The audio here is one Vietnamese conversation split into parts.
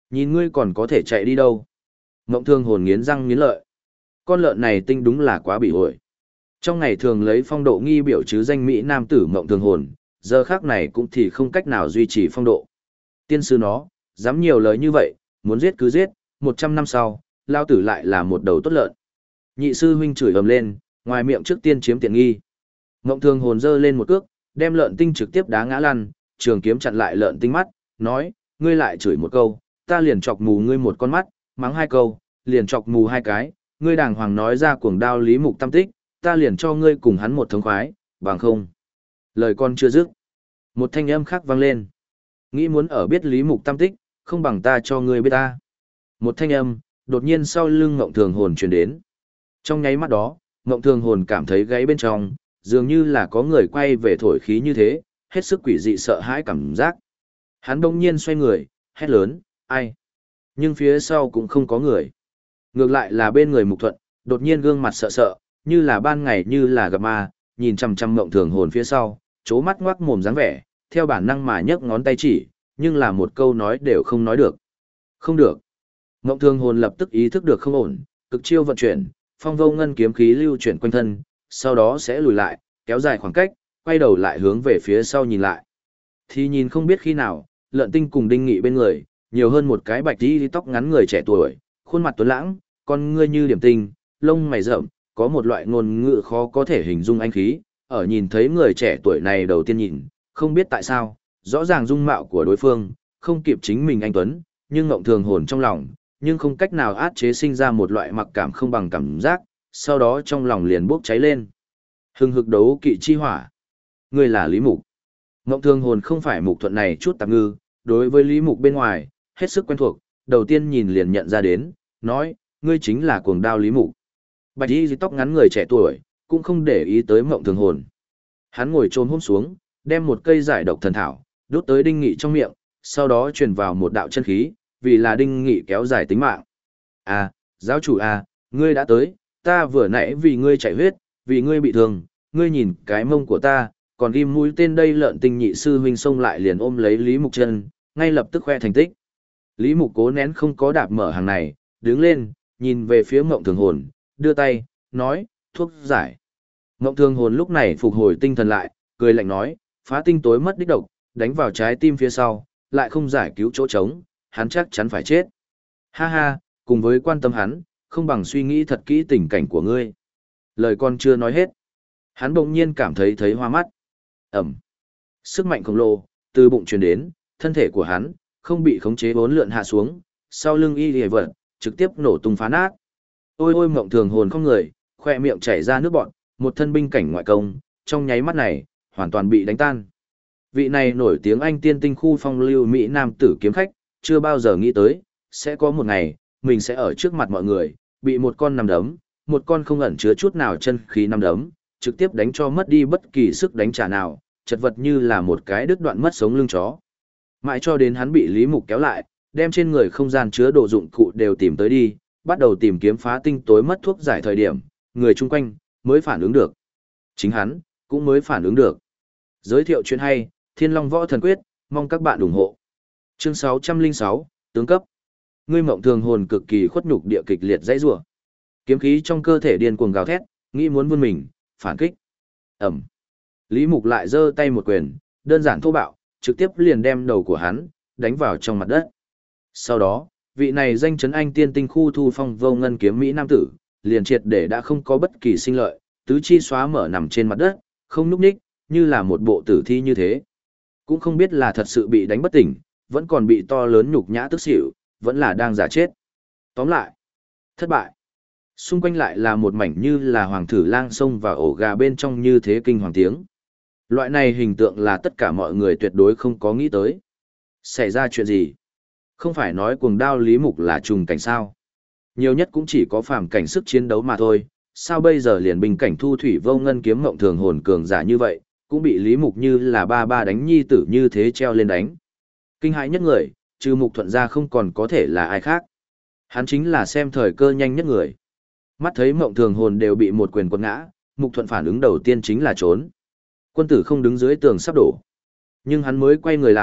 Nhìn ngươi còn có thể chạy đi đâu. Mộng Thường Hồn nghiến răng nghiến lợi. Con lợn này tinh đúng là quá bị ổi. Trong ngày thường lấy phong độ nghi biểu chứ danh Mỹ nam tử Mộng Thường Hồn, giờ khác này cũng thì không cách nào duy trì phong độ. Tiên sư nó, dám nhiều lời như vậy, muốn giết cứ giết, 100 năm sau, lao tử lại là một đầu tốt lợn. Nhị sư huynh chửi ầm lên, ngoài miệng trước tiên chiếm tiện nghi. Mộng Thường Hồn giơ lên một cước, đem lợn tinh trực tiếp đá ngã lăn, trường kiếm chặn lại lợn tinh mắt, nói, ngươi lại chửi một câu, ta liền chọc mù ngươi một con mắt, mắng hai câu, liền chọc mù hai cái, ngươi đàng hoàng nói ra cuồng đao Lý Mục Tam Tích, ta liền cho ngươi cùng hắn một thống khoái, bằng không. Lời con chưa dứt, một thanh âm khác vang lên. Nghĩ muốn ở biết Lý Mục Tam Tích, không bằng ta cho ngươi biết ta. Một thanh âm, đột nhiên sau lưng Mộng Thường Hồn truyền đến. Trong nháy mắt đó, Mộng Thường Hồn cảm thấy gáy bên trong, dường như là có người quay về thổi khí như thế, hết sức quỷ dị sợ hãi cảm giác. Hắn bỗng nhiên xoay người, hét lớn, ai? Nhưng phía sau cũng không có người. Ngược lại là bên người Mục Thuận, đột nhiên gương mặt sợ sợ, như là ban ngày như là gặp ma, nhìn chằm chằm Mộng Thường Hồn phía sau, chố mắt ngoác mồm dáng vẻ, theo bản năng mà nhấc ngón tay chỉ, nhưng là một câu nói đều không nói được. Không được. Mộng Thường Hồn lập tức ý thức được không ổn, cực chiêu vận chuyển, phong vô ngân kiếm khí lưu chuyển quanh thân, sau đó sẽ lùi lại, kéo dài khoảng cách, quay đầu lại hướng về phía sau nhìn lại. Thì nhìn không biết khi nào, lợn tinh cùng đinh nghị bên người, nhiều hơn một cái bạch tí tóc ngắn người trẻ tuổi, khuôn mặt tuấn lãng, con ngươi như điểm tinh, lông mày rậm, có một loại ngôn ngữ khó có thể hình dung anh khí, ở nhìn thấy người trẻ tuổi này đầu tiên nhìn, không biết tại sao, rõ ràng dung mạo của đối phương, không kịp chính mình anh tuấn, nhưng Mộng Thường Hồn trong lòng, nhưng không cách nào át chế sinh ra một loại mặc cảm không bằng cảm giác, sau đó trong lòng liền bốc cháy lên. Hừng hực đấu kỵ chi hỏa. Ngươi là Lý Mục. Mộng Thường Hồn không phải Mục Thuận này chút tạp ngư, đối với Lý Mục bên ngoài, hết sức quen thuộc, đầu tiên nhìn liền nhận ra đến, nói, ngươi chính là cuồng đao Lý Mục. Bạch y tóc ngắn người trẻ tuổi, cũng không để ý tới Mộng Thường Hồn. Hắn ngồi chôn hôm xuống, đem một cây giải độc thần thảo, đút tới Đinh Nghị trong miệng, sau đó truyền vào một đạo chân khí, vì là Đinh Nghị kéo dài tính mạng. À, giáo chủ à, ngươi đã tới, ta vừa nãy vì ngươi chảy huyết, vì ngươi bị thương, ngươi nhìn cái mông của ta, còn ghim mũi tên đây lợn tinh nhị sư huynh xông lại liền ôm lấy Lý Mục chân, ngay lập tức khoe thành tích. Lý Mục cố nén không có đạp mở hàng này, đứng lên, nhìn về phía Mộng Thường Hồn, đưa tay, nói, thuốc giải. Mộng Thường Hồn lúc này phục hồi tinh thần lại, cười lạnh nói, phá tinh tối mất đích độc, đánh vào trái tim phía sau, lại không giải cứu chỗ trống, hắn chắc chắn phải chết. Ha ha, cùng với quan tâm hắn, không bằng suy nghĩ thật kỹ tình cảnh của ngươi. Lời con chưa nói hết. Hắn bỗng nhiên cảm thấy hoa mắt. Ẩm. Sức mạnh khổng lồ, từ bụng truyền đến, thân thể của hắn, không bị khống chế vốn lượn hạ xuống, sau lưng y hề vật, trực tiếp nổ tung phá nát. Ôi ôi Mộng Thường Hồn không người, khoe miệng chảy ra nước bọn, một thân binh cảnh ngoại công, trong nháy mắt này, hoàn toàn bị đánh tan. Vị này nổi tiếng anh tiên tinh khu phong lưu Mỹ Nam tử kiếm khách, chưa bao giờ nghĩ tới, sẽ có một ngày, mình sẽ ở trước mặt mọi người, bị một con nằm đấm, một con không ẩn chứa chút nào chân khí nằm đấm, trực tiếp đánh cho mất đi bất kỳ sức đánh trả nào, chật vật như là một cái đứt đoạn mất sống lưng chó. Mãi cho đến hắn bị Lý Mục kéo lại, đem trên người không gian chứa đồ dụng cụ đều tìm tới đi, bắt đầu tìm kiếm phá tinh tối mất thuốc giải thời điểm, người chung quanh mới phản ứng được. Chính hắn cũng mới phản ứng được. Giới thiệu chuyện hay, Thiên Long Võ Thần Quyết, mong các bạn ủng hộ. Chương 606, tướng cấp. Ngươi Mộng Thường Hồn cực kỳ khuất nhục địa kịch liệt dãy rủa. Kiếm khí trong cơ thể điên cuồng gào thét, nghĩ muốn vươn mình, phản kích. Ẩm. Lý Mục lại giơ tay một quyền, đơn giản thô bạo, trực tiếp liền đem đầu của hắn đánh vào trong mặt đất. Sau đó, vị này danh chấn anh tiên tinh khu thu phong vô ngân kiếm Mỹ Nam tử, liền triệt để đã không có bất kỳ sinh lợi, tứ chi xóa mở nằm trên mặt đất, không nhúc nhích, như là một bộ tử thi như thế. Cũng không biết là thật sự bị đánh bất tỉnh, vẫn còn bị to lớn nhục nhã tức xỉu, vẫn là đang giả chết. Tóm lại, thất bại. Xung quanh lại là một mảnh như là hoàng thử lang xông vào ổ gà bên trong như thế kinh hoàng tiếng. Loại này hình tượng là tất cả mọi người tuyệt đối không có nghĩ tới. Xảy ra chuyện gì? Không phải nói cuồng đao Lý Mục là trùng cảnh sao? Nhiều nhất cũng chỉ có phàm cảnh sức chiến đấu mà thôi. Sao bây giờ liền bình cảnh thu thủy vô ngân kiếm Mộng Thường Hồn cường giả như vậy, cũng bị Lý Mục như là ba đánh nhi tử như thế treo lên đánh. Kinh hãi nhất người, trừ Mục Thuận ra không còn có thể là ai khác. Hắn chính là xem thời cơ nhanh nhất người. Mắt thấy Mộng Thường Hồn đều bị một quyền quật ngã, Mục Thuận phản ứng đầu tiên chính là trốn. Quân tử không đứng dưới tường sắp đổ. Nhưng hắn mới quay người lại,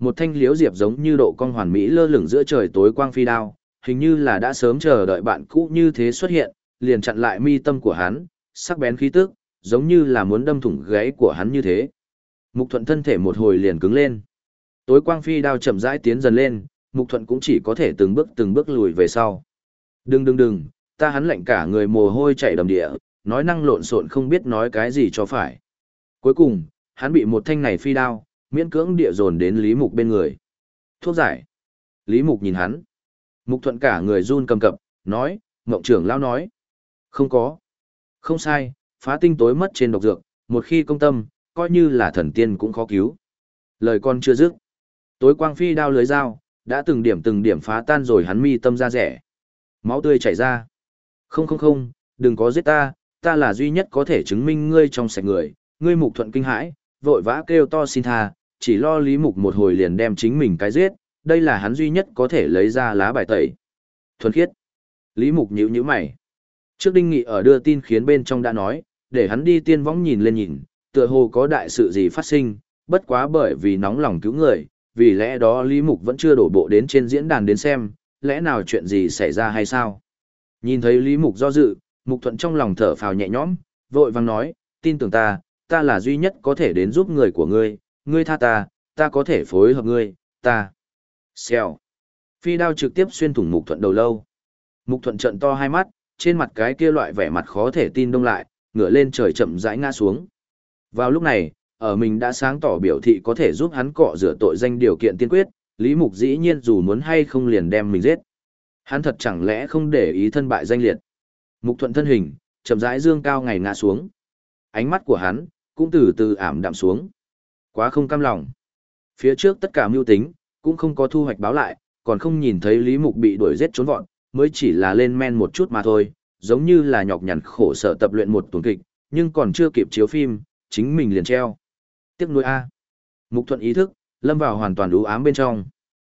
Một thanh liễu diệp giống như độ cong hoàn mỹ lơ lửng giữa trời tối quang phi đao, hình như là đã sớm chờ đợi bạn cũ như thế xuất hiện, liền chặn lại mi tâm của hắn, sắc bén khí tức, giống như là muốn đâm thủng gáy của hắn như thế. Mục Thuận thân thể một hồi liền cứng lên. Tối quang phi đao chậm rãi tiến dần lên, Mục Thuận cũng chỉ có thể từng bước lùi về sau. Đừng, ta hắn lạnh cả người mồ hôi chảy đầm địa, nói năng lộn xộn không biết nói cái gì cho phải. Cuối cùng, hắn bị một thanh này phi đao, miễn cưỡng địa dồn đến Lý Mục bên người. Thuốc giải. Lý Mục nhìn hắn. Mục Thuận cả người run cầm cập, nói, Ngộng trưởng lão nói. Không có. Không sai, phá tinh tối mất trên độc dược, một khi công tâm, coi như là thần tiên cũng khó cứu. Lời con chưa dứt. Tối quang phi đao lưới dao, đã từng điểm phá tan rồi hắn mi tâm ra rẻ. Máu tươi chảy ra. Không, đừng có giết ta, ta là duy nhất có thể chứng minh ngươi trong sạch người. Ngươi Mục Thuận kinh hãi, vội vã kêu to xin tha, chỉ lo Lý Mục một hồi liền đem chính mình cái giết, đây là hắn duy nhất có thể lấy ra lá bài tẩy. Thuần khiết. Lý Mục nhíu mày. Trước Đinh Nghị ở đưa tin khiến bên trong đã nói, để hắn đi tiên võng nhìn lên nhìn, tựa hồ có đại sự gì phát sinh, bất quá bởi vì nóng lòng cứu người, vì lẽ đó Lý Mục vẫn chưa đổ bộ đến trên diễn đàn đến xem, lẽ nào chuyện gì xảy ra hay sao. Nhìn thấy Lý Mục do dự, Mục Thuận trong lòng thở phào nhẹ nhõm, vội vàng nói, tin tưởng ta là duy nhất có thể đến giúp người của ngươi, ngươi tha ta có thể phối hợp ngươi, ta. Xèo. Phi đao trực tiếp xuyên thủng Mục Thuận đầu lâu. Mục Thuận trợn to hai mắt, trên mặt cái kia loại vẻ mặt khó thể tin đông lại, ngửa lên trời chậm rãi ngã xuống. Vào lúc này, ở mình đã sáng tỏ biểu thị có thể giúp hắn cọ rửa tội danh điều kiện tiên quyết, Lý Mục dĩ nhiên dù muốn hay không liền đem mình giết. Hắn thật chẳng lẽ không để ý thân bại danh liệt. Mục Thuận thân hình, chậm rãi dương cao ngày ngã xuống. Ánh mắt của hắn, cũng từ từ ảm đạm xuống. Quá không cam lòng. Phía trước tất cả mưu tính, cũng không có thu hoạch báo lại, còn không nhìn thấy Lý Mục bị đuổi giết trốn vọt, mới chỉ là lên men một chút mà thôi, giống như là nhọc nhằn khổ sở tập luyện một tuần kịch, nhưng còn chưa kịp chiếu phim, chính mình liền treo. Tiếc nuối a. Mục Thuận ý thức, lâm vào hoàn toàn u ám bên trong.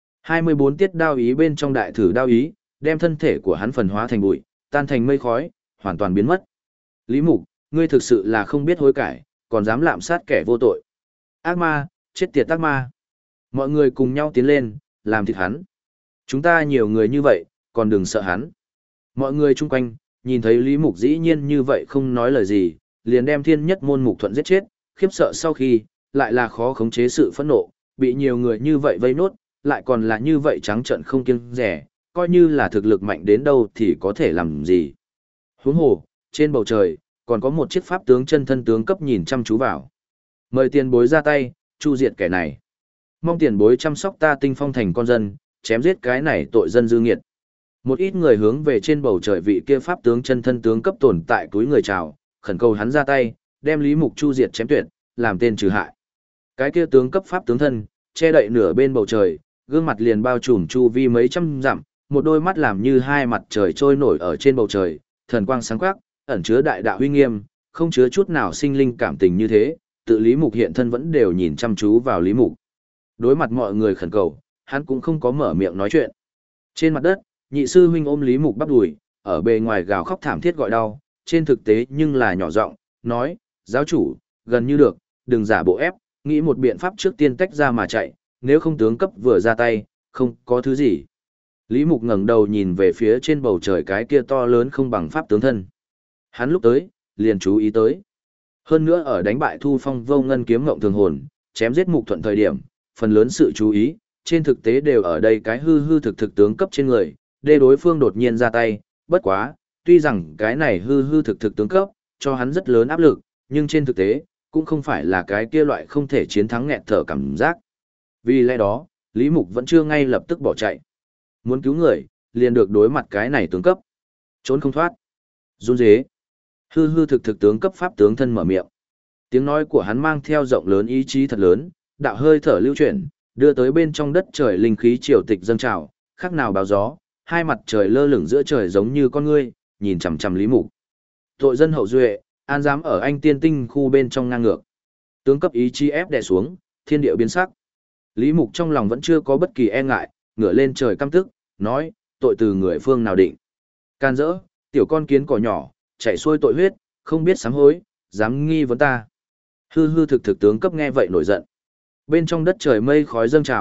24 tiết đao ý bên trong đại thử đao ý, đem thân thể của hắn phần hóa thành bụi, tan thành mây khói, hoàn toàn biến mất. Lý Mục, ngươi thực sự là không biết hối cải, còn dám lạm sát kẻ vô tội. Ác ma, chết tiệt ác ma. Mọi người cùng nhau tiến lên, làm thịt hắn. Chúng ta nhiều người như vậy, còn đừng sợ hắn. Mọi người chung quanh, nhìn thấy Lý Mục dĩ nhiên như vậy không nói lời gì, liền đem Thiên Nhất Môn Mục Thuận giết chết, khiếp sợ sau khi, lại là khó khống chế sự phẫn nộ, bị nhiều người như vậy vây nốt, lại còn là như vậy trắng trợn không kiêng dè, coi như là thực lực mạnh đến đâu thì có thể làm gì. Huống hồ, trên bầu trời, còn có một chiếc pháp tướng chân thân tướng cấp nhìn chăm chú vào. Mời tiền bối ra tay, chu diệt kẻ này. Mong tiền bối chăm sóc ta Tinh Phong thành con dân, chém giết cái này tội dân dư nghiệt. Một ít người hướng về trên bầu trời vị kia pháp tướng chân thân tướng cấp tồn tại túi người chào, khẩn cầu hắn ra tay, đem Lý Mục chu diệt chém tuyệt, làm tên trừ hại. Cái kia tướng cấp pháp tướng thân, che đậy nửa bên bầu trời, gương mặt liền bao trùm chu vi mấy trăm dặm, một đôi mắt làm như hai mặt trời trôi nổi ở trên bầu trời, thần quang sáng quắc, ẩn chứa đại đạo uy nghiêm, không chứa chút nào sinh linh cảm tình như thế, tự Lý Mục hiện thân vẫn đều nhìn chăm chú vào Lý Mục. Đối mặt mọi người khẩn cầu, hắn cũng không có mở miệng nói chuyện. Trên mặt đất, nhị sư huynh ôm Lý Mục bắp đùi, ở bề ngoài gào khóc thảm thiết gọi đau, trên thực tế nhưng là nhỏ giọng nói, giáo chủ, gần như được, đừng giả bộ ép, nghĩ một biện pháp trước tiên tách ra mà chạy, nếu không tướng cấp vừa ra tay, không có thứ gì. Lý Mục ngẩng đầu nhìn về phía trên bầu trời cái kia to lớn không bằng pháp tướng thân. Hắn lúc tới, liền chú ý tới. Hơn nữa ở đánh bại Thu Phong Vô Ngân kiếm ngộng thường hồn, chém giết Mục Thuận thời điểm, phần lớn sự chú ý, trên thực tế đều ở đây cái hư thực tướng cấp trên người, để đối phương đột nhiên ra tay, bất quá, tuy rằng cái này hư thực tướng cấp, cho hắn rất lớn áp lực, nhưng trên thực tế, cũng không phải là cái kia loại không thể chiến thắng nghẹt thở cảm giác. Vì lẽ đó, Lý Mục vẫn chưa ngay lập tức bỏ chạy. Muốn cứu người, liền được đối mặt cái này tướng cấp. Trốn không thoát. Run rế. Hư thực tướng cấp pháp tướng thân mở miệng. Tiếng nói của hắn mang theo rộng lớn ý chí thật lớn, đạo hơi thở lưu chuyển, đưa tới bên trong đất trời linh khí triều tịch dâng trào, khác nào báo gió, hai mặt trời lơ lửng giữa trời giống như con ngươi, nhìn chằm chằm Lý Mục. Tội dân hậu duệ, an dám ở anh tiên tinh khu bên trong ngang ngược. Tướng cấp ý chí ép đè xuống, thiên địa biến sắc. Lý Mục trong lòng vẫn chưa có bất kỳ e ngại, ngửa lên trời căm tức, nói, tội từ người phương nào định. Can dỡ, tiểu con kiến cỏ nhỏ, chảy xuôi tội huyết, không biết sám hối, dám nghi vấn ta. Hư thực tướng cấp nghe vậy nổi giận. Bên trong đất trời mây khói dâng trào,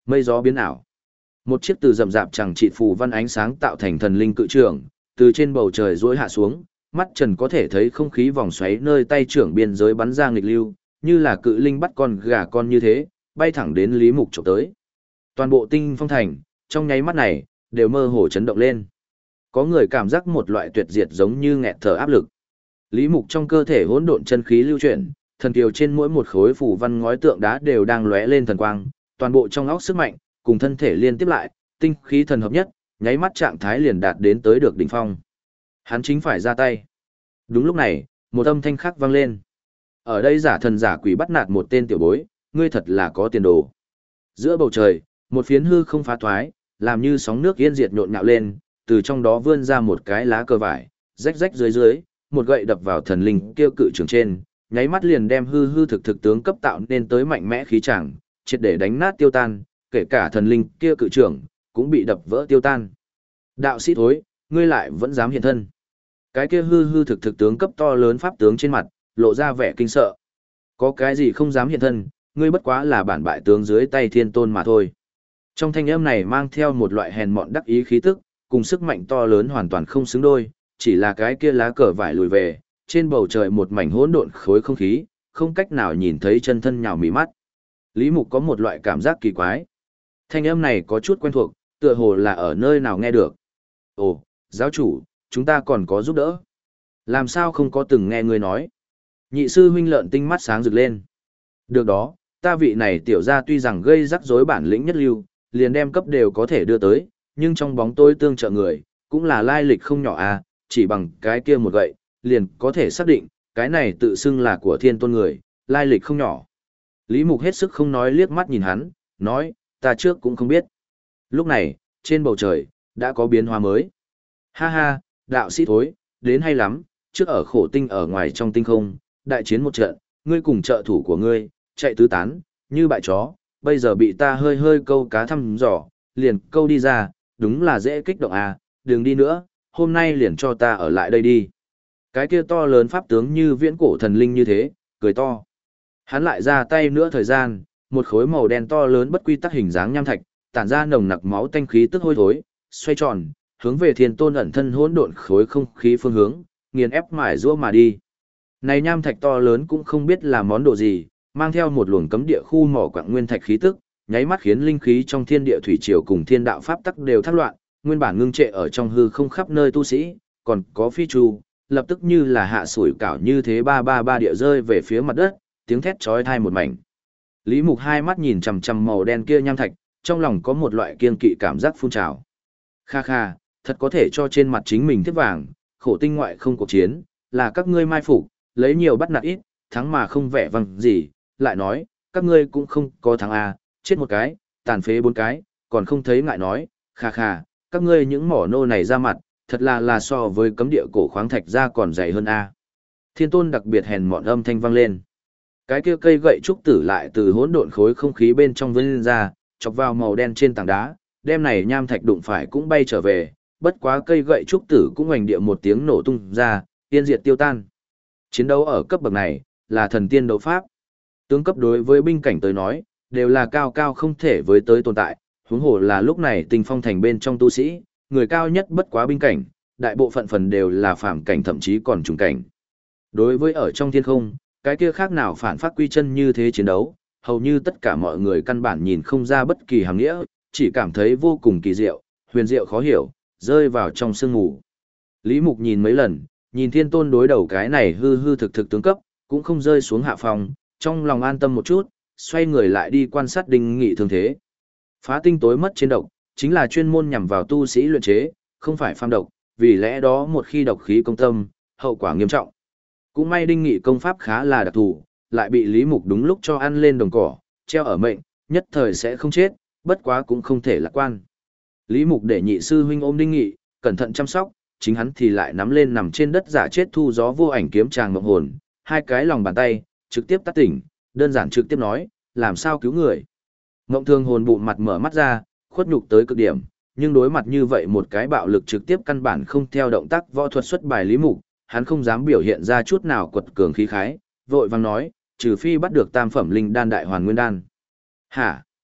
Mây gió biến ảo. Một chiếc từ rậm rạp chẳng trị phù văn ánh sáng tạo thành thần linh cự trưởng, từ trên bầu trời rối hạ xuống, mắt trần có thể thấy không khí vòng xoáy nơi tay trưởng biên giới bắn ra nghịch lưu, như là cự linh bắt con gà con như thế, bay thẳng đến Lý Mục chụp tới. Toàn bộ Tinh Phong thành, trong nháy mắt này, đều mơ hồ chấn động lên. Có người cảm giác một loại tuyệt diệt giống như nghẹt thở áp lực. Lý Mục trong cơ thể hỗn độn chân khí lưu chuyển, thần kiều trên mỗi một khối phù văn ngói tượng đá đều đang lóe lên thần quang, toàn bộ trong óc sức mạnh, cùng thân thể liên tiếp lại, tinh khí thần hợp nhất, nháy mắt trạng thái liền đạt đến tới được đỉnh phong. Hắn chính phải ra tay. Đúng lúc này, một âm thanh khác vang lên. Ở đây giả thần giả quỷ bắt nạt một tên tiểu bối, ngươi thật là có tiền đồ. Giữa bầu trời, một phiến hư không phá thoái, làm như sóng nước yên diệt nhộn nhạo lên, từ trong đó vươn ra một cái lá cờ vải, rách rách dưới dưới, một gậy đập vào thần linh kêu cự trường trên, nháy mắt liền đem hư hư thực thực tướng cấp tạo nên tới mạnh mẽ khí chẳng, triệt để đánh nát tiêu tan, kể cả thần linh kia cự trưởng, cũng bị đập vỡ tiêu tan. Đạo sĩ thối, ngươi lại vẫn dám hiện thân. Cái kia hư hư thực thực tướng cấp to lớn pháp tướng trên mặt, lộ ra vẻ kinh sợ. Có cái gì không dám hiện thân, ngươi bất quá là bản bại tướng dưới tay thiên tôn mà thôi. Trong thanh âm này mang theo một loại hèn mọn đắc ý khí tức, cùng sức mạnh to lớn hoàn toàn không xứng đôi, chỉ là cái kia lá cờ vải lùi về, trên bầu trời một mảnh hỗn độn khối không khí, không cách nào nhìn thấy chân thân nhào mì mắt. Lý Mục có một loại cảm giác kỳ quái. Thanh âm này có chút quen thuộc, tựa hồ là ở nơi nào nghe được. Ồ, giáo chủ, chúng ta còn có giúp đỡ. Làm sao không có từng nghe ngươi nói. Nhị sư huynh Lợn Tinh mắt sáng rực lên. Được đó, ta vị này tiểu ra tuy rằng gây rắc rối bản lĩnh nhất lưu, liền đem cấp đều có thể đưa tới, nhưng trong bóng tối tương trợ người, cũng là lai lịch không nhỏ à, chỉ bằng cái kia một gậy, liền có thể xác định, cái này tự xưng là của thiên tôn người, lai lịch không nhỏ. Lý Mục hết sức không nói liếc mắt nhìn hắn, nói, ta trước cũng không biết. Lúc này, trên bầu trời, đã có biến hóa mới. Ha ha, đạo sĩ thối, đến hay lắm, trước ở khổ tinh ở ngoài trong tinh không, đại chiến một trận, ngươi cùng trợ thủ của ngươi, chạy tứ tán, như bại chó, bây giờ bị ta hơi hơi câu cá thăm dò, liền câu đi ra, đúng là dễ kích động à, đừng đi nữa, hôm nay liền cho ta ở lại đây đi. Cái kia to lớn pháp tướng như viễn cổ thần linh như thế, cười to. Hắn lại ra tay nữa thời gian, một khối màu đen to lớn bất quy tắc hình dáng nham thạch, tản ra nồng nặc máu tanh khí tức hôi thối, xoay tròn, hướng về thiên tôn ẩn thân hỗn độn khối không khí phương hướng, nghiền ép mài giũa mà đi. Này nham thạch to lớn cũng không biết là món đồ gì, mang theo một luồng cấm địa khu mỏ quặng nguyên thạch khí tức, nháy mắt khiến linh khí trong thiên địa thủy triều cùng thiên đạo pháp tắc đều thác loạn, nguyên bản ngưng trệ ở trong hư không khắp nơi tu sĩ, còn có phi chu, lập tức như là hạ sủi cảo như thế ba ba ba địa rơi về phía mặt đất, tiếng thét chói tai một mảnh. Lý Mục hai mắt nhìn chằm chằm màu đen kia nham thạch, trong lòng có một loại kiên kỵ cảm giác phun trào. Kha kha, thật có thể cho trên mặt chính mình thiết vàng, khổ tinh ngoại không cuộc chiến, là các ngươi mai phục, lấy nhiều bắt nạt ít, thắng mà không vẻ vang gì, lại nói, các ngươi cũng không có thắng a, chết một cái, tàn phế bốn cái, còn không thấy ngại nói, kha kha, các ngươi những mỏ nô này ra mặt, thật là so với cấm địa cổ khoáng thạch ra còn dày hơn a. Thiên tôn đặc biệt hèn mọn âm thanh vang lên. Cái kia cây gậy trúc tử lại từ hỗn độn khối không khí bên trong vươn lên ra, chọc vào màu đen trên tảng đá, đem này nham thạch đụng phải cũng bay trở về, bất quá cây gậy trúc tử cũng oanh địa một tiếng nổ tung ra, tiên diệt tiêu tan. Chiến đấu ở cấp bậc này, là thần tiên đấu pháp. Tướng cấp đối với binh cảnh tới nói, đều là cao cao không thể với tới tồn tại, huống hồ là lúc này Tinh Phong thành bên trong tu sĩ, người cao nhất bất quá binh cảnh, đại bộ phận phần đều là phàm cảnh thậm chí còn trùng cảnh. Đối với ở trong thiên không, cái kia khác nào phản phát quy chân như thế chiến đấu, hầu như tất cả mọi người căn bản nhìn không ra bất kỳ hàng nghĩa, chỉ cảm thấy vô cùng kỳ diệu, huyền diệu khó hiểu, rơi vào trong sương ngủ. Lý Mục nhìn mấy lần, nhìn thiên tôn đối đầu cái này hư hư thực thực tướng cấp, cũng không rơi xuống hạ phòng, trong lòng an tâm một chút, xoay người lại đi quan sát Đinh Nghị thương thế. Phá tinh tối mất trên độc, chính là chuyên môn nhằm vào tu sĩ luyện chế, không phải phàm độc, vì lẽ đó một khi độc khí công tâm, hậu quả nghiêm trọng. Cũng may Đinh Nghị công pháp khá là đặc thù, lại bị Lý Mục đúng lúc cho ăn lên đồng cỏ, treo ở mệnh, nhất thời sẽ không chết, bất quá cũng không thể lạc quan. Lý Mục để nhị sư huynh ôm Đinh Nghị, cẩn thận chăm sóc, chính hắn thì lại nắm lên nằm trên đất giả chết thu gió vô ảnh kiếm tràng mộng hồn, hai cái lòng bàn tay, trực tiếp tắt tỉnh, đơn giản trực tiếp nói, làm sao cứu người. Ngộng Thương hồn bụng mặt mở mắt ra, khuất nhục tới cực điểm, nhưng đối mặt như vậy một cái bạo lực trực tiếp căn bản không theo động tác võ thuật xuất bài Lý Mục, hắn không dám biểu hiện ra chút nào quật cường khí khái, vội vang nói, trừ phi bắt được tam phẩm linh đan đại hoàn nguyên đan. Hả?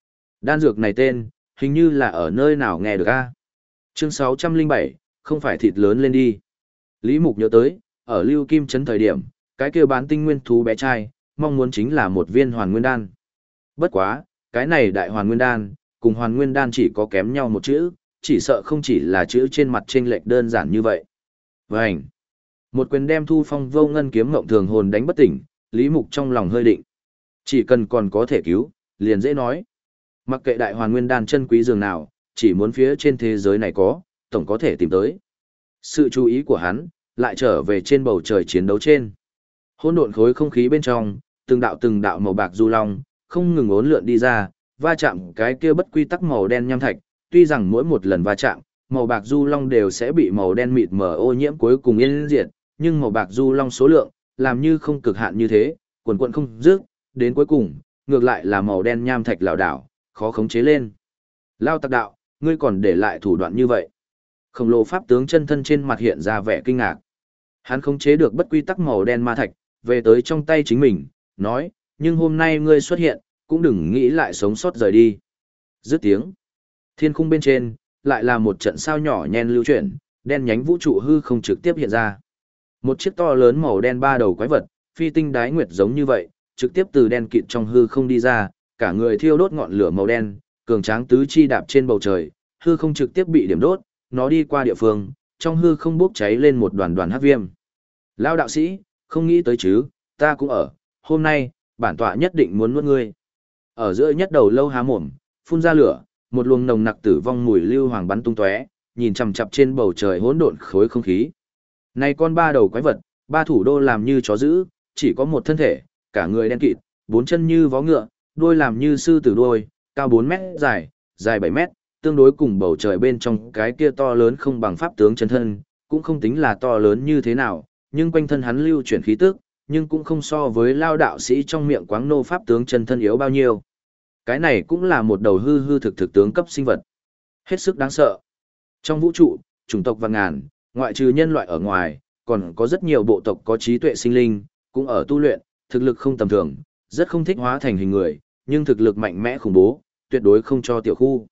Đan dược này tên, hình như là ở nơi nào nghe được a. Chương 607, không phải thịt lớn lên đi. Lý Mục nhớ tới, ở Lưu Kim Trấn thời điểm, cái kia bán tinh nguyên thú bé trai, mong muốn chính là một viên hoàn nguyên đan. Bất quá, cái này đại hoàn nguyên đan, cùng hoàn nguyên đan chỉ có kém nhau một chữ, chỉ sợ không chỉ là chữ trên mặt chênh lệch đơn giản như vậy. Vành. Một quyền đem Thu Phong Vô Ngân kiếm ngộng thường hồn đánh bất tỉnh, Lý Mục trong lòng hơi định. Chỉ cần còn có thể cứu, liền dễ nói. Mặc kệ đại hoàn nguyên đan chân quý dường nào, chỉ muốn phía trên thế giới này có, tổng có thể tìm tới. Sự chú ý của hắn lại trở về trên bầu trời chiến đấu trên. Hỗn độn khối không khí bên trong, từng đạo màu bạc du long, không ngừng uốn lượn đi ra, va chạm cái kia bất quy tắc màu đen nham thạch, tuy rằng mỗi một lần va chạm, màu bạc du long đều sẽ bị màu đen mịt mờ ô nhiễm cuối cùng yên diệt, nhưng màu bạc du long số lượng, làm như không cực hạn như thế, quần quần không dứt, đến cuối cùng, ngược lại là màu đen nham thạch lảo đảo, khó khống chế lên. Lao tặc đạo, ngươi còn để lại thủ đoạn như vậy. Khổng lồ pháp tướng chân thân trên mặt hiện ra vẻ kinh ngạc. Hắn khống chế được bất quy tắc màu đen ma thạch, về tới trong tay chính mình, nói, nhưng hôm nay ngươi xuất hiện, cũng đừng nghĩ lại sống sót rời đi. Dứt tiếng. Thiên khung bên trên, lại là một trận sao nhỏ nhen lưu chuyển, đen nhánh vũ trụ hư không trực tiếp hiện ra. Một chiếc to lớn màu đen ba đầu quái vật, phi tinh đái nguyệt giống như vậy, trực tiếp từ đen kịt trong hư không đi ra, cả người thiêu đốt ngọn lửa màu đen, cường tráng tứ chi đạp trên bầu trời, hư không trực tiếp bị điểm đốt, nó đi qua địa phương, trong hư không bốc cháy lên một đoàn đoàn hắc viêm. Lao đạo sĩ, không nghĩ tới chứ, ta cũng ở, hôm nay, bản tọa nhất định muốn nuốt ngươi. Ở giữa nhất đầu lâu há mồm, phun ra lửa, một luồng nồng nặc tử vong mùi lưu hoàng bắn tung tóe, nhìn chằm chằm trên bầu trời hỗn độn khối không khí. Này con ba đầu quái vật, ba thủ đô làm như chó dữ, chỉ có một thân thể, cả người đen kịt, bốn chân như vó ngựa, đuôi làm như sư tử đuôi, cao 4 mét dài, dài 7 mét, tương đối cùng bầu trời bên trong cái kia to lớn không bằng pháp tướng chân thân, cũng không tính là to lớn như thế nào, nhưng quanh thân hắn lưu chuyển khí tức, nhưng cũng không so với lao đạo sĩ trong miệng quáng nô pháp tướng chân thân yếu bao nhiêu. Cái này cũng là một đầu hư hư thực thực tướng cấp sinh vật. Hết sức đáng sợ. Trong vũ trụ, chủng tộc vạn ngàn, ngoại trừ nhân loại ở ngoài, còn có rất nhiều bộ tộc có trí tuệ sinh linh, cũng ở tu luyện, thực lực không tầm thường, rất không thích hóa thành hình người, nhưng thực lực mạnh mẽ khủng bố, tuyệt đối không cho tiểu khu.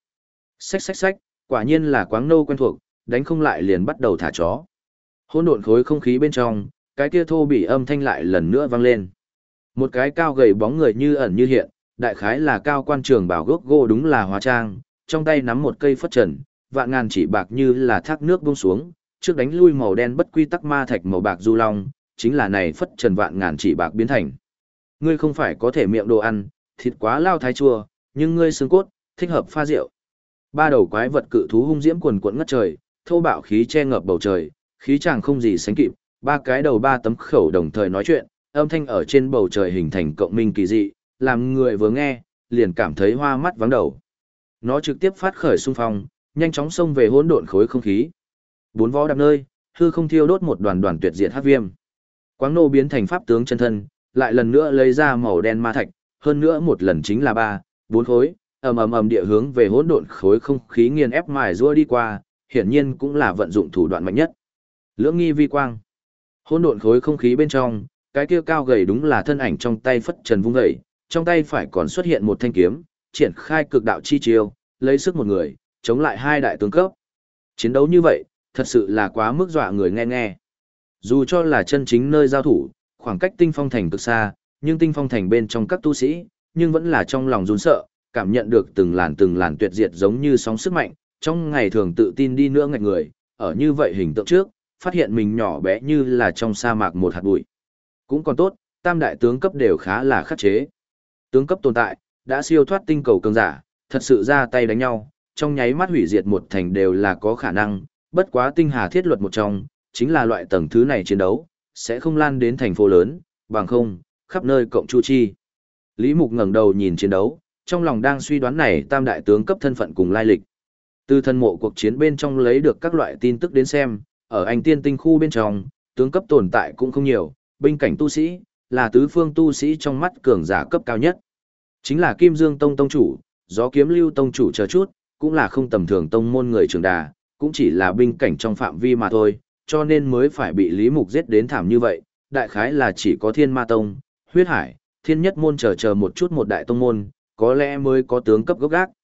Xách, quả nhiên là quáng nô quen thuộc, đánh không lại liền bắt đầu thả chó. Hỗn độn khối không khí bên trong, cái kia thô bị âm thanh lại lần nữa vang lên. Một cái cao gầy bóng người như ẩn như hiện, đại khái là cao quan trường bảo gốc gỗ đúng là hóa trang, trong tay nắm một cây phất trần, vạn ngàn chỉ bạc như là thác nước buông xuống, trước đánh lui màu đen bất quy tắc ma thạch màu bạc du long, chính là này phất trần vạn ngàn chỉ bạc biến thành. Ngươi không phải có thể miệng đồ ăn, thịt quá lao thái chua, nhưng ngươi xương cốt, thích hợp pha rượu. Ba đầu quái vật cự thú hung diễm quần quẫn ngất trời, thô bạo khí che ngập bầu trời, khí chàng không gì sánh kịp, ba cái đầu ba tấm khẩu đồng thời nói chuyện, âm thanh ở trên bầu trời hình thành cộng minh kỳ dị, làm người vừa nghe, liền cảm thấy hoa mắt vắng đầu. Nó trực tiếp phát khởi xung phong, nhanh chóng xông về hỗn độn khối không khí. Bốn vó đạp nơi, hư không thiêu đốt một đoàn đoàn tuyệt diệt hắc viêm. Quáng nô biến thành pháp tướng chân thân, lại lần nữa lấy ra màu đen ma thạch, hơn nữa một lần chính là 3, 4 khối, ầm địa hướng về hỗn độn khối không khí nghiền ép mài rũa đi qua, hiển nhiên cũng là vận dụng thủ đoạn mạnh nhất. Lưỡng nghi vi quang. Hỗn độn khối không khí bên trong, cái kia cao gầy đúng là thân ảnh trong tay phất trần vung dậy, trong tay phải còn xuất hiện một thanh kiếm, triển khai cực đạo chi chiêu, lấy sức một người, chống lại hai đại tướng cấp. Chiến đấu như vậy, thật sự là quá mức dọa người nghe nghe. Dù cho là chân chính nơi giao thủ, khoảng cách Tinh Phong Thành cực xa, nhưng Tinh Phong Thành bên trong các tu sĩ, nhưng vẫn là trong lòng run sợ, cảm nhận được từng làn tuyệt diệt giống như sóng sức mạnh, trong ngày thường tự tin đi nữa ngạch người, ở như vậy hình tượng trước, phát hiện mình nhỏ bé như là trong sa mạc một hạt bụi. Cũng còn tốt, tam đại tướng cấp đều khá là khắc chế. Tướng cấp tồn tại, đã siêu thoát tinh cầu cường giả, thật sự ra tay đánh nhau, trong nháy mắt hủy diệt một thành đều là có khả năng, bất quá tinh hà thiết luật một trong, chính là loại tầng thứ này chiến đấu, sẽ không lan đến thành phố lớn, bằng không, khắp nơi cộng chu chi. Lý Mục ngẩng đầu nhìn chiến đấu, trong lòng đang suy đoán này tam đại tướng cấp thân phận cùng lai lịch. Từ thân mộ cuộc chiến bên trong lấy được các loại tin tức đến xem, ở Anh Tiên Tinh khu bên trong, tướng cấp tồn tại cũng không nhiều, binh cảnh tu sĩ, là tứ phương tu sĩ trong mắt cường giả cấp cao nhất. Chính là Kim Dương Tông Tông chủ, Gió Kiếm Lưu Tông chủ chờ chút, cũng là không tầm thường tông môn người trường đà, cũng chỉ là binh cảnh trong phạm vi mà thôi, cho nên mới phải bị Lý Mục giết đến thảm như vậy, đại khái là chỉ có Thiên Ma Tông, Huyết Hải, Thiên Nhất Môn chờ một chút một đại tông môn, có lẽ mới có tướng cấp gốc gác,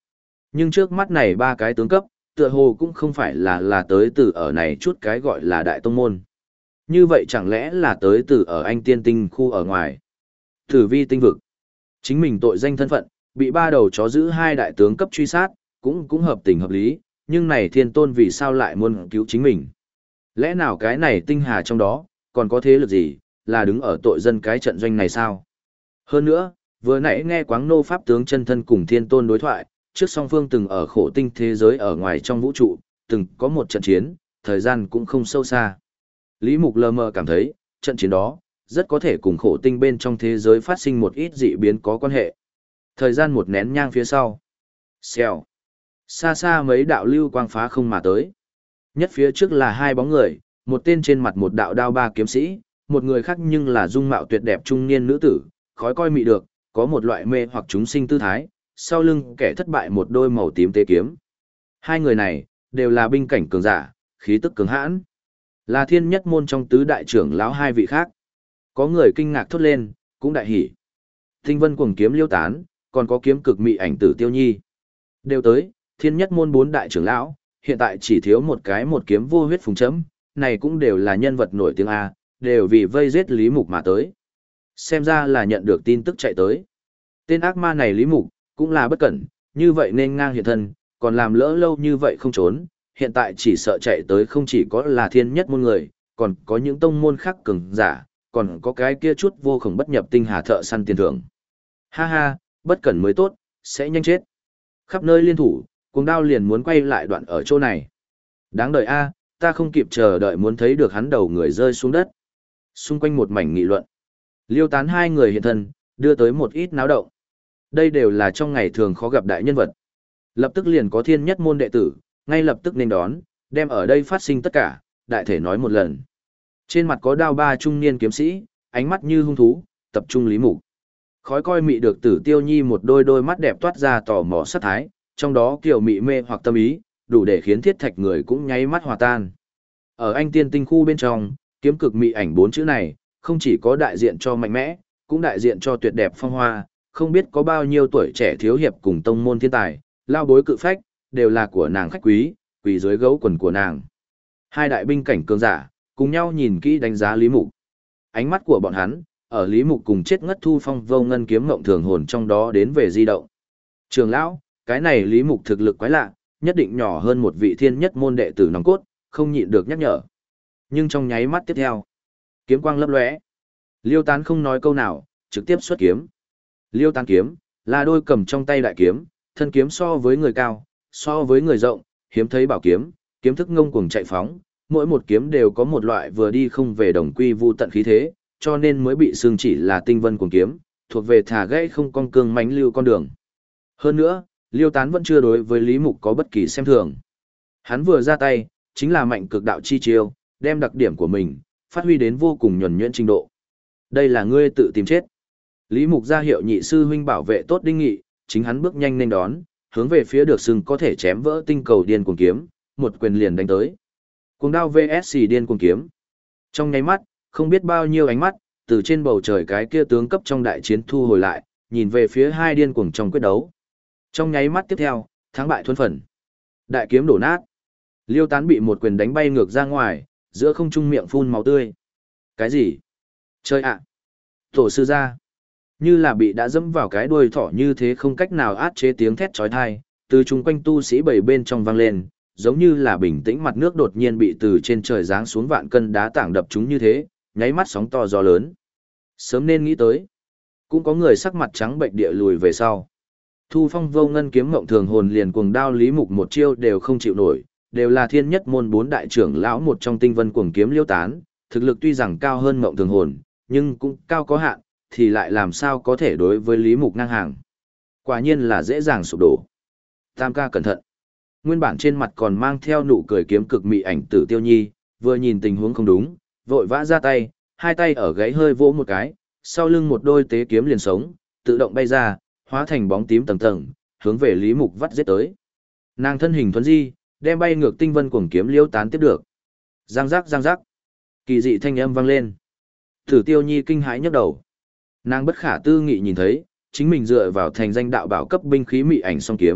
Nhưng trước mắt này ba cái tướng cấp, tựa hồ cũng không phải là tới từ ở này chút cái gọi là đại tông môn. Như vậy chẳng lẽ là tới từ ở anh tiên tinh khu ở ngoài. Tử vi tinh vực. Chính mình tội danh thân phận, bị ba đầu chó giữ hai đại tướng cấp truy sát, cũng hợp tình hợp lý, nhưng này thiên tôn vì sao lại muốn cứu chính mình? Lẽ nào cái này tinh hà trong đó, còn có thế lực gì, là đứng ở tội dân cái trận doanh này sao? Hơn nữa, vừa nãy nghe Quáng Nô Pháp tướng chân thân cùng thiên tôn đối thoại, trước song phương từng ở khổ tinh thế giới ở ngoài trong vũ trụ, từng có một trận chiến, thời gian cũng không sâu xa. Lý Mục lờ mờ cảm thấy, trận chiến đó, rất có thể cùng khổ tinh bên trong thế giới phát sinh một ít dị biến có quan hệ. Thời gian một nén nhang phía sau. Xèo. Xa xa mấy đạo lưu quang phá không mà tới. Nhất phía trước là hai bóng người, một tên trên mặt một đạo đao ba kiếm sĩ, một người khác nhưng là dung mạo tuyệt đẹp trung niên nữ tử, khói coi mị được, có một loại mê hoặc chúng sinh tư thái, sau lưng kẻ thất bại một đôi màu tím tế kiếm. Hai người này, đều là binh cảnh cường giả, khí tức cường hãn. Là thiên nhất môn trong tứ đại trưởng lão hai vị khác. Có người kinh ngạc thốt lên, cũng đại hỉ. Tinh vân cuồng kiếm liêu tán, còn có kiếm cực mị ảnh tử tiêu nhi. Đều tới, thiên nhất môn bốn đại trưởng lão, hiện tại chỉ thiếu một cái một kiếm vô huyết phùng chấm, này cũng đều là nhân vật nổi tiếng A, đều vì vây giết Lý Mục mà tới. Xem ra là nhận được tin tức chạy tới. Tên ác ma này Lý Mục, cũng là bất cẩn, như vậy nên ngang hiện thân, còn làm lỡ lâu như vậy không trốn, hiện tại chỉ sợ chạy tới không chỉ có là thiên nhất môn người, còn có những tông môn khác cường giả, còn có cái kia chút vô khổng bất nhập tinh hà thợ săn tiền thưởng. Ha ha, bất cẩn mới tốt, sẽ nhanh chết. Khắp nơi liên thủ, cuồng đao liền muốn quay lại đoạn ở chỗ này. Đáng đợi a, ta không kịp chờ đợi muốn thấy được hắn đầu người rơi xuống đất. Xung quanh một mảnh nghị luận. Liêu tán hai người hiện thân, đưa tới một ít náo động. Đây đều là trong ngày thường khó gặp đại nhân vật. Lập tức liền có thiên nhất môn đệ tử, ngay lập tức nên đón, đem ở đây phát sinh tất cả, đại thể nói một lần. Trên mặt có đao ba trung niên kiếm sĩ, ánh mắt như hung thú, tập trung Lý Mục. Khói coi mị được Tử Tiêu Nhi một đôi đôi mắt đẹp toát ra tò mò sát thái, trong đó kiểu mị mê hoặc tâm ý, đủ để khiến thiết thạch người cũng nháy mắt hòa tan. Ở anh tiên tinh khu bên trong, kiếm cực mị ảnh bốn chữ này, không chỉ có đại diện cho mạnh mẽ, cũng đại diện cho tuyệt đẹp phong hoa, không biết có bao nhiêu tuổi trẻ thiếu hiệp cùng tông môn thiên tài, lao bối cự phách, đều là của nàng khách quý, quỳ dưới gấu quần của nàng. Hai đại binh cảnh cường giả, cùng nhau nhìn kỹ đánh giá Lý Mục. Ánh mắt của bọn hắn, ở Lý Mục cùng chết ngất thu phong vô ngân kiếm ngộng thường hồn trong đó đến về di động. Trường lão, cái này Lý Mục thực lực quái lạ, nhất định nhỏ hơn một vị thiên nhất môn đệ tử nòng cốt, không nhịn được nhắc nhở. Nhưng trong nháy mắt tiếp theo, kiếm quang lấp lóe. Liêu Tán không nói câu nào, trực tiếp xuất kiếm. Liêu Tán kiếm là đôi cầm trong tay đại kiếm, thân kiếm so với người cao, so với người rộng, hiếm thấy bảo kiếm, kiếm thức ngông cuồng chạy phóng, mỗi một kiếm đều có một loại vừa đi không về đồng quy vu tận khí thế, cho nên mới bị xương chỉ là tinh vân cuồng kiếm, thuộc về thả gãy không con cương mãnh lưu con đường. Hơn nữa, Liêu Tán vẫn chưa đối với Lý Mục có bất kỳ xem thường. Hắn vừa ra tay, chính là mạnh cực đạo chi chiêu, đem đặc điểm của mình phát huy đến vô cùng nhuần nhuyễn trình độ. Đây là ngươi tự tìm chết. Lý Mục ra hiệu nhị sư huynh bảo vệ tốt Đinh Nghị, chính hắn bước nhanh nên đón, hướng về phía được sừng có thể chém vỡ tinh cầu điên cuồng kiếm, một quyền liền đánh tới. Cuồng đao VS điên cuồng kiếm. Trong nháy mắt, không biết bao nhiêu ánh mắt, từ trên bầu trời cái kia tướng cấp trong đại chiến thu hồi lại, nhìn về phía hai điên cuồng trong quyết đấu. Trong nháy mắt tiếp theo, thắng bại thuần phần. Đại kiếm đổ nát. Liêu Tán bị một quyền đánh bay ngược ra ngoài, giữa không trung miệng phun máu tươi. Cái gì? Chơi ạ! Tổ sư ra! Như là bị đã dẫm vào cái đuôi thỏ như thế không cách nào át chế tiếng thét chói tai, từ chung quanh tu sĩ bảy bên trong vang lên, giống như là bình tĩnh mặt nước đột nhiên bị từ trên trời giáng xuống vạn cân đá tảng đập chúng như thế, nháy mắt sóng to gió lớn. Sớm nên nghĩ tới. Cũng có người sắc mặt trắng bệnh địa lùi về sau. Thu phong vô ngân kiếm mộng thường hồn liền cuồng đao Lý Mục một chiêu đều không chịu nổi, đều là thiên nhất môn bốn đại trưởng lão một trong tinh vân cuồng kiếm Liêu Tán, thực lực tuy rằng cao hơn mộng thường hồn, nhưng cũng cao có hạn, thì lại làm sao có thể đối với Lý Mục ngang hàng. Quả nhiên là dễ dàng sụp đổ. Tam ca cẩn thận. Nguyên bản trên mặt còn mang theo nụ cười kiếm cực mị ảnh tử Tiêu Nhi, vừa nhìn tình huống không đúng, vội vã ra tay, hai tay ở gáy hơi vỗ một cái, sau lưng một đôi tế kiếm liền sống, tự động bay ra, hóa thành bóng tím tầng tầng, hướng về Lý Mục vắt giết tới. Nàng thân hình thuần di, đem bay ngược tinh vân cuồng kiếm Liêu Tán tiếp được. Giang giác giang giác. Kỳ dị thanh âm vang lên. Tử Tiêu Nhi kinh hãi nhấc đầu. Nàng bất khả tư nghị nhìn thấy, chính mình dựa vào thành danh đạo bảo cấp binh khí mị ảnh song kiếm,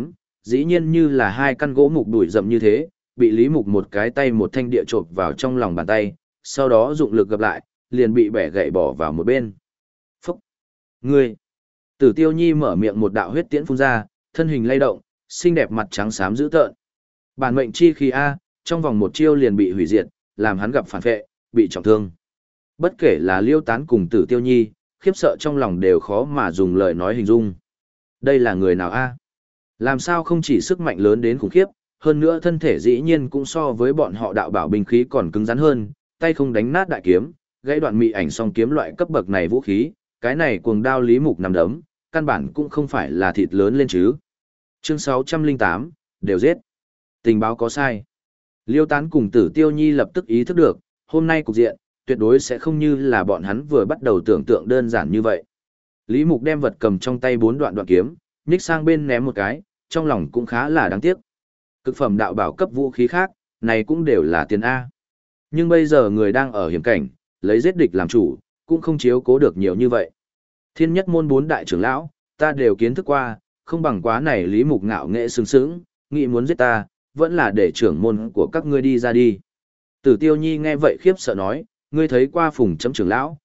dĩ nhiên như là hai căn gỗ mục đuổi rậm như thế, bị Lý Mục một cái tay một thanh địa chộp vào trong lòng bàn tay, sau đó dụng lực gập lại, liền bị bẻ gãy bỏ vào một bên. Phúc! Ngươi! Tử Tiêu Nhi mở miệng một đạo huyết tiễn phun ra, thân hình lay động, xinh đẹp mặt trắng xám dữ tợn. Bản mệnh chi khí A, trong vòng một chiêu liền bị hủy diệt, làm hắn gặp phản vệ, bị trọng thương. Bất kể là Liêu Tán cùng Tử Tiêu Nhi, khiếp sợ trong lòng đều khó mà dùng lời nói hình dung. Đây là người nào A? Làm sao không chỉ sức mạnh lớn đến khủng khiếp, hơn nữa thân thể dĩ nhiên cũng so với bọn họ đạo bảo binh khí còn cứng rắn hơn, tay không đánh nát đại kiếm, gãy đoạn mị ảnh song kiếm loại cấp bậc này vũ khí, cái này cuồng đao Lý Mục nằm đấm, căn bản cũng không phải là thịt lớn lên chứ. Chương 608, đều giết. Tình báo có sai. Liêu Tán cùng Tử Tiêu Nhi lập tức ý thức được, hôm nay cục diện, tuyệt đối sẽ không như là bọn hắn vừa bắt đầu tưởng tượng đơn giản như vậy. Lý Mục đem vật cầm trong tay 4 đoạn kiếm, nhích sang bên ném một cái, trong lòng cũng khá là đáng tiếc. Cực phẩm đạo bảo cấp vũ khí khác, này cũng đều là tiền A. Nhưng bây giờ người đang ở hiểm cảnh, lấy giết địch làm chủ, cũng không chiếu cố được nhiều như vậy. Thiên nhất môn 4 đại trưởng lão, ta đều kiến thức qua, không bằng quá này Lý Mục ngạo nghệ sướng sướng, nghĩ muốn giết ta, vẫn là để trưởng môn của các ngươi đi ra đi. Tử Tiêu Nhi nghe vậy khiếp sợ nói, ngươi thấy qua Phùng Chấm trưởng lão,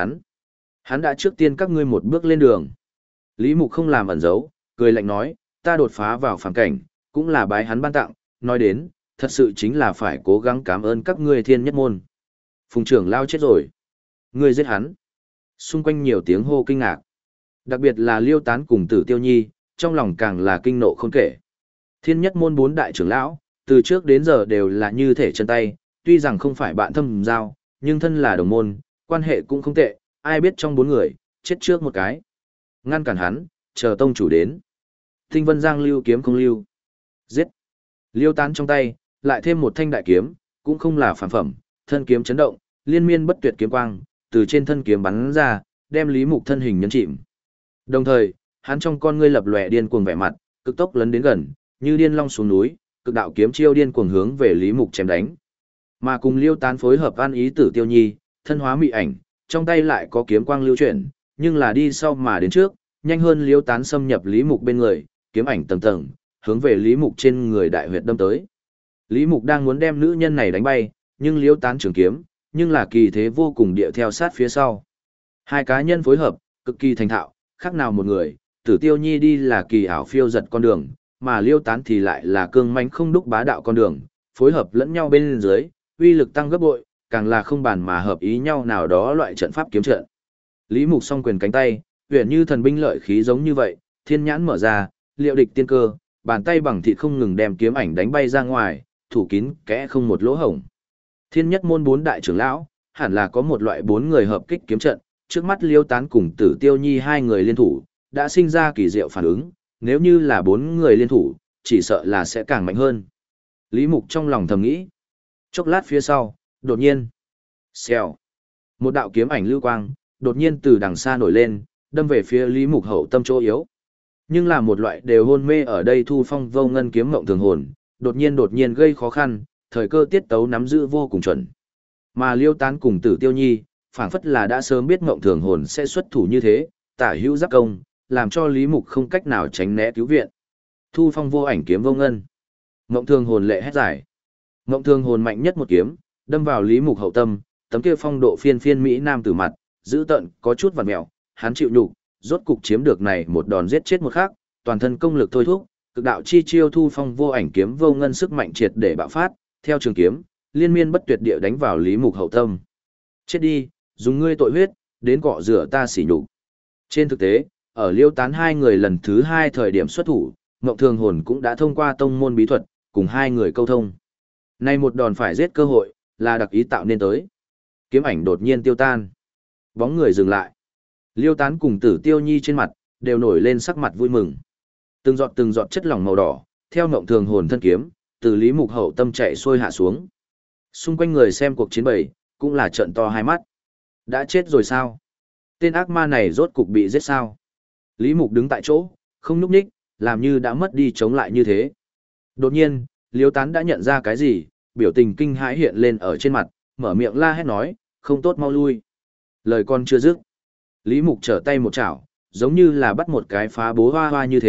hắn đã trước tiên các ngươi một bước lên đường. Lý Mục không làm ẩn giấu, cười lạnh nói, ta đột phá vào phàm cảnh, cũng là bái hắn ban tặng, nói đến, thật sự chính là phải cố gắng cảm ơn các ngươi thiên nhất môn. Phùng trưởng lão chết rồi. Ngươi giết hắn. Xung quanh nhiều tiếng hô kinh ngạc. Đặc biệt là Liêu Tán cùng Tử Tiêu Nhi, trong lòng càng là kinh nộ không kể. Thiên nhất môn 4 đại trưởng lão, từ trước đến giờ đều là như thể chân tay, tuy rằng không phải bạn thâm giao, nhưng thân là đồng môn, quan hệ cũng không tệ, ai biết trong 4 người, chết trước một cái. Ngăn cản hắn, chờ tông chủ đến. Tinh Vân Giang lưu kiếm không lưu. Giết. Liêu Tán trong tay, lại thêm một thanh đại kiếm, cũng không là phản phẩm, thân kiếm chấn động, liên miên bất tuyệt kiếm quang, từ trên thân kiếm bắn ra, đem Lý Mục thân hình nhấn chìm. Đồng thời, hắn trong con ngươi lập lòe điên cuồng vẻ mặt, cực tốc lấn đến gần, như điên long xuống núi, cực đạo kiếm chiêu điên cuồng hướng về Lý Mục chém đánh. Mà cùng Liêu Tán phối hợp an ý Tử Tiêu Nhi, thân hóa mị ảnh, trong tay lại có kiếm quang lưu chuyển, nhưng là đi sau mà đến trước, nhanh hơn Liêu Tán xâm nhập Lý Mục bên người, kiếm ảnh tầng tầng, hướng về Lý Mục trên người đại huyệt đâm tới. Lý Mục đang muốn đem nữ nhân này đánh bay, nhưng Liêu Tán trường kiếm, nhưng là kỳ thế vô cùng địa theo sát phía sau. Hai cá nhân phối hợp, cực kỳ thành thạo, khác nào một người, Tử Tiêu Nhi đi là kỳ ảo phiêu giật con đường, mà Liêu Tán thì lại là cương mãnh không đúc bá đạo con đường, phối hợp lẫn nhau bên dưới, uy lực tăng gấp bội, càng là không bàn mà hợp ý nhau nào đó loại trận pháp kiếm trận. Lý Mục song quyền cánh tay, huyền như thần binh lợi khí giống như vậy, thiên nhãn mở ra, liệu địch tiên cơ, bàn tay bằng thịt không ngừng đem kiếm ảnh đánh bay ra ngoài, thủ kín kẽ không một lỗ hổng. Thiên nhất môn 4 đại trưởng lão, hẳn là có một loại 4 người hợp kích kiếm trận, trước mắt Liêu Tán cùng Tử Tiêu Nhi 2 người liên thủ, đã sinh ra kỳ diệu phản ứng, nếu như là 4 người liên thủ, chỉ sợ là sẽ càng mạnh hơn. Lý Mục trong lòng thầm nghĩ. Chốc lát phía sau, đột nhiên, xèo, một đạo kiếm ảnh lưu quang, đột nhiên từ đằng xa nổi lên, đâm về phía Lý Mục hậu tâm chỗ yếu. Nhưng là một loại đều hôn mê ở đây thu phong vô ngân kiếm mộng thường hồn, đột nhiên gây khó khăn, thời cơ tiết tấu nắm giữ vô cùng chuẩn. Mà Liêu Tán cùng Tử Tiêu Nhi, phảng phất là đã sớm biết mộng thường hồn sẽ xuất thủ như thế, tả hữu giáp công, làm cho Lý Mục không cách nào tránh né cứu viện. Thu phong vô ảnh kiếm vô ngân. Mộng thường hồn lệ hét giải. Mộng thường hồn mạnh nhất một kiếm, đâm vào Lý Mục hậu tâm, tấm kia phong độ phiên phiên mỹ nam tử mặt, giữ tận, có chút vặn mèo, hắn chịu nhục, rốt cục chiếm được này một đòn giết chết một khác, toàn thân công lực thôi thúc, cực đạo chi chiêu thu phong vô ảnh kiếm vô ngân sức mạnh triệt để bạo phát, theo trường kiếm, liên miên bất tuyệt địa đánh vào Lý Mục hậu tâm. Chết đi, dùng ngươi tội huyết, đến cọ rửa ta sỉ nhục. Trên thực tế, ở Liêu Tán 2 người lần thứ 2 thời điểm xuất thủ, Ngộng Thường Hồn cũng đã thông qua tông môn bí thuật, cùng 2 người câu thông. Nay một đòn phải giết cơ hội, là đặc ý tạo nên tới. Kiếm ảnh đột nhiên tiêu tan. Bóng người dừng lại. Liêu Tán cùng Tử Tiêu Nhi trên mặt, đều nổi lên sắc mặt vui mừng. Từng giọt chất lỏng màu đỏ, theo Ngộng Thường Hồn thân kiếm, từ Lý Mục hậu tâm chạy xuôi hạ xuống. Xung quanh người xem cuộc chiến bầy, cũng là trợn to hai mắt. Đã chết rồi sao? Tên ác ma này rốt cục bị giết sao? Lý Mục đứng tại chỗ, không nhúc nhích, làm như đã mất đi chống lại như thế. Đột nhiên, Liêu Tán đã nhận ra cái gì, biểu tình kinh hãi hiện lên ở trên mặt, mở miệng la hét nói, không tốt mau lui. Lời con chưa dứt. Lý Mục trở tay một chảo, giống như là bắt một cái phá bố hoa hoa như thế,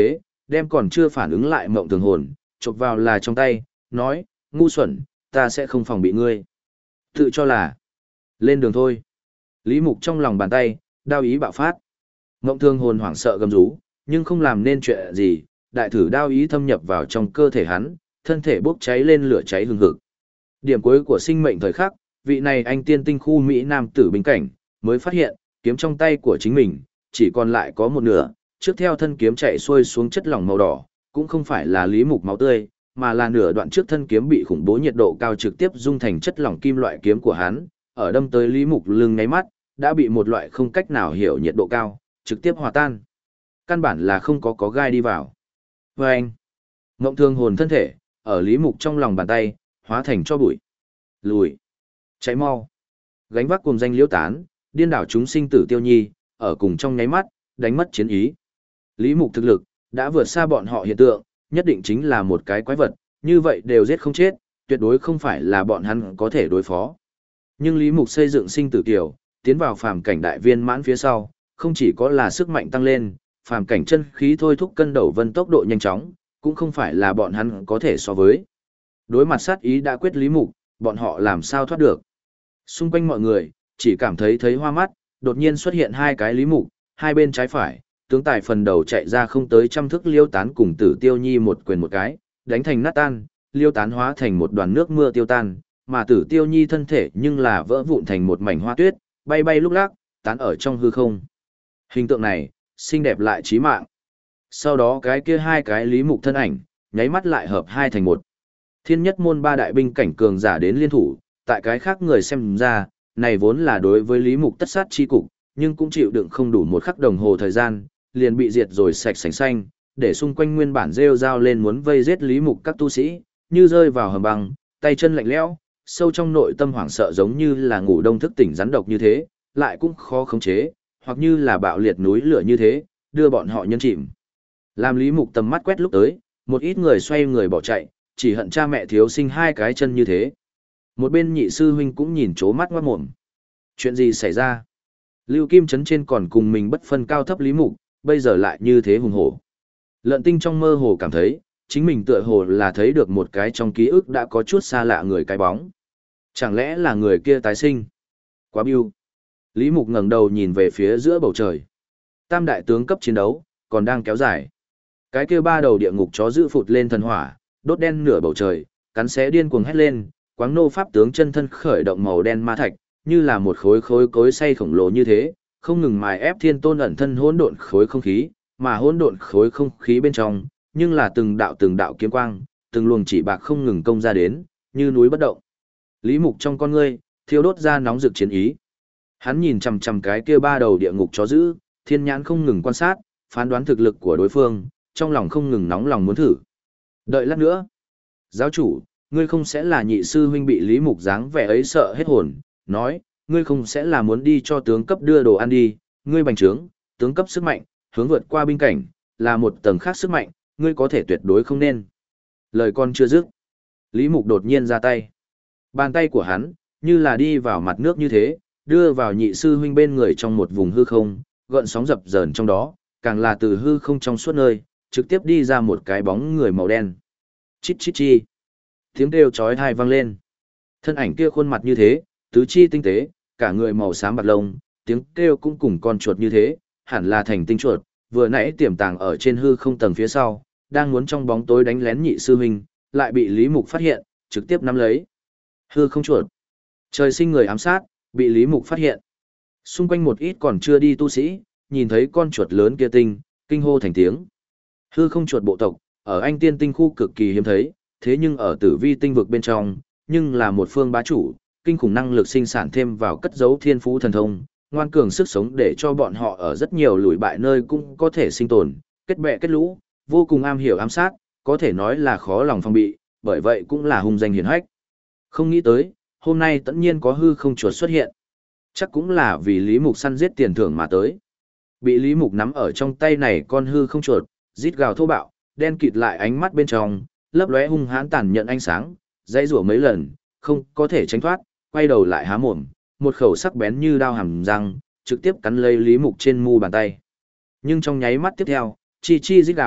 đem còn chưa phản ứng lại mộng thường hồn, chộp vào là trong tay, nói, ngu xuẩn, ta sẽ không phòng bị ngươi. Tự cho là, lên đường thôi. Lý Mục trong lòng bàn tay, đao ý bạo phát. Mộng thường hồn hoảng sợ gầm rú, nhưng không làm nên chuyện gì, đại thử đao ý thâm nhập vào trong cơ thể hắn, thân thể bốc cháy lên lửa cháy hừng hực. Điểm cuối của sinh mệnh thời khắc, vị này anh tiên tinh khu Mỹ Nam tử bình cảnh, mới phát hiện, kiếm trong tay của chính mình, chỉ còn lại có một nửa, trước theo thân kiếm chạy xuôi xuống chất lỏng màu đỏ, cũng không phải là Lý Mục máu tươi, mà là nửa đoạn trước thân kiếm bị khủng bố nhiệt độ cao trực tiếp dung thành chất lỏng kim loại kiếm của hắn, ở đâm tới Lý Mục lưng ngáy mắt, đã bị một loại không cách nào hiểu nhiệt độ cao, trực tiếp hòa tan. Căn bản là không có gai đi vào. Và anh, mộng thương hồn thân thể, ở Lý Mục trong lòng bàn tay, hóa thành cho bụi. Lùi. Cháy mau. Gánh vác cùng danh liễu tán, điên đảo chúng sinh tử tiêu nhi, ở cùng trong nháy mắt, đánh mất chiến ý. Lý Mục thực lực, đã vượt xa bọn họ hiện tượng, nhất định chính là một cái quái vật, như vậy đều giết không chết, tuyệt đối không phải là bọn hắn có thể đối phó. Nhưng Lý Mục xây dựng sinh tử kiều, tiến vào phàm cảnh đại viên mãn phía sau, không chỉ có là sức mạnh tăng lên, phàm cảnh chân khí thôi thúc cân đầu vân tốc độ nhanh chóng, cũng không phải là bọn hắn có thể so với. Đối mặt sát ý đã quyết Lý Mục, bọn họ làm sao thoát được. Xung quanh mọi người, chỉ cảm thấy hoa mắt, đột nhiên xuất hiện hai cái Lý Mục, hai bên trái phải, tướng tài phần đầu chạy ra không tới trăm thước liêu tán cùng tử tiêu nhi một quyền một cái, đánh thành nát tan, liêu tán hóa thành một đoàn nước mưa tiêu tan, mà tử tiêu nhi thân thể nhưng là vỡ vụn thành một mảnh hoa tuyết, bay bay lúc lắc, tán ở trong hư không. Hình tượng này, xinh đẹp lại chí mạng. Sau đó cái kia hai cái Lý Mục thân ảnh, nháy mắt lại hợp hai thành một. Thiên nhất môn ba đại binh cảnh cường giả đến liên thủ, tại cái khác người xem ra, này vốn là đối với Lý Mục tất sát chi cục, nhưng cũng chịu đựng không đủ một khắc đồng hồ thời gian, liền bị diệt rồi sạch sành xanh, để xung quanh nguyên bản rêu rao lên muốn vây giết Lý Mục các tu sĩ, như rơi vào hầm băng, tay chân lạnh lẽo, sâu trong nội tâm hoảng sợ giống như là ngủ đông thức tỉnh rắn độc như thế, lại cũng khó khống chế, hoặc như là bạo liệt núi lửa như thế, đưa bọn họ nhân chìm. Làm Lý Mục tầm mắt quét lúc tới, một ít người xoay người bỏ chạy, chỉ hận cha mẹ thiếu sinh hai cái chân như thế. Một bên nhị sư huynh cũng nhìn chố mắt ngoát mồm. Chuyện gì xảy ra? Lưu Kim Trấn trên còn cùng mình bất phân cao thấp Lý Mục, bây giờ lại như thế hùng hổ. Lợn tinh trong mơ hồ cảm thấy, chính mình tựa hồ là thấy được một cái trong ký ức đã có chút xa lạ người cái bóng. Chẳng lẽ là người kia tái sinh? Quá biêu. Lý Mục ngẩng đầu nhìn về phía giữa bầu trời. Tam đại tướng cấp chiến đấu, còn đang kéo dài. Cái kia ba đầu địa ngục chó dữ phụt lên thần hỏa, đốt đen nửa bầu trời, cắn xé điên cuồng hét lên, quáng nô pháp tướng chân thân khởi động màu đen ma thạch, như là một khối khối cối xay khổng lồ như thế, không ngừng mài ép thiên tôn ẩn thân hỗn độn khối không khí, mà hỗn độn khối không khí bên trong, nhưng là từng đạo kiếm quang, từng luồng chỉ bạc không ngừng công ra đến, như núi bất động. Lý Mục trong con ngươi, thiêu đốt ra nóng rực chiến ý. Hắn nhìn chằm chằm cái kia ba đầu địa ngục chó dữ, thiên nhãn không ngừng quan sát, phán đoán thực lực của đối phương, trong lòng không ngừng nóng lòng muốn thử. Đợi lát nữa. Giáo chủ, ngươi không sẽ là nhị sư huynh bị Lý Mục dáng vẻ ấy sợ hết hồn, nói, ngươi không sẽ là muốn đi cho tướng cấp đưa đồ ăn đi, ngươi bành trướng, tướng cấp sức mạnh, hướng vượt qua binh cảnh, là một tầng khác sức mạnh, ngươi có thể tuyệt đối không nên. Lời con chưa dứt. Lý Mục đột nhiên ra tay. Bàn tay của hắn, như là đi vào mặt nước như thế, đưa vào nhị sư huynh bên người trong một vùng hư không, gợn sóng dập dờn trong đó, càng là từ hư không trong suốt nơi, trực tiếp đi ra một cái bóng người màu đen. Chít chít chi. Tiếng kêu chói tai vang lên. Thân ảnh kia khuôn mặt như thế, tứ chi tinh tế, cả người màu xám bạc lông, tiếng kêu cũng cùng con chuột như thế, hẳn là thành tinh chuột, vừa nãy tiềm tàng ở trên hư không tầng phía sau, đang muốn trong bóng tối đánh lén nhị sư huynh, lại bị Lý Mục phát hiện, trực tiếp nắm lấy. Hư không chuột. Trời sinh người ám sát, bị Lý Mục phát hiện. Xung quanh một ít còn chưa đi tu sĩ, nhìn thấy con chuột lớn kia tinh, kinh hô thành tiếng. Hư không chuột bộ tộc, ở Anh Tiên tinh khu cực kỳ hiếm thấy, thế nhưng ở Tử Vi tinh vực bên trong, nhưng là một phương bá chủ, kinh khủng năng lực sinh sản thêm vào cất giấu thiên phú thần thông, ngoan cường sức sống để cho bọn họ ở rất nhiều lùi bại nơi cũng có thể sinh tồn, kết bè kết lũ, vô cùng am hiểu ám sát, có thể nói là khó lòng phòng bị, bởi vậy cũng là hung danh hiển hách. Không nghĩ tới, hôm nay tất nhiên có hư không chuột xuất hiện. Chắc cũng là vì Lý Mục săn giết tiền thưởng mà tới. Bị Lý Mục nắm ở trong tay này con hư không chuột, rít gào thô bạo, đen kịt lại ánh mắt bên trong, lấp lóe hung hãn tàn nhận ánh sáng, dãy rủa mấy lần, không có thể tránh thoát, quay đầu lại há mồm, một khẩu sắc bén như đao hàm răng, trực tiếp cắn lấy Lý Mục trên mu bàn tay. Nhưng trong nháy mắt tiếp theo, chi chi rít gào,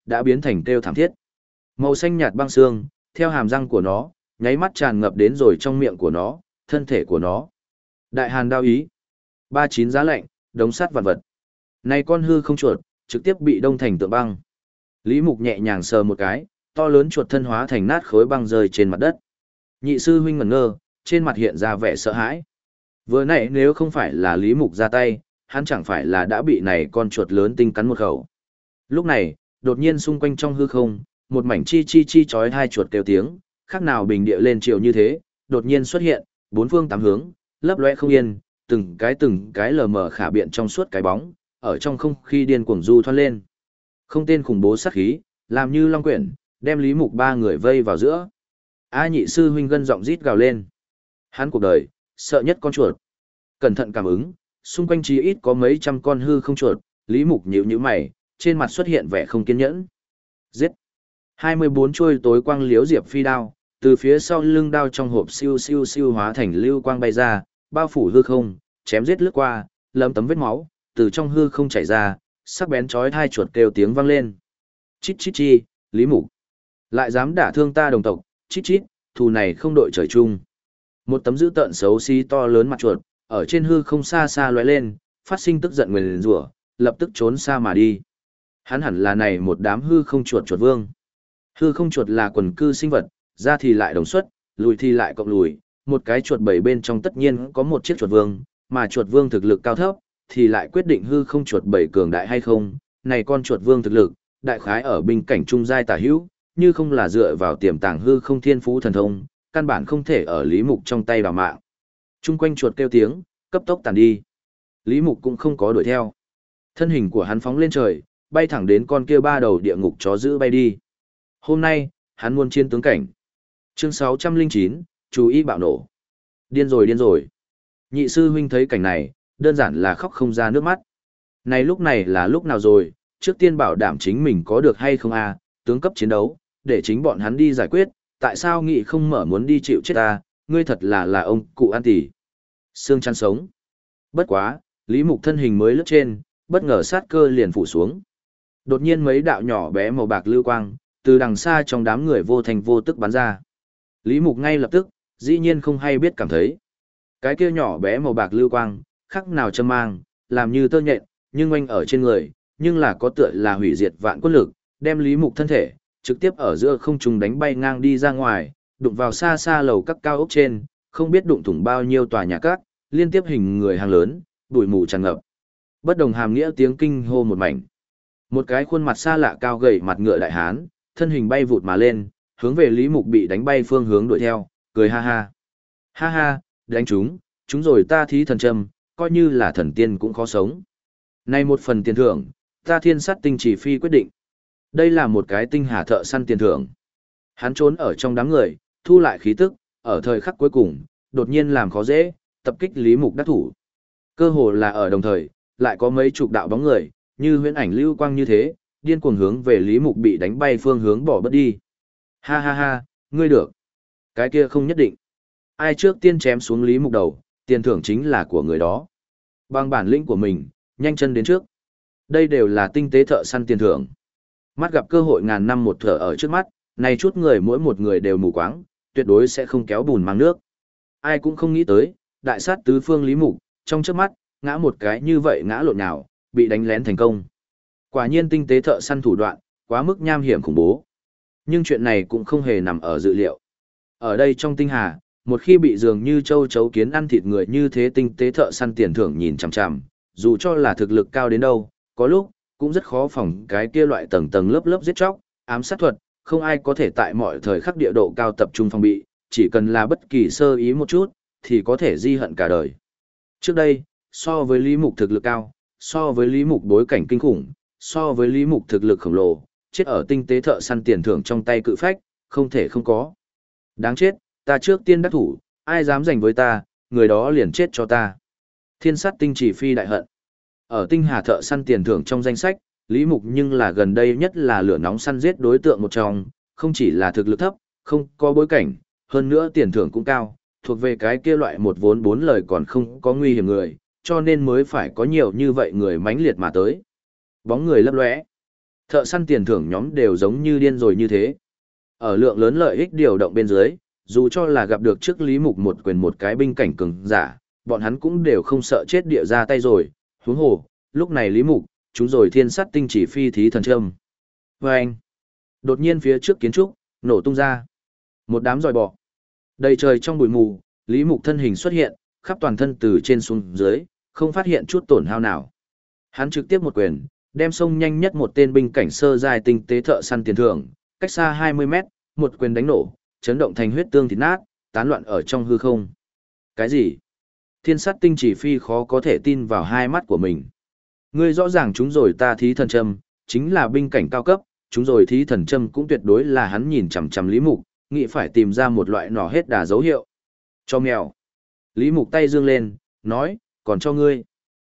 đã biến thành kêu thảm thiết. Màu xanh nhạt băng xương, theo hàm răng của nó, nháy mắt tràn ngập đến rồi trong miệng của nó, thân thể của nó. Đại hàn đao ý. 39 giá lạnh, đống sắt vạn vật. Này con hư không chuột, trực tiếp bị đông thành tượng băng. Lý Mục nhẹ nhàng sờ một cái, to lớn chuột thân hóa thành nát khối băng rơi trên mặt đất. Nhị sư huynh ngẩn ngơ, trên mặt hiện ra vẻ sợ hãi. Vừa nãy nếu không phải là Lý Mục ra tay, hắn chẳng phải là đã bị này con chuột lớn tinh cắn một khẩu. Lúc này, đột nhiên xung quanh trong hư không, một mảnh chi chi chi chói hai chuột kêu tiếng, khác nào bình địa lên triều như thế, đột nhiên xuất hiện, bốn phương tám hướng, lấp lóe không yên, từng cái lờ mờ khả biện trong suốt cái bóng, ở trong không khí điên cuồng du thoát lên. Không tên khủng bố sát khí, làm như long quyển, đem Lý Mục ba người vây vào giữa. A nhị sư huynh gân giọng rít gào lên. Hắn cuộc đời, sợ nhất con chuột. Cẩn thận cảm ứng, xung quanh chí ít có mấy trăm con hư không chuột, Lý Mục nhíu nhíu mày, trên mặt xuất hiện vẻ không kiên nhẫn. Giết. 24 chuôi tối quang liếu diệp phi đao, từ phía sau lưng đao trong hộp siêu siêu siêu hóa thành lưu quang bay ra, bao phủ hư không, chém giết lướt qua, lấm tấm vết máu, từ trong hư không chảy ra, sắc bén chói tai chuột kêu tiếng vang lên. Chít chít chi, Lý Mục. Lại dám đả thương ta đồng tộc, chít chít, thù này không đội trời chung. Một tấm dữ tợn xấu xí to lớn mặt chuột, ở trên hư không xa xa lóe lên, phát sinh tức giận nguyền rủa, lập tức trốn xa mà đi. Hắn hẳn là này một đám hư không chuột chuột vương. Hư không chuột là quần cư sinh vật, ra thì lại đồng xuất, lùi thì lại cộng lùi, một cái chuột bảy bên trong tất nhiên có một chiếc chuột vương, mà chuột vương thực lực cao thấp, thì lại quyết định hư không chuột bảy cường đại hay không. Này con chuột vương thực lực, đại khái ở binh cảnh trung giai tả hữu, như không là dựa vào tiềm tàng hư không thiên phú thần thông, căn bản không thể ở Lý Mục trong tay bảo mạng. Trung quanh chuột kêu tiếng, cấp tốc tàn đi. Lý Mục cũng không có đuổi theo. Thân hình của hắn phóng lên trời, bay thẳng đến con kia ba đầu địa ngục chó giữ bay đi. Hôm nay, hắn muốn chiến tướng cảnh. Chương 609, chú ý bạo nổ. Điên rồi điên rồi. Nhị sư huynh thấy cảnh này, đơn giản là khóc không ra nước mắt. Này là lúc nào rồi, trước tiên bảo đảm chính mình có được hay không a, tướng cấp chiến đấu, để chính bọn hắn đi giải quyết, tại sao nghị không mở muốn đi chịu chết ta, ngươi thật là ông cụ ăn tỉ. Xương chăn sống. Bất quá, Lý Mục thân hình mới lướt trên, bất ngờ sát cơ liền phủ xuống. Đột nhiên mấy đạo nhỏ bé màu bạc lưu quang, từ đằng xa trong đám người vô thành vô tức bắn ra. Lý Mục ngay lập tức, dĩ nhiên không hay biết cảm thấy. Cái kia nhỏ bé màu bạc lưu quang, khắc nào châm mang, làm như tơ nhện, nhưng oanh ở trên người, nhưng là có tựa là hủy diệt vạn quân lực, đem Lý Mục thân thể, trực tiếp ở giữa không trung đánh bay ngang đi ra ngoài, đụng vào xa xa lầu các cao ốc trên, không biết đụng thủng bao nhiêu tòa nhà các, liên tiếp hình người hàng lớn, bụi mù tràn ngập. Bất đồng hàm nghĩa tiếng kinh hô một mảnh. Một cái khuôn mặt xa lạ cao gầy mặt ngựa đại hán, thân hình bay vụt mà lên, hướng về Lý Mục bị đánh bay phương hướng đuổi theo, cười ha ha. Ha ha, đánh chúng rồi ta thí thần châm, coi như là thần tiên cũng khó sống. Này một phần tiền thưởng, ta thiên sát tinh chỉ phi quyết định. Đây là một cái tinh hà thợ săn tiền thưởng. Hắn trốn ở trong đám người, thu lại khí tức, ở thời khắc cuối cùng, đột nhiên làm khó dễ, tập kích Lý Mục đắc thủ. Cơ hồ là ở đồng thời, lại có mấy chục đạo bóng người, như huyễn ảnh lưu quang như thế, điên cuồng hướng về Lý Mục bị đánh bay phương hướng bỏ bất đi. Ha ha ha, ngươi được. Cái kia không nhất định. Ai trước tiên chém xuống Lý Mục đầu, tiền thưởng chính là của người đó. Bằng bản lĩnh của mình, nhanh chân đến trước. Đây đều là tinh tế thợ săn tiền thưởng. Mắt gặp cơ hội ngàn năm một thở ở trước mắt, này chút người mỗi một người đều mù quáng, tuyệt đối sẽ không kéo bùn mang nước. Ai cũng không nghĩ tới, đại sát tứ phương Lý Mục, trong trước mắt, ngã một cái như vậy ngã lộn nhào, bị đánh lén thành công. Quả nhiên tinh tế thợ săn thủ đoạn, quá mức nham hiểm khủng bố. Nhưng chuyện này cũng không hề nằm ở dự liệu. Ở đây trong tinh hà, một khi bị dường như châu chấu kiến ăn thịt người như thế tinh tế thợ săn tiền thưởng nhìn chằm chằm, dù cho là thực lực cao đến đâu, có lúc, cũng rất khó phòng cái kia loại tầng tầng lớp lớp giết chóc, ám sát thuật, không ai có thể tại mọi thời khắc địa độ cao tập trung phòng bị, chỉ cần là bất kỳ sơ ý một chút, thì có thể di hận cả đời. Trước đây, so với Lý Mục thực lực cao, so với Lý Mục bối cảnh kinh khủng, so với Lý Mục thực lực khổng lồ, chết ở tinh tế thợ săn tiền thưởng trong tay cự phách, không thể không có. Đáng chết, ta trước tiên đắc thủ, ai dám giành với ta, người đó liền chết cho ta. Thiên sát tinh chỉ phi đại hận. Ở tinh hà thợ săn tiền thưởng trong danh sách, Lý Mục nhưng là gần đây nhất là lửa nóng săn giết đối tượng một trong, không chỉ là thực lực thấp, không có bối cảnh, hơn nữa tiền thưởng cũng cao, thuộc về cái kia loại một vốn bốn lời còn không có nguy hiểm người, cho nên mới phải có nhiều như vậy người mãnh liệt mà tới. Bóng người lấp lóe. Thợ săn tiền thưởng nhóm đều giống như điên rồi như thế. Ở lượng lớn lợi ích điều động bên dưới, dù cho là gặp được trước Lý Mục một quyền một cái binh cảnh cường giả, bọn hắn cũng đều không sợ chết địa ra tay rồi. Huống hồ, lúc này Lý Mục, chúng rồi thiên sát tinh chỉ phi thí thần châm. Và anh, đột nhiên phía trước kiến trúc, nổ tung ra. Một đám dòi bọ. Đầy trời trong bụi mù, Lý Mục thân hình xuất hiện, khắp toàn thân từ trên xuống dưới, không phát hiện chút tổn hao nào. Hắn trực tiếp một quyền, đem xông nhanh nhất một tên binh cảnh sơ giai tinh tế thợ săn tiền thưởng, cách xa 20 mét, một quyền đánh nổ, chấn động thành huyết tương thịt nát, tán loạn ở trong hư không. Cái gì? Thiên sát tinh chỉ phi khó có thể tin vào hai mắt của mình. Ngươi rõ ràng chúng rồi ta thí thần châm, chính là binh cảnh cao cấp, chúng rồi thí thần châm cũng tuyệt đối là hắn nhìn chằm chằm Lý Mục, nghĩ phải tìm ra một loại nỏ hết đà dấu hiệu. Cho mèo. Lý Mục tay dương lên, nói, còn cho ngươi.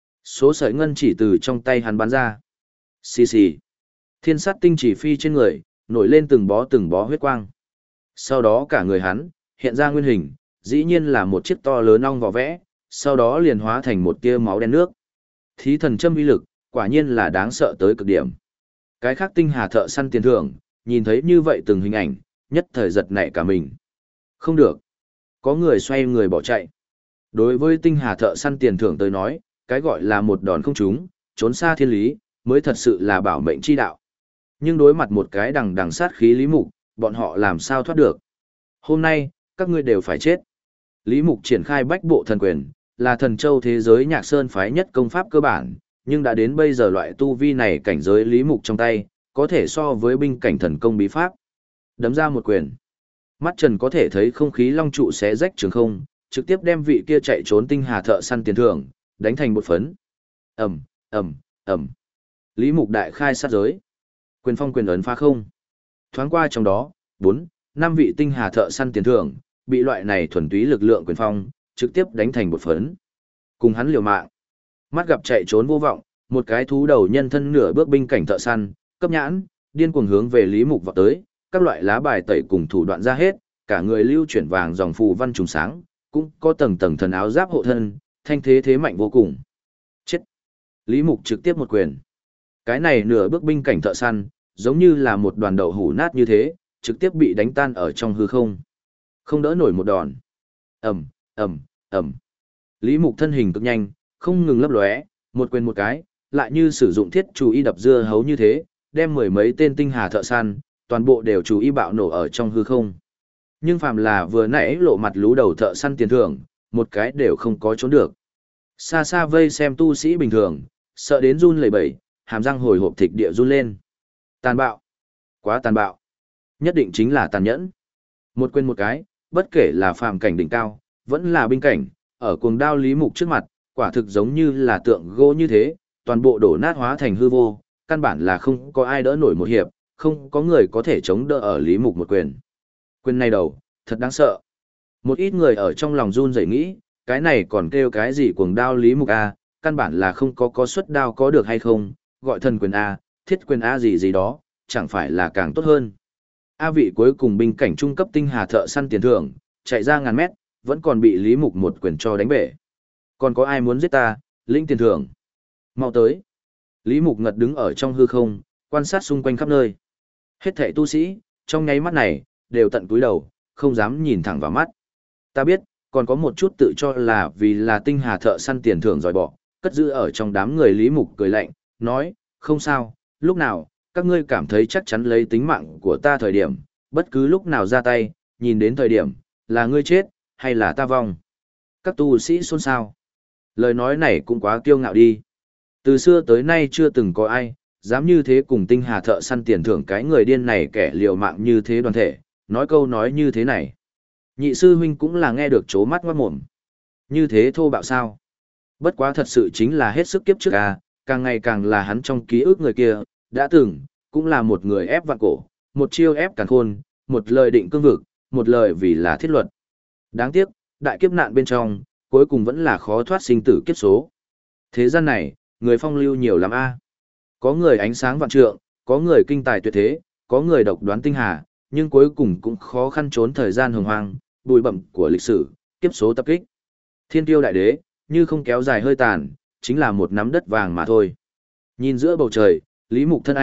Số sợi ngân chỉ từ trong tay hắn bắn ra. Xì xì. Thiên sát tinh chỉ phi trên người, nổi lên từng bó huyết quang. Sau đó cả người hắn, hiện ra nguyên hình, dĩ nhiên là một chiếc to lớn ong vỏ vẽ, sau đó liền hóa thành một tia máu đen nước. Thí thần châm uy lực, quả nhiên là đáng sợ tới cực điểm. Cái khác tinh hà thợ săn tiền thưởng, nhìn thấy như vậy từng hình ảnh, nhất thời giật nảy cả mình. Không được. Có người xoay người bỏ chạy. Đối với tinh hà thợ săn tiền thưởng tới nói, cái gọi là một đòn không trúng, trốn xa thiên lý, mới thật sự là bảo mệnh chi đạo. Nhưng đối mặt một cái đằng đằng sát khí Lý Mục, bọn họ làm sao thoát được. Hôm nay, các ngươi đều phải chết. Lý Mục triển khai bách bộ thần quyền, là thần châu thế giới nhạc sơn phái nhất công pháp cơ bản, nhưng đã đến bây giờ loại tu vi này cảnh giới Lý Mục trong tay, có thể so với binh cảnh thần công bí pháp. Đấm ra một quyền. Mắt trần có thể thấy không khí long trụ xé rách trường không, trực tiếp đem vị kia chạy trốn tinh hà thợ săn tiền thưởng, đánh thành bột phấn. Ầm, ầm, ầm. Lý Mục đại khai sát giới. Quyền phong quyền ấn phá không. Thoáng qua trong đó, 4, 5 vị tinh hà thợ săn tiền thưởng, bị loại này thuần túy lực lượng quyền phong, trực tiếp đánh thành bột phấn. Cùng hắn liều mạng. Mắt gặp chạy trốn vô vọng, một cái thú đầu nhân thân nửa bước binh cảnh thợ săn, cấp nhãn, điên cuồng hướng về Lý Mục vọt tới, các loại lá bài tẩy cùng thủ đoạn ra hết, cả người lưu chuyển vàng dòng phù văn trùng sáng, cũng có tầng tầng thần áo giáp hộ thân, thanh thế thế mạnh vô cùng. Chết. Lý Mục trực tiếp một quyền. Cái này nửa bước binh cảnh thợ săn, giống như là một đoàn đậu hủ nát như thế, trực tiếp bị đánh tan ở trong hư không. Không đỡ nổi một đòn. Ầm, ầm, ầm. Lý Mục thân hình cực nhanh, không ngừng lấp lóe, một quyền một cái, lại như sử dụng thiết chú y đập dưa hấu như thế, đem mười mấy tên tinh hà thợ săn, toàn bộ đều chú ý bạo nổ ở trong hư không. Nhưng phàm là vừa nãy lộ mặt lú đầu thợ săn tiền thưởng, một cái đều không có trốn được. Xa xa vây xem tu sĩ bình thường, sợ đến run lẩy bẩy, hàm răng hồi hộp thịt địa run lên. Tàn bạo. Quá tàn bạo. Nhất định chính là tàn nhẫn. Một quên một cái, bất kể là phàm cảnh đỉnh cao, vẫn là binh cảnh, ở cuồng đao Lý Mục trước mặt, quả thực giống như là tượng gỗ như thế, toàn bộ đổ nát hóa thành hư vô, căn bản là không có ai đỡ nổi một hiệp, không có người có thể chống đỡ ở Lý Mục một quyền. Quyền này đầu, thật đáng sợ. Một ít người ở trong lòng run rẩy nghĩ, cái này còn kêu cái gì cuồng đao Lý Mục A, căn bản là không có suất đao có được hay không, gọi thần quyền A, thiết quyền A gì gì đó, chẳng phải là càng tốt hơn. A vị cuối cùng binh cảnh trung cấp tinh hà thợ săn tiền thưởng, chạy ra ngàn mét, vẫn còn bị Lý Mục một quyền cho đánh bể. Còn có ai muốn giết ta, linh tiền thưởng. Mau tới. Lý Mục ngật đứng ở trong hư không, quan sát xung quanh khắp nơi. Hết thảy tu sĩ, trong nháy mắt này, đều tận cúi đầu, không dám nhìn thẳng vào mắt. Ta biết, còn có một chút tự cho là vì là tinh hà thợ săn tiền thưởng dòi bỏ, cất giữ ở trong đám người Lý Mục cười lạnh, nói, không sao, lúc nào, các ngươi cảm thấy chắc chắn lấy tính mạng của ta thời điểm, bất cứ lúc nào ra tay, nhìn đến thời điểm, là ngươi chết, hay là ta vong. Các tu sĩ xôn xao. Lời nói này cũng quá kiêu ngạo đi. Từ xưa tới nay chưa từng có ai, dám như thế cùng tinh hà thợ săn tiền thưởng cái người điên này kẻ liều mạng như thế đoàn thể, nói câu nói như thế này. Nhị sư huynh cũng là nghe được chố mắt ngoát mồm. Như thế thô bạo sao? Bất quá thật sự chính là hết sức kiếp trước à, càng ngày càng là hắn trong ký ức người kia, đã từng, cũng là một người ép vạn cổ, một chiêu ép càn khôn, một lời định cương vực, một lời vì là thiết luật. Đáng tiếc, đại kiếp nạn bên trong, cuối cùng vẫn là khó thoát sinh tử kiếp số. Thế gian này, người phong lưu nhiều lắm a. Có người ánh sáng vạn trượng, có người kinh tài tuyệt thế, có người độc đoán tinh hà, nhưng cuối cùng cũng khó khăn trốn thời gian hồng hoang, bụi bặm của lịch sử, kiếp số tập kích. Thiên tiêu đại đế, như không kéo dài hơi tàn, chính là một nắm đất vàng mà thôi. Nhìn giữa bầu trời, Lý Mục thân ảnh,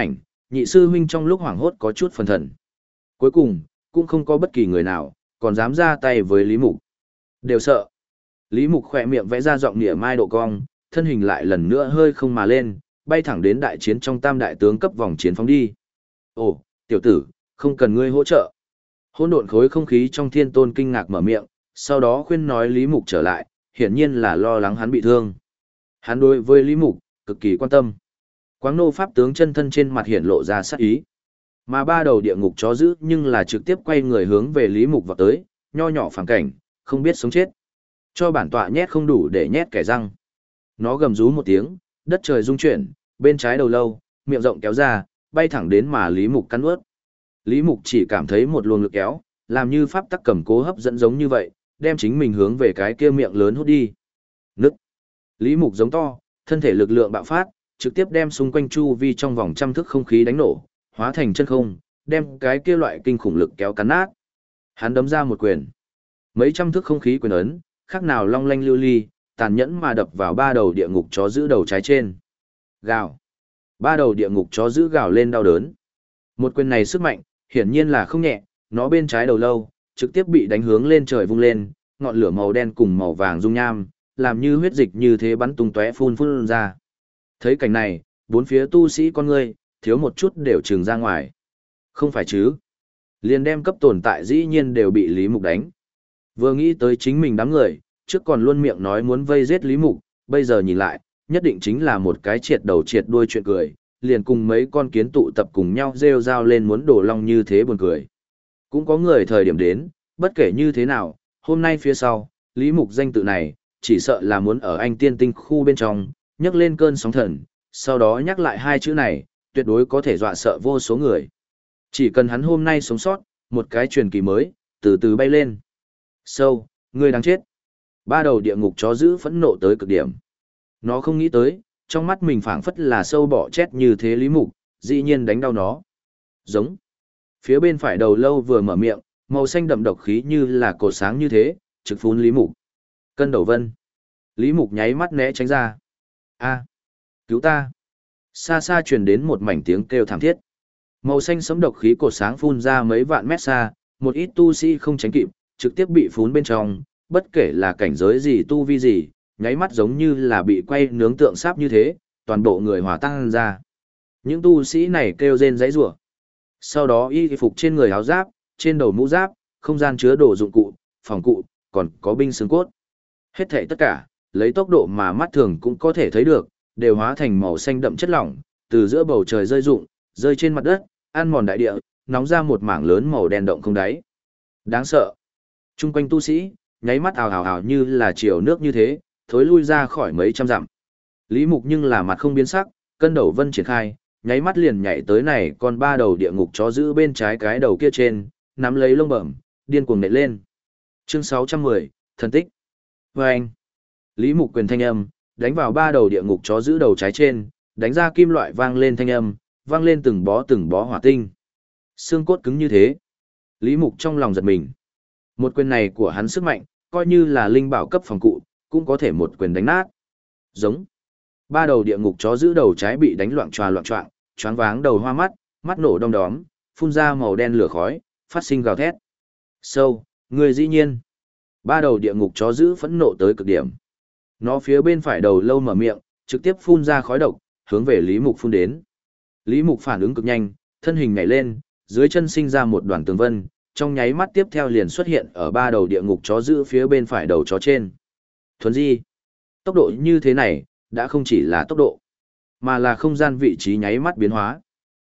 nhị sư huynh trong lúc hoảng hốt có chút phân thần. Cuối cùng, cũng không có bất kỳ người nào, còn dám ra tay với Lý Mục. Đều sợ. Lý Mục khỏe miệng vẽ ra giọng nịa mai độ cong, thân hình lại lần nữa hơi không mà lên, bay thẳng đến đại chiến trong tam đại tướng cấp vòng chiến phóng đi. Ồ, tiểu tử, không cần ngươi hỗ trợ. Hỗn độn khối không khí trong thiên tôn kinh ngạc mở miệng, sau đó khuyên nói Lý Mục trở lại, hiển nhiên là lo lắng hắn bị thương. Hắn đối với Lý Mục, cực kỳ quan tâm. Quáng nô pháp tướng chân thân trên mặt hiện lộ ra sát ý. Mà ba đầu địa ngục chó dữ nhưng là trực tiếp quay người hướng về Lý Mục vào tới, nho nhỏ phản cảnh, không biết sống chết. Cho bản tọa nhét không đủ để nhét kẻ răng. Nó gầm rú một tiếng, đất trời rung chuyển, bên trái đầu lâu, miệng rộng kéo ra, bay thẳng đến mà Lý Mục cắn ướt. Lý Mục chỉ cảm thấy một luồng lực kéo, làm như pháp tắc cầm cố hấp dẫn giống như vậy, đem chính mình hướng về cái kia miệng lớn hút đi. Nứt. Lý Mục giống to, thân thể lực lượng bạo phát, trực tiếp đem xung quanh chu vi trong vòng trăm thước không khí đánh nổ, hóa thành chân không, đem cái kia loại kinh khủng lực kéo cắn nát. Hắn đấm ra một quyền. Mấy trăm thước không khí quyền ấn, khác nào long lanh lưu ly, tàn nhẫn mà đập vào ba đầu địa ngục chó giữ đầu trái trên. Gào. Ba đầu địa ngục chó giữ gào lên đau đớn. Một quyền này sức mạnh, hiển nhiên là không nhẹ, nó bên trái đầu lâu, trực tiếp bị đánh hướng lên trời vung lên, ngọn lửa màu đen cùng màu vàng dung nham, làm như huyết dịch như thế bắn tung tóe phun phun ra. Thấy cảnh này, bốn phía tu sĩ con ngươi, thiếu một chút đều trừng ra ngoài. Không phải chứ? Liền đem cấp tồn tại dĩ nhiên đều bị Lý Mục đánh. Vừa nghĩ tới chính mình đám người, trước còn luôn miệng nói muốn vây giết Lý Mục, bây giờ nhìn lại, nhất định chính là một cái triệt đầu triệt đuôi chuyện cười, liền cùng mấy con kiến tụ tập cùng nhau rêu rao lên muốn đổ long như thế buồn cười. Cũng có người thời điểm đến, bất kể như thế nào, hôm nay phía sau, Lý Mục danh tự này, chỉ sợ là muốn ở anh tiên tinh khu bên trong, nhấc lên cơn sóng thần, sau đó nhắc lại hai chữ này, tuyệt đối có thể dọa sợ vô số người. Chỉ cần hắn hôm nay sống sót, một cái truyền kỳ mới, từ từ bay lên. Sâu, ngươi đáng chết. Ba đầu địa ngục chó giữ phẫn nộ tới cực điểm. Nó không nghĩ tới, trong mắt mình phảng phất là sâu bọ chết như thế Lý Mục, dĩ nhiên đánh đau nó. Giống. Phía bên phải đầu lâu vừa mở miệng, màu xanh đậm độc khí như là cột sáng như thế, trực phún Lý Mục. Cân đầu vân. Lý Mục nháy mắt né tránh ra. A, cứu ta. Xa xa truyền đến một mảnh tiếng kêu thảm thiết. Màu xanh sẫm độc khí cột sáng phun ra mấy vạn mét xa, một ít tu sĩ không tránh kịp, trực tiếp bị phún bên trong, bất kể là cảnh giới gì tu vi gì, nháy mắt giống như là bị quay nướng tượng sáp như thế, toàn bộ người hòa tan ra. Những tu sĩ này kêu rên giãy giụa. Sau đó y phục trên người áo giáp, trên đầu mũ giáp, không gian chứa đồ dụng cụ, phòng cụ, còn có binh xương cốt. Hết thảy tất cả, lấy tốc độ mà mắt thường cũng có thể thấy được, đều hóa thành màu xanh đậm chất lỏng, từ giữa bầu trời rơi rụng, rơi trên mặt đất, ăn mòn đại địa, nóng ra một mảng lớn màu đen động không đáy. Đáng sợ. Trung quanh tu sĩ, nháy mắt ào ào ào như là chiều nước như thế, thối lui ra khỏi mấy trăm dặm. Lý Mục nhưng là mặt không biến sắc, cân đầu vân triển khai, nháy mắt liền nhảy tới này con ba đầu địa ngục chó giữ bên trái cái đầu kia trên, nắm lấy lông bẩm, điên cuồng nện lên. Chương 610, thần tích. Vâng. Lý Mục quyền thanh âm, đánh vào ba đầu địa ngục chó giữ đầu trái trên, đánh ra kim loại vang lên thanh âm, vang lên từng bó hỏa tinh. Xương cốt cứng như thế. Lý Mục trong lòng giật mình. Một quyền này của hắn sức mạnh, coi như là linh bảo cấp phòng cụ, cũng có thể một quyền đánh nát. Giống. Ba đầu địa ngục chó giữ đầu trái bị đánh loạn choạng, choáng váng đầu hoa mắt, mắt nổ đom đóm, phun ra màu đen lửa khói, phát sinh gào thét. Sâu, người dĩ nhiên. Ba đầu địa ngục chó giữ phẫn nộ tới cực điểm. Nó phía bên phải đầu lâu mở miệng, trực tiếp phun ra khói độc, hướng về Lý Mục phun đến. Lý Mục phản ứng cực nhanh, thân hình nhảy lên, dưới chân sinh ra một đoàn tường vân, trong nháy mắt tiếp theo liền xuất hiện ở ba đầu địa ngục chó giữ phía bên phải đầu chó trên. Thuấn di. Tốc độ như thế này, đã không chỉ là tốc độ, mà là không gian vị trí nháy mắt biến hóa.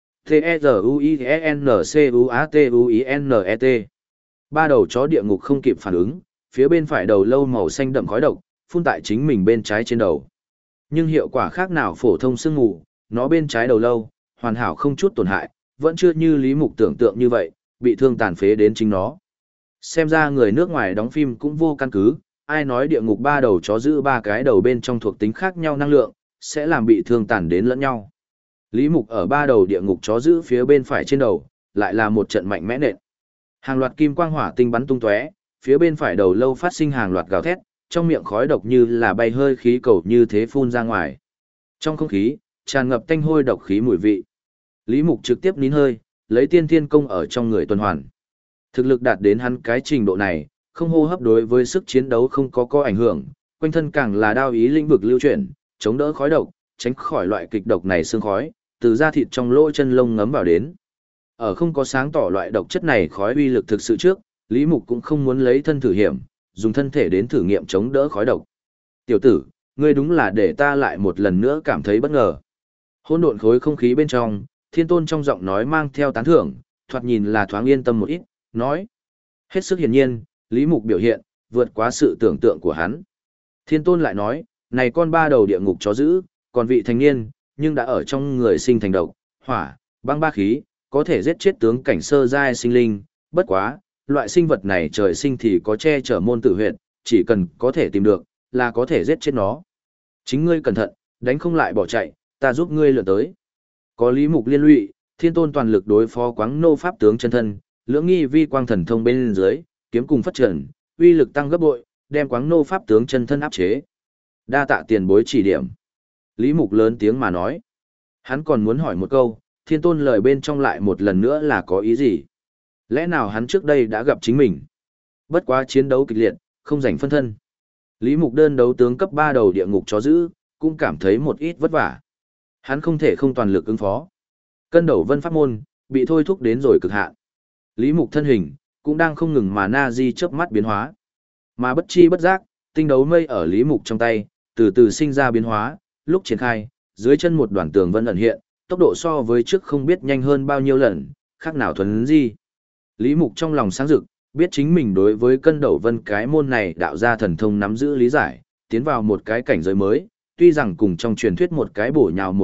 T-E-Z-U-I-N-C-U-A-T-U-I-N-E-T. Ba đầu chó địa ngục không kịp phản ứng, phía bên phải đầu lâu màu xanh đậm khói độc, phun tại chính mình bên trái trên đầu. Nhưng hiệu quả khác nào phổ thông sương mù, nó bên trái đầu lâu, hoàn hảo không chút tổn hại, vẫn chưa như Lý Mục tưởng tượng như vậy, bị thương tàn phế đến chính nó. Xem ra người nước ngoài đóng phim cũng vô căn cứ, ai nói địa ngục ba đầu chó giữ ba cái đầu bên trong thuộc tính khác nhau năng lượng, sẽ làm bị thương tàn đến lẫn nhau. Lý Mục ở ba đầu địa ngục chó giữ phía bên phải trên đầu, lại là một trận mạnh mẽ nện. Hàng loạt kim quang hỏa tinh bắn tung tóe, phía bên phải đầu lâu phát sinh hàng loạt gào thét, trong miệng khói độc như là bay hơi khí cầu như thế phun ra ngoài. Trong không khí, tràn ngập tanh hôi độc khí mùi vị. Lý Mục trực tiếp nín hơi, lấy tiên thiên công ở trong người tuần hoàn. Thực lực đạt đến hắn cái trình độ này, không hô hấp đối với sức chiến đấu không có ảnh hưởng, quanh thân càng là đao ý lĩnh vực lưu chuyển, chống đỡ khói độc, tránh khỏi loại kịch độc này xương khói, từ da thịt trong lỗ chân lông ngấm vào đến. Ở không có sáng tỏ loại độc chất này khói uy lực thực sự trước, Lý Mục cũng không muốn lấy thân thử hiểm, dùng thân thể đến thử nghiệm chống đỡ khói độc. Tiểu tử, ngươi đúng là để ta lại một lần nữa cảm thấy bất ngờ. Hỗn độn khối không khí bên trong, Thiên Tôn trong giọng nói mang theo tán thưởng, thoạt nhìn là thoáng yên tâm một ít, nói. Hết sức hiển nhiên, Lý Mục biểu hiện, vượt quá sự tưởng tượng của hắn. Thiên Tôn lại nói, này con ba đầu địa ngục chó dữ, còn vị thành niên, nhưng đã ở trong người sinh thành độc, hỏa, băng ba khí, có thể giết chết tướng cảnh sơ giai sinh linh, bất quá, loại sinh vật này trời sinh thì có che chở môn tử huyệt, chỉ cần có thể tìm được, là có thể giết chết nó. Chính ngươi cẩn thận, đánh không lại bỏ chạy, ta giúp ngươi lượn tới. Có Lý Mục liên lụy, Thiên Tôn toàn lực đối phó Quáng Nô pháp tướng chân thân, lưỡng nghi vi quang thần thông bên dưới, kiếm cùng phát triển, uy lực tăng gấp bội, đem Quáng Nô pháp tướng chân thân áp chế. Đa tạ tiền bối chỉ điểm. Lý Mục lớn tiếng mà nói. Hắn còn muốn hỏi một câu, Thiên Tôn lời bên trong lại một lần nữa là có ý gì? Lẽ nào hắn trước đây đã gặp chính mình? Bất quá chiến đấu kịch liệt, không rảnh phân thân. Lý Mục đơn đấu tướng cấp 3 đầu địa ngục chó dữ, cũng cảm thấy một ít vất vả. Hắn không thể không toàn lực ứng phó. Cân đầu vân pháp môn, bị thôi thúc đến rồi cực hạn. Lý Mục thân hình, cũng đang không ngừng mà na di chớp mắt biến hóa. Mà bất chi bất giác, tinh đấu mây ở Lý Mục trong tay, từ từ sinh ra biến hóa, lúc triển khai, dưới chân một đoàn tường vân ẩn hiện, tốc độ so với trước không biết nhanh hơn bao nhiêu lần, khác nào thuần di. Lý Mục trong lòng sáng rực, biết chính mình đối với cân đầu vân cái môn này đạo ra thần thông nắm giữ lý giải, tiến vào một cái cảnh giới mới, tuy rằng cùng trong truyền thuyết một cái bổ nhào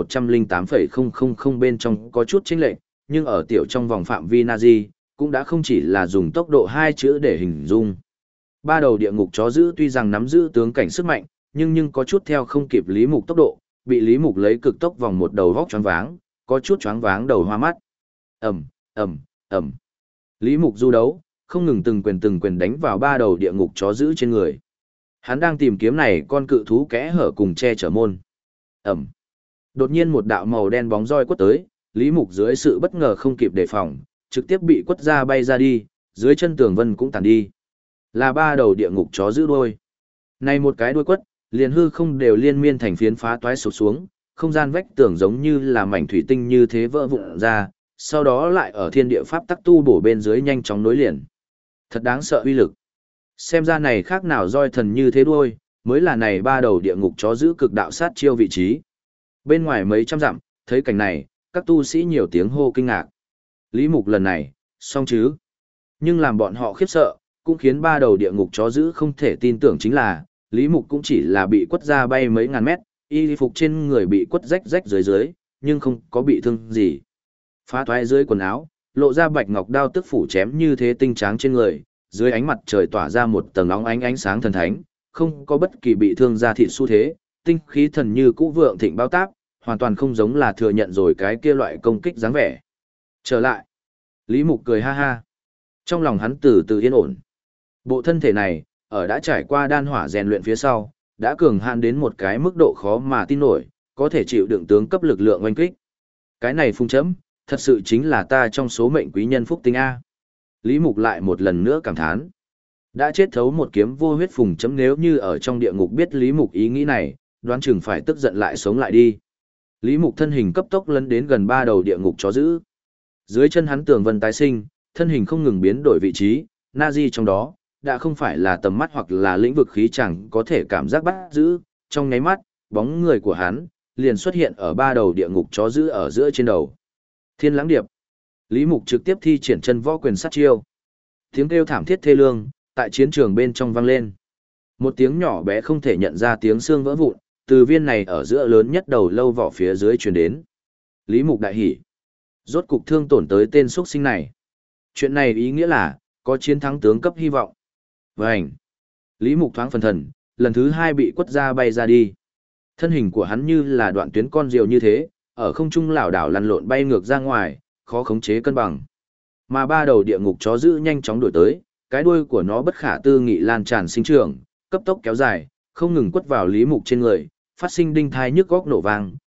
108,000 bên trong có chút chênh lệch, nhưng ở tiểu trong vòng phạm vi Nazi, cũng đã không chỉ là dùng tốc độ hai chữ để hình dung. Ba đầu địa ngục chó dữ tuy rằng nắm giữ tướng cảnh sức mạnh, nhưng có chút theo không kịp Lý Mục tốc độ, bị Lý Mục lấy cực tốc vòng một đầu vóc choáng váng, có chút choáng váng đầu hoa mắt. Ầm, ầm, ầm. Lý Mục du đấu, không ngừng từng quyền đánh vào ba đầu địa ngục chó dữ trên người. Hắn đang tìm kiếm này con cự thú kẽ hở cùng che chở môn. Ầm. Đột nhiên một đạo màu đen bóng roi quất tới, Lý Mục dưới sự bất ngờ không kịp đề phòng, trực tiếp bị quất ra bay ra đi, dưới chân tường vân cũng tàn đi. Là ba đầu địa ngục chó dữ đuôi. Này một cái đuôi quất, liền hư không đều liên miên thành phiến phá toái sụp xuống, không gian vách tường giống như là mảnh thủy tinh như thế vỡ vụn ra, sau đó lại ở thiên địa pháp tắc tu bổ bên dưới nhanh chóng nối liền. Thật đáng sợ uy lực. Xem ra này khác nào roi thần như thế đuôi, mới là này ba đầu địa ngục chó giữ cực đạo sát chiêu vị trí. Bên ngoài mấy trăm dặm, thấy cảnh này, các tu sĩ nhiều tiếng hô kinh ngạc. Lý Mục lần này, xong chứ. Nhưng làm bọn họ khiếp sợ, cũng khiến ba đầu địa ngục chó giữ không thể tin tưởng chính là, Lý Mục cũng chỉ là bị quất ra bay mấy ngàn mét, y phục trên người bị quất rách rách dưới, nhưng không có bị thương gì. Phá thoái dưới quần áo, lộ ra bạch ngọc đao tức phủ chém như thế tinh tráng trên người, dưới ánh mặt trời tỏa ra một tầng óng ánh sáng thần thánh, không có bất kỳ bị thương da thịt xu thế, tinh khí thần như cũ vượng thịnh bao táp, hoàn toàn không giống là thừa nhận rồi cái kia loại công kích dáng vẻ. Trở lại. Lý Mục cười ha ha. Trong lòng hắn từ từ yên ổn. Bộ thân thể này, ở đã trải qua đan hỏa rèn luyện phía sau, đã cường hạn đến một cái mức độ khó mà tin nổi, có thể chịu đựng tướng cấp lực lượng oanh kích. Cái này phung chấm, thật sự chính là ta trong số mệnh quý nhân phúc tinh A. Lý Mục lại một lần nữa cảm thán. Đã chết thấu một kiếm vô huyết phùng chấm, nếu như ở trong địa ngục biết Lý Mục ý nghĩ này, đoán chừng phải tức giận lại sống lại đi. Lý Mục thân hình cấp tốc lấn đến gần ba đầu địa ngục chó dữ. Dưới chân hắn tường vân tái sinh, thân hình không ngừng biến đổi vị trí, Nazi trong đó, đã không phải là tầm mắt hoặc là lĩnh vực khí chẳng có thể cảm giác bắt giữ, trong nháy mắt, bóng người của hắn liền xuất hiện ở ba đầu địa ngục chó dữ ở giữa trên đầu. Thiên Lãng Điệp. Lý Mục trực tiếp thi triển chân võ quyền sát chiêu. Tiếng kêu thảm thiết thê lương tại chiến trường bên trong vang lên. Một tiếng nhỏ bé không thể nhận ra tiếng xương vỡ vụn, từ viên này ở giữa lớn nhất đầu lâu vỏ phía dưới truyền đến. Lý Mục đại hỉ. Rốt cục thương tổn tới tên xuất sinh này. Chuyện này ý nghĩa là có chiến thắng tướng cấp hy vọng. Vành. Lý Mục thoáng phần thần, lần thứ hai bị quất ra bay ra đi. Thân hình của hắn như là đoạn tuyến con diều như thế, ở không trung lảo đảo lăn lộn bay ngược ra ngoài, khó khống chế cân bằng. Mà ba đầu địa ngục chó dữ nhanh chóng đuổi tới, cái đuôi của nó bất khả tư nghị lan tràn sinh trưởng, cấp tốc kéo dài, không ngừng quất vào Lý Mục trên người, phát sinh đinh thai nhức góc nổ vang,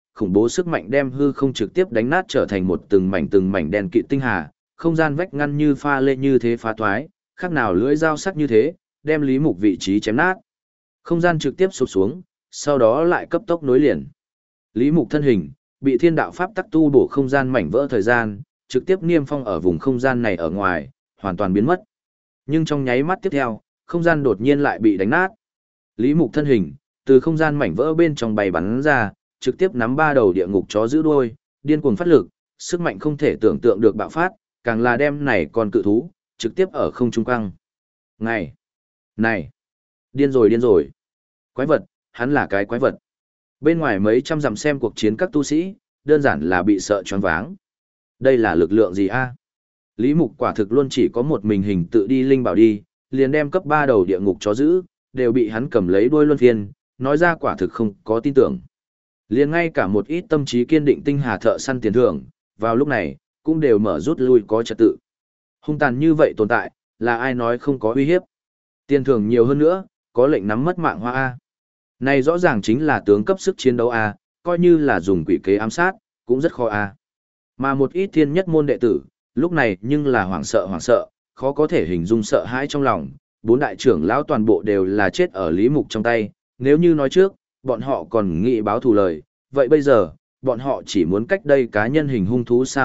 khủng bố sức mạnh đem hư không trực tiếp đánh nát trở thành một từng mảnh đen kịt tinh hà, không gian vách ngăn như pha lê như thế phá thoái, khác nào lưỡi dao sắc như thế, đem Lý Mục vị trí chém nát. Không gian trực tiếp sụp xuống, sau đó lại cấp tốc nối liền. Lý Mục thân hình, bị thiên đạo pháp tắc tu bổ không gian mảnh vỡ thời gian, trực tiếp niêm phong ở vùng không gian này ở ngoài, hoàn toàn biến mất. Nhưng trong nháy mắt tiếp theo, không gian đột nhiên lại bị đánh nát. Lý Mục thân hình, từ không gian mảnh vỡ bên trong bay bắn ra, trực tiếp nắm ba đầu địa ngục chó giữ đuôi, điên cuồng phát lực, sức mạnh không thể tưởng tượng được bạo phát, càng là đem này con cự thú, trực tiếp ở không trung căng. Này, điên rồi. Quái vật, hắn là cái quái vật. Bên ngoài mấy trăm dặm xem cuộc chiến các tu sĩ, đơn giản là bị sợ choáng váng. Đây là lực lượng gì a? Lý Mục quả thực luôn chỉ có một mình hình tự đi linh bảo đi, liền đem cấp 3 đầu địa ngục chó giữ, đều bị hắn cầm lấy đuôi luân phiên, nói ra quả thực không có tin tưởng. Liền ngay cả một ít tâm trí kiên định tinh hà thợ săn tiền thưởng, vào lúc này, cũng đều mở rút lui có trật tự. Hung tàn như vậy tồn tại, là ai nói không có uy hiếp. Tiền thưởng nhiều hơn nữa, có lệnh nắm mất mạng hoa A. Này rõ ràng chính là tướng cấp sức chiến đấu A, coi như là dùng quỷ kế ám sát, cũng rất khó A. Mà một ít thiên nhất môn đệ tử, lúc này nhưng là hoảng sợ, khó có thể hình dung sợ hãi trong lòng. 4 đại trưởng lão toàn bộ đều là chết ở Lý Mục trong tay, nếu như nói trước, bọn họ còn nghĩ báo thù lời, vậy bây giờ, bọn họ chỉ muốn cách đây cá nhân hình hung thú xa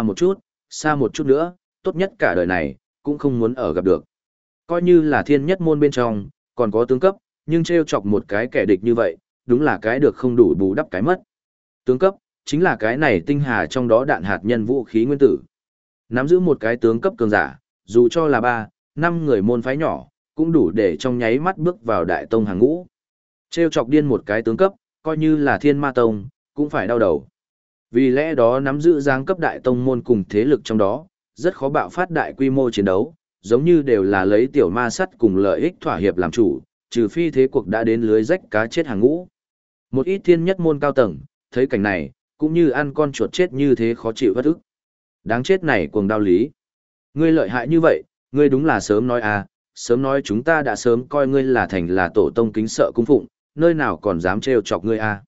một chút nữa, tốt nhất cả đời này, cũng không muốn ở gặp được. Coi như là thiên nhất môn bên trong, còn có tướng cấp, nhưng trêu chọc một cái kẻ địch như vậy, đúng là cái được không đủ bù đắp cái mất. Tướng cấp, chính là cái này tinh hà trong đó đạn hạt nhân vũ khí nguyên tử. Nắm giữ một cái tướng cấp cường giả, dù cho là 3, 5 người môn phái nhỏ, cũng đủ để trong nháy mắt bước vào đại tông hàng ngũ. Trêu chọc điên một cái tướng cấp, coi như là thiên ma tông, cũng phải đau đầu. Vì lẽ đó nắm giữ giáng cấp đại tông môn cùng thế lực trong đó, rất khó bạo phát đại quy mô chiến đấu, giống như đều là lấy tiểu ma sắt cùng lợi ích thỏa hiệp làm chủ, trừ phi thế cuộc đã đến lưới rách cá chết hàng ngũ. Một ít thiên nhất môn cao tầng, thấy cảnh này, cũng như ăn con chuột chết như thế khó chịu bất ức. Đáng chết này cuồng đao lý. Ngươi lợi hại như vậy, ngươi đúng là sớm nói à, sớm nói chúng ta đã sớm coi ngươi là thành là tổ tông kính sợ cung phụng, nơi nào còn dám trêu chọc ngươi à.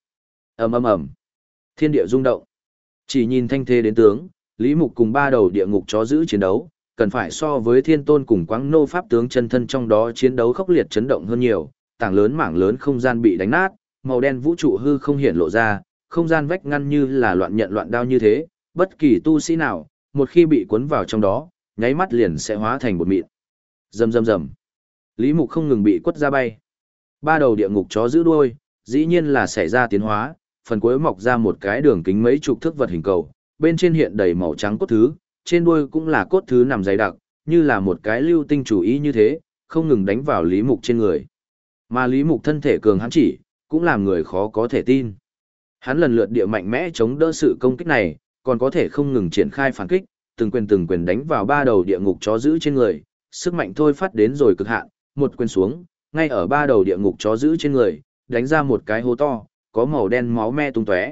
Ầm. Thiên địa rung động. Chỉ nhìn thanh thế đến tướng, Lý Mục cùng 3 đầu địa ngục chó giữ chiến đấu, cần phải so với Thiên Tôn cùng Quáng Nô pháp tướng chân thân trong đó chiến đấu khốc liệt chấn động hơn nhiều, mảng lớn không gian bị đánh nát, màu đen vũ trụ hư không hiện lộ ra, không gian vách ngăn như là loạn nhận loạn đao như thế, bất kỳ tu sĩ nào, một khi bị cuốn vào trong đó, nháy mắt liền sẽ hóa thành bột mịn. Rầm. Lý Mục không ngừng bị quất ra bay. 3 đầu địa ngục chó giữ đuôi, dĩ nhiên là xảy ra tiến hóa, phần cuối mọc ra một cái đường kính mấy chục thước vật hình cầu, bên trên hiện đầy màu trắng cốt thứ, trên đuôi cũng là cốt thứ nằm dày đặc, như là một cái lưu tinh chủ ý như thế, không ngừng đánh vào Lý Mục trên người. Mà Lý Mục thân thể cường hãn chỉ, cũng làm người khó có thể tin. Hắn lần lượt địa mạnh mẽ chống đỡ sự công kích này, còn có thể không ngừng triển khai phản kích, từng quyền đánh vào 3 đầu địa ngục chó giữ trên người, sức mạnh thôi phát đến rồi cực hạn, một quyền xuống, ngay ở 3 đầu địa ngục chó giữ trên người, đánh ra một cái hố to, có màu đen máu me tung tóe.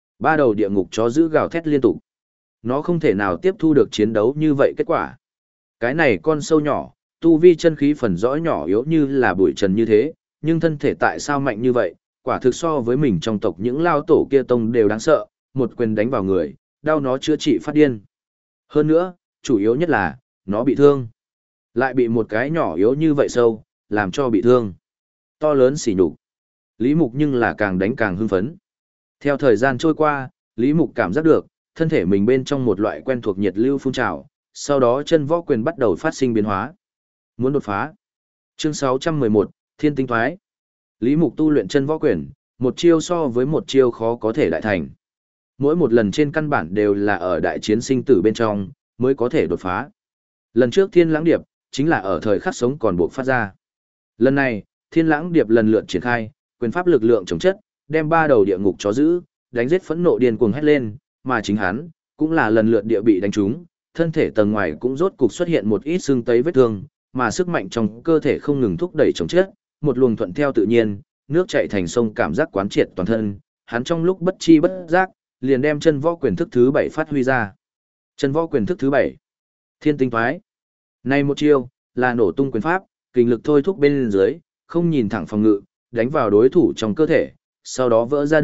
3 đầu địa ngục chó giữ gào thét liên tục. Nó không thể nào tiếp thu được chiến đấu như vậy kết quả. Cái này con sâu nhỏ, tu vi chân khí phần rõ nhỏ yếu như là bụi trần như thế, nhưng thân thể tại sao mạnh như vậy, quả thực so với mình trong tộc những lao tổ kia tông đều đáng sợ, một quyền đánh vào người, đau nó chữa trị phát điên. Hơn nữa, chủ yếu nhất là, nó bị thương. Lại bị một cái nhỏ yếu như vậy sâu, làm cho bị thương. To lớn xỉ nhục. Lý Mục nhưng là càng đánh càng hưng phấn. Theo thời gian trôi qua, Lý Mục cảm giác được, thân thể mình bên trong một loại quen thuộc nhiệt lưu phun trào, sau đó chân võ quyền bắt đầu phát sinh biến hóa. Muốn đột phá. Chương 611, Thiên tinh thoái. Lý Mục tu luyện chân võ quyền, một chiêu so với một chiêu khó có thể đại thành. Mỗi một lần trên căn bản đều là ở đại chiến sinh tử bên trong, mới có thể đột phá. Lần trước Thiên Lãng Điệp, chính là ở thời khắc sống còn buộc phát ra. Lần này, Thiên Lãng Điệp lần lượt triển khai, quyền pháp lực lượng chống chất, đem 3 đầu địa ngục chó giữ, đánh giết phẫn nộ điên cuồng hét lên, mà chính hắn, cũng là lần lượt địa bị đánh trúng, thân thể tầng ngoài cũng rốt cục xuất hiện một ít xương tấy vết thương, mà sức mạnh trong cơ thể không ngừng thúc đẩy chống chết, một luồng thuận theo tự nhiên, nước chảy thành sông cảm giác quán triệt toàn thân, hắn trong lúc bất chi bất giác, liền đem chân võ quyền thức thứ 7 phát huy ra. Chân võ quyền thức thứ 7, Thiên tinh thoái. Này một chiêu, là nổ tung quyền pháp, kinh lực thôi thúc bên dưới, không nhìn thẳng phòng ngự, đánh vào đối thủ trong cơ thể, sau đó vỡ ra được,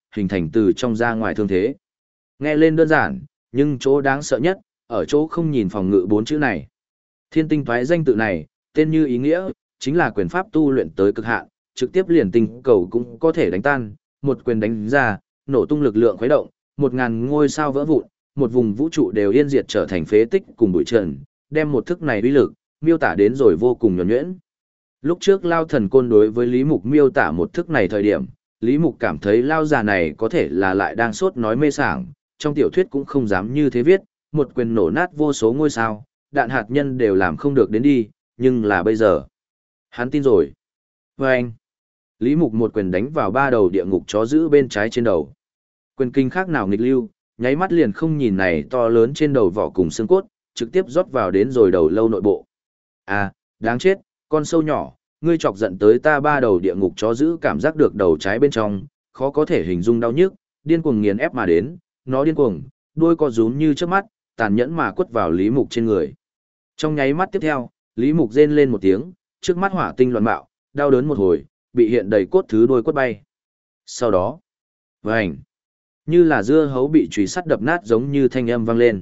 hình thành từ trong ra ngoài thương thế. Nghe lên đơn giản, nhưng chỗ đáng sợ nhất, ở chỗ không nhìn phòng ngự 4 chữ này. Thiên tinh thoái danh tự này, tên như ý nghĩa, chính là quyền pháp tu luyện tới cực hạn, trực tiếp liền tinh cầu cũng có thể đánh tan, một quyền đánh ra, nổ tung lực lượng khuấy động, 1000 ngôi sao vỡ vụn, một vùng vũ trụ đều yên diệt trở thành phế tích cùng bụi trần, đem một thức này uy lực miêu tả đến rồi vô cùng nhuần nhuyễn. Lúc trước Lao Thần Côn đối với Lý Mục miêu tả một thức này thời điểm, Lý Mục cảm thấy Lao già này có thể là lại đang sốt nói mê sảng, trong tiểu thuyết cũng không dám như thế viết, một quyền nổ nát vô số ngôi sao, đạn hạt nhân đều làm không được đến đi, nhưng là bây giờ. Hắn tin rồi. Và anh, Lý Mục một quyền đánh vào 3 đầu địa ngục chó giữ bên trái trên đầu. Quyền kinh khác nào nghịch lưu, nháy mắt liền không nhìn này to lớn trên đầu vỏ cùng xương cốt, trực tiếp rót vào đến rồi đầu lâu nội bộ. À, đáng chết, con sâu nhỏ, ngươi chọc giận tới ta 3 đầu địa ngục chó giữ cảm giác được đầu trái bên trong, khó có thể hình dung đau nhức, điên cuồng nghiền ép mà đến, nó điên cuồng, đuôi co rúm như trước mắt, tàn nhẫn mà quất vào Lý Mục trên người. Trong nháy mắt tiếp theo, Lý Mục rên lên một tiếng, trước mắt hỏa tinh loạn bạo, đau đớn một hồi, bị hiện đầy cốt thứ đuôi quất bay. Sau đó, vành, như là dưa hấu bị chùy sắt đập nát giống như thanh âm vang lên.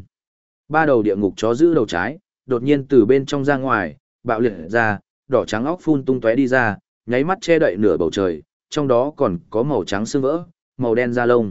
3 đầu địa ngục chó giữ đầu trái, đột nhiên từ bên trong ra ngoài, bạo liệt ra, đỏ trắng óc phun tung tóe đi ra, nháy mắt che đậy nửa bầu trời, trong đó còn có màu trắng xương vỡ, màu đen da lông.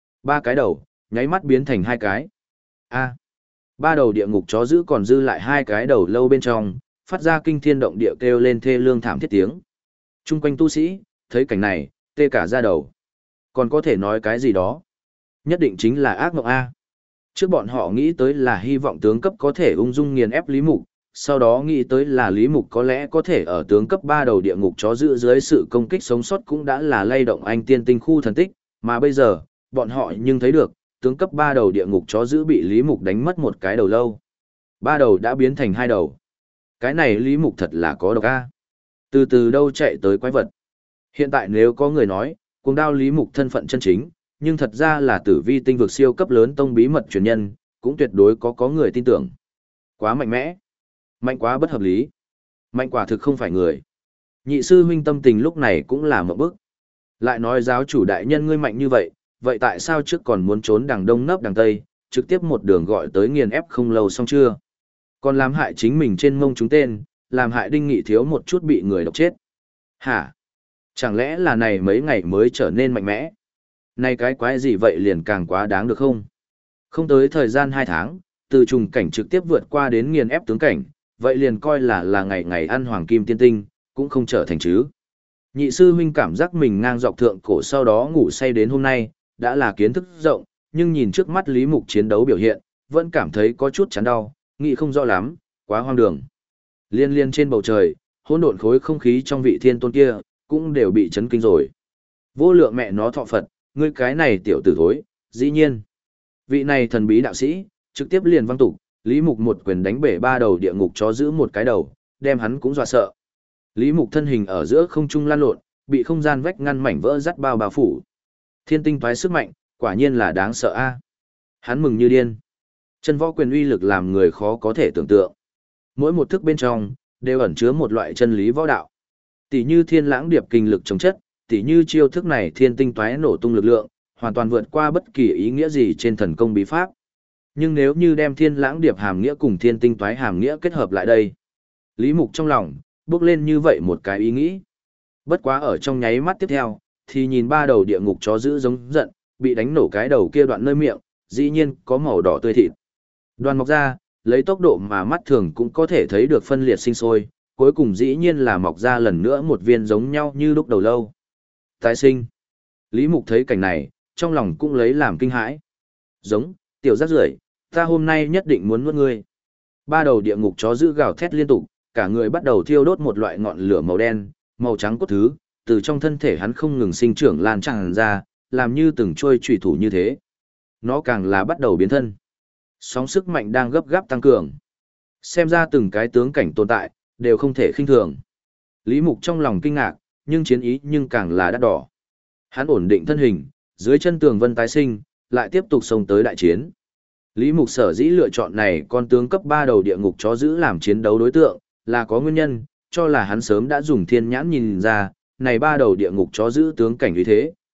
3 cái đầu, nháy mắt biến thành 2 cái. A. 3 đầu địa ngục chó giữ còn dư lại 2 cái đầu lâu bên trong, phát ra kinh thiên động địa kêu lên thê lương thảm thiết tiếng. Trung quanh tu sĩ, thấy cảnh này, tê cả da đầu. Còn có thể nói cái gì đó? Nhất định chính là ác mộng A. Trước bọn họ nghĩ tới là hy vọng tướng cấp có thể ung dung nghiền ép Lý Mục, sau đó nghĩ tới là Lý Mục có lẽ có thể ở tướng cấp 3 đầu địa ngục chó giữ dưới sự công kích sống sót cũng đã là lay động anh tiên tinh khu thần tích, mà bây giờ, bọn họ nhưng thấy được, tướng cấp 3 đầu địa ngục chó giữ bị Lý Mục đánh mất một cái đầu lâu. 3 đầu đã biến thành 2 đầu. Cái này Lý Mục thật là có độc a. Từ từ đâu chạy tới quái vật. Hiện tại nếu có người nói, cuồng đao Lý Mục thân phận chân chính, nhưng thật ra là tử vi tinh vực siêu cấp lớn tông bí mật truyền nhân, cũng tuyệt đối có người tin tưởng. Quá mạnh mẽ. Mạnh quá bất hợp lý. Mạnh quả thực không phải người. Nhị sư huynh tâm tình lúc này cũng là một bức. Lại nói giáo chủ đại nhân ngươi mạnh như vậy, vậy tại sao trước còn muốn trốn đằng đông nấp đằng tây, trực tiếp một đường gọi tới nghiền ép không lâu xong chưa? Còn làm hại chính mình trên mông chúng tên, làm hại Đinh Nghị thiếu một chút bị người độc chết. Hả? Chẳng lẽ là này mấy ngày mới trở nên mạnh mẽ? Này cái quái gì vậy liền càng quá đáng được không? Không tới thời gian 2 tháng, từ trùng cảnh trực tiếp vượt qua đến nghiền ép tướng cảnh, vậy liền coi là ngày ngày ăn hoàng kim tiên tinh, cũng không trở thành chứ. Nhị sư huynh cảm giác mình ngang dọc thượng cổ sau đó ngủ say đến hôm nay, đã là kiến thức rộng, nhưng nhìn trước mắt Lý Mục chiến đấu biểu hiện, vẫn cảm thấy có chút chán đau, nghĩ không rõ lắm, quá hoang đường. Liên liên trên bầu trời, hỗn độn khối không khí trong vị thiên tôn kia, cũng đều bị chấn kinh rồi. Vô lượng mẹ nó thọ Phật, ngươi cái này tiểu tử thối, dĩ nhiên. Vị này thần bí đạo sĩ, trực tiếp liền văng tục, Lý Mục một quyền đánh bể 3 đầu địa ngục chó giữ một cái đầu, đem hắn cũng dọa sợ. Lý Mục thân hình ở giữa không trung lan lộn, bị không gian vách ngăn mảnh vỡ dắt bao phủ. Thiên tinh toái sức mạnh, quả nhiên là đáng sợ a. Hắn mừng như điên. Chân võ quyền uy lực làm người khó có thể tưởng tượng. Mỗi một thức bên trong đều ẩn chứa một loại chân lý võ đạo. Tỷ như thiên lãng điệp kinh lực chống chất, tỷ như chiêu thức này thiên tinh toái nổ tung lực lượng, hoàn toàn vượt qua bất kỳ ý nghĩa gì trên thần công bí pháp. Nhưng nếu như đem thiên lãng điệp hàm nghĩa cùng thiên tinh toái hàm nghĩa kết hợp lại đây, Lý Mục trong lòng bước lên như vậy một cái ý nghĩ. Bất quá ở trong nháy mắt tiếp theo, thì nhìn 3 đầu địa ngục chó giữ giống giận, bị đánh nổ cái đầu kia đoạn nơi miệng, dĩ nhiên có màu đỏ tươi thịt. Đoàn mọc ra, lấy tốc độ mà mắt thường cũng có thể thấy được phân liệt sinh sôi, cuối cùng dĩ nhiên là mọc ra lần nữa một viên giống nhau như lúc đầu lâu. Tái sinh. Lý Mục thấy cảnh này, trong lòng cũng lấy làm kinh hãi. Giống, tiểu rác rưởi, ta hôm nay nhất định muốn nuốt ngươi. 3 đầu địa ngục chó giữ gào thét liên tục, cả người bắt đầu thiêu đốt một loại ngọn lửa màu đen, màu trắng cốt thứ, từ trong thân thể hắn không ngừng sinh trưởng lan tràn ra, làm như từng trôi chủy thủ như thế. Nó càng là bắt đầu biến thân. Sóng sức mạnh đang gấp gáp tăng cường. Xem ra từng cái tướng cảnh tồn tại, đều không thể khinh thường. Lý Mục trong lòng kinh ngạc, nhưng chiến ý nhưng càng là đắt đỏ. Hắn ổn định thân hình, dưới chân tường vân tái sinh, lại tiếp tục xông tới đại chiến. Lý Mục sở dĩ lựa chọn này con tướng cấp 3 đầu địa ngục chó giữ làm chiến đấu đối tượng, là có nguyên nhân, cho là hắn sớm đã dùng thiên nhãn nhìn ra, này 3 đầu địa ngục chó giữ tướng cảnh uy thế,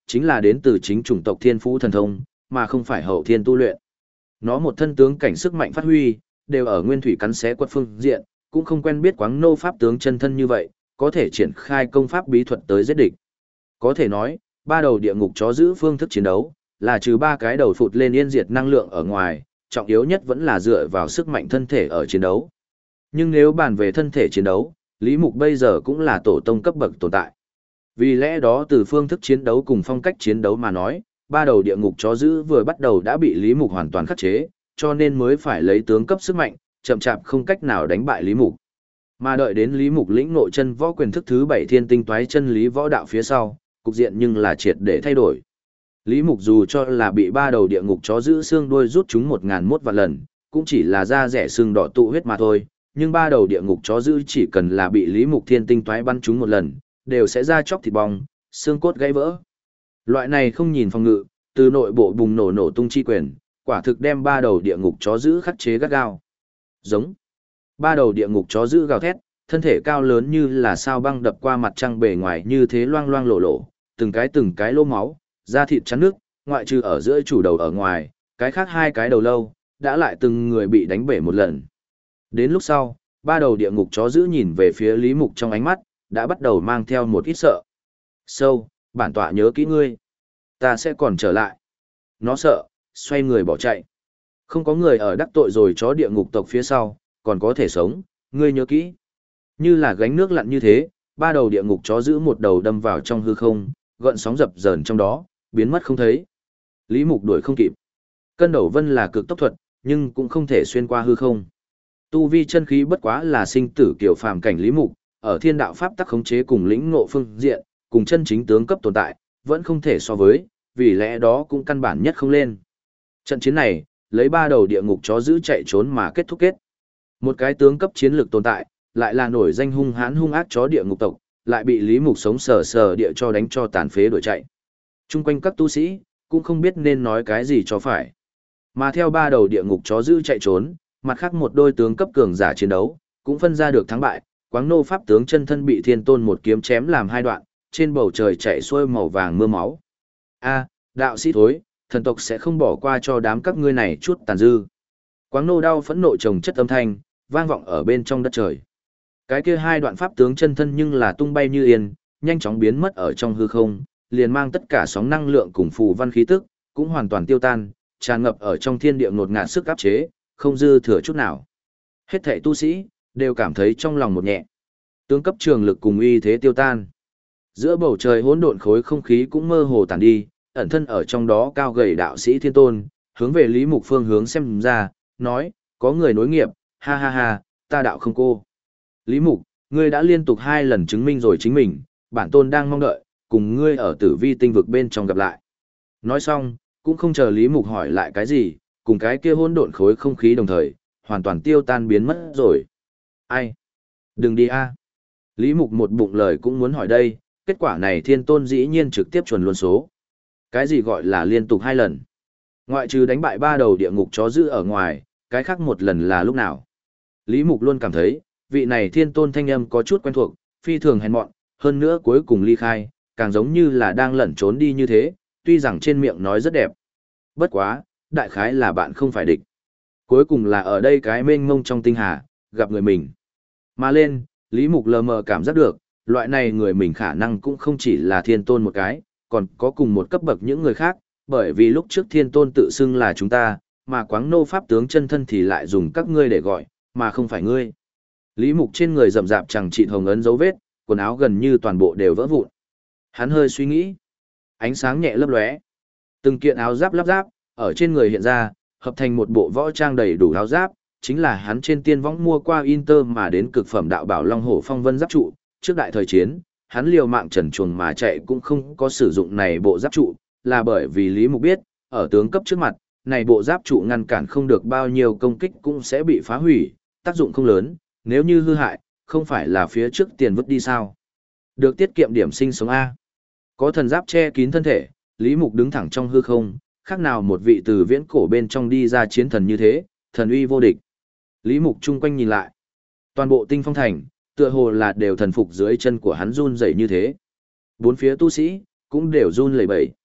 chính là đến từ chính chủng tộc thiên phú thần thông, mà không phải hậu thiên tu luyện. Nó một thân tướng cảnh sức mạnh phát huy, đều ở nguyên thủy cắn xé quật phương diện, cũng không quen biết quáng nô pháp tướng chân thân như vậy, có thể triển khai công pháp bí thuật tới giết địch. Có thể nói, ba đầu địa ngục chó giữ phương thức chiến đấu, là trừ ba cái đầu phụt lên yên diệt năng lượng ở ngoài, trọng yếu nhất vẫn là dựa vào sức mạnh thân thể ở chiến đấu. Nhưng nếu bàn về thân thể chiến đấu, Lý Mục bây giờ cũng là tổ tông cấp bậc tồn tại. Vì lẽ đó từ phương thức chiến đấu cùng phong cách chiến đấu mà nói, ba đầu địa ngục chó giữ vừa bắt đầu đã bị Lý Mục hoàn toàn khắc chế, cho nên mới phải lấy tướng cấp sức mạnh, chậm chạp không cách nào đánh bại Lý Mục. Mà đợi đến Lý Mục lĩnh ngộ chân võ quyền thức thứ 7 thiên tinh toái chân lý võ đạo phía sau, cục diện nhưng là triệt để thay đổi. Lý Mục dù cho là bị ba đầu địa ngục chó giữ xương đuôi rút chúng 1001 vạn lần, cũng chỉ là da rẻ xương đỏ tụ huyết mà thôi, nhưng ba đầu địa ngục chó giữ chỉ cần là bị Lý Mục thiên tinh toái bắn chúng một lần, đều sẽ ra chóc thịt bong, xương cốt gãy vỡ. Loại này không nhìn phòng ngự, từ nội bộ bùng nổ tung chi quyền, quả thực đem ba đầu địa ngục chó giữ khắc chế gắt gao. Giống. Ba đầu địa ngục chó giữ gào thét, thân thể cao lớn như là sao băng đập qua mặt trăng bề ngoài như thế loang loang lộ, từng cái lỗ máu, da thịt chắn nước, ngoại trừ ở giữa chủ đầu ở ngoài, cái khác hai cái đầu lâu, đã lại từng người bị đánh bể một lần. Đến lúc sau, ba đầu địa ngục chó giữ nhìn về phía Lý Mục trong ánh mắt, đã bắt đầu mang theo một ít sợ. Sâu, bản tọa nhớ kỹ ngươi. Ta sẽ còn trở lại. Nó sợ, xoay người bỏ chạy. Không có người ở đắc tội rồi chó địa ngục tộc phía sau, còn có thể sống, ngươi nhớ kỹ. Như là gánh nước lặn như thế, ba đầu địa ngục chó giữ một đầu đâm vào trong hư không, gợn sóng dập dờn trong đó, biến mất không thấy. Lý Mục đuổi không kịp. Cân đầu vân là cực tốc thuật, nhưng cũng không thể xuyên qua hư không. Tu vi chân khí bất quá là sinh tử kiểu phàm cảnh Lý Mục, ở thiên đạo pháp tắc khống chế cùng lĩnh ngộ phương diện, cùng chân chính tướng cấp tồn tại, vẫn không thể so với, vì lẽ đó cũng căn bản nhất không lên. Trận chiến này, lấy ba đầu địa ngục chó giữ chạy trốn mà kết thúc kết. Một cái tướng cấp chiến lược tồn tại, lại là nổi danh hung hãn hung ác chó địa ngục tộc, lại bị Lý Mục sống sờ địa cho đánh cho tàn phế đuổi chạy. Trung quanh các tu sĩ, cũng không biết nên nói cái gì cho phải. Mà theo ba đầu địa ngục chó giữ chạy trốn, mặt khác một đôi tướng cấp cường giả chiến đấu, cũng phân ra được thắng bại, Quáng Nô pháp tướng chân thân bị Thiên Tôn một kiếm chém làm hai đoạn, trên bầu trời chạy xuôi màu vàng mưa máu. A, đạo sĩ thối, thần tộc sẽ không bỏ qua cho đám các ngươi này chút tàn dư. Quáng Nô đau phẫn nộ chồng chất âm thanh, vang vọng ở bên trong đất trời. Cái kia hai đoạn pháp tướng chân thân nhưng là tung bay như yên, nhanh chóng biến mất ở trong hư không, liền mang tất cả sóng năng lượng cùng phù văn khí tức, cũng hoàn toàn tiêu tan, tràn ngập ở trong thiên địa ngột ngạt sức áp chế, không dư thừa chút nào. Hết thảy tu sĩ đều cảm thấy trong lòng một nhẹ. Tướng cấp trường lực cùng uy thế tiêu tan. Giữa bầu trời hỗn độn khối không khí cũng mơ hồ tàn đi, ẩn thân ở trong đó cao gầy đạo sĩ Thiên Tôn, hướng về Lý Mục phương hướng xem ra, nói, có người nối nghiệp, ha ha ha, ta đạo không cô. Lý Mục, ngươi đã liên tục 2 lần chứng minh rồi chính mình, bản tôn đang mong đợi, cùng ngươi ở tử vi tinh vực bên trong gặp lại. Nói xong, cũng không chờ Lý Mục hỏi lại cái gì, cùng cái kia hỗn độn khối không khí đồng thời, hoàn toàn tiêu tan biến mất rồi. Ai? Đừng đi a. Lý Mục một bụng lời cũng muốn hỏi đây, kết quả này Thiên Tôn dĩ nhiên trực tiếp chuẩn luôn số. Cái gì gọi là liên tục 2 lần? Ngoại trừ đánh bại 3 đầu địa ngục chó giữ ở ngoài, cái khác một lần là lúc nào? Lý Mục luôn cảm thấy, vị này Thiên Tôn thanh âm có chút quen thuộc, phi thường hèn mọn, hơn nữa cuối cùng ly khai, càng giống như là đang lẩn trốn đi như thế, tuy rằng trên miệng nói rất đẹp. Bất quá, đại khái là bạn không phải địch. Cuối cùng là ở đây cái mênh mông trong tinh hà, gặp người mình. Mà lên, Lý Mục lờ mờ cảm giác được, loại này người mình khả năng cũng không chỉ là Thiên Tôn một cái, còn có cùng một cấp bậc những người khác, bởi vì lúc trước Thiên Tôn tự xưng là chúng ta, mà Quáng Nô pháp tướng chân thân thì lại dùng các ngươi để gọi, mà không phải ngươi. Lý Mục trên người rậm rạp chẳng chịt hồng ấn dấu vết, quần áo gần như toàn bộ đều vỡ vụn. Hắn hơi suy nghĩ, ánh sáng nhẹ lấp lóe, từng kiện áo giáp lắp ráp ở trên người hiện ra, hợp thành một bộ võ trang đầy đủ áo giáp, chính là hắn trên tiên võng mua qua Inter mà đến cực phẩm đạo bảo Long Hổ Phong Vân giáp trụ, trước đại thời chiến, hắn liều mạng trần truồng mà chạy cũng không có sử dụng này bộ giáp trụ, là bởi vì Lý Mục biết, ở tướng cấp trước mặt, này bộ giáp trụ ngăn cản không được bao nhiêu công kích cũng sẽ bị phá hủy, tác dụng không lớn, nếu như hư hại, không phải là phía trước tiền vứt đi sao? Được tiết kiệm điểm sinh sống A. Có thần giáp che kín thân thể, Lý Mục đứng thẳng trong hư không, khác nào một vị từ viễn cổ bên trong đi ra chiến thần như thế, thần uy vô địch. Lý Mục chung quanh nhìn lại. Toàn bộ Tinh Phong Thành, tựa hồ là đều thần phục dưới chân của hắn run rẩy như thế. Bốn phía tu sĩ, cũng đều run lẩy bẩy.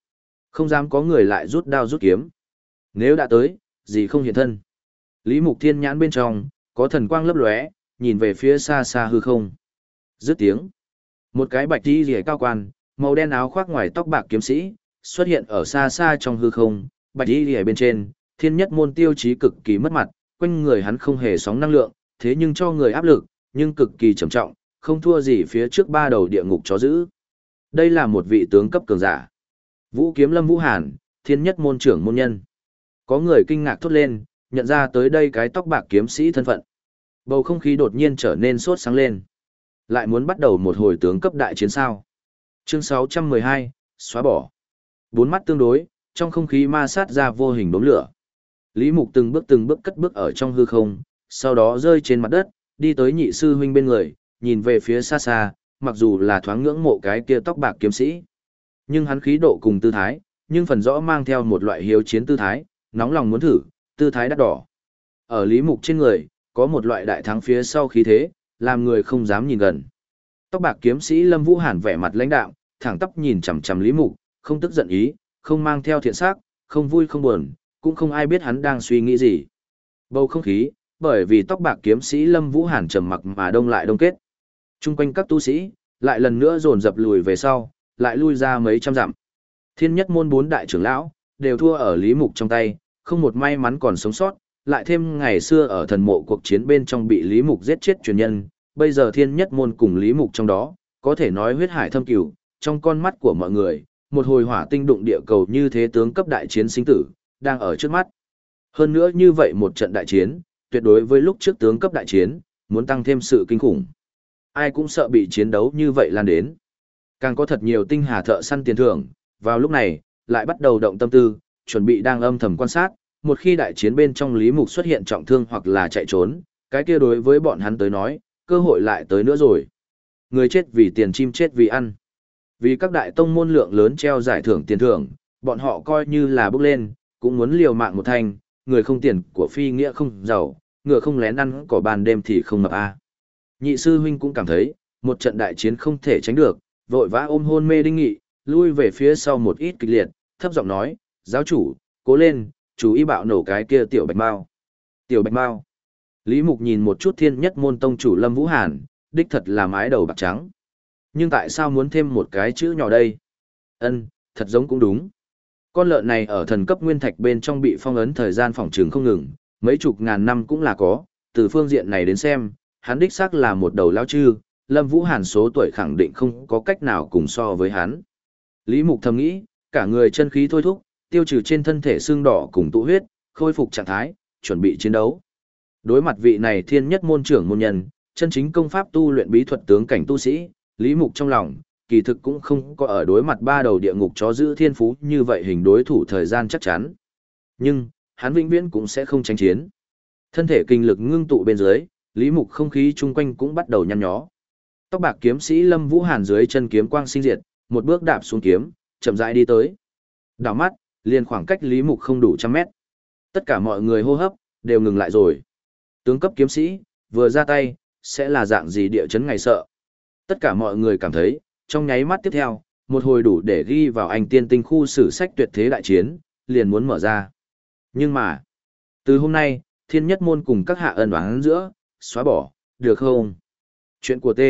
Không dám có người lại rút đao rút kiếm. Nếu đã tới, gì không hiện thân. Lý Mục Thiên nhãn bên trong, có thần quang lấp lóe, nhìn về phía xa xa hư không. Dứt tiếng. Một cái bạch y rìa cao quan, màu đen áo khoác ngoài tóc bạc kiếm sĩ, xuất hiện ở xa xa trong hư không, bạch y rìa bên trên, thiên nhất môn tiêu chí cực kỳ mất mặt, quanh người hắn không hề sóng năng lượng, thế nhưng cho người áp lực, nhưng cực kỳ trầm trọng, không thua gì phía trước ba đầu địa ngục chó dữ. Đây là một vị tướng cấp cường giả. Vũ Kiếm Lâm Vũ Hàn, thiên nhất môn trưởng môn nhân. Có người kinh ngạc thốt lên, nhận ra tới đây cái tóc bạc kiếm sĩ thân phận. Bầu không khí đột nhiên trở nên sốt sáng lên. Lại muốn bắt đầu một hồi tướng cấp đại chiến sao. Chương 612, xóa bỏ. Bốn mắt tương đối, trong không khí ma sát ra vô hình đốm lửa. Lý Mục từng bước cất bước ở trong hư không, sau đó rơi trên mặt đất, đi tới nhị sư huynh bên người, nhìn về phía xa xa, mặc dù là thoáng ngưỡng mộ cái kia tóc bạc kiếm sĩ. Nhưng hắn khí độ cùng tư thái, nhưng phần rõ mang theo một loại hiếu chiến tư thái, nóng lòng muốn thử, tư thái đắt đỏ. Ở Lý Mục trên người, có một loại đại thắng phía sau khí thế, làm người không dám nhìn gần. Tóc bạc kiếm sĩ Lâm Vũ Hàn vẻ mặt lãnh đạm, thẳng tắp nhìn chằm chằm Lý Mục, không tức giận ý, không mang theo thiện sắc, không vui không buồn, cũng không ai biết hắn đang suy nghĩ gì. Bầu không khí, bởi vì tóc bạc kiếm sĩ Lâm Vũ Hàn trầm mặc mà đông lại đông kết. Trung quanh các tu sĩ, lại lần nữa dồn dập lùi về sau, lại lui ra mấy trăm dặm. Thiên nhất môn bốn đại trưởng lão, đều thua ở Lý Mục trong tay, không một may mắn còn sống sót, lại thêm ngày xưa ở thần mộ cuộc chiến bên trong bị Lý Mục giết chết truyền nhân, bây giờ thiên nhất môn cùng Lý Mục trong đó, có thể nói huyết hải thâm cửu, trong con mắt của mọi người, một hồi hỏa tinh đụng địa cầu như thế tướng cấp đại chiến sinh tử, đang ở trước mắt. Hơn nữa như vậy một trận đại chiến, tuyệt đối với lúc trước tướng cấp đại chiến, muốn tăng thêm sự kinh khủng. Ai cũng sợ bị chiến đấu như vậy lan đến. Càng có thật nhiều tinh hà thợ săn tiền thưởng, vào lúc này, lại bắt đầu động tâm tư, chuẩn bị đang âm thầm quan sát, một khi đại chiến bên trong Lý Mục xuất hiện trọng thương hoặc là chạy trốn, cái kia đối với bọn hắn tới nói, cơ hội lại tới nữa rồi. Người chết vì tiền, chim chết vì ăn. Vì các đại tông môn lượng lớn treo giải thưởng tiền thưởng, bọn họ coi như là bước lên, cũng muốn liều mạng một thanh, người không tiền của phi nghĩa không giàu, ngựa không lén ăn cỏ ban đêm thì không mập a. Nhị sư huynh cũng cảm thấy, một trận đại chiến không thể tránh được, vội vã ôm hôn mê Đinh Nghị, lui về phía sau một ít kịch liệt, thấp giọng nói, giáo chủ, cố lên, chú ý bạo nổ cái kia tiểu bạch mao. Tiểu bạch mao. Lý Mục nhìn một chút thiên nhất môn tông chủ Lâm Vũ Hàn, đích thật là mái đầu bạc trắng. Nhưng tại sao muốn thêm một cái chữ nhỏ đây? Ân, thật giống cũng đúng. Con lợn này ở thần cấp nguyên thạch bên trong bị phong ấn thời gian phỏng trường không ngừng, mấy chục ngàn năm cũng là có, từ phương diện này đến xem, hắn đích xác là một đầu lão chư, Lâm Vũ Hàn số tuổi khẳng định không có cách nào cùng so với hắn. Lý Mục thầm nghĩ, cả người chân khí thôi thúc, tiêu trừ trên thân thể xương đỏ cùng tụ huyết, khôi phục trạng thái, chuẩn bị chiến đấu. Đối mặt vị này thiên nhất môn trưởng môn nhân, chân chính công pháp tu luyện bí thuật tướng cảnh tu sĩ, Lý Mục trong lòng, kỳ thực cũng không có ở đối mặt ba đầu địa ngục chó giữ thiên phú như vậy hình đối thủ thời gian chắc chắn. Nhưng, hắn vĩnh viễn cũng sẽ không tránh chiến. Thân thể kinh lực ngưng tụ bên dưới, Lý Mục không khí chung quanh cũng bắt đầu nhăn nhó. Tóc bạc kiếm sĩ Lâm Vũ Hàn dưới chân kiếm quang sinh diệt, một bước đạp xuống kiếm, chậm rãi đi tới. Đảo mắt, liền khoảng cách Lý Mục không đủ trăm mét. Tất cả mọi người hô hấp đều ngừng lại rồi. Tướng cấp kiếm sĩ vừa ra tay, sẽ là dạng gì địa chấn ngày sợ. Tất cả mọi người cảm thấy, trong nháy mắt tiếp theo, một hồi đủ để ghi vào anh tiên tinh khu sử sách tuyệt thế đại chiến, liền muốn mở ra. Nhưng mà, từ hôm nay, thiên nhất môn cùng các hạ ân oán giữa, xóa bỏ, được không? Chuyện của T.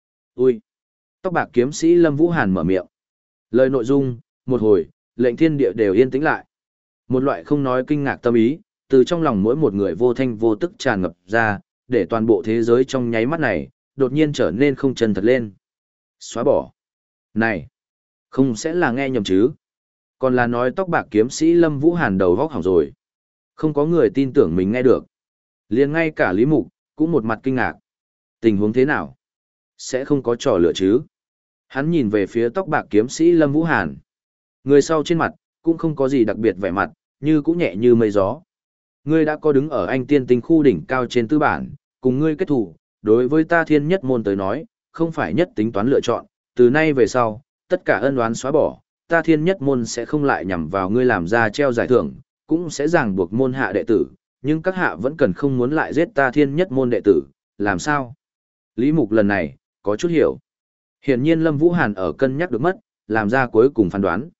Ui. Tóc bạc kiếm sĩ Lâm Vũ Hàn mở miệng. Lời nội dung, một hồi, lệnh thiên địa đều yên tĩnh lại. Một loại không nói kinh ngạc tâm ý, từ trong lòng mỗi một người vô thanh vô tức tràn ngập ra, để toàn bộ thế giới trong nháy mắt này, đột nhiên trở nên không chân thật lên. Xóa bỏ. Này, không sẽ là nghe nhầm chứ? Còn là nói tóc bạc kiếm sĩ Lâm Vũ Hàn đầu vóc hỏng rồi. Không có người tin tưởng mình nghe được. Liền ngay cả Lý Mục, cũng một mặt kinh ngạc. Tình huống thế nào? Sẽ không có trò lửa chứ? Hắn nhìn về phía tóc bạc kiếm sĩ Lâm Vũ Hàn. Người sau trên mặt, cũng không có gì đặc biệt vẻ mặt, như cũng nhẹ như mây gió. Ngươi đã có đứng ở anh tiên tinh khu đỉnh cao trên tư bản, cùng ngươi kết thủ, đối với ta thiên nhất môn tới nói, không phải nhất tính toán lựa chọn, từ nay về sau, tất cả ân oán xóa bỏ, ta thiên nhất môn sẽ không lại nhằm vào ngươi làm ra treo giải thưởng, cũng sẽ ràng buộc môn hạ đệ tử, nhưng các hạ vẫn cần không muốn lại giết ta thiên nhất môn đệ tử, làm sao? Lý Mục lần này, có chút hiểu. Hiển nhiên Lâm Vũ Hàn ở cân nhắc được mất, làm ra cuối cùng phán đoán.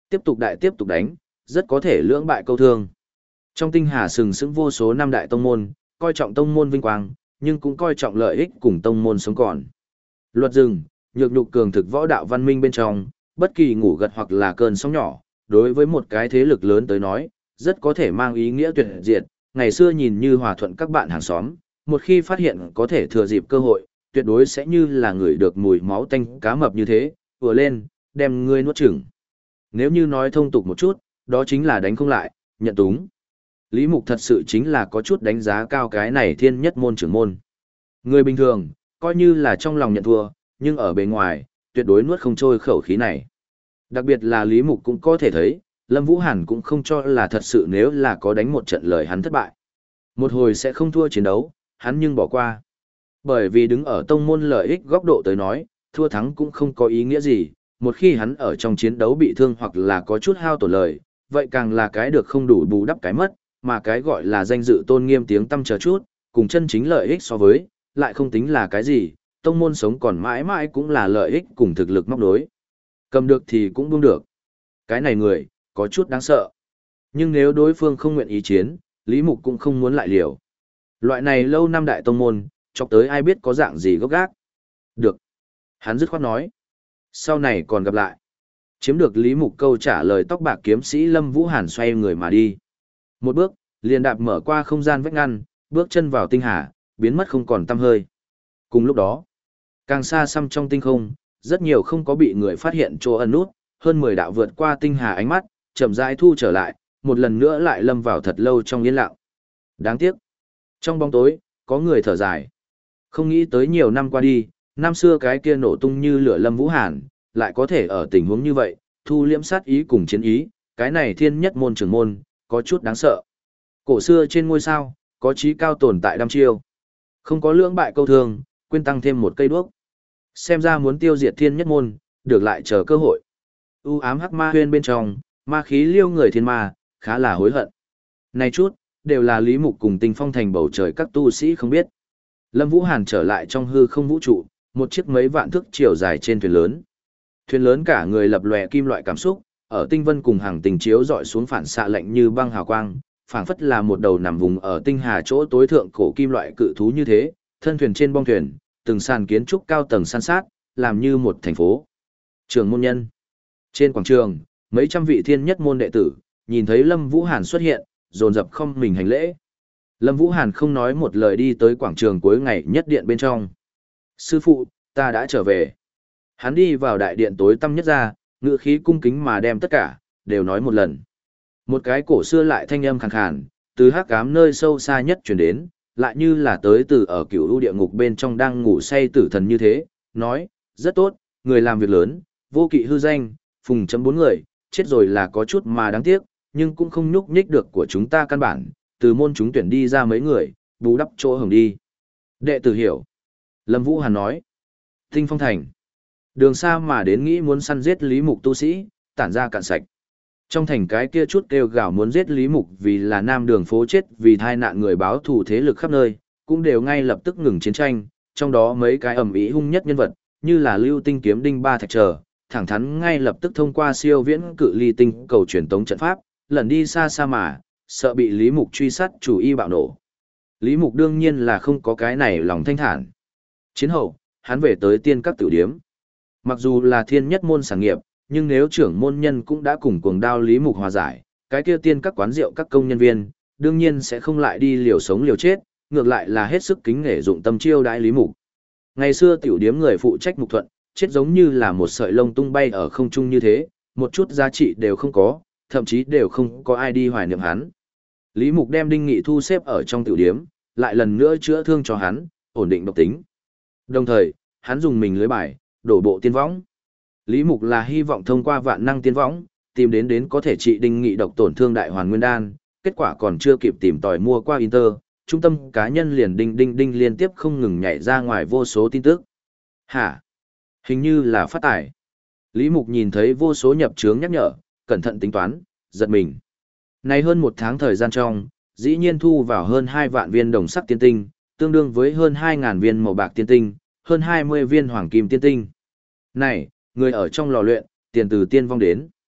tiếp tục đánh, rất có thể lưỡng bại câu thương. Trong tinh hà sừng sững vô số năm đại tông môn, coi trọng tông môn vinh quang, nhưng cũng coi trọng lợi ích cùng tông môn sống còn. Luật rừng, nhược nhục cường thực võ đạo văn minh bên trong, bất kỳ ngủ gật hoặc là cơn sóng nhỏ, đối với một cái thế lực lớn tới nói, rất có thể mang ý nghĩa tuyệt diệt. Ngày xưa nhìn như hòa thuận các bạn hàng xóm, một khi phát hiện có thể thừa dịp cơ hội, tuyệt đối sẽ như là người được mùi máu tanh cá mập như thế, vừa lên, đem ngươi nuốt chửng. Nếu như nói thông tục một chút, đó chính là đánh không lại, nhận túng. Lý Mục thật sự chính là có chút đánh giá cao cái này thiên nhất môn trưởng môn. Người bình thường, coi như là trong lòng nhận thua, nhưng ở bề ngoài, tuyệt đối nuốt không trôi khẩu khí này. Đặc biệt là Lý Mục cũng có thể thấy, Lâm Vũ Hàn cũng không cho là thật sự nếu là có đánh một trận lời hắn thất bại. Một hồi sẽ không thua chiến đấu, hắn nhưng bỏ qua. Bởi vì đứng ở tông môn lợi ích góc độ tới nói, thua thắng cũng không có ý nghĩa gì, một khi hắn ở trong chiến đấu bị thương hoặc là có chút hao tổn lời, vậy càng là cái được không đủ bù đắp cái mất, mà cái gọi là danh dự tôn nghiêm tiếng tăm chờ chút, cùng chân chính lợi ích so với, lại không tính là cái gì, tông môn sống còn mãi mãi cũng là lợi ích cùng thực lực móc đối. Cầm được thì cũng buông được. Cái này người, có chút đáng sợ. Nhưng nếu đối phương không nguyện ý chiến, Lý Mục cũng không muốn lại liều. Loại này lâu năm đại tông môn, chọc tới ai biết có dạng gì gốc gác. Được. Hắn dứt khoát nói. Sau này còn gặp lại. Chiếm được Lý Mục câu trả lời, tóc bạc kiếm sĩ Lâm Vũ Hàn xoay người mà đi. Một bước, liền đạp mở qua không gian vách ngăn, bước chân vào tinh hà, biến mất không còn tăm hơi. Cùng lúc đó, càng xa xăm trong tinh không, rất nhiều không có bị người phát hiện chỗ ẩn nút, hơn 10 đạo vượt qua tinh hà ánh mắt, chậm rãi thu trở lại, một lần nữa lại lâm vào thật lâu trong yên lặng. Đáng tiếc. Trong bóng tối, có người thở dài. Không nghĩ tới nhiều năm qua đi, năm xưa cái kia nổ tung như lửa Lâm Vũ Hàn, lại có thể ở tình huống như vậy, thu liễm sát ý cùng chiến ý, cái này thiên nhất môn trưởng môn, có chút đáng sợ. Cổ xưa trên ngôi sao, có chí cao tồn tại đăm chiêu. Không có lưỡng bại câu thương, quên tăng thêm một cây đuốc. Xem ra muốn tiêu diệt thiên nhất môn, được lại chờ cơ hội. U ám hắc ma huyên bên trong, ma khí liêu người thiên ma, khá là hối hận. Này chút, đều là Lý Mục cùng Tinh Phong thành bầu trời các tu sĩ không biết. Lâm Vũ Hàn trở lại trong hư không vũ trụ, một chiếc mấy vạn thước chiều dài trên thuyền lớn. Thuyền lớn cả người lập lòe kim loại cảm xúc, ở tinh vân cùng hàng tình chiếu dọi xuống phản xạ lạnh như băng hào quang, phảng phất là một đầu nằm vùng ở tinh hà chỗ tối thượng cổ kim loại cự thú như thế, thân thuyền trên bong thuyền, từng sàn kiến trúc cao tầng san sát, làm như một thành phố. Trường môn nhân. Trên quảng trường, mấy trăm vị thiên nhất môn đệ tử, nhìn thấy Lâm Vũ Hàn xuất hiện, dồn dập không mình hành lễ. Lâm Vũ Hàn không nói một lời đi tới quảng trường cuối ngày nhất điện bên trong. Sư phụ, ta đã trở về. Hắn đi vào đại điện tối tăm nhất ra, ngữ khí cung kính mà đem tất cả, đều nói một lần. Một cái cổ xưa lại thanh âm khàn khàn, từ hắc ám nơi sâu xa nhất truyền đến, lại như là tới từ ở cửu u địa ngục bên trong đang ngủ say tử thần như thế, nói, rất tốt, người làm việc lớn, vô kỵ hư danh, phùng chấm 4 người, chết rồi là có chút mà đáng tiếc, nhưng cũng không nhúc nhích được của chúng ta căn bản, từ môn chúng tuyển đi ra mấy người, bù đắp chỗ hồng đi. Đệ tử hiểu. Lâm Vũ Hàn nói. Tinh Phong thành. Đường xa mà đến nghĩ muốn săn giết Lý Mục tu sĩ, tản ra cạn sạch. Trong thành cái kia chút kêu gào muốn giết Lý Mục vì là nam đường phố chết vì thai nạn người báo thù thế lực khắp nơi, cũng đều ngay lập tức ngừng chiến tranh, trong đó mấy cái ầm ĩ hung nhất nhân vật, như là Lưu Tinh Kiếm Đinh Ba Thạch Trở, thẳng thắn ngay lập tức thông qua siêu viễn cự ly tinh cầu truyền tống trận pháp, lần đi xa xa mà, sợ bị Lý Mục truy sát chủ y bạo nổ. Lý Mục đương nhiên là không có cái này lòng thanh thản. Chiến hậu, hắn về tới tiên các tử điếm. Mặc dù là thiên nhất môn sản nghiệp, nhưng nếu trưởng môn nhân cũng đã cùng cuồng đao Lý Mục hòa giải, cái kia tiên các quán rượu các công nhân viên, đương nhiên sẽ không lại đi liều sống liều chết, ngược lại là hết sức kính nể dụng tâm chiêu đãi Lý Mục. Ngày xưa tiểu điếm người phụ trách Mục Thuận, chết giống như là một sợi lông tung bay ở không trung như thế, một chút giá trị đều không có, thậm chí đều không có ai đi hoài niệm hắn. Lý Mục đem Đinh Nghị thu xếp ở trong tiểu điếm, lại lần nữa chữa thương cho hắn, ổn định độc tính. Đồng thời, hắn dùng mình lưới bài, đổ bộ tiên võng. Lý Mục là hy vọng thông qua vạn năng tiên võng, tìm đến có thể trị Đinh Nghị độc tổn thương đại hoàn nguyên đan, kết quả còn chưa kịp tìm tòi mua qua Inter, trung tâm cá nhân liền đinh liên tiếp không ngừng nhảy ra ngoài vô số tin tức. Hả? Hình như là phát tải. Lý Mục nhìn thấy vô số nhập chướng nhắc nhở, cẩn thận tính toán, giật mình. Này hơn 1 tháng thời gian trong, dĩ nhiên thu vào hơn 2 vạn viên đồng sắc tiên tinh, tương đương với hơn 2.000 viên màu bạc tiên tinh, hơn 20 viên hoàng kim tiên tinh. Này, người ở trong lò luyện, tiền từ tiên vong đến.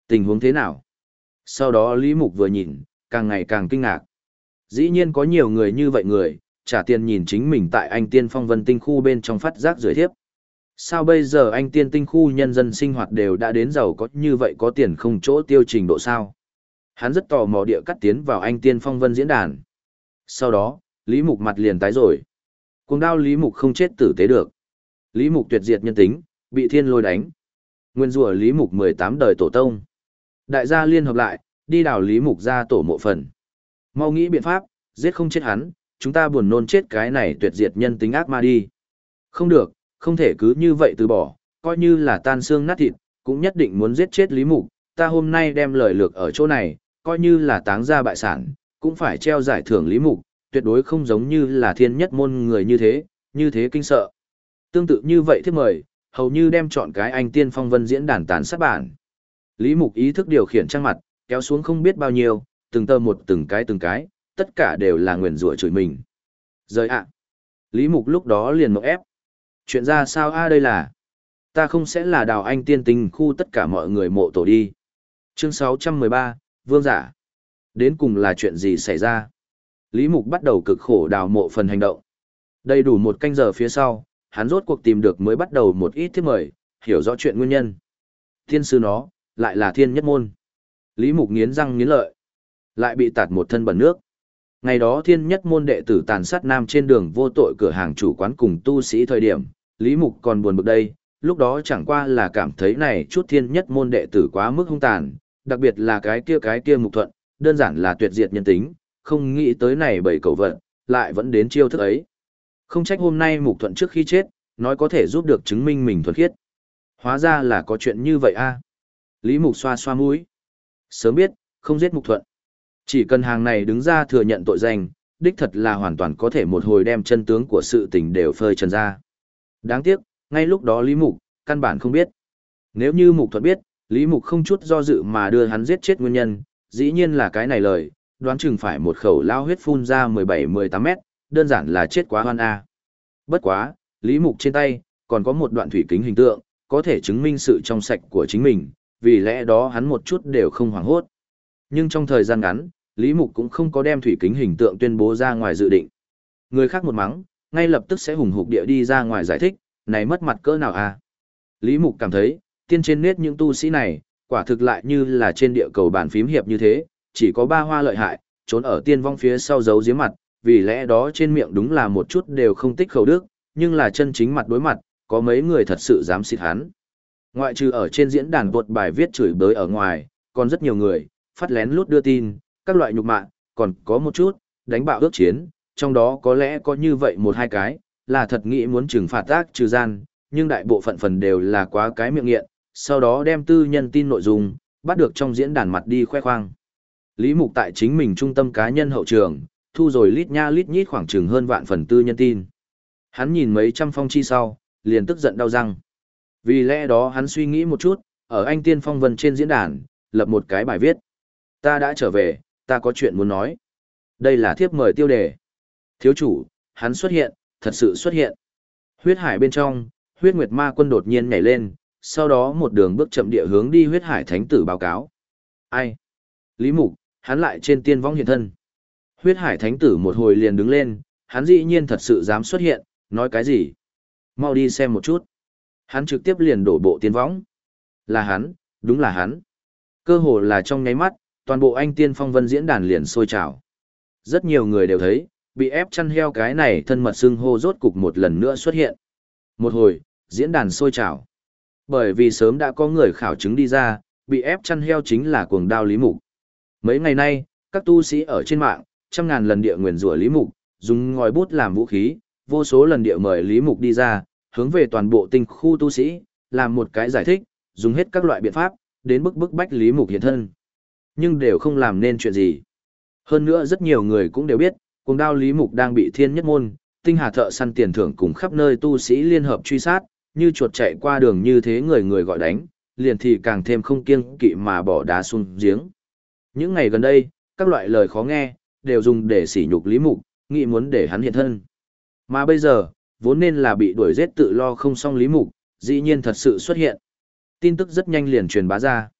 Tình huống thế nào? Sau đó Lý Mục vừa nhìn, càng ngày càng kinh ngạc. Dĩ nhiên có nhiều người như vậy người, trả tiền nhìn chính mình tại anh tiên phong vân tinh khu bên trong phát giác rưởi thiếp. Sao bây giờ anh tiên tinh khu nhân dân sinh hoạt đều đã đến giàu có như vậy, có tiền không chỗ tiêu trình độ sao? Hắn rất tò mò địa cắt tiến vào anh tiên phong vân diễn đàn. Sau đó, Lý Mục mặt liền tái rồi. Cuồng đao Lý Mục không chết tử tế được. Lý Mục tuyệt diệt nhân tính, bị thiên lôi đánh. Nguyên rủa Lý Mục 18 đời tổ tông. Đại gia liên hợp lại, đi đào Lý Mục ra tổ mộ phần. Mau nghĩ biện pháp, giết không chết hắn, chúng ta buồn nôn chết cái này tuyệt diệt nhân tính ác ma đi. Không được, không thể cứ như vậy từ bỏ, coi như là tan xương nát thịt, cũng nhất định muốn giết chết Lý Mục. Ta hôm nay đem lời lược ở chỗ này, coi như là táng ra bại sản, cũng phải treo giải thưởng Lý Mục, tuyệt đối không giống như là thiên nhất môn người như thế kinh sợ. Tương tự như vậy thiết mời, hầu như đem chọn cái anh tiên phong vân diễn đàn tàn sát bản. Lý Mục ý thức điều khiển trang mặt, kéo xuống không biết bao nhiêu, từng tờ một từng cái, tất cả đều là nguyền rủa chửi mình. Rời ạ! Lý Mục lúc đó liền mộng ép. Chuyện ra sao đây là? Ta không sẽ là đào anh tiên tinh khu tất cả mọi người mộ tổ đi. Chương 613, Vương giả. Đến cùng là chuyện gì xảy ra? Lý Mục bắt đầu cực khổ đào mộ phần hành động. Đầy đủ một canh giờ phía sau, hắn rốt cuộc tìm được mới bắt đầu một ít thiết mời, hiểu rõ chuyện nguyên nhân. Thiên sư nó, lại là thiên nhất môn. Lý Mục nghiến răng nghiến lợi. Lại bị tạt một thân bẩn nước. Ngày đó thiên nhất môn đệ tử tàn sát nam trên đường vô tội cửa hàng chủ quán cùng tu sĩ thời điểm, Lý Mục còn buồn bực đây, lúc đó chẳng qua là cảm thấy này chút thiên nhất môn đệ tử quá mức hung tàn, đặc biệt là cái kia Mục Thuận, đơn giản là tuyệt diệt nhân tính, không nghĩ tới này bảy cầu vận, lại vẫn đến chiêu thức ấy. Không trách hôm nay Mục Thuận trước khi chết, nói có thể giúp được chứng minh mình thuần khiết. Hóa ra là có chuyện như vậy a. Lý Mục xoa xoa mũi. Sớm biết, không giết Mục Thuận. Chỉ cần hàng này đứng ra thừa nhận tội danh, đích thật là hoàn toàn có thể một hồi đem chân tướng của sự tình đều phơi trần ra. Đáng tiếc, ngay lúc đó Lý Mục, căn bản không biết. Nếu như Mục Thuận biết, Lý Mục không chút do dự mà đưa hắn giết chết nguyên nhân, dĩ nhiên là cái này lời, đoán chừng phải một khẩu lao huyết phun ra 17-18 mét, đơn giản là chết quá hoan a. Bất quá, Lý Mục trên tay, còn có một đoạn thủy kính hình tượng, có thể chứng minh sự trong sạch của chính mình, vì lẽ đó hắn một chút đều không hoảng hốt. Nhưng trong thời gian ngắn, Lý Mục cũng không có đem thủy kính hình tượng tuyên bố ra ngoài dự định. Người khác một mắng, ngay lập tức sẽ hùng hục địa đi ra ngoài giải thích, này mất mặt cỡ nào a? Lý Mục cảm thấy, tiên trên nết những tu sĩ này, quả thực lại như là trên địa cầu bàn phím hiệp như thế, chỉ có ba hoa lợi hại, trốn ở tiên vong phía sau giấu giếm mặt, vì lẽ đó trên miệng đúng là một chút đều không tích khẩu đức, nhưng là chân chính mặt đối mặt, có mấy người thật sự dám xịt hắn. Ngoại trừ ở trên diễn đàn tuột bài viết chửi bới ở ngoài, còn rất nhiều người, phát lén lút đưa tin, các loại nhục mạ, còn có một chút, đánh bạo ước chiến, trong đó có lẽ có như vậy một hai cái, là thật nghĩ muốn trừng phạt ác trừ gian, nhưng đại bộ phận phần đều là quá cái miệng nghiện, sau đó đem tư nhân tin nội dung, bắt được trong diễn đàn mặt đi khoe khoang. Lý Mục tại chính mình trung tâm cá nhân hậu trường, thu rồi lít nha lít nhít khoảng chừng hơn vạn phần tư nhân tin. Hắn nhìn mấy trăm phong chi sau, liền tức giận đau răng. Vì lẽ đó hắn suy nghĩ một chút, ở anh tiên phong vân trên diễn đàn, lập một cái bài viết. Ta đã trở về, ta có chuyện muốn nói. Đây là thiếp mời tiêu đề. Thiếu chủ, hắn xuất hiện, thật sự xuất hiện. Huyết hải bên trong, huyết nguyệt ma quân đột nhiên nhảy lên, sau đó một đường bước chậm địa hướng đi huyết hải thánh tử báo cáo. Ai? Lý Mục, hắn lại trên tiên vong hiện thân. Huyết hải thánh tử một hồi liền đứng lên, hắn dĩ nhiên thật sự dám xuất hiện, nói cái gì? Mau đi xem một chút. Hắn trực tiếp liền đổ bộ tiên võng. Là hắn, đúng là hắn. Cơ hồ là trong nháy mắt, toàn bộ anh tiên phong vân diễn đàn liền sôi trào. Rất nhiều người đều thấy, bị ép chăn heo cái này thân mật xưng hô rốt cục một lần nữa xuất hiện. Một hồi, diễn đàn sôi trào. Bởi vì sớm đã có người khảo chứng đi ra, bị ép chăn heo chính là cuồng đao Lý Mục. Mấy ngày nay, các tu sĩ ở trên mạng, trăm ngàn lần địa nguyền rủa Lý Mục, dùng ngòi bút làm vũ khí, vô số lần địa mời Lý Mục đi ra, hướng về toàn bộ tinh khu tu sĩ, làm một cái giải thích, dùng hết các loại biện pháp, đến bức bách Lý Mục hiện thân. Nhưng đều không làm nên chuyện gì. Hơn nữa rất nhiều người cũng đều biết, cuồng đao Lý Mục đang bị thiên nhất môn, tinh hà thợ săn tiền thưởng cùng khắp nơi tu sĩ liên hợp truy sát, như chuột chạy qua đường như thế người người gọi đánh, liền thì càng thêm không kiêng kỵ mà bỏ đá xuống giếng. Những ngày gần đây, các loại lời khó nghe, đều dùng để sỉ nhục Lý Mục, nghĩ muốn để hắn hiện thân. Mà bây giờ, vốn nên là bị đuổi giết tự lo không xong Lý Mục, dĩ nhiên thật sự xuất hiện. Tin tức rất nhanh liền truyền bá ra.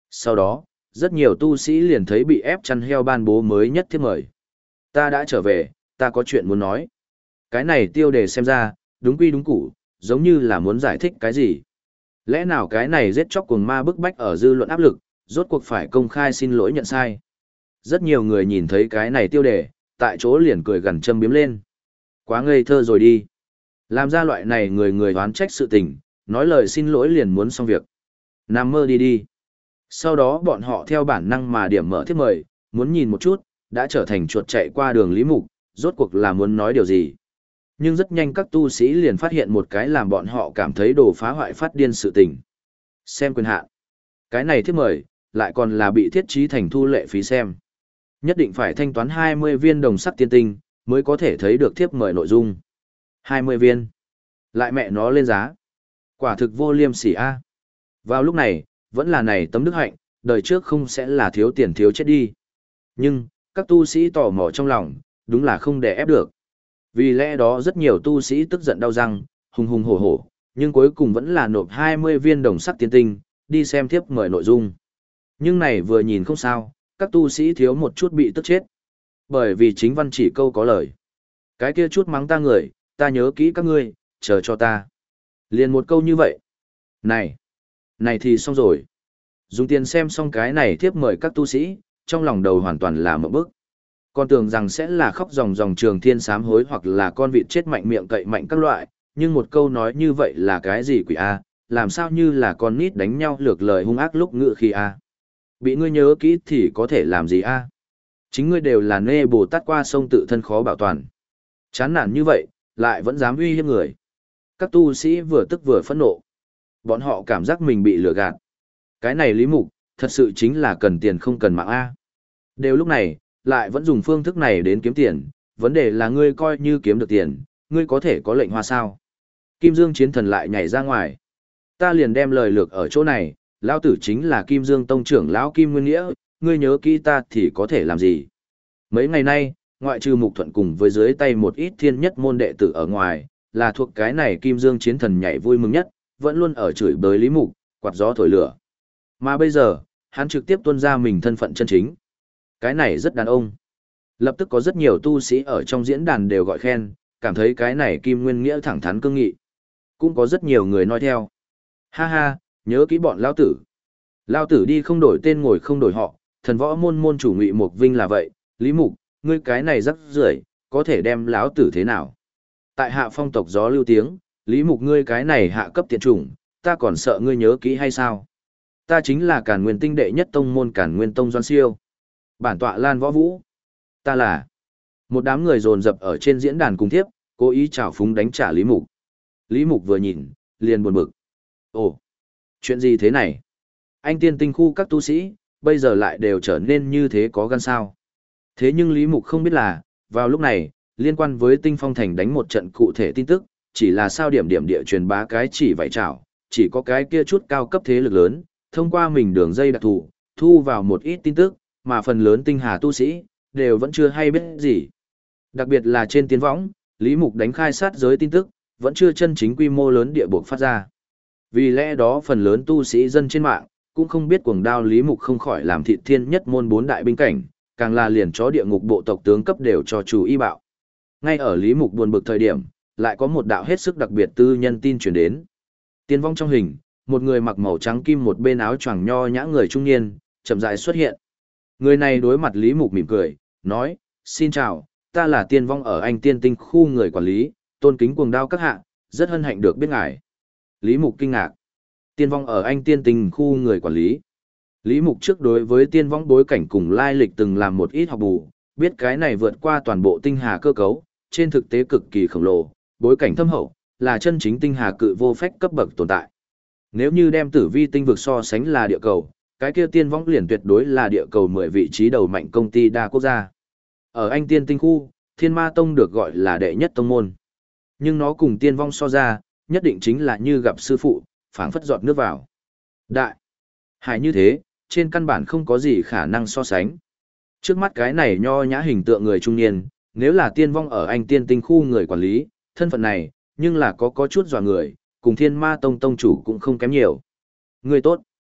Sau đó, rất nhiều tu sĩ liền thấy bị ép chăn heo ban bố mới nhất thiếp mời. Ta đã trở về, ta có chuyện muốn nói. Cái này tiêu đề xem ra, đúng quy đúng củ, giống như là muốn giải thích cái gì. Lẽ nào cái này giết chóc cuồng ma bức bách ở dư luận áp lực, rốt cuộc phải công khai xin lỗi nhận sai. Rất nhiều người nhìn thấy cái này tiêu đề, tại chỗ liền cười gần châm biếm lên. Quá ngây thơ rồi đi. Làm ra loại này người người oán trách sự tình, nói lời xin lỗi liền muốn xong việc. Nằm mơ đi đi. Sau đó bọn họ theo bản năng mà điểm mở thiếp mời, muốn nhìn một chút, đã trở thành chuột chạy qua đường Lý Mục, rốt cuộc là muốn nói điều gì. Nhưng rất nhanh các tu sĩ liền phát hiện một cái làm bọn họ cảm thấy đồ phá hoại phát điên sự tình. Xem quyền hạn. Cái này thiếp mời, lại còn là bị thiết trí thành thu lệ phí xem. Nhất định phải thanh toán 20 viên đồng sắc tiên tinh, mới có thể thấy được thiếp mời nội dung. 20 viên. Lại mẹ nó lên giá. Quả thực vô liêm sỉ a. Vào lúc này, vẫn là này tấm đức hạnh, đời trước không sẽ là thiếu tiền thiếu chết đi. Nhưng, các tu sĩ tò mò trong lòng, đúng là không để ép được. Vì lẽ đó rất nhiều tu sĩ tức giận đau răng, hùng hùng hổ hổ, nhưng cuối cùng vẫn là nộp 20 viên đồng sắc tiên tinh, đi xem thiếp mời nội dung. Nhưng này vừa nhìn không sao, các tu sĩ thiếu một chút bị tức chết. Bởi vì chính văn chỉ câu có lời. Cái kia chút mắng ta người, ta nhớ kỹ các ngươi, chờ cho ta. Liền một câu như vậy. Này thì xong rồi. Dùng tiền xem xong cái này thiếp mời các tu sĩ, trong lòng đầu hoàn toàn là một bức. Còn tưởng rằng sẽ là khóc ròng ròng trường thiên sám hối hoặc là con vịt chết mạnh miệng cậy mạnh các loại, nhưng một câu nói như vậy là cái gì quỷ a? Làm sao như là con nít đánh nhau lược lời hung ác lúc ngự khi a? Bị ngươi nhớ kỹ thì có thể làm gì a? Chính ngươi đều là nê Bồ Tát qua sông tự thân khó bảo toàn. Chán nản như vậy, lại vẫn dám uy hiếp người. Các tu sĩ vừa tức vừa phẫn nộ. Bọn họ cảm giác mình bị lừa gạt. Cái này Lý Mục, thật sự chính là cần tiền không cần mạng a. Đều lúc này, lại vẫn dùng phương thức này đến kiếm tiền, vấn đề là ngươi coi như kiếm được tiền, ngươi có thể có lệnh hoa sao. Kim Dương chiến thần lại nhảy ra ngoài. Ta liền đem lời lược ở chỗ này, lão tử chính là Kim Dương tông trưởng lão Kim Nguyên Nghĩa, ngươi nhớ kỹ ta thì có thể làm gì. Mấy ngày nay, ngoại trừ Mục Thuận cùng với dưới tay một ít thiên nhất môn đệ tử ở ngoài, là thuộc cái này Kim Dương chiến thần nhảy vui mừng nhất, vẫn luôn ở chửi bới Lý Mục, quạt gió thổi lửa. Mà bây giờ, hắn trực tiếp tuôn ra mình thân phận chân chính. Cái này rất đàn ông. Lập tức có rất nhiều tu sĩ ở trong diễn đàn đều gọi khen, cảm thấy cái này Kim Nguyên Nghĩa thẳng thắn cương nghị. Cũng có rất nhiều người nói theo. Ha ha, nhớ kỹ bọn lão tử. Lão tử đi không đổi tên ngồi không đổi họ, thần võ môn môn chủ Ngụy Mục Vinh là vậy, Lý Mục, ngươi cái này rắc rưởi, có thể đem lão tử thế nào? Tại hạ phong tộc gió lưu tiếng, Lý Mục ngươi cái này hạ cấp tiện chủng, ta còn sợ ngươi nhớ kỹ hay sao? Ta chính là Càn Nguyên tinh đệ nhất tông môn Càn Nguyên tông Doan Siêu. Bản tọa Lan Võ Vũ. Ta là. Một đám người dồn dập ở trên diễn đàn cùng tiếp, cố ý trào phúng đánh trả Lý Mục. Lý Mục vừa nhìn, liền buồn bực. Ồ, chuyện gì thế này? Anh tiên tinh khu các tu sĩ, bây giờ lại đều trở nên như thế có gan sao? Thế nhưng Lý Mục không biết là, vào lúc này, liên quan với Tinh Phong Thành đánh một trận cụ thể tin tức, chỉ là sao điểm địa truyền bá cái chỉ vải trảo, chỉ có cái kia chút cao cấp thế lực lớn, thông qua mình đường dây đặc thù, thu vào một ít tin tức, mà phần lớn tinh hà tu sĩ, đều vẫn chưa hay biết gì. Đặc biệt là trên tiến võng, Lý Mục đánh khai sát giới tin tức, vẫn chưa chân chính quy mô lớn địa buộc phát ra. Vì lẽ đó phần lớn tu sĩ dân trên mạng, cũng không biết cuồng đao Lý Mục không khỏi làm thịt thiên nhất môn 4 đại binh cảnh, càng là liền chó địa ngục bộ tộc tướng cấp đều cho chủ y bạo. Ngay ở Lý Mục buồn bực thời điểm, lại có một đạo hết sức đặc biệt tư nhân tin truyền đến. Tiên vong trong hình, một người mặc màu trắng kim một bên áo choàng nho nhã người trung niên, chậm rãi xuất hiện. Người này đối mặt Lý Mục mỉm cười, nói, xin chào, ta là tiên vong ở Anh Tiên Tinh khu người quản lý, tôn kính cuồng đao các hạ, rất hân hạnh được biết ngài. Lý Mục kinh ngạc. Tiên vong ở Anh Tiên Tinh khu người quản lý. Lý Mục trước đối với tiên vong bối cảnh cùng lai lịch từng làm một ít học bù, biết cái này vượt qua toàn bộ tinh hà cơ cấu, trên thực tế cực kỳ khổng lồ, bối cảnh thâm hậu, là chân chính tinh hà cự vô phách cấp bậc tồn tại. Nếu như đem tử vi tinh vực so sánh là địa cầu, cái kia tiên vong liền tuyệt đối là địa cầu 10 vị trí đầu mạnh công ty đa quốc gia. Ở Anh Tiên Tinh khu, Thiên Ma Tông được gọi là đệ nhất tông môn. Nhưng nó cùng tiên vong so ra, nhất định chính là như gặp sư phụ, phảng phất giọt nước vào. Đại hải như thế, trên căn bản không có gì khả năng so sánh. Trước mắt cái này nho nhã hình tượng người trung niên, nếu là tiên vong ở Anh Tiên Tinh khu người quản lý, thân phận này, nhưng là có chút dọa người, cùng Thiên Ma Tông tông chủ cũng không kém nhiều. Người tốt.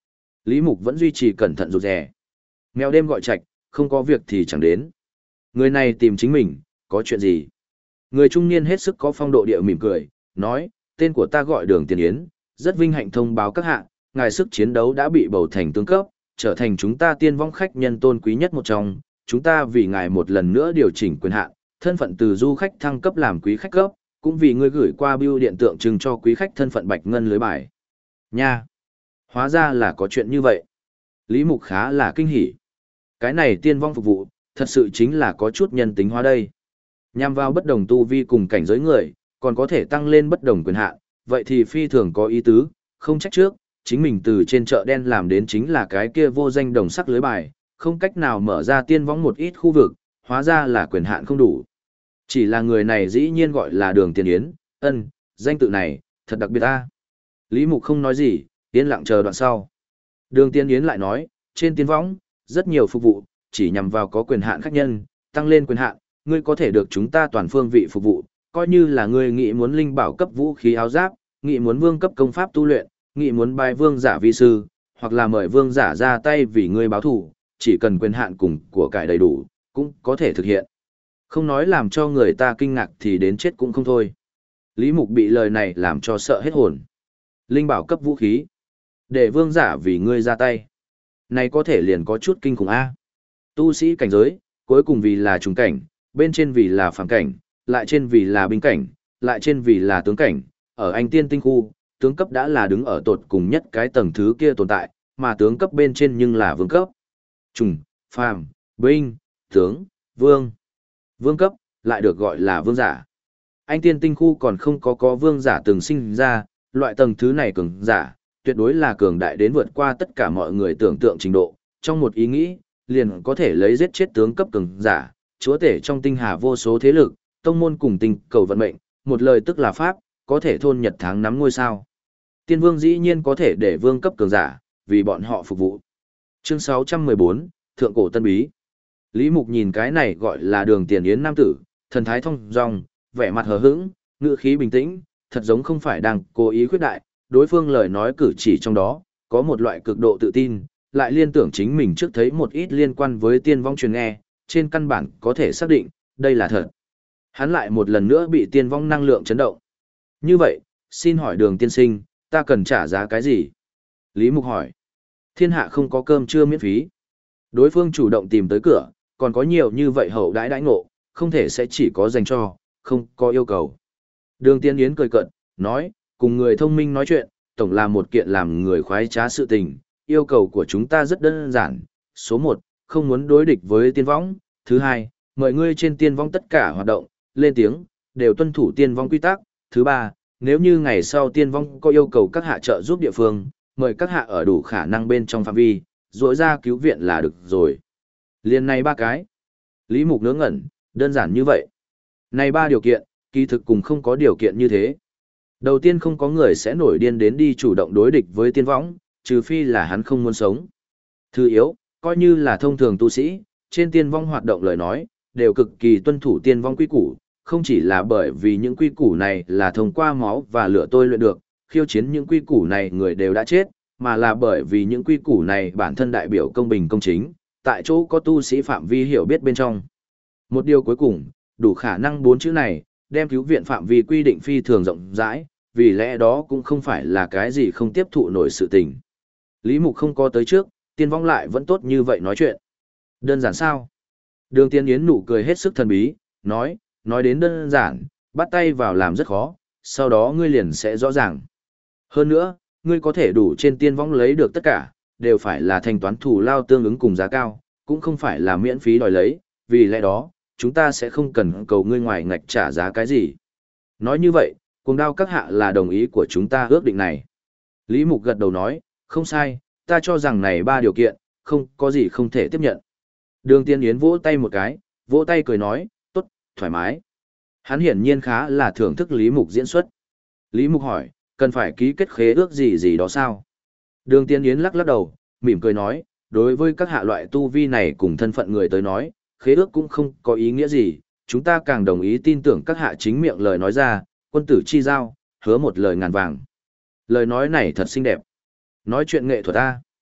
Lý Mục vẫn duy trì cẩn thận rụt rè. Mèo đêm gọi trạch, không có việc thì chẳng đến. Người này tìm chính mình, có chuyện gì? Người trung niên hết sức có phong độ địa mỉm cười, nói, tên của ta gọi Đường Tiền Yến, rất vinh hạnh thông báo các hạ, ngài sức chiến đấu đã bị bầu thành tướng cấp, trở thành chúng ta tiên vong khách nhân tôn quý nhất một trong, chúng ta vì ngài một lần nữa điều chỉnh quyền hạn, thân phận từ du khách thăng cấp làm quý khách cấp, cũng vì ngươi gửi qua bưu điện tượng trưng cho quý khách thân phận bạch ngân lưới bài. Nha! Hóa ra là có chuyện như vậy. Lý Mục khá là kinh hỉ. Cái này tiên vong phục vụ, thật sự chính là có chút nhân tính hóa đây. Nhằm vào bất đồng tu vi cùng cảnh giới người, còn có thể tăng lên bất đồng quyền hạn, vậy thì phi thường có ý tứ, không trách trước, chính mình từ trên chợ đen làm đến chính là cái kia vô danh đồng sắc lưới bài, không cách nào mở ra tiên vong một ít khu vực, hóa ra là quyền hạn không đủ. Chỉ là người này dĩ nhiên gọi là Đường Tiền Yến, danh tự này, thật đặc biệt ta. Lý Mục không nói gì, yên lặng chờ đoạn sau. Đường Tiền Yến lại nói, trên tiên võng, rất nhiều phục vụ, chỉ nhằm vào có quyền hạn khách nhân, tăng lên quyền hạn, ngươi có thể được chúng ta toàn phương vị phục vụ, coi như là ngươi nghĩ muốn linh bảo cấp vũ khí áo giáp, nghĩ muốn vương cấp công pháp tu luyện, nghĩ muốn bài vương giả vi sư, hoặc là mời vương giả ra tay vì ngươi báo thù, chỉ cần quyền hạn cùng của cải đầy đủ, cũng có thể thực hiện. Không nói làm cho người ta kinh ngạc thì đến chết cũng không thôi. Lý Mục bị lời này làm cho sợ hết hồn. Linh bảo cấp vũ khí. Để vương giả vì ngươi ra tay. Này có thể liền có chút kinh khủng A. Tu sĩ cảnh giới, cuối cùng vì là trùng cảnh, bên trên vì là phàm cảnh, lại trên vì là binh cảnh, lại trên vì là tướng cảnh. Ở anh tiên tinh khu, tướng cấp đã là đứng ở tột cùng nhất cái tầng thứ kia tồn tại, mà tướng cấp bên trên nhưng là vương cấp. Trùng, phàm, binh, tướng, vương. Vương cấp, lại được gọi là vương giả. Anh tiên tinh khu còn không có vương giả từng sinh ra, loại tầng thứ này cường giả, tuyệt đối là cường đại đến vượt qua tất cả mọi người tưởng tượng trình độ. Trong một ý nghĩ, liền có thể lấy giết chết tướng cấp cường giả, chúa tể trong tinh hà vô số thế lực, tông môn cùng tinh cầu vận mệnh, một lời tức là pháp, có thể thôn nhật tháng nắm ngôi sao. Tiên vương dĩ nhiên có thể để vương cấp cường giả, vì bọn họ phục vụ. Chương 614, Thượng cổ tân bí. Lý Mục nhìn cái này gọi là Đường Tiền Yến nam tử, thần thái thông dong, vẻ mặt hờ hững, ngữ khí bình tĩnh, thật giống không phải đang cố ý khuyết đại, đối phương lời nói cử chỉ trong đó, có một loại cực độ tự tin, lại liên tưởng chính mình trước thấy một ít liên quan với tiên vong truyền nghe, trên căn bản có thể xác định, đây là thật. Hắn lại một lần nữa bị tiên vong năng lượng chấn động. Như vậy, xin hỏi Đường tiên sinh, ta cần trả giá cái gì? Lý Mục hỏi. Thiên hạ không có cơm trưa miễn phí. Đối phương chủ động tìm tới cửa, còn có nhiều như vậy hậu đãi đãi ngộ, không thể sẽ chỉ có dành cho, không có yêu cầu. Đường Tiên Yến cười cợt, nói, cùng người thông minh nói chuyện, tổng là một kiện làm người khoái trá sự tình, yêu cầu của chúng ta rất đơn giản. Số 1, không muốn đối địch với tiên võng. Thứ 2, mời ngươi trên tiên võng tất cả hoạt động, lên tiếng, đều tuân thủ tiên võng quy tắc. Thứ 3, nếu như ngày sau tiên võng có yêu cầu các hạ trợ giúp địa phương, mời các hạ ở đủ khả năng bên trong phạm vi, rỗi ra cứu viện là được rồi. Liên này 3 cái. Lý Mục ngớ ngẩn, đơn giản như vậy. Này 3 điều kiện, kỳ thực cùng không có điều kiện như thế. Đầu tiên không có người sẽ nổi điên đến đi chủ động đối địch với tiên võng, trừ phi là hắn không muốn sống. Thứ yếu, coi như là thông thường tu sĩ, trên tiên vong hoạt động lời nói, đều cực kỳ tuân thủ tiên vong quy củ, không chỉ là bởi vì những quy củ này là thông qua máu và lửa tôi luyện được, khiêu chiến những quy củ này người đều đã chết, mà là bởi vì những quy củ này bản thân đại biểu công bình công chính, tại chỗ có tu sĩ phạm vi hiểu biết bên trong. Một điều cuối cùng, đủ khả năng 4 chữ này, đem cứu viện phạm vi quy định phi thường rộng rãi, vì lẽ đó cũng không phải là cái gì không tiếp thụ nổi sự tình. Lý Mục không có tới trước, tiên vong lại vẫn tốt như vậy nói chuyện. Đơn giản sao? Đường Tiên Yến nụ cười hết sức thần bí, nói đến đơn giản, bắt tay vào làm rất khó, sau đó ngươi liền sẽ rõ ràng. Hơn nữa, ngươi có thể đủ trên tiên vong lấy được tất cả, đều phải là thanh toán thù lao tương ứng cùng giá cao, cũng không phải là miễn phí đòi lấy, vì lẽ đó, chúng ta sẽ không cần cầu ngươi ngoài ngạch trả giá cái gì. Nói như vậy, Cuồng Đao các hạ là đồng ý của chúng ta ước định này. Lý Mục gật đầu nói, không sai, ta cho rằng này 3 điều kiện, không có gì không thể tiếp nhận. Đường Tiên Yến vỗ tay một cái, vỗ tay cười nói, tốt, thoải mái. Hắn hiển nhiên khá là thưởng thức Lý Mục diễn xuất. Lý Mục hỏi, cần phải ký kết khế ước gì đó sao? Đường Tiên Yến lắc lắc đầu, mỉm cười nói, đối với các hạ loại tu vi này cùng thân phận người tới nói, khế ước cũng không có ý nghĩa gì, chúng ta càng đồng ý tin tưởng các hạ chính miệng lời nói ra, quân tử chi giao, hứa một lời ngàn vàng. Lời nói này thật xinh đẹp. Nói chuyện nghệ thuật ta.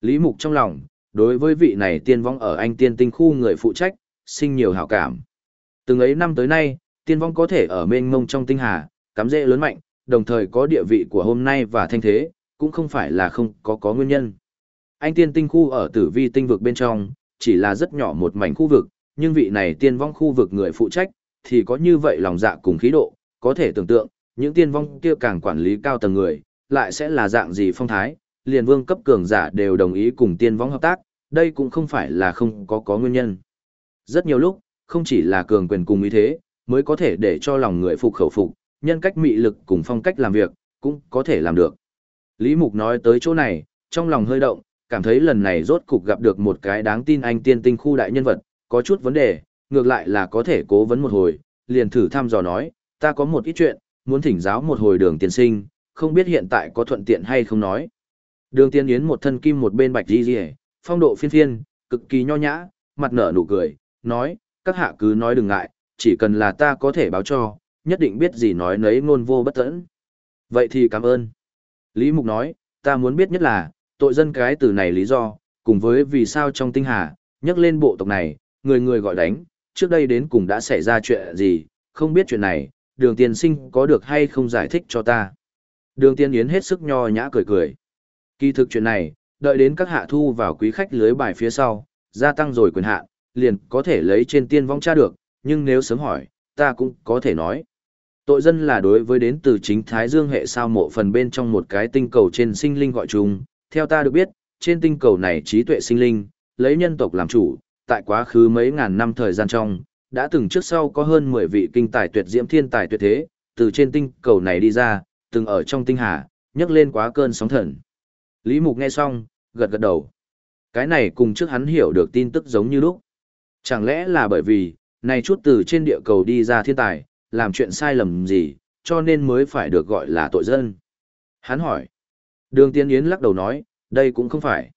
Lý Mục trong lòng, đối với vị này tiên vong ở anh tiên tinh khu người phụ trách, sinh nhiều hảo cảm. Từng ấy năm tới nay, tiên vong có thể ở mênh mông trong tinh hà, cắm rễ lớn mạnh, đồng thời có địa vị của hôm nay và thanh thế, cũng không phải là không có nguyên nhân. Anh tiên tinh khu ở tử vi tinh vực bên trong, chỉ là rất nhỏ một mảnh khu vực, nhưng vị này tiên vong khu vực người phụ trách, thì có như vậy lòng dạ cùng khí độ, có thể tưởng tượng, những tiên vong kia càng quản lý cao tầng người, lại sẽ là dạng gì phong thái, liền vương cấp cường giả đều đồng ý cùng tiên vong hợp tác, đây cũng không phải là không có nguyên nhân. Rất nhiều lúc, không chỉ là cường quyền cùng ý thế, mới có thể để cho lòng người phục khẩu phục, nhân cách mị lực cùng phong cách làm việc, cũng có thể làm được. Lý Mục nói tới chỗ này, trong lòng hơi động, cảm thấy lần này rốt cục gặp được một cái đáng tin anh tiên tinh khu đại nhân vật, có chút vấn đề, ngược lại là có thể cố vấn một hồi, liền thử thăm dò nói, ta có một ít chuyện, muốn thỉnh giáo một hồi Đường tiên sinh, không biết hiện tại có thuận tiện hay không nói. Đường Tiên Yến một thân kim một bên bạch y liễu, phong độ phiên phiên, cực kỳ nho nhã, mặt nở nụ cười, nói, các hạ cứ nói đừng ngại, chỉ cần là ta có thể báo cho, nhất định biết gì nói nấy ngôn vô bất tẫn. Vậy thì cảm ơn. Lý Mục nói, ta muốn biết nhất là, tội dân cái từ này lý do, cùng với vì sao trong tinh hà, nhắc lên bộ tộc này, người người gọi đánh, trước đây đến cùng đã xảy ra chuyện gì, không biết chuyện này, Đường tiên sinh có được hay không giải thích cho ta. Đường Tiên Yến hết sức nho nhã cười cười. Kỳ thực chuyện này, đợi đến các hạ thu vào quý khách lưới bài phía sau, gia tăng rồi quyền hạn, liền có thể lấy trên tiên vong tra được, nhưng nếu sớm hỏi, ta cũng có thể nói. Tội dân là đối với đến từ chính Thái Dương hệ sao mộ phần bên trong một cái tinh cầu trên sinh linh gọi chung, theo ta được biết, trên tinh cầu này trí tuệ sinh linh, lấy nhân tộc làm chủ, tại quá khứ mấy ngàn năm thời gian trong, đã từng trước sau có hơn 10 vị kinh tài tuyệt diễm thiên tài tuyệt thế, từ trên tinh cầu này đi ra, từng ở trong tinh hà, nhấc lên quá cơn sóng thần. Lý Mục nghe xong, gật gật đầu. Cái này cùng trước hắn hiểu được tin tức giống như lúc. Chẳng lẽ là bởi vì, này chút từ trên địa cầu đi ra thiên tài, làm chuyện sai lầm gì, cho nên mới phải được gọi là tội dân. Hắn hỏi. Đường Tiên Yến lắc đầu nói, đây cũng không phải.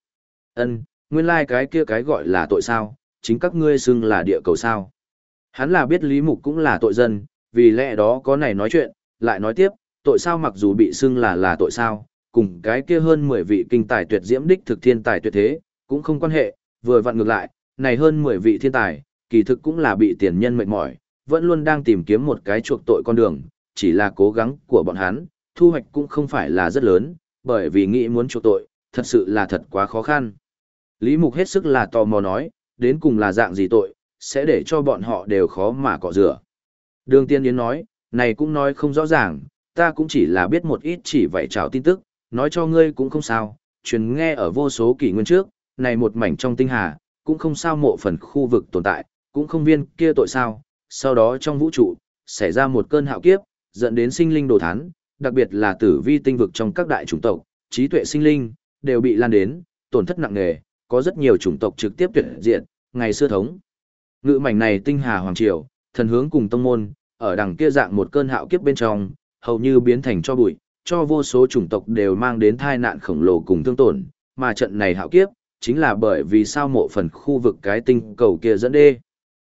Nguyên lai cái kia cái gọi là tội sao, chính các ngươi xưng là địa cầu sao. Hắn là biết Lý Mục cũng là tội dân, vì lẽ đó có này nói chuyện, lại nói tiếp, tội sao mặc dù bị xưng là tội sao, cùng cái kia hơn 10 vị kinh tài tuyệt diễm đích thực thiên tài tuyệt thế, cũng không quan hệ, vừa vặn ngược lại, này hơn 10 vị thiên tài, kỳ thực cũng là bị tiền nhân mệt mỏi, vẫn luôn đang tìm kiếm một cái chuộc tội con đường, chỉ là cố gắng của bọn hắn, thu hoạch cũng không phải là rất lớn, bởi vì nghĩ muốn chuộc tội, thật sự là thật quá khó khăn. Lý Mục hết sức là tò mò nói, đến cùng là dạng gì tội, sẽ để cho bọn họ đều khó mà cọ rửa. Đường Tiên Yến nói, này cũng nói không rõ ràng, ta cũng chỉ là biết một ít chỉ vậy trào tin tức, nói cho ngươi cũng không sao, truyền nghe ở vô số kỷ nguyên trước, này một mảnh trong tinh hà, cũng không sao mộ phần khu vực tồn tại, cũng không viên kia tội sao, sau đó trong vũ trụ, xảy ra một cơn hạo kiếp, dẫn đến sinh linh đồ thán, đặc biệt là tử vi tinh vực trong các đại chủng tộc, trí tuệ sinh linh, đều bị lan đến, tổn thất nặng nề, có rất nhiều chủng tộc trực tiếp tuyệt diệt, ngày xưa thống. Ngự mảnh này tinh hà hoàng triều, thần hướng cùng tông môn, ở đằng kia dạng một cơn hạo kiếp bên trong, hầu như biến thành cho bụi, cho vô số chủng tộc đều mang đến tai nạn khổng lồ cùng thương tổn, mà trận này hạo kiếp, chính là bởi vì sao mộ phần khu vực cái tinh cầu kia dẫn đê.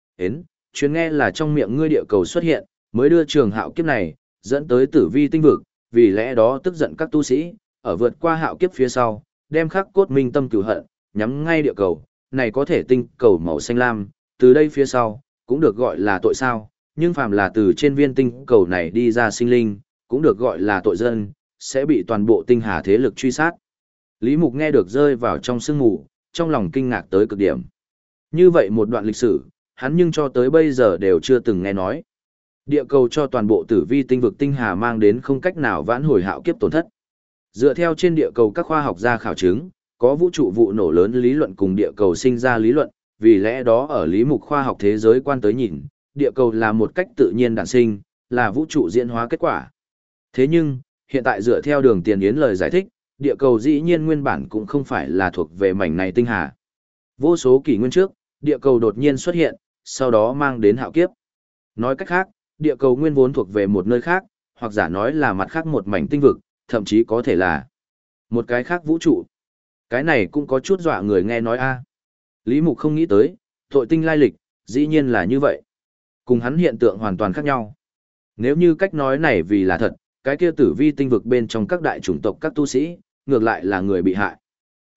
Chuyến nghe là trong miệng ngươi địa cầu xuất hiện, mới đưa trường hạo kiếp này, dẫn tới tử vi tinh vực, vì lẽ đó tức giận các tu sĩ, ở vượt qua hạo kiếp phía sau, đem khắc cốt minh tâm cửu hận, nhắm ngay địa cầu, này có thể tinh cầu màu xanh lam, từ đây phía sau, cũng được gọi là tội sao, nhưng phàm là từ trên viên tinh cầu này đi ra sinh linh, cũng được gọi là tội dân, sẽ bị toàn bộ tinh hà thế lực truy sát. Lý Mục nghe được rơi vào trong sương mù, trong lòng kinh ngạc tới cực điểm. Như vậy một đoạn lịch sử, hắn nhưng cho tới bây giờ đều chưa từng nghe nói. Địa cầu cho toàn bộ tử vi tinh vực tinh hà mang đến không cách nào vãn hồi hạo kiếp tổn thất. Dựa theo trên địa cầu các khoa học gia khảo chứng, có vũ trụ vụ nổ lớn lý luận cùng địa cầu sinh ra lý luận, vì lẽ đó ở Lý Mục khoa học thế giới quan tới nhìn, địa cầu là một cách tự nhiên đản sinh, là vũ trụ diễn hóa kết quả. Thế nhưng, hiện tại dựa theo Đường Tiền Yến lời giải thích, địa cầu dĩ nhiên nguyên bản cũng không phải là thuộc về mảnh này tinh hà. Vô số kỷ nguyên trước, địa cầu đột nhiên xuất hiện, sau đó mang đến hạo kiếp. Nói cách khác, địa cầu nguyên vốn thuộc về một nơi khác, hoặc giả nói là mặt khác một mảnh tinh vực, thậm chí có thể là một cái khác vũ trụ. Cái này cũng có chút dọa người nghe nói a. Lý Mục không nghĩ tới, tội tinh lai lịch, dĩ nhiên là như vậy. Cùng hắn hiện tượng hoàn toàn khác nhau. Nếu như cách nói này vì là thật, cái kia tử vi tinh vực bên trong các đại chủng tộc các tu sĩ, ngược lại là người bị hại.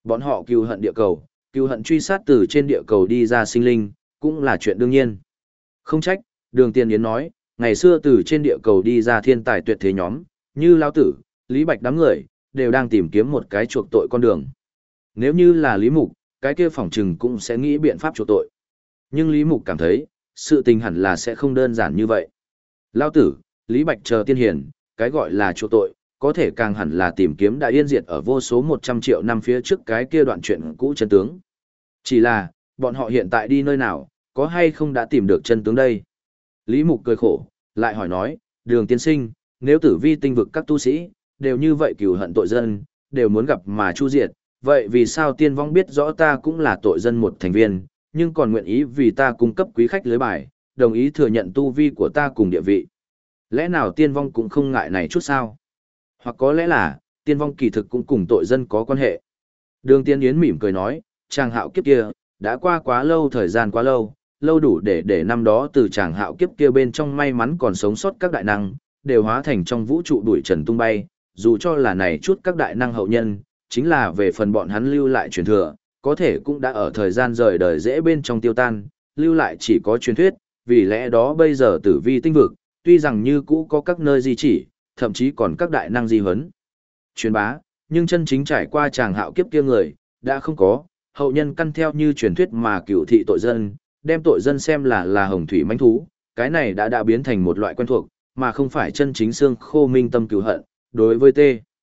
Bọn họ cừu hận địa cầu, cừu hận truy sát từ trên địa cầu đi ra sinh linh, cũng là chuyện đương nhiên. Không trách, Đường Tiên Yến nói, ngày xưa từ trên địa cầu đi ra thiên tài tuyệt thế nhóm, như Lao Tử, Lý Bạch đám người, đều đang tìm kiếm một cái chuộc tội con đường. Nếu như là Lý Mục, cái kia phỏng chừng cũng sẽ nghĩ biện pháp chuộc tội. Nhưng Lý Mục cảm thấy, sự tình hẳn là sẽ không đơn giản như vậy. Lao Tử, Lý Bạch chờ tiên hiền, cái gọi là chuộc tội, có thể càng hẳn là tìm kiếm đã yên diệt ở vô số 100 triệu năm phía trước cái kia đoạn chuyện cũ chân tướng. Chỉ là, bọn họ hiện tại đi nơi nào, có hay không đã tìm được chân tướng đây? Lý Mục cười khổ, lại hỏi nói, Đường tiên sinh, nếu tử vi tinh vực các tu sĩ, đều như vậy cừu hận tội dân, đều muốn gặp mà chu diệt, vậy vì sao tiên vong biết rõ ta cũng là tội dân một thành viên, nhưng còn nguyện ý vì ta cung cấp quý khách lưới bài, đồng ý thừa nhận tu vi của ta cùng địa vị? Lẽ nào tiên vong cũng không ngại này chút sao? Hoặc có lẽ là, tiên vong kỳ thực cũng cùng tội dân có quan hệ. Đường Tiên Yến mỉm cười nói, chàng hạo kiếp kia, đã qua quá lâu, thời gian quá lâu, lâu đủ để năm đó từ chàng hạo kiếp kia bên trong may mắn còn sống sót các đại năng, đều hóa thành trong vũ trụ đuổi trần tung bay, dù cho là này chút các đại năng hậu nhân, chính là về phần bọn hắn lưu lại truyền thừa, có thể cũng đã ở thời gian rời đời dễ bên trong tiêu tan, lưu lại chỉ có truyền thuyết, vì lẽ đó bây giờ tử vi tinh vực, tuy rằng như cũ có các nơi di chỉ, thậm chí còn các đại năng di huấn, truyền bá, nhưng chân chính trải qua chàng hạo kiếp kia người, đã không có, hậu nhân căn theo như truyền thuyết mà cửu thị tội dân, đem tội dân xem là hồng thủy mãnh thú, cái này đã biến thành một loại quen thuộc, mà không phải chân chính xương khô minh tâm cửu hận, đối với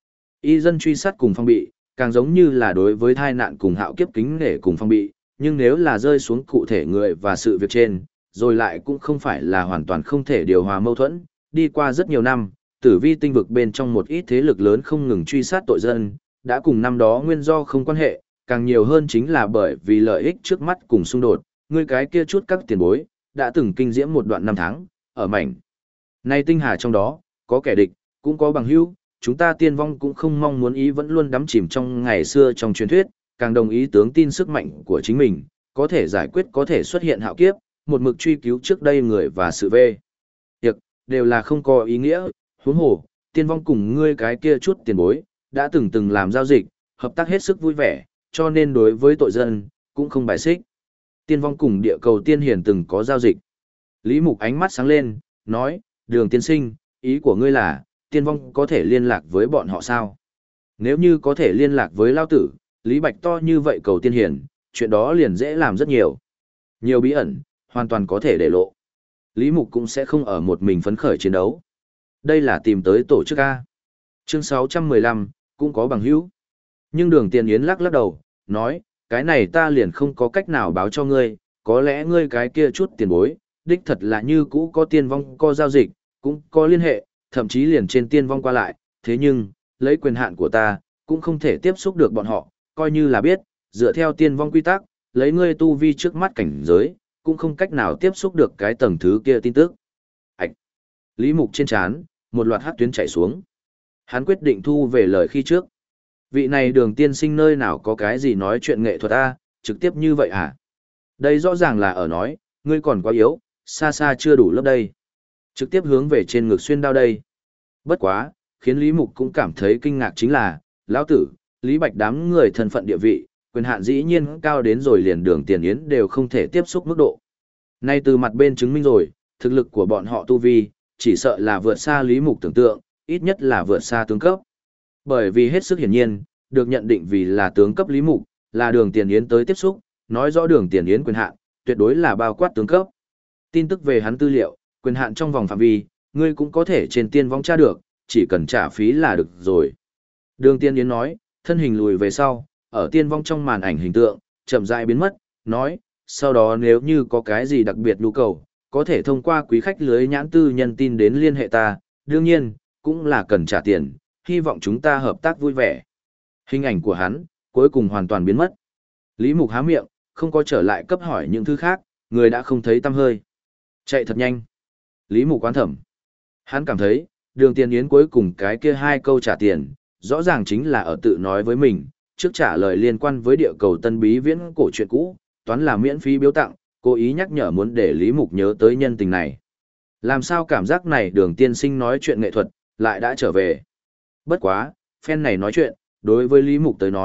y dân truy sát cùng phong bị, càng giống như là đối với thai nạn cùng hạo kiếp kính nể cùng phong bị, nhưng nếu là rơi xuống cụ thể người và sự việc trên, rồi lại cũng không phải là hoàn toàn không thể điều hòa mâu thuẫn, đi qua rất nhiều năm, tử vi tinh vực bên trong một ít thế lực lớn không ngừng truy sát tội dân, đã cùng năm đó nguyên do không quan hệ, càng nhiều hơn chính là bởi vì lợi ích trước mắt cùng xung đột, người cái kia chút các tiền bối, đã từng kinh diễm một đoạn năm tháng, ở mảnh. Nay tinh hà trong đó, có kẻ địch, cũng có bằng hữu, chúng ta tiên vong cũng không mong muốn ý vẫn luôn đắm chìm trong ngày xưa trong truyền thuyết, càng đồng ý tướng tin sức mạnh của chính mình, có thể giải quyết có thể xuất hiện hạo kiếp, một mực truy cứu trước đây người và sự về. Việc, đều là không có ý nghĩa, huống hồ, tiên vong cùng ngươi cái kia chút tiền bối, đã từng làm giao dịch, hợp tác hết sức vui vẻ, cho nên đối với tội dân, cũng không bài xích. Tiên vong cùng địa cầu tiên hiền từng có giao dịch. Lý Mục ánh mắt sáng lên, nói, Đường tiên sinh, ý của ngươi là, tiên vong có thể liên lạc với bọn họ sao? Nếu như có thể liên lạc với Lao Tử, Lý Bạch to như vậy cầu tiên hiền, chuyện đó liền dễ làm rất nhiều. Nhiều bí ẩn, hoàn toàn có thể để lộ. Lý Mục cũng sẽ không ở một mình phấn khởi chiến đấu. Đây là tìm tới tổ chức A. Chương 615, cũng có bằng hữu. Nhưng Đường Tiên Yến lắc đầu, nói, cái này ta liền không có cách nào báo cho ngươi, có lẽ ngươi cái kia chút tiền bối, đích thật là như cũ có tiên vong có giao dịch, cũng có liên hệ, thậm chí liền trên tiên vong qua lại, thế nhưng, lấy quyền hạn của ta, cũng không thể tiếp xúc được bọn họ, coi như là biết, dựa theo tiên vong quy tắc, lấy ngươi tu vi trước mắt cảnh giới, cũng không cách nào tiếp xúc được cái tầng thứ kia tin tức. Ảch! Lý Mục trên trán, một loạt hát tuyến chảy xuống. Hắn quyết định thu về lời khi trước. Vị này Đường tiên sinh nơi nào có cái gì nói chuyện nghệ thuật a, trực tiếp như vậy hả? Đây rõ ràng là ở nói, ngươi còn quá yếu, xa xa chưa đủ lớp đây. Trực tiếp hướng về trên ngực xuyên đao đây. Bất quá, khiến Lý Mục cũng cảm thấy kinh ngạc chính là, lão tử, Lý Bạch đám người thân phận địa vị, quyền hạn dĩ nhiên cao đến rồi liền Đường Tiền Yến đều không thể tiếp xúc mức độ. Nay từ mặt bên chứng minh rồi, thực lực của bọn họ tu vi, chỉ sợ là vượt xa Lý Mục tưởng tượng, ít nhất là vượt xa tướng cấp. Bởi vì hết sức hiển nhiên, được nhận định vì là tướng cấp Lý Mục, là Đường Tiền Yến tới tiếp xúc, nói rõ Đường Tiền Yến quyền hạn, tuyệt đối là bao quát tướng cấp. Tin tức về hắn tư liệu, quyền hạn trong vòng phạm vi, ngươi cũng có thể trên tiên vong tra được, chỉ cần trả phí là được rồi. Đường Tiên Yến nói, thân hình lùi về sau, ở tiên vong trong màn ảnh hình tượng, chậm rãi biến mất, nói, sau đó nếu như có cái gì đặc biệt nhu cầu, có thể thông qua quý khách lưới nhãn tư nhân tin đến liên hệ ta, đương nhiên, cũng là cần trả tiền, hy vọng chúng ta hợp tác vui vẻ. Hình ảnh của hắn, cuối cùng hoàn toàn biến mất. Lý Mục há miệng, không có trở lại cấp hỏi những thứ khác, người đã không thấy tăm hơi. Chạy thật nhanh. Lý Mục quán thẩm. Hắn cảm thấy, Đường Tiên Yến cuối cùng cái kia hai câu trả tiền, rõ ràng chính là ở tự nói với mình, trước trả lời liên quan với địa cầu tân bí viễn cổ chuyện cũ, toán là miễn phí biếu tặng, cố ý nhắc nhở muốn để Lý Mục nhớ tới nhân tình này. Làm sao cảm giác này Đường tiên sinh nói chuyện nghệ thuật, lại đã trở về. Bất quá, phen này nói chuyện, đối với Lý Mục tới nói,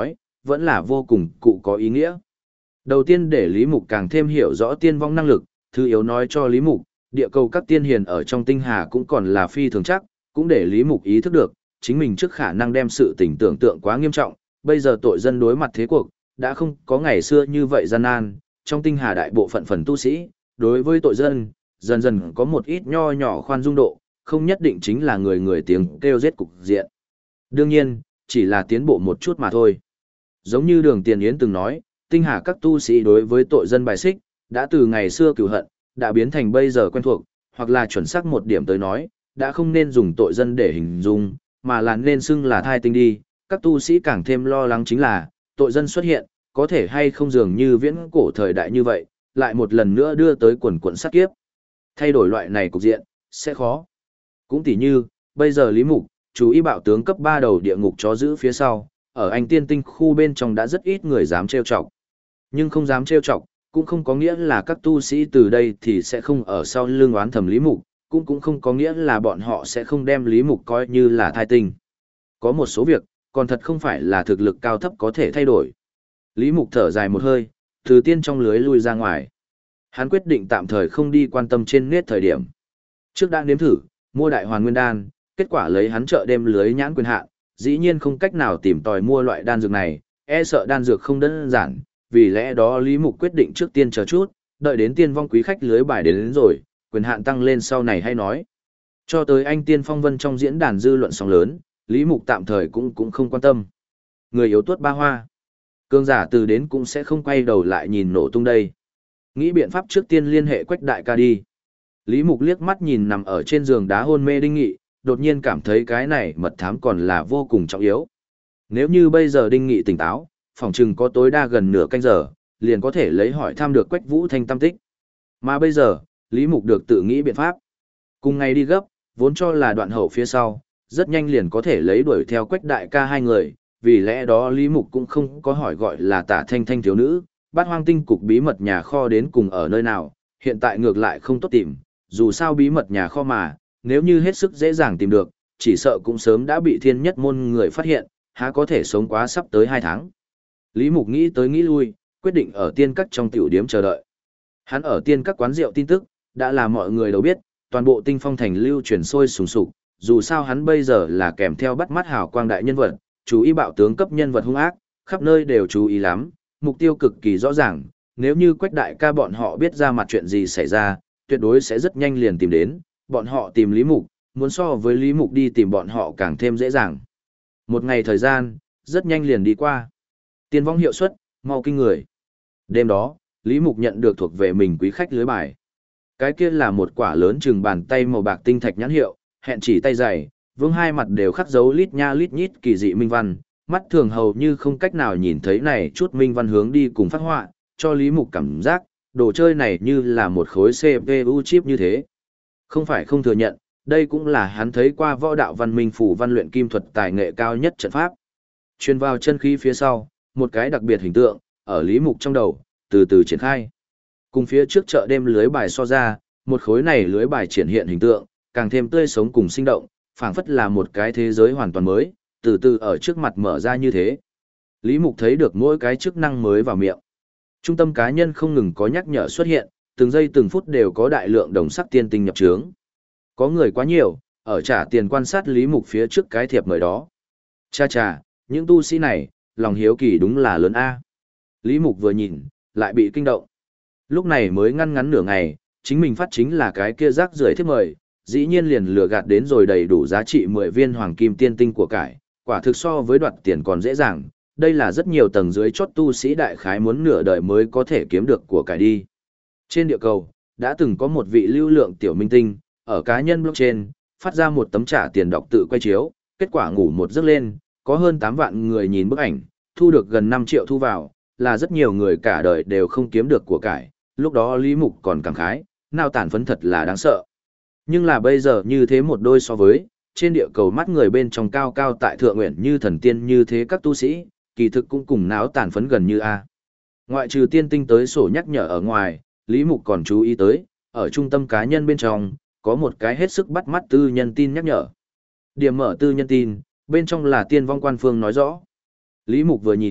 vẫn là vô cùng cụ có ý nghĩa. Đầu tiên để Lý Mục càng thêm hiểu rõ tiên vong năng lực, thứ yếu nói cho Lý Mục, địa cầu các tiên hiền ở trong tinh hà cũng còn là phi thường chắc, cũng để Lý Mục ý thức được, chính mình trước khả năng đem sự tình tưởng tượng quá nghiêm trọng, bây giờ tội dân đối mặt thế cuộc, đã không có ngày xưa như vậy gian nan, trong tinh hà đại bộ phận phần tu sĩ, đối với tội dân, dần dần có một ít nho nhỏ khoan dung độ, không nhất định chính là người người tiếng kêu giết cục diện. Đương nhiên, chỉ là tiến bộ một chút mà thôi. Giống như Đường Tiền Yến từng nói, tinh hà các tu sĩ đối với tội dân bài xích, đã từ ngày xưa cừu hận, đã biến thành bây giờ quen thuộc, hoặc là chuẩn xác một điểm tới nói, đã không nên dùng tội dân để hình dung, mà là nên xưng là thai tinh đi. Các tu sĩ càng thêm lo lắng chính là, tội dân xuất hiện, có thể hay không dường như viễn cổ thời đại như vậy, lại một lần nữa đưa tới quần quần sát kiếp. Thay đổi loại này cục diện, sẽ khó. Cũng tỉ như, bây giờ Lý Mục, chú ý bạo tướng cấp 3 đầu địa ngục chó giữ phía sau, ở anh tiên tinh khu bên trong đã rất ít người dám trêu chọc. Nhưng không dám trêu chọc, cũng không có nghĩa là các tu sĩ từ đây thì sẽ không ở sau lưng oán thầm Lý Mục, cũng không có nghĩa là bọn họ sẽ không đem Lý Mục coi như là thai tinh. Có một số việc, còn thật không phải là thực lực cao thấp có thể thay đổi. Lý Mục thở dài một hơi, từ tiên trong lưới lui ra ngoài. Hắn quyết định tạm thời không đi quan tâm trên nét thời điểm. Trước đã nếm thử, mua đại hoàn nguyên đan, kết quả lấy hắn chợ đêm lưới nhãn quyền hạn, dĩ nhiên không cách nào tìm tòi mua loại đan dược này, e sợ đan dược không đơn giản, vì lẽ đó Lý Mục quyết định trước tiên chờ chút, đợi đến tiên vong quý khách lưới bài đến rồi, quyền hạn tăng lên sau này hay nói. Cho tới anh tiên phong vân trong diễn đàn dư luận sóng lớn, Lý Mục tạm thời cũng không quan tâm. Người yếu tuốt ba hoa. Cương giả từ đến cũng sẽ không quay đầu lại nhìn nổ tung đây. Nghĩ biện pháp trước tiên liên hệ Quách đại ca đi. Lý Mục liếc mắt nhìn nằm ở trên giường đá hôn mê Đinh Nghị, đột nhiên cảm thấy cái này mật thám còn là vô cùng trọng yếu. Nếu như bây giờ Đinh Nghị tỉnh táo, phỏng chừng có tối đa gần nửa canh giờ, liền có thể lấy hỏi thăm được Quách Vũ Thanh tâm tích. Mà bây giờ, Lý Mục được tự nghĩ biện pháp. Cùng ngày đi gấp, vốn cho là đoạn hậu phía sau, rất nhanh liền có thể lấy đuổi theo Quách đại ca hai người, vì lẽ đó Lý Mục cũng không có hỏi gọi là Tả Thanh Thanh thiếu nữ, Bát Hoang Tinh cục bí mật nhà kho đến cùng ở nơi nào, hiện tại ngược lại không tốt tìm, dù sao bí mật nhà kho mà, nếu như hết sức dễ dàng tìm được, chỉ sợ cũng sớm đã bị thiên nhất môn người phát hiện, há có thể sống quá sắp tới 2 tháng. Lý Mục nghĩ tới nghĩ lui, quyết định ở tiên các trong tiểu điếm chờ đợi. Hắn ở tiên các quán rượu tin tức, đã là mọi người đều biết, toàn bộ tinh phong thành lưu truyền sôi sùng sục, dù sao hắn bây giờ là kèm theo bắt mắt hào quang đại nhân vật, chú ý bạo tướng cấp nhân vật hung ác, khắp nơi đều chú ý lắm, mục tiêu cực kỳ rõ ràng, nếu như Quách đại ca bọn họ biết ra mặt chuyện gì xảy ra, tuyệt đối sẽ rất nhanh liền tìm đến, bọn họ tìm Lý Mục, muốn so với Lý Mục đi tìm bọn họ càng thêm dễ dàng. Một ngày thời gian, rất nhanh liền đi qua. Tiên vong hiệu suất, mau kinh người. Đêm đó, Lý Mục nhận được thuộc về mình quý khách lưới bài. Cái kia là một quả lớn chừng bàn tay màu bạc tinh thạch nhãn hiệu, hẹn chỉ tay dày, vương hai mặt đều khắc dấu lít nha lít nhít kỳ dị minh văn, mắt thường hầu như không cách nào nhìn thấy này chút minh văn hướng đi cùng phát họa, cho Lý Mục cảm giác, đồ chơi này như là một khối CPU chip như thế. Không phải không thừa nhận, đây cũng là hắn thấy qua võ đạo văn minh phủ văn luyện kim thuật tài nghệ cao nhất trận pháp. Truyền vào chân khí phía sau, một cái đặc biệt hình tượng, ở Lý Mục trong đầu, từ từ triển khai. Cùng phía trước chợ đêm lưới bài so ra, một khối này lưới bài triển hiện hình tượng, càng thêm tươi sống cùng sinh động, phảng phất là một cái thế giới hoàn toàn mới, từ từ ở trước mặt mở ra như thế. Lý Mục thấy được mỗi cái chức năng mới vào miệng. Trung tâm cá nhân không ngừng có nhắc nhở xuất hiện, từng giây từng phút đều có đại lượng đồng sắc tiên tinh nhập trướng. Có người quá nhiều, ở trả tiền quan sát Lý Mục phía trước cái thiệp mời đó. Cha cha, những tu sĩ này, lòng hiếu kỳ đúng là lớn a. Lý Mục vừa nhìn, lại bị kinh động. Lúc này mới ngăn ngắn nửa ngày, chính mình phát chính là cái kia rác rưởi thiệp mời, dĩ nhiên liền lừa gạt đến rồi đầy đủ giá trị 10 viên hoàng kim tiên tinh của cải, quả thực so với đoạt tiền còn dễ dàng. Đây là rất nhiều tầng dưới chót tu sĩ đại khái muốn nửa đời mới có thể kiếm được của cải đi. Trên địa cầu, đã từng có một vị lưu lượng tiểu minh tinh, ở cá nhân blockchain, phát ra một tấm trả tiền đọc tự quay chiếu, kết quả ngủ một giấc lên, có hơn 8 vạn người nhìn bức ảnh, thu được gần 5 triệu thu vào, là rất nhiều người cả đời đều không kiếm được của cải. Lúc đó Lý Mục còn cảm khái, nào tàn phấn thật là đáng sợ. Nhưng là bây giờ như thế một đôi so với, trên địa cầu mắt người bên trong cao cao tại thượng nguyện như thần tiên như thế các tu sĩ, kỳ thực cũng cùng náo tàn phấn gần như A. Ngoại trừ tiên tinh tới sổ nhắc nhở ở ngoài, Lý Mục còn chú ý tới, ở trung tâm cá nhân bên trong, có một cái hết sức bắt mắt tư nhân tin nhắc nhở. Điểm mở tư nhân tin, bên trong là tiên vong quan phương nói rõ. Lý Mục vừa nhìn,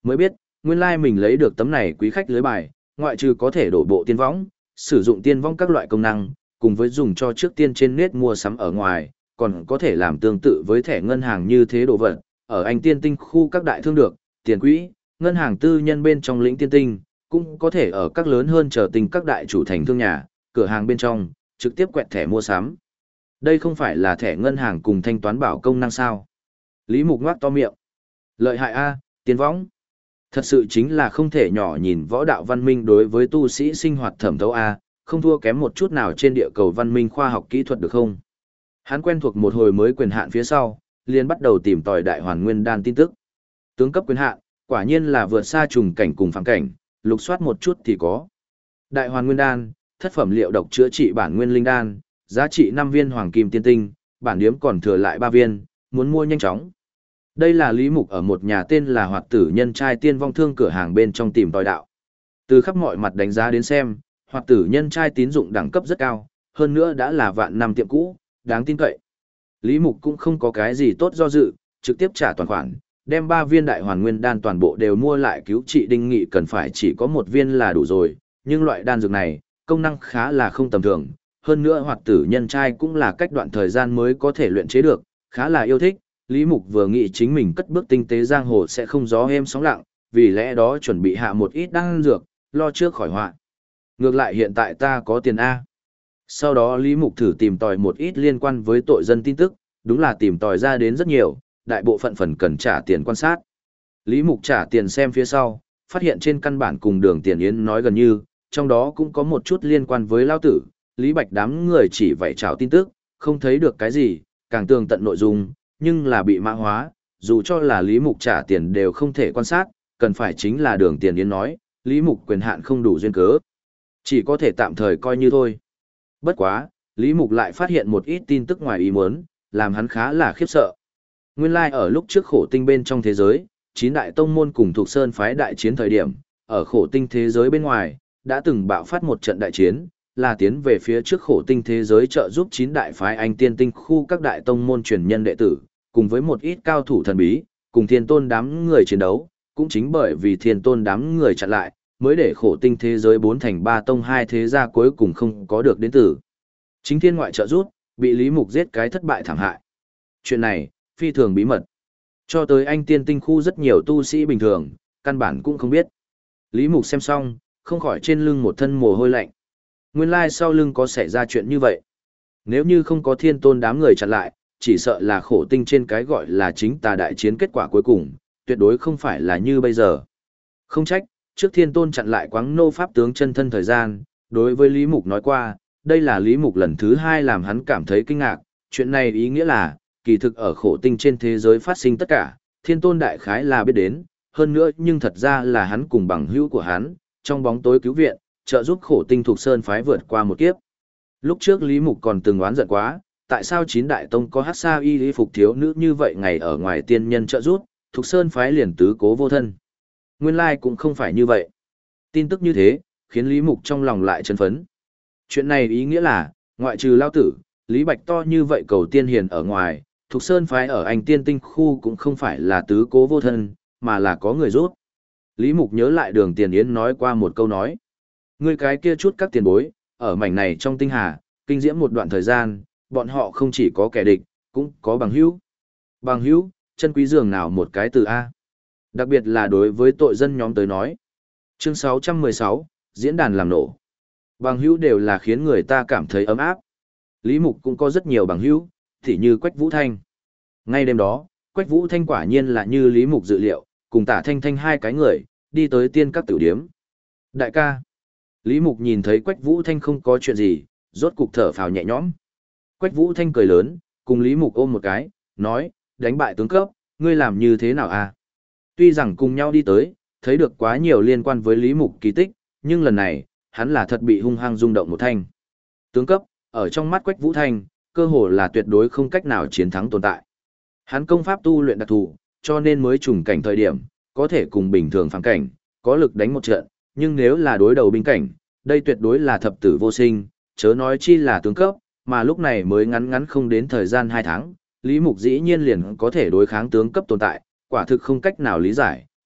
Mới biết, nguyên lai mình lấy được tấm này quý khách lưới bài, ngoại trừ có thể đổ bộ tiên võng, sử dụng tiên võng các loại công năng, cùng với dùng cho trước tiên trên nét mua sắm ở ngoài, còn có thể làm tương tự với thẻ ngân hàng như thế đồ vật, ở anh tiên tinh khu các đại thương được, tiền quỹ, ngân hàng tư nhân bên trong lĩnh tiên tinh, cũng có thể ở các lớn hơn trở tình các đại chủ thành thương nhà, cửa hàng bên trong, trực tiếp quẹt thẻ mua sắm. Đây không phải là thẻ ngân hàng cùng thanh toán bảo công năng sao? Lý Mục ngoác to miệng. Lợi hại a, tiên võng. Thật sự chính là không thể nhỏ nhìn võ đạo văn minh đối với tu sĩ sinh hoạt thẩm thấu a, không thua kém một chút nào trên địa cầu văn minh khoa học kỹ thuật được không? Hắn quen thuộc một hồi mới quyền hạn phía sau, liền bắt đầu tìm tòi đại hoàn nguyên đan tin tức. Tướng cấp quyền hạn, quả nhiên là vượt xa trùng cảnh cùng phàm cảnh, lục soát một chút thì có. Đại hoàn nguyên đan, thất phẩm liệu độc chữa trị bản nguyên linh đan, giá trị 5 viên hoàng kim tiên tinh, bản điếm còn thừa lại 3 viên, muốn mua nhanh chóng. Đây là Lý Mục ở một nhà tên là Hoạt Tử Nhân Trai Tiên Vong Thương cửa hàng bên trong tìm tòi đạo. Từ khắp mọi mặt đánh giá đến xem, Hoạt Tử Nhân Trai tín dụng đẳng cấp rất cao, hơn nữa đã là vạn năm tiệm cũ, đáng tin cậy. Lý Mục cũng không có cái gì tốt do dự, trực tiếp trả toàn khoản, đem 3 viên đại hoàn nguyên đan toàn bộ đều mua lại cứu trị Đinh Nghị cần phải chỉ có 1 viên là đủ rồi, nhưng loại đan dược này, công năng khá là không tầm thường, hơn nữa Hoạt Tử Nhân Trai cũng là cách đoạn thời gian mới có thể luyện chế được, khá là yêu thích. Lý Mục vừa nghĩ chính mình cất bước tinh tế giang hồ sẽ không gió êm sóng lặng, vì lẽ đó chuẩn bị hạ một ít đan dược, lo trước khỏi họa. Ngược lại hiện tại ta có tiền A. Sau đó Lý Mục thử tìm tòi một ít liên quan với tội dân tin tức, đúng là tìm tòi ra đến rất nhiều, đại bộ phận phần cần trả tiền quan sát. Lý Mục trả tiền xem phía sau, phát hiện trên căn bản cùng Đường Tiền Yến nói gần như, trong đó cũng có một chút liên quan với Lao Tử, Lý Bạch đám người chỉ vậy trào tin tức, không thấy được cái gì, càng tường tận nội dung, nhưng là bị mã hóa, dù cho là Lý Mục trả tiền đều không thể quan sát, cần phải chính là Đường Tiền Yến nói, Lý Mục quyền hạn không đủ duyên cớ. Chỉ có thể tạm thời coi như thôi. Bất quá, Lý Mục lại phát hiện một ít tin tức ngoài ý muốn, làm hắn khá là khiếp sợ. Nguyên lai ở lúc trước khổ tinh bên trong thế giới, 9 đại tông môn cùng thuộc sơn phái đại chiến thời điểm, ở khổ tinh thế giới bên ngoài, đã từng bạo phát một trận đại chiến, là tiến về phía trước khổ tinh thế giới trợ giúp 9 đại phái anh tiên tinh khu các đại tông môn truyền nhân đệ tử, cùng với một ít cao thủ thần bí, cùng thiên tôn đám người chiến đấu, cũng chính bởi vì thiên tôn đám người chặn lại, mới để khổ tinh thế giới 4 thành 3 tông 2 thế gia cuối cùng không có được đến tử. Chính thiên ngoại trợ giúp, bị Lý Mục giết cái thất bại thảm hại. Chuyện này, phi thường bí mật. Cho tới anh tiên tinh khu rất nhiều tu sĩ bình thường, căn bản cũng không biết. Lý Mục xem xong, không khỏi trên lưng một thân mồ hôi lạnh. Nguyên lai sau lưng có xảy ra chuyện như vậy. Nếu như không có thiên tôn đám người chặn lại, chỉ sợ là khổ tinh trên cái gọi là chính tà đại chiến kết quả cuối cùng, tuyệt đối không phải là như bây giờ. Không trách, trước thiên tôn chặn lại quáng nô pháp tướng chân thân thời gian, đối với Lý Mục nói qua, đây là Lý Mục lần thứ 2 làm hắn cảm thấy kinh ngạc, chuyện này ý nghĩa là, kỳ thực ở khổ tinh trên thế giới phát sinh tất cả, thiên tôn đại khái là biết đến, hơn nữa nhưng thật ra là hắn cùng bằng hữu của hắn, trong bóng tối cứu viện, trợ giúp khổ tinh thuộc sơn phái vượt qua một kiếp. Lúc trước Lý Mục còn từng oán giận quá, tại sao 9 đại tông có hát sa y lý phục thiếu nữ như vậy ngày ở ngoài tiên nhân trợ giúp, thuộc sơn phái liền tứ cố vô thân. Nguyên lai cũng không phải như vậy. Tin tức như thế, khiến Lý Mục trong lòng lại chấn phấn. Chuyện này ý nghĩa là, ngoại trừ Lao Tử, Lý Bạch to như vậy cầu tiên hiền ở ngoài, thuộc sơn phái ở anh tiên tinh khu cũng không phải là tứ cố vô thân, mà là có người rút. Lý Mục nhớ lại Đường Tiền Yến nói qua một câu nói. Người cái kia chút các tiền bối, ở mảnh này trong tinh hà, kinh diễm một đoạn thời gian, bọn họ không chỉ có kẻ địch, cũng có bằng hữu. Bằng hữu, chân quý dường nào một cái từ A. Đặc biệt là đối với tội dân nhóm tới nói. Chương 616, diễn đàn làm nổ. Bằng hữu đều là khiến người ta cảm thấy ấm áp. Lý Mục cũng có rất nhiều bằng hữu, thì như Quách Vũ Thanh. Ngay đêm đó, Quách Vũ Thanh quả nhiên là như Lý Mục dự liệu, cùng Tả Thanh Thanh hai cái người, đi tới tiên các tiểu điếm. Đại ca. Lý Mục nhìn thấy Quách Vũ Thanh không có chuyện gì, rốt cục thở phào nhẹ nhõm. Quách Vũ Thanh cười lớn, cùng Lý Mục ôm một cái, nói, đánh bại tướng cấp, ngươi làm như thế nào à? Tuy rằng cùng nhau đi tới, thấy được quá nhiều liên quan với Lý Mục kỳ tích, nhưng lần này, hắn là thật bị hung hăng rung động một thanh. Tướng cấp, ở trong mắt Quách Vũ Thanh, cơ hồ là tuyệt đối không cách nào chiến thắng tồn tại. Hắn công pháp tu luyện đặc thù, cho nên mới trùng cảnh thời điểm, có thể cùng bình thường phàm cảnh, có lực đánh một trận, nhưng nếu là đối đầu binh cảnh, đây tuyệt đối là thập tử vô sinh, chớ nói chi là tướng cấp, mà lúc này mới ngắn ngắn không đến thời gian 2 tháng, Lý Mục dĩ nhiên liền có thể đối kháng tướng cấp tồn tại, quả thực không cách nào lý giải,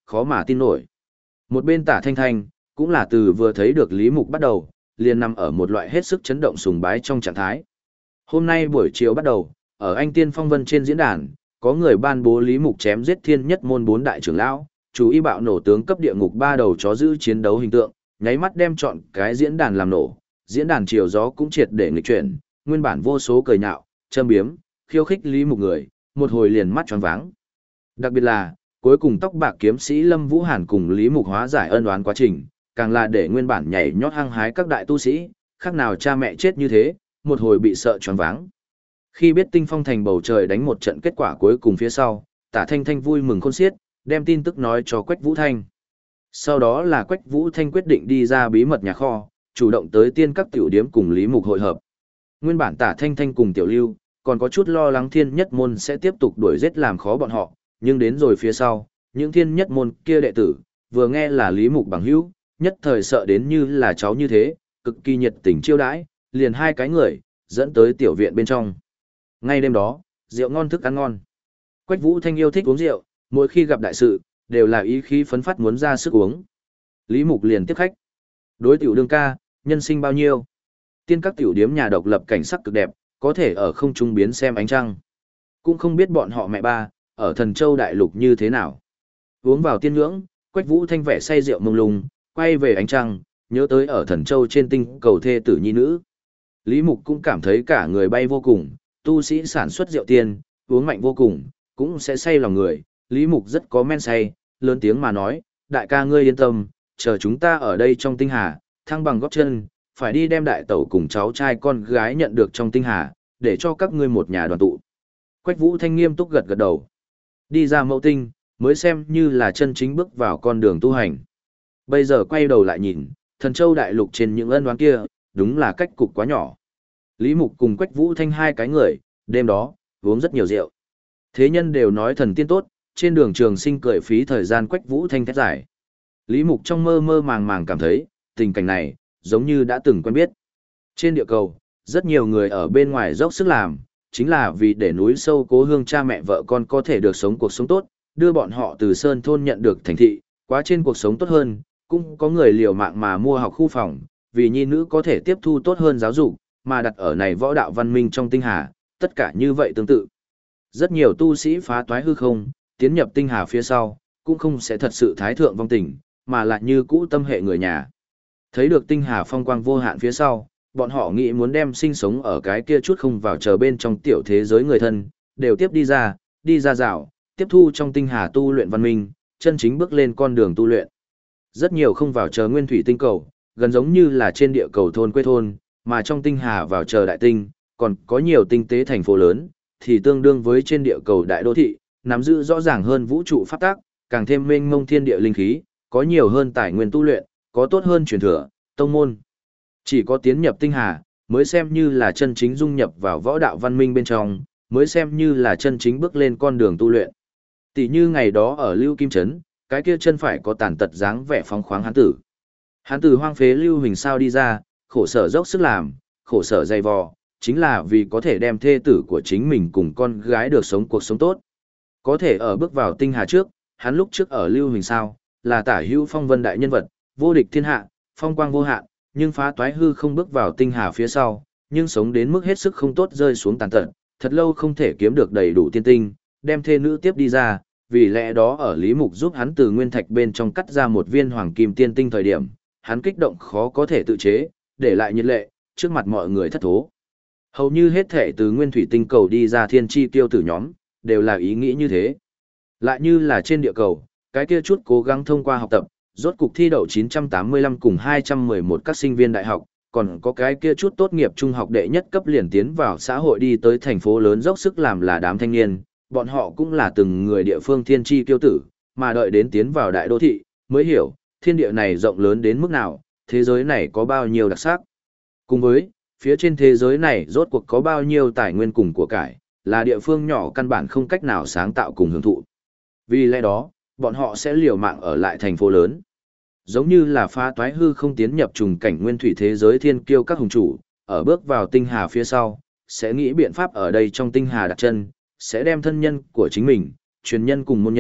khó mà tin nổi. Một bên Tả Thanh Thanh, cũng là từ vừa thấy được Lý Mục bắt đầu, liền nằm ở một loại hết sức chấn động sùng bái trong trạng thái. Hôm nay buổi chiều bắt đầu, ở Anh Tiên Phong Vân trên diễn đàn, có người ban bố Lý Mục chém giết thiên nhất môn 4 đại trưởng lão, chú ý bạo nổ tướng cấp địa ngục 3 đầu chó giữ chiến đấu hình tượng, nháy mắt đem chọn cái diễn đàn làm nổ, diễn đàn chiều gió cũng triệt để nghịch chuyển, nguyên bản vô số cười nhạo, châm biếm, khiêu khích Lý Mục người, một hồi liền mắt tròn váng. Đặc biệt là, cuối cùng tóc bạc kiếm sĩ Lâm Vũ Hàn cùng Lý Mục hóa giải ân oán quá trình, càng là để nguyên bản nhảy nhót hăng hái các đại tu sĩ, khác nào cha mẹ chết như thế, một hồi bị sợ choáng váng. Khi biết Tinh Phong Thành bầu trời đánh một trận kết quả cuối cùng phía sau, Tả Thanh Thanh vui mừng khôn xiết, đem tin tức nói cho Quách Vũ Thanh. Sau đó là Quách Vũ Thanh quyết định đi ra bí mật nhà kho, chủ động tới tiên các tiểu điếm cùng Lý Mục hội hợp. Nguyên bản Tả Thanh Thanh cùng Tiểu Lưu, còn có chút lo lắng thiên nhất môn sẽ tiếp tục đuổi giết làm khó bọn họ, nhưng đến rồi phía sau, những thiên nhất môn kia đệ tử, vừa nghe là Lý Mục bằng hữu, nhất thời sợ đến như là cháu như thế, cực kỳ nhiệt tình chiêu đãi, liền hai cái người, dẫn tới tiểu viện bên trong. Ngay đêm đó, rượu ngon thức ăn ngon. Quách Vũ Thanh yêu thích uống rượu, mỗi khi gặp đại sự, đều là ý khí phấn phát muốn ra sức uống. Lý Mục liền tiếp khách. Đối tiểu đương ca, nhân sinh bao nhiêu? Tiên các tiểu điếm nhà độc lập cảnh sắc cực đẹp, có thể ở không trung biến xem ánh trăng. Cũng không biết bọn họ mẹ ba, ở Thần Châu đại lục như thế nào. Uống vào tiên ngưỡng, Quách Vũ Thanh vẻ say rượu mông lung, quay về ánh trăng, nhớ tới ở Thần Châu trên tinh cầu thê tử nhi nữ. Lý Mục cũng cảm thấy cả người bay vô cùng, tu sĩ sản xuất rượu tiên, uống mạnh vô cùng, cũng sẽ say lòng người. Lý Mục rất có men say, lớn tiếng mà nói, đại ca ngươi yên tâm, chờ chúng ta ở đây trong tinh hà, thăng bằng góp chân, phải đi đem đại tẩu cùng cháu trai con gái nhận được trong tinh hà, để cho các ngươi một nhà đoàn tụ. Quách Vũ Thanh nghiêm túc gật gật đầu. Đi ra mẫu tinh, mới xem như là chân chính bước vào con đường tu hành. Bây giờ quay đầu lại nhìn, Thần Châu đại lục trên những ân oán kia, đúng là cách cục quá nhỏ. Lý Mục cùng Quách Vũ Thanh hai cái người, đêm đó, uống rất nhiều rượu. Thế nhân đều nói thần tiên tốt, trên đường trường sinh cười phí thời gian Quách Vũ Thanh thét giải. Lý Mục trong mơ mơ màng màng cảm thấy, tình cảnh này, giống như đã từng quen biết. Trên địa cầu, rất nhiều người ở bên ngoài dốc sức làm, chính là vì để núi sâu cố hương cha mẹ vợ con có thể được sống cuộc sống tốt, đưa bọn họ từ sơn thôn nhận được thành thị, quá trên cuộc sống tốt hơn, cũng có người liều mạng mà mua học khu phòng, vì nhi nữ có thể tiếp thu tốt hơn giáo dục, mà đặt ở này võ đạo văn minh trong tinh hà, tất cả như vậy tương tự. Rất nhiều tu sĩ phá toái hư không, tiến nhập tinh hà phía sau, cũng không sẽ thật sự thái thượng vong tình, mà lại như cũ tâm hệ người nhà. Thấy được tinh hà phong quang vô hạn phía sau, bọn họ nghĩ muốn đem sinh sống ở cái kia chút không vào chờ bên trong tiểu thế giới người thân, đều tiếp đi ra dạo, tiếp thu trong tinh hà tu luyện văn minh, chân chính bước lên con đường tu luyện. Rất nhiều không vào chờ nguyên thủy tinh cầu, gần giống như là trên địa cầu thôn quê thôn, mà trong tinh hà vào chờ đại tinh, còn có nhiều tinh tế thành phố lớn, thì tương đương với trên địa cầu đại đô thị, nắm giữ rõ ràng hơn vũ trụ pháp tắc, càng thêm mênh mông thiên địa linh khí, có nhiều hơn tài nguyên tu luyện, có tốt hơn truyền thừa, tông môn. Chỉ có tiến nhập tinh hà, mới xem như là chân chính dung nhập vào võ đạo văn minh bên trong, mới xem như là chân chính bước lên con đường tu luyện. Tỷ như ngày đó ở Lưu Kim Trấn, cái kia chân phải có tàn tật dáng vẻ phóng khoáng hán tử. Hán tử hoang phế Lưu Hình sao đi ra, khổ sở dốc sức làm, khổ sở dày vò, chính là vì có thể đem thê tử của chính mình cùng con gái được sống cuộc sống tốt. Có thể ở bước vào tinh hà trước, hắn lúc trước ở Lưu Hình sao, là tả hữu phong vân đại nhân vật, vô địch thiên hạ, phong quang vô hạn, nhưng phá toái hư không bước vào tinh hà phía sau, nhưng sống đến mức hết sức không tốt rơi xuống tàn tật, thật lâu không thể kiếm được đầy đủ tiên tinh, đem thê nữ tiếp đi ra, vì lẽ đó ở Lý Mục giúp hắn từ nguyên thạch bên trong cắt ra một viên hoàng kim tiên tinh thời điểm, hắn kích động khó có thể tự chế, để lại nhiệt lệ, trước mặt mọi người thất thố. Hầu như hết thể từ nguyên thủy tinh cầu đi ra thiên chi tiêu tử nhóm, đều là ý nghĩ như thế. Lại như là trên địa cầu, cái kia chút cố gắng thông qua học tập, rốt cục thi đậu 985 cùng 211 các sinh viên đại học, còn có cái kia chút tốt nghiệp trung học đệ nhất cấp liền tiến vào xã hội đi tới thành phố lớn dốc sức làm là đám thanh niên, bọn họ cũng là từng người địa phương thiên chi tiêu tử, mà đợi đến tiến vào đại đô thị, mới hiểu, thiên địa này rộng lớn đến mức nào, thế giới này có bao nhiêu đặc sắc. Cùng với, phía trên thế giới này rốt cuộc có bao nhiêu tài nguyên cùng của cải, là địa phương nhỏ căn bản không cách nào sáng tạo cùng hưởng thụ. Vì lẽ đó, bọn họ sẽ liều mạng ở lại thành phố lớn. Giống như là phá toái hư không tiến nhập trùng cảnh nguyên thủy thế giới thiên kiêu các hùng chủ, ở bước vào tinh hà phía sau, sẽ nghĩ biện pháp ở đây trong tinh hà đặt chân, sẽ đem thân nhân của chính mình, truyền nhân cùng môn nhân,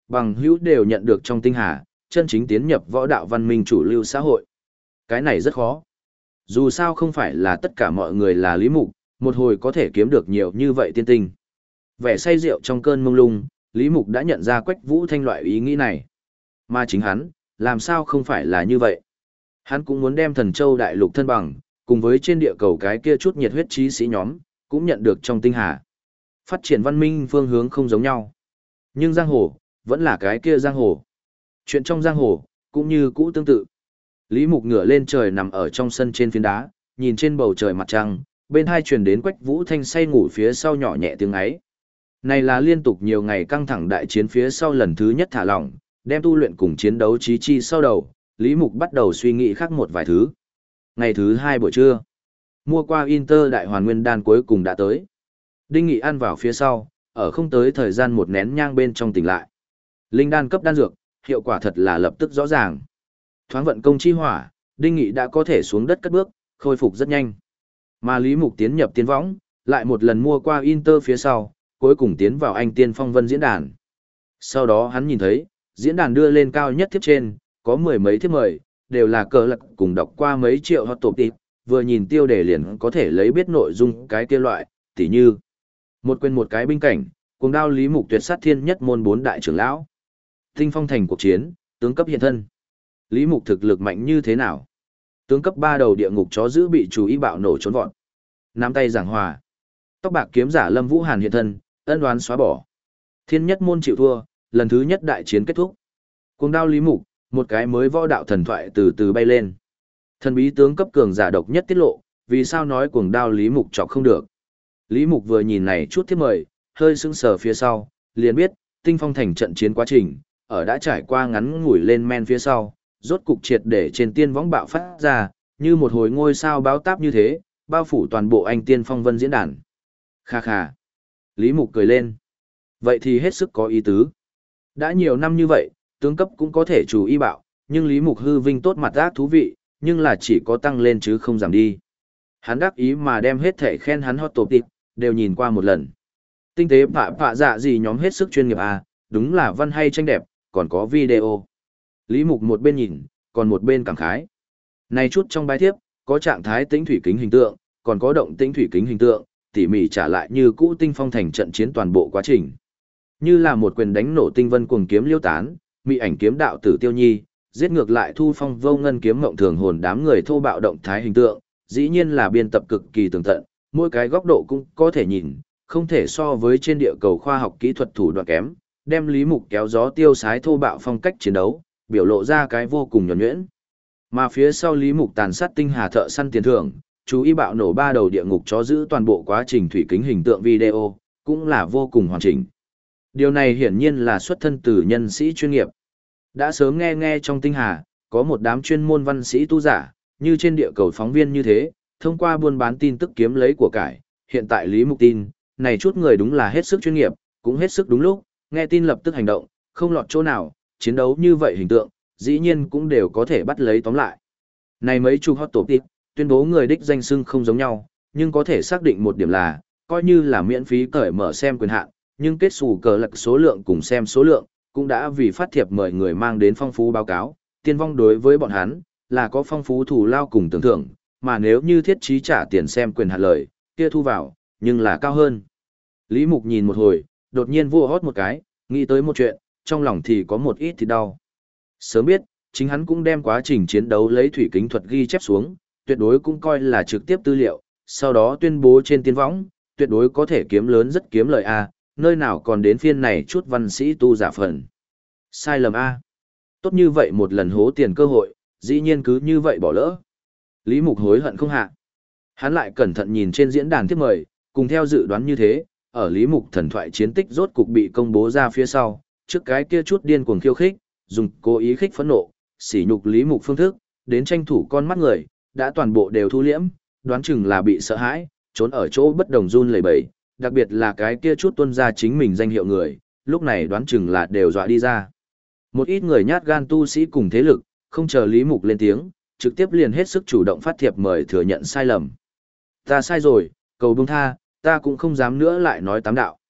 bằng hữu đều nhận được trong tinh hà, chân chính tiến nhập võ đạo văn minh chủ lưu xã hội. Cái này rất khó. Dù sao không phải là tất cả mọi người là Lý Mục, một hồi có thể kiếm được nhiều như vậy tiên tinh. Vẻ say rượu trong cơn mông lung, Lý Mục đã nhận ra Quách Vũ Thanh loại ý nghĩ này. Mà chính hắn, làm sao không phải là như vậy? Hắn cũng muốn đem Thần Châu đại lục thân bằng, cùng với trên địa cầu cái kia chút nhiệt huyết chí sĩ nhóm, cũng nhận được trong tinh hà. Phát triển văn minh phương hướng không giống nhau. Nhưng giang hồ, vẫn là cái kia giang hồ. Chuyện trong giang hồ, cũng như cũ tương tự. Lý Mục ngửa lên trời nằm ở trong sân trên phiến đá, nhìn trên bầu trời mặt trăng, bên hai truyền đến Quách Vũ Thanh say ngủ phía sau nhỏ nhẹ tiếng ấy. Này là liên tục nhiều ngày căng thẳng đại chiến phía sau lần thứ nhất thả lỏng, đem tu luyện cùng chiến đấu chí chi sau đầu, Lý Mục bắt đầu suy nghĩ khác một vài thứ. Ngày thứ 2 buổi trưa, mua qua Inter đại hoàn nguyên đan cuối cùng đã tới. Đinh Nghị ăn vào phía sau, ở không tới thời gian một nén nhang bên trong tỉnh lại. Linh đan cấp đan dược, hiệu quả thật là lập tức rõ ràng. Thoáng vận công chi hỏa, Đinh Nghị đã có thể xuống đất cất bước, khôi phục rất nhanh. Mà Lý Mục tiến nhập tiên võng, lại một lần mua qua Inter phía sau, cuối cùng tiến vào Anh Tiên Phong Vân diễn đàn. Sau đó hắn nhìn thấy, diễn đàn đưa lên cao nhất thiếp trên, có mười mấy thiếp mời, đều là cờ lạc cùng đọc qua mấy triệu hot top tip, vừa nhìn tiêu đề liền có thể lấy biết nội dung cái kia loại, tỉ như một quên một cái binh cảnh, cuồng đao Lý Mục tuyệt sát thiên nhất môn 4 đại trưởng lão. Tinh phong thành cuộc chiến, tướng cấp hiện thân. Lý Mục thực lực mạnh như thế nào? Tướng cấp 3 đầu địa ngục chó giữ bị chú ý bạo nổ trốn vọt. Nắm tay giảng hòa. Tóc bạc kiếm giả Lâm Vũ Hàn hiện thân, ân đoán xóa bỏ. Thiên nhất môn chịu thua, lần thứ nhất đại chiến kết thúc. Cuồng đao Lý Mục, một cái mới võ đạo thần thoại từ từ bay lên. Thần bí tướng cấp cường giả độc nhất tiết lộ, vì sao nói cuồng đao Lý Mục chọc không được. Lý Mục vừa nhìn này chút thiếp mời, hơi sững sờ phía sau, liền biết, tinh phong thành trận chiến quá trình, ở đã trải qua ngắn ngủi lên men phía sau, rốt cục triệt để trên tiên võng bạo phát ra, như một hồi ngôi sao báo táp như thế, bao phủ toàn bộ Anh Tiên Phong Vân diễn đàn. Kha kha. Lý Mục cười lên. Vậy thì hết sức có ý tứ. Đã nhiều năm như vậy, tướng cấp cũng có thể chủ y bạo, nhưng Lý Mục hư vinh tốt mặt ác thú vị, nhưng là chỉ có tăng lên chứ không giảm đi. Hắn đắc ý mà đem hết thể khen hắn hot top tip, đều nhìn qua một lần. Tinh tế phạ dạ gì nhóm hết sức chuyên nghiệp à, đúng là văn hay tranh đẹp, còn có video. Lý Mục một bên nhìn, còn một bên cảm khái. Này chút trong bài thiếp, có trạng thái tĩnh thủy kính hình tượng, còn có động tĩnh thủy kính hình tượng, tỉ mỉ trả lại như cũ tinh phong thành trận chiến toàn bộ quá trình. Như là một quyền đánh nổ tinh vân cuồng kiếm liêu tán, mị ảnh kiếm đạo tử tiêu nhi, giết ngược lại thu phong vô ngân kiếm ngộng thường hồn đám người thô bạo động thái hình tượng, dĩ nhiên là biên tập cực kỳ tường tận, mỗi cái góc độ cũng có thể nhìn, không thể so với trên địa cầu khoa học kỹ thuật thủ đoạn kém, đem Lý Mục kéo gió tiêu sái thô bạo phong cách chiến đấu, biểu lộ ra cái vô cùng nhuần nhuyễn. Mà phía sau Lý Mục tàn sát tinh hà thợ săn tiền thưởng, chú ý bạo nổ 3 đầu địa ngục chó giữ toàn bộ quá trình thủy kính hình tượng video, cũng là vô cùng hoàn chỉnh. Điều này hiển nhiên là xuất thân từ nhân sĩ chuyên nghiệp. Đã sớm nghe trong tinh hà, có một đám chuyên môn văn sĩ tu giả, như trên địa cầu phóng viên như thế, thông qua buôn bán tin tức kiếm lấy của cải. Hiện tại Lý Mục tin, này chút người đúng là hết sức chuyên nghiệp, cũng hết sức đúng lúc, nghe tin lập tức hành động, không lọt chỗ nào, chiến đấu như vậy hình tượng, dĩ nhiên cũng đều có thể bắt lấy tóm lại. Này mấy chục hot top tip, tuyên bố người đích danh xưng không giống nhau, nhưng có thể xác định một điểm là, coi như là miễn phí cởi mở xem quyền hạn, nhưng kết xù cờ lật số lượng cùng xem số lượng, cũng đã vì phát thiệp mời người mang đến phong phú báo cáo, tiên vong đối với bọn hắn, là có phong phú thù lao cùng tưởng thưởng, mà nếu như thiết trí trả tiền xem quyền hạn lời, kia thu vào, nhưng là cao hơn. Lý Mục nhìn một hồi, đột nhiên vua hót một cái, nghĩ tới một chuyện, trong lòng thì có một ít thì đau. Sớm biết, chính hắn cũng đem quá trình chiến đấu lấy thủy kính thuật ghi chép xuống, tuyệt đối cũng coi là trực tiếp tư liệu, sau đó tuyên bố trên tiên võng, tuyệt đối có thể kiếm lớn rất kiếm lời A, nơi nào còn đến phiên này chút văn sĩ tu giả phần. Sai lầm A. Tốt như vậy một lần hố tiền cơ hội, dĩ nhiên cứ như vậy bỏ lỡ. Lý Mục hối hận không hạ. Hắn lại cẩn thận nhìn trên diễn đàn tiếp mời, cùng theo dự đoán như thế, ở Lý Mục thần thoại chiến tích rốt cục bị công bố ra phía sau, trước cái kia chút điên cuồng khiêu khích, dùng cố ý khích phẫn nộ, sỉ nhục Lý Mục phương thức, đến tranh thủ con mắt người, đã toàn bộ đều thu liễm, đoán chừng là bị sợ hãi, trốn ở chỗ bất đồng run lẩy bẩy, đặc biệt là cái kia chút tuân ra chính mình danh hiệu người, lúc này đoán chừng là đều dọa đi ra. Một ít người nhát gan tu sĩ cùng thế lực, không chờ Lý Mục lên tiếng, trực tiếp liền hết sức chủ động phát thiệp mời thừa nhận sai lầm. Ta sai rồi, cầu buông tha, ta cũng không dám nữa lại nói tám đạo.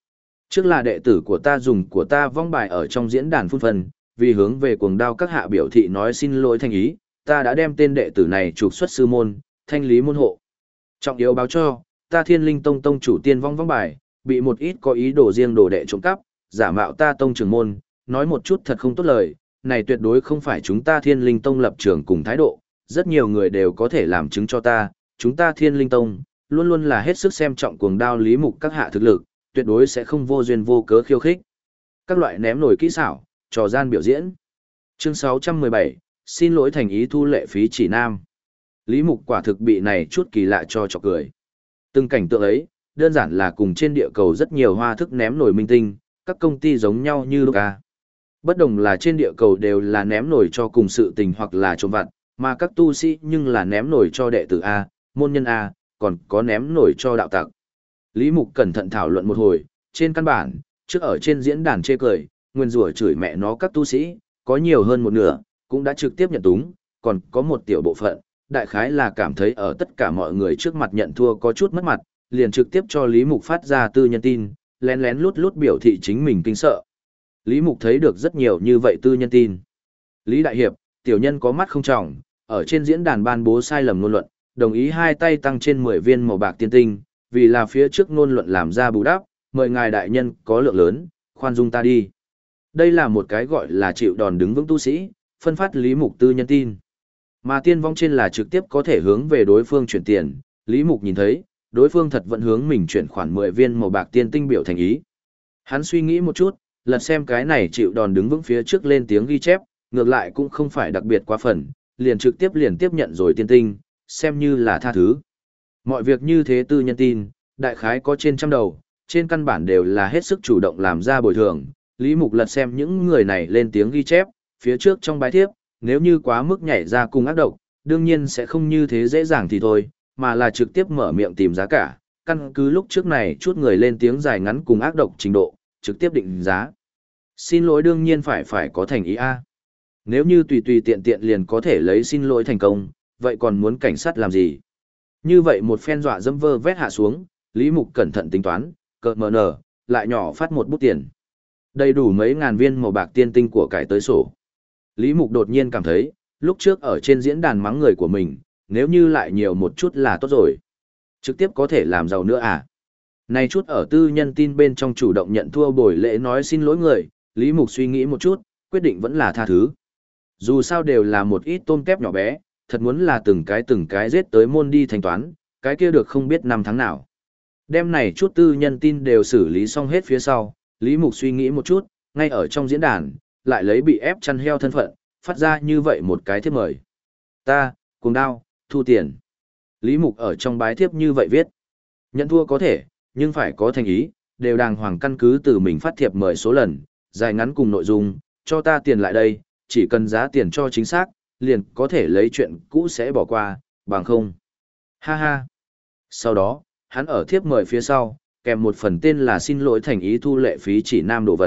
Trước là đệ tử của ta dùng của ta vong bài ở trong diễn đàn phun phần, vì hướng về cuồng đao các hạ biểu thị nói xin lỗi thành ý, ta đã đem tên đệ tử này trục xuất sư môn, thanh lý môn hộ. Trọng yếu báo cho, ta Thiên Linh Tông tông chủ tiên vong bài, bị một ít có ý đồ riêng đồ đệ trộm cắp, giả mạo ta tông trưởng môn, nói một chút thật không tốt lời, này tuyệt đối không phải chúng ta Thiên Linh Tông lập trường cùng thái độ, rất nhiều người đều có thể làm chứng cho ta, chúng ta Thiên Linh Tông, luôn luôn là hết sức xem trọng cuồng đao lý mục các hạ thực lực, tuyệt đối sẽ không vô duyên vô cớ khiêu khích. Các loại ném nổi kỹ xảo, trò gian biểu diễn. Chương 617, xin lỗi thành ý thu lệ phí chỉ nam. Lý mục quả thực bị này chút kỳ lạ cho chọc cười. Từng cảnh tượng ấy, đơn giản là cùng trên địa cầu rất nhiều hoa thức ném nổi minh tinh, các công ty giống nhau như Luca. Bất đồng là trên địa cầu đều là ném nổi cho cùng sự tình hoặc là trộm vặt, mà các tu sĩ nhưng là ném nổi cho đệ tử A, môn nhân A, còn có ném nổi cho đạo tặc. Lý Mục cẩn thận thảo luận một hồi, trên căn bản, trước ở trên diễn đàn chê cười, nguyên rủa chửi mẹ nó các tu sĩ, có nhiều hơn một nửa, cũng đã trực tiếp nhận túng, còn có một tiểu bộ phận, đại khái là cảm thấy ở tất cả mọi người trước mặt nhận thua có chút mất mặt, liền trực tiếp cho Lý Mục phát ra tư nhân tin, lén lén lút lút biểu thị chính mình kinh sợ. Lý Mục thấy được rất nhiều như vậy tư nhân tin. Lý Đại Hiệp, tiểu nhân có mắt không trọng, ở trên diễn đàn ban bố sai lầm ngôn luận, đồng ý hai tay tăng trên 10 viên màu bạc tiên tinh, vì là phía trước ngôn luận làm ra bù đắp, mời ngài đại nhân có lượng lớn, khoan dung ta đi. Đây là một cái gọi là chịu đòn đứng vững tu sĩ, phân phát Lý Mục tư nhân tin. Mà tiên vong trên là trực tiếp có thể hướng về đối phương chuyển tiền, Lý Mục nhìn thấy, đối phương thật vẫn hướng mình chuyển khoản 10 viên màu bạc tiên tinh biểu thành ý. Hắn suy nghĩ một chút, lật xem cái này chịu đòn đứng vững phía trước lên tiếng ghi chép, ngược lại cũng không phải đặc biệt quá phần, liền trực tiếp nhận rồi tiên tinh, xem như là tha thứ. Mọi việc như thế tư nhân tin, đại khái có trên trăm đầu, trên căn bản đều là hết sức chủ động làm ra bồi thường. Lý Mục lật xem những người này lên tiếng ghi chép, phía trước trong bài thiếp, nếu như quá mức nhảy ra cùng ác độc, đương nhiên sẽ không như thế dễ dàng thì thôi, mà là trực tiếp mở miệng tìm giá cả, căn cứ lúc trước này chút người lên tiếng dài ngắn cùng ác độc trình độ, trực tiếp định giá. Xin lỗi đương nhiên phải có thành ý A. Nếu như tùy tùy tiện tiện liền có thể lấy xin lỗi thành công, vậy còn muốn cảnh sát làm gì? Như vậy một phen dọa dẫm vơ vét hạ xuống, Lý Mục cẩn thận tính toán, cợt mờ nở, lại nhỏ phát một bút tiền. Đầy đủ mấy ngàn viên màu bạc tiên tinh của cải tới sổ. Lý Mục đột nhiên cảm thấy, lúc trước ở trên diễn đàn mắng người của mình, nếu như lại nhiều một chút là tốt rồi. Trực tiếp có thể làm giàu nữa à? Này chút ở tư nhân tin bên trong chủ động nhận thua buổi lễ nói xin lỗi người, Lý Mục suy nghĩ một chút, quyết định vẫn là tha thứ. Dù sao đều là một ít tôm kép nhỏ bé, thật muốn là từng cái giết tới môn đi thanh toán, cái kia được không biết năm tháng nào. Đêm này chút tư nhân tin đều xử lý xong hết phía sau, Lý Mục suy nghĩ một chút, ngay ở trong diễn đàn, lại lấy bị ép chăn heo thân phận, phát ra như vậy một cái thiếp mời. Ta, cuồng đao, thu tiền. Lý Mục ở trong bái thiếp như vậy viết. Nhận thua có thể, nhưng phải có thành ý, đều đàng hoàng căn cứ từ mình phát thiệp mời số lần, dài ngắn cùng nội dung, cho ta tiền lại đây, chỉ cần giá tiền cho chính xác, liền có thể lấy chuyện cũ sẽ bỏ qua, bằng không. Ha ha. Sau đó, hắn ở thiếp mời phía sau, kèm một phần tên là xin lỗi thành ý thu lệ phí chỉ nam đồ vật.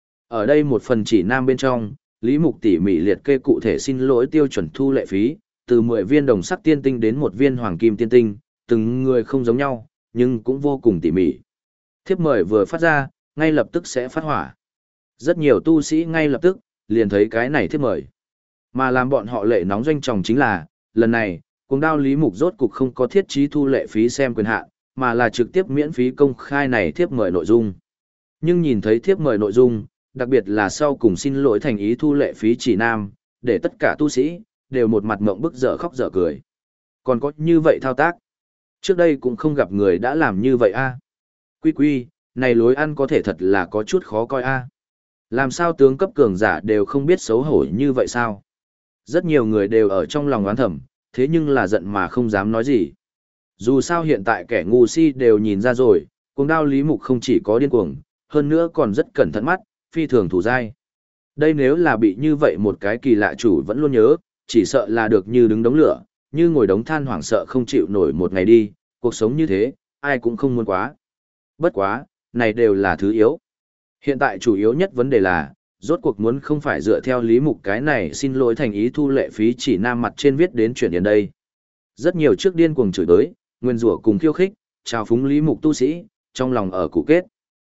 Ở đây một phần chỉ nam bên trong, Lý Mục tỉ mỉ liệt kê cụ thể xin lỗi tiêu chuẩn thu lệ phí, từ 10 viên đồng sắc tiên tinh đến một viên hoàng kim tiên tinh, từng người không giống nhau, nhưng cũng vô cùng tỉ mỉ. Thiếp mời vừa phát ra, ngay lập tức sẽ phát hỏa. Rất nhiều tu sĩ ngay lập tức, liền thấy cái này thiếp mời. Mà làm bọn họ lệ nóng doanh tròng chính là, lần này, cuồng đao Lý Mục rốt cục không có thiết trí thu lệ phí xem quyền hạn, mà là trực tiếp miễn phí công khai này thiếp mời nội dung. Nhưng nhìn thấy thiếp mời nội dung, đặc biệt là sau cùng xin lỗi thành ý thu lệ phí chỉ nam, để tất cả tu sĩ, đều một mặt mộng bức dở khóc dở cười. Còn có như vậy thao tác. Trước đây cũng không gặp người đã làm như vậy a. Quy, này lối ăn có thể thật là có chút khó coi a. Làm sao tướng cấp cường giả đều không biết xấu hổ như vậy sao? Rất nhiều người đều ở trong lòng oán thầm, thế nhưng là giận mà không dám nói gì. Dù sao hiện tại kẻ ngu si đều nhìn ra rồi, cuồng đao Lý Mục không chỉ có điên cuồng, hơn nữa còn rất cẩn thận mắt, phi thường thủ dai. Đây nếu là bị như vậy một cái kỳ lạ chủ vẫn luôn nhớ, chỉ sợ là được như đứng đống lửa, như ngồi đống than hoảng sợ không chịu nổi một ngày đi, cuộc sống như thế, ai cũng không muốn quá. Bất quá, này đều là thứ yếu. Hiện tại chủ yếu nhất vấn đề là, rốt cuộc muốn không phải dựa theo Lý Mục cái này xin lỗi thành ý thu lệ phí chỉ nam mặt trên viết đến chuyển đến đây. Rất nhiều trước điên cuồng chửi tới, nguyên rủa cùng khiêu khích, chào phúng Lý Mục tu sĩ, trong lòng ở cụ kết.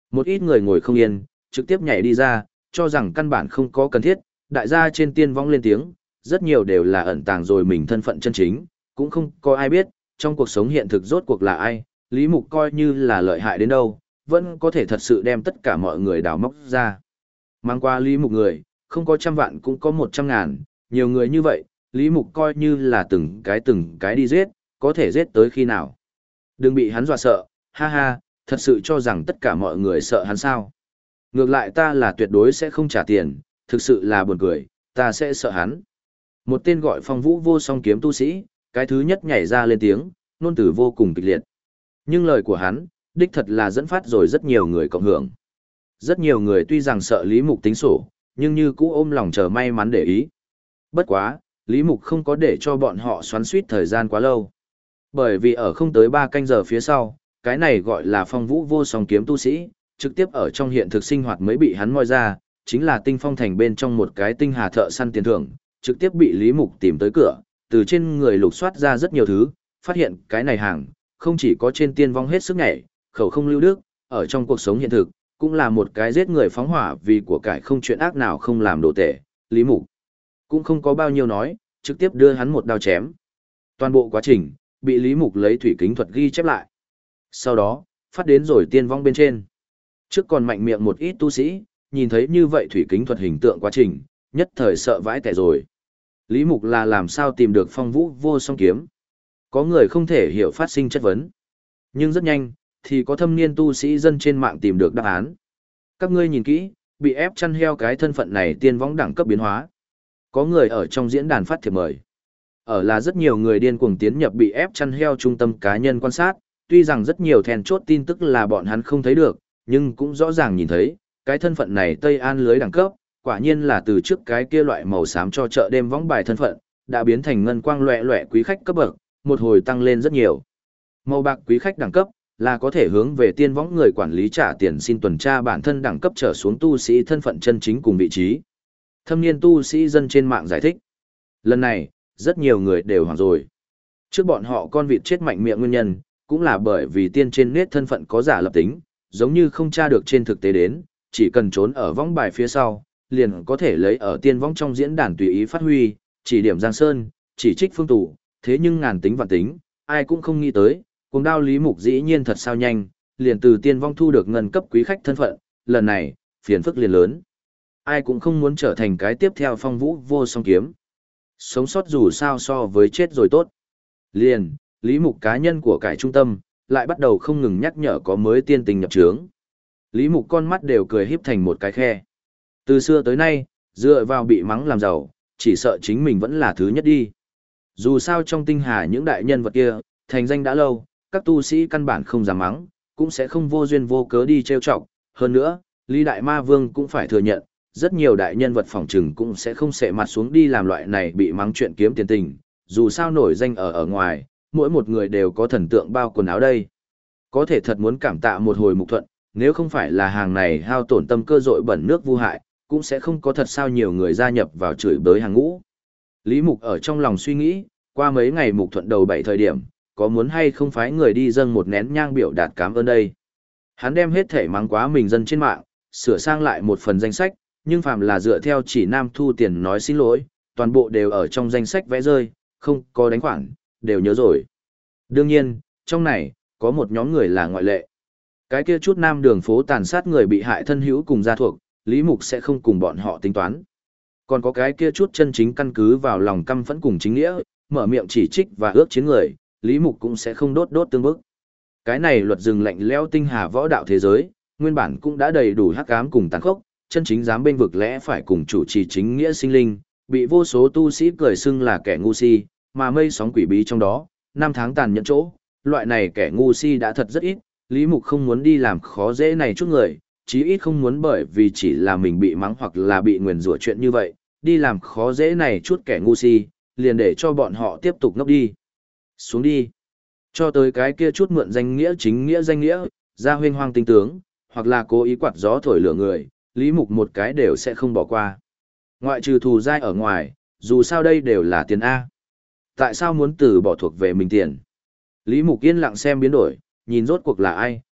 Một ít người ngồi không yên, trực tiếp nhảy đi ra, cho rằng căn bản không có cần thiết, đại gia trên tiên vong lên tiếng, rất nhiều đều là ẩn tàng rồi mình thân phận chân chính, cũng không có ai biết, trong cuộc sống hiện thực rốt cuộc là ai, Lý Mục coi như là lợi hại đến đâu, vẫn có thể thật sự đem tất cả mọi người đào móc ra. Mang qua Lý Mục người, không có 100 vạn cũng có 100.000, nhiều người như vậy, Lý Mục coi như là từng cái đi giết, có thể giết tới khi nào. Đừng bị hắn dọa sợ, ha ha, thật sự cho rằng tất cả mọi người sợ hắn sao. Ngược lại ta là tuyệt đối sẽ không trả tiền, thực sự là buồn cười, ta sẽ sợ hắn. Một tên gọi Phong Vũ Vô Song Kiếm tu sĩ, cái thứ nhất nhảy ra lên tiếng, nôn tử vô cùng kịch liệt. Nhưng lời của hắn, đích thật là dẫn phát rồi rất nhiều người cộng hưởng. Rất nhiều người tuy rằng sợ Lý Mục tính sổ, nhưng như cũ ôm lòng chờ may mắn để ý. Bất quá, Lý Mục không có để cho bọn họ xoắn suýt thời gian quá lâu. Bởi vì ở không tới 3 canh giờ phía sau, cái này gọi là Phong Vũ Vô Song Kiếm tu sĩ, trực tiếp ở trong hiện thực sinh hoạt mới bị hắn moi ra, chính là Tinh Phong Thành bên trong một cái tinh hà thợ săn tiền thưởng, trực tiếp bị Lý Mục tìm tới cửa, từ trên người lục soát ra rất nhiều thứ, phát hiện cái này hàng, không chỉ có trên tiên vong hết sức nhảy, khẩu không lưu đức, ở trong cuộc sống hiện thực, cũng là một cái giết người phóng hỏa vì của cải không chuyện ác nào không làm đồ tệ, Lý Mục cũng không có bao nhiêu nói, trực tiếp đưa hắn một đao chém. Toàn bộ quá trình, bị Lý Mục lấy thủy kính thuật ghi chép lại. Sau đó, phát đến rồi tiên vong bên trên. Trước còn mạnh miệng một ít tu sĩ, nhìn thấy như vậy thủy kính thuật hình tượng quá trình, nhất thời sợ vãi tẻ rồi. Lý Mục là làm sao tìm được Phong Vũ Vô Song Kiếm? Có người không thể hiểu phát sinh chất vấn. Nhưng rất nhanh, thì có thâm niên tu sĩ dân trên mạng tìm được đáp án. Các ngươi nhìn kỹ, bị ép chăn heo cái thân phận này tiên võng đẳng cấp biến hóa. Có người ở trong diễn đàn phát thiệp mời. Ở là rất nhiều người điên cuồng tiến nhập bị ép chăn heo trung tâm cá nhân quan sát, tuy rằng rất nhiều then chốt tin tức là bọn hắn không thấy được, nhưng cũng rõ ràng nhìn thấy, cái thân phận này Tây An lưới đẳng cấp, quả nhiên là từ trước cái kia loại màu xám cho chợ đêm võng bài thân phận, đã biến thành ngân quang loẹ loẹ quý khách cấp bậc, một hồi tăng lên rất nhiều. Màu bạc quý khách đẳng cấp là có thể hướng về tiên võng người quản lý trả tiền xin tuần tra bản thân đẳng cấp trở xuống tu sĩ thân phận chân chính cùng vị trí. Thâm niên tu sĩ dân trên mạng giải thích. Lần này, rất nhiều người đều hoảng rồi. Trước bọn họ con vịt chết mạnh miệng nguyên nhân, cũng là bởi vì tiên trên nết thân phận có giả lập tính, giống như không tra được trên thực tế đến, chỉ cần trốn ở võng bài phía sau, liền có thể lấy ở tiên võng trong diễn đàn tùy ý phát huy, chỉ điểm Giang Sơn, chỉ trích phương tủ, thế nhưng ngàn tính vạn tính, ai cũng không nghĩ tới, cuồng đao Lý Mục dĩ nhiên thật sao nhanh, liền từ tiên vong thu được ngân cấp quý khách thân phận, lần này, phiền phức liền lớn. Ai cũng không muốn trở thành cái tiếp theo Phong Vũ Vô Song Kiếm. Sống sót dù sao so với chết rồi tốt. Liền, Lý Mục cá nhân của cải trung tâm, lại bắt đầu không ngừng nhắc nhở có mới tiên tình nhập trướng. Lý Mục con mắt đều cười híp thành một cái khe. Từ xưa tới nay, dựa vào bị mắng làm giàu, chỉ sợ chính mình vẫn là thứ nhất đi. Dù sao trong tinh hà những đại nhân vật kia, thành danh đã lâu, các tu sĩ căn bản không dám mắng, cũng sẽ không vô duyên vô cớ đi trêu chọc. Hơn nữa, Lý Đại Ma Vương cũng phải thừa nhận, rất nhiều đại nhân vật phỏng trừng cũng sẽ không xệ mặt xuống đi làm loại này bị mắng chuyện kiếm tiền tình. Dù sao nổi danh ở ngoài, mỗi một người đều có thần tượng bao quần áo đây. Có thể thật muốn cảm tạ một hồi Mục Thuận, nếu không phải là hàng này hao tổn tâm cơ dội bẩn nước vô hại, cũng sẽ không có thật sao nhiều người gia nhập vào chửi bới hàng ngũ. Lý Mục ở trong lòng suy nghĩ, qua mấy ngày Mục Thuận đầu 7 thời điểm, có muốn hay không phái người đi dâng một nén nhang biểu đạt cảm ơn đây. Hắn đem hết thể mắng quá mình dân trên mạng, sửa sang lại một phần danh sách, nhưng phàm là dựa theo chỉ nam thu tiền nói xin lỗi, toàn bộ đều ở trong danh sách vẽ rơi, không có đánh khoản, đều nhớ rồi. Đương nhiên, trong này, có một nhóm người là ngoại lệ. Cái kia chút nam đường phố tàn sát người bị hại thân hữu cùng gia thuộc, Lý Mục sẽ không cùng bọn họ tính toán. Còn có cái kia chút chân chính căn cứ vào lòng căm phẫn cùng chính nghĩa, mở miệng chỉ trích và ước chiến người, Lý Mục cũng sẽ không đốt tương bức. Cái này luật rừng lạnh lẽo tinh hà võ đạo thế giới, nguyên bản cũng đã đầy đủ hắc ám cùng tàn khốc, chân chính dám bên vực lẽ phải cùng chủ trì chính nghĩa sinh linh, bị vô số tu sĩ cười xưng là kẻ ngu si, mà mây sóng quỷ bí trong đó, năm tháng tàn nhẫn chỗ, loại này kẻ ngu si đã thật rất ít, Lý Mục không muốn đi làm khó dễ này chút người, chí ít không muốn bởi vì chỉ là mình bị mắng hoặc là bị nguyền rủa chuyện như vậy, đi làm khó dễ này chút kẻ ngu si, liền để cho bọn họ tiếp tục ngốc đi. Xuống đi. Cho tới cái kia chút mượn danh nghĩa chính nghĩa danh nghĩa, ra huynh hoang tinh tướng, hoặc là cố ý quạt gió thổi lửa người, Lý Mục một cái đều sẽ không bỏ qua. Ngoại trừ thù dai ở ngoài, dù sao đây đều là tiền A. Tại sao muốn từ bỏ thuộc về mình tiền? Lý Mục yên lặng xem biến đổi, nhìn rốt cuộc là ai,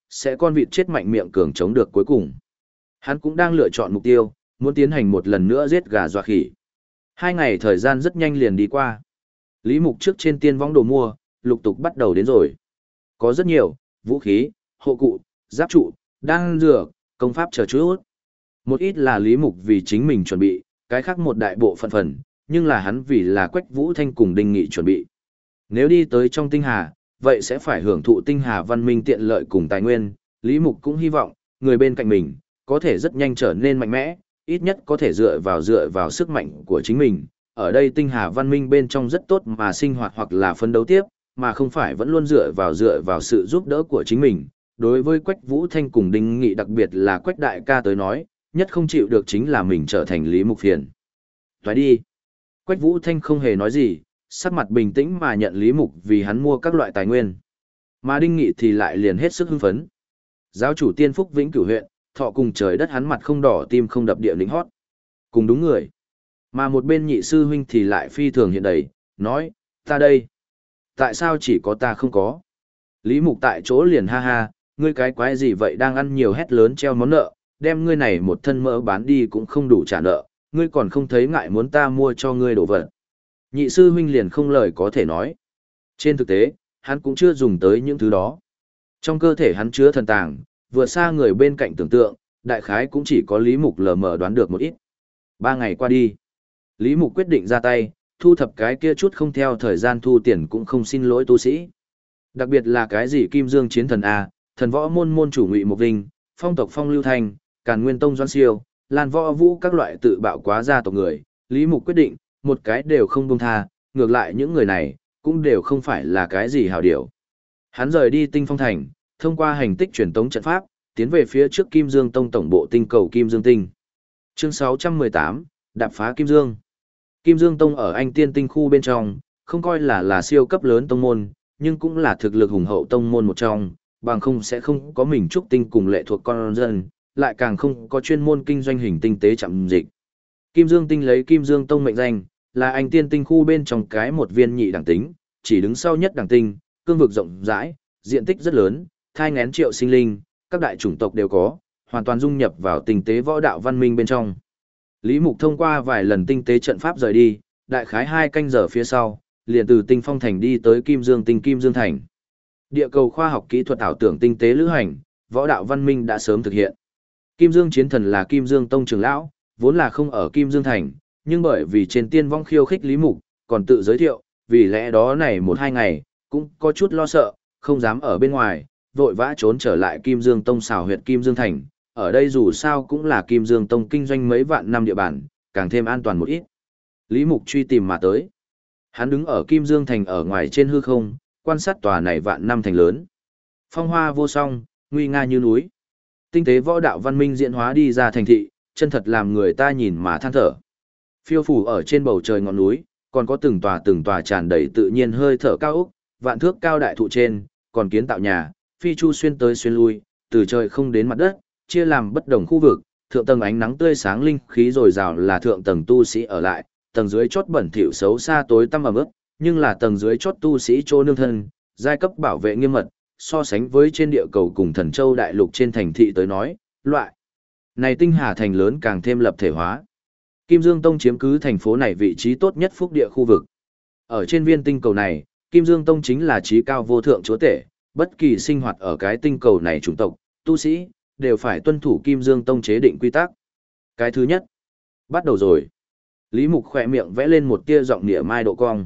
sẽ con vịt chết mạnh miệng cường chống được cuối cùng. Hắn cũng đang lựa chọn mục tiêu, muốn tiến hành một lần nữa giết gà dọa khỉ. 2 ngày thời gian rất nhanh liền đi qua. Lý Mục trước trên tiên võng đồ mua, lục tục bắt đầu đến rồi. Có rất nhiều, vũ khí, hộ cụ, giáp trụ, đan dược, công pháp chờ chút. Một ít là Lý Mục vì chính mình chuẩn bị, cái khác một đại bộ phận, nhưng là hắn vì là Quách Vũ Thanh cùng Đinh Nghị chuẩn bị. Nếu đi tới trong tinh hà, vậy sẽ phải hưởng thụ tinh hà văn minh tiện lợi cùng tài nguyên. Lý Mục cũng hy vọng, người bên cạnh mình, có thể rất nhanh trở nên mạnh mẽ, ít nhất có thể dựa vào sức mạnh của chính mình. Ở đây tinh hà văn minh bên trong rất tốt mà sinh hoạt hoặc là phấn đấu tiếp, mà không phải vẫn luôn dựa vào sự giúp đỡ của chính mình. Đối với Quách Vũ Thanh cùng Đinh Nghị đặc biệt là Quách đại ca tới nói, nhất không chịu được chính là mình trở thành Lý Mục phiền. Toái đi. Quách Vũ Thanh không hề nói gì, sắc mặt bình tĩnh mà nhận Lý Mục vì hắn mua các loại tài nguyên. Mà Đinh Nghị thì lại liền hết sức hưng phấn. Giáo chủ Tiên Phúc Vĩnh Cửu huyện, thọ cùng trời đất hắn mặt không đỏ tim không đập địa lĩnh hót. Cùng đúng người. Mà một bên nhị sư huynh thì lại phi thường hiện đầy, nói, ta đây. Tại sao chỉ có ta không có? Lý Mục tại chỗ liền ha ha, ngươi cái quái gì vậy đang ăn nhiều hét lớn treo món nợ, đem ngươi này một thân mỡ bán đi cũng không đủ trả nợ, ngươi còn không thấy ngại muốn ta mua cho ngươi đồ vật. Nhị sư huynh liền không lời có thể nói. Trên thực tế, hắn cũng chưa dùng tới những thứ đó. Trong cơ thể hắn chứa thần tàng, vượt xa người bên cạnh tưởng tượng, đại khái cũng chỉ có Lý Mục lờ mờ đoán được một ít. 3 ngày qua đi, Lý Mục quyết định ra tay, thu thập cái kia chút không theo thời gian thu tiền cũng không xin lỗi tu sĩ. Đặc biệt là cái gì Kim Dương Chiến Thần A, Thần Võ Môn môn chủ Ngụy Mộc Vinh, Phong tộc Phong Lưu Thanh, Càn Nguyên Tông Doan Siêu, Lan Võ Vũ các loại tự bạo quá gia tộc người, Lý Mục quyết định, một cái đều không buông tha, ngược lại những người này, cũng đều không phải là cái gì hảo điểu. Hắn rời đi Tinh Phong Thành, thông qua hành tích truyền tống trận pháp, tiến về phía trước Kim Dương Tông tổng bộ tinh cầu Kim Dương Tinh. Chương 618, đạp phá Kim Dương. Kim Dương Tông ở Anh Tiên Tinh khu bên trong, không coi là siêu cấp lớn tông môn, nhưng cũng là thực lực hùng hậu tông môn một trong, bằng không sẽ không có mình trúc tinh cùng lệ thuộc con dân, lại càng không có chuyên môn kinh doanh hình tinh tế chậm dịch. Kim Dương Tinh lấy Kim Dương Tông mệnh danh, là Anh Tiên Tinh khu bên trong cái một viên nhị đẳng tính, chỉ đứng sau nhất đẳng tinh, cương vực rộng rãi, diện tích rất lớn, thai nghén triệu sinh linh, các đại chủng tộc đều có, hoàn toàn dung nhập vào tinh tế võ đạo văn minh bên trong. Lý Mục thông qua vài lần tinh tế trận pháp rời đi, đại khái 2 canh giờ phía sau, liền từ Tinh Phong Thành đi tới Kim Dương Tinh Kim Dương Thành. Địa cầu khoa học kỹ thuật ảo tưởng tinh tế lữ hành, võ đạo văn minh đã sớm thực hiện. Kim Dương Chiến Thần là Kim Dương Tông trưởng lão, vốn là không ở Kim Dương Thành, nhưng bởi vì trên tiên vong khiêu khích Lý Mục, còn tự giới thiệu, vì lẽ đó này 1-2 ngày, cũng có chút lo sợ, không dám ở bên ngoài, vội vã trốn trở lại Kim Dương Tông xào huyệt Kim Dương Thành. Ở đây dù sao cũng là Kim Dương Tông kinh doanh mấy vạn năm địa bàn, càng thêm an toàn một ít. Lý Mục truy tìm mà tới. Hắn đứng ở Kim Dương Thành ở ngoài trên hư không, quan sát tòa này vạn năm thành lớn. Phong hoa vô song, nguy nga như núi. Tinh tế võ đạo văn minh diễn hóa đi ra thành thị, chân thật làm người ta nhìn mà than thở. Phiêu phủ ở trên bầu trời ngọn núi, còn có từng tòa tràn đầy tự nhiên hơi thở cao ốc, vạn thước cao đại thụ trên, còn kiến tạo nhà, phi chu xuyên tới xuyên lui, từ trời không đến mặt đất, chia làm bất đồng khu vực, thượng tầng ánh nắng tươi sáng linh khí dồi dào là thượng tầng tu sĩ ở lại, tầng dưới chót bẩn thỉu xấu xa tối tăm ẩm ướt, nhưng là tầng dưới chót tu sĩ chỗ nương thân, giai cấp bảo vệ nghiêm mật, so sánh với trên địa cầu cùng Thần Châu đại lục trên thành thị tới nói, loại này tinh hà thành lớn càng thêm lập thể hóa. Kim Dương Tông chiếm cứ thành phố này vị trí tốt nhất phúc địa khu vực. Ở trên viên tinh cầu này, Kim Dương Tông chính là trí cao vô thượng chúa tể, bất kỳ sinh hoạt ở cái tinh cầu này chủng tộc, tu sĩ, đều phải tuân thủ Kim Dương Tông chế định quy tắc. Cái thứ nhất, bắt đầu rồi. Lý Mục khỏe miệng vẽ lên một tia giọng nịa mai độ cong.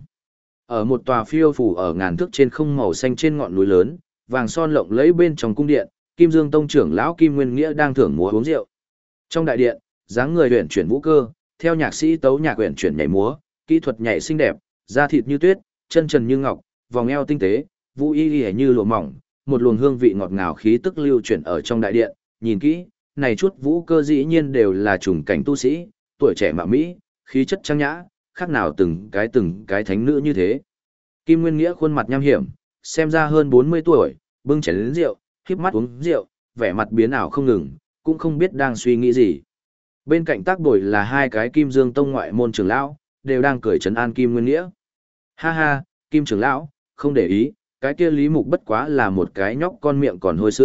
Ở một tòa phiêu phủ ở ngàn thước trên không màu xanh trên ngọn núi lớn, vàng son lộng lẫy bên trong cung điện, Kim Dương Tông trưởng lão Kim Nguyên Nghĩa đang thưởng múa uống rượu. Trong đại điện, dáng người huyền chuyển vũ cơ, theo nhạc sĩ tấu nhạc huyền chuyển nhảy múa, kỹ thuật nhảy xinh đẹp, da thịt như tuyết, chân trần như ngọc, vòng eo tinh tế, vũ y y như lụa mỏng, một luồng hương vị ngọt ngào khí tức lưu chuyển ở trong đại điện, nhìn kỹ, này chút vũ cơ dĩ nhiên đều là trùng cảnh tu sĩ, tuổi trẻ mạo mỹ, khí chất trang nhã, khác nào từng cái thánh nữ như thế. Kim Nguyên Nghĩa khuôn mặt nham hiểm, xem ra hơn 40 tuổi, bưng chén lớn rượu, híp mắt uống rượu, vẻ mặt biến ảo không ngừng, cũng không biết đang suy nghĩ gì. Bên cạnh tác bồi là 2 cái Kim Dương Tông ngoại môn trưởng lão, đều đang cười trấn an Kim Nguyên Nghĩa. Ha ha, Kim trưởng lão, không để ý, cái kia Lý Mục bất quá là một cái nhóc con miệng còn hôi sữa,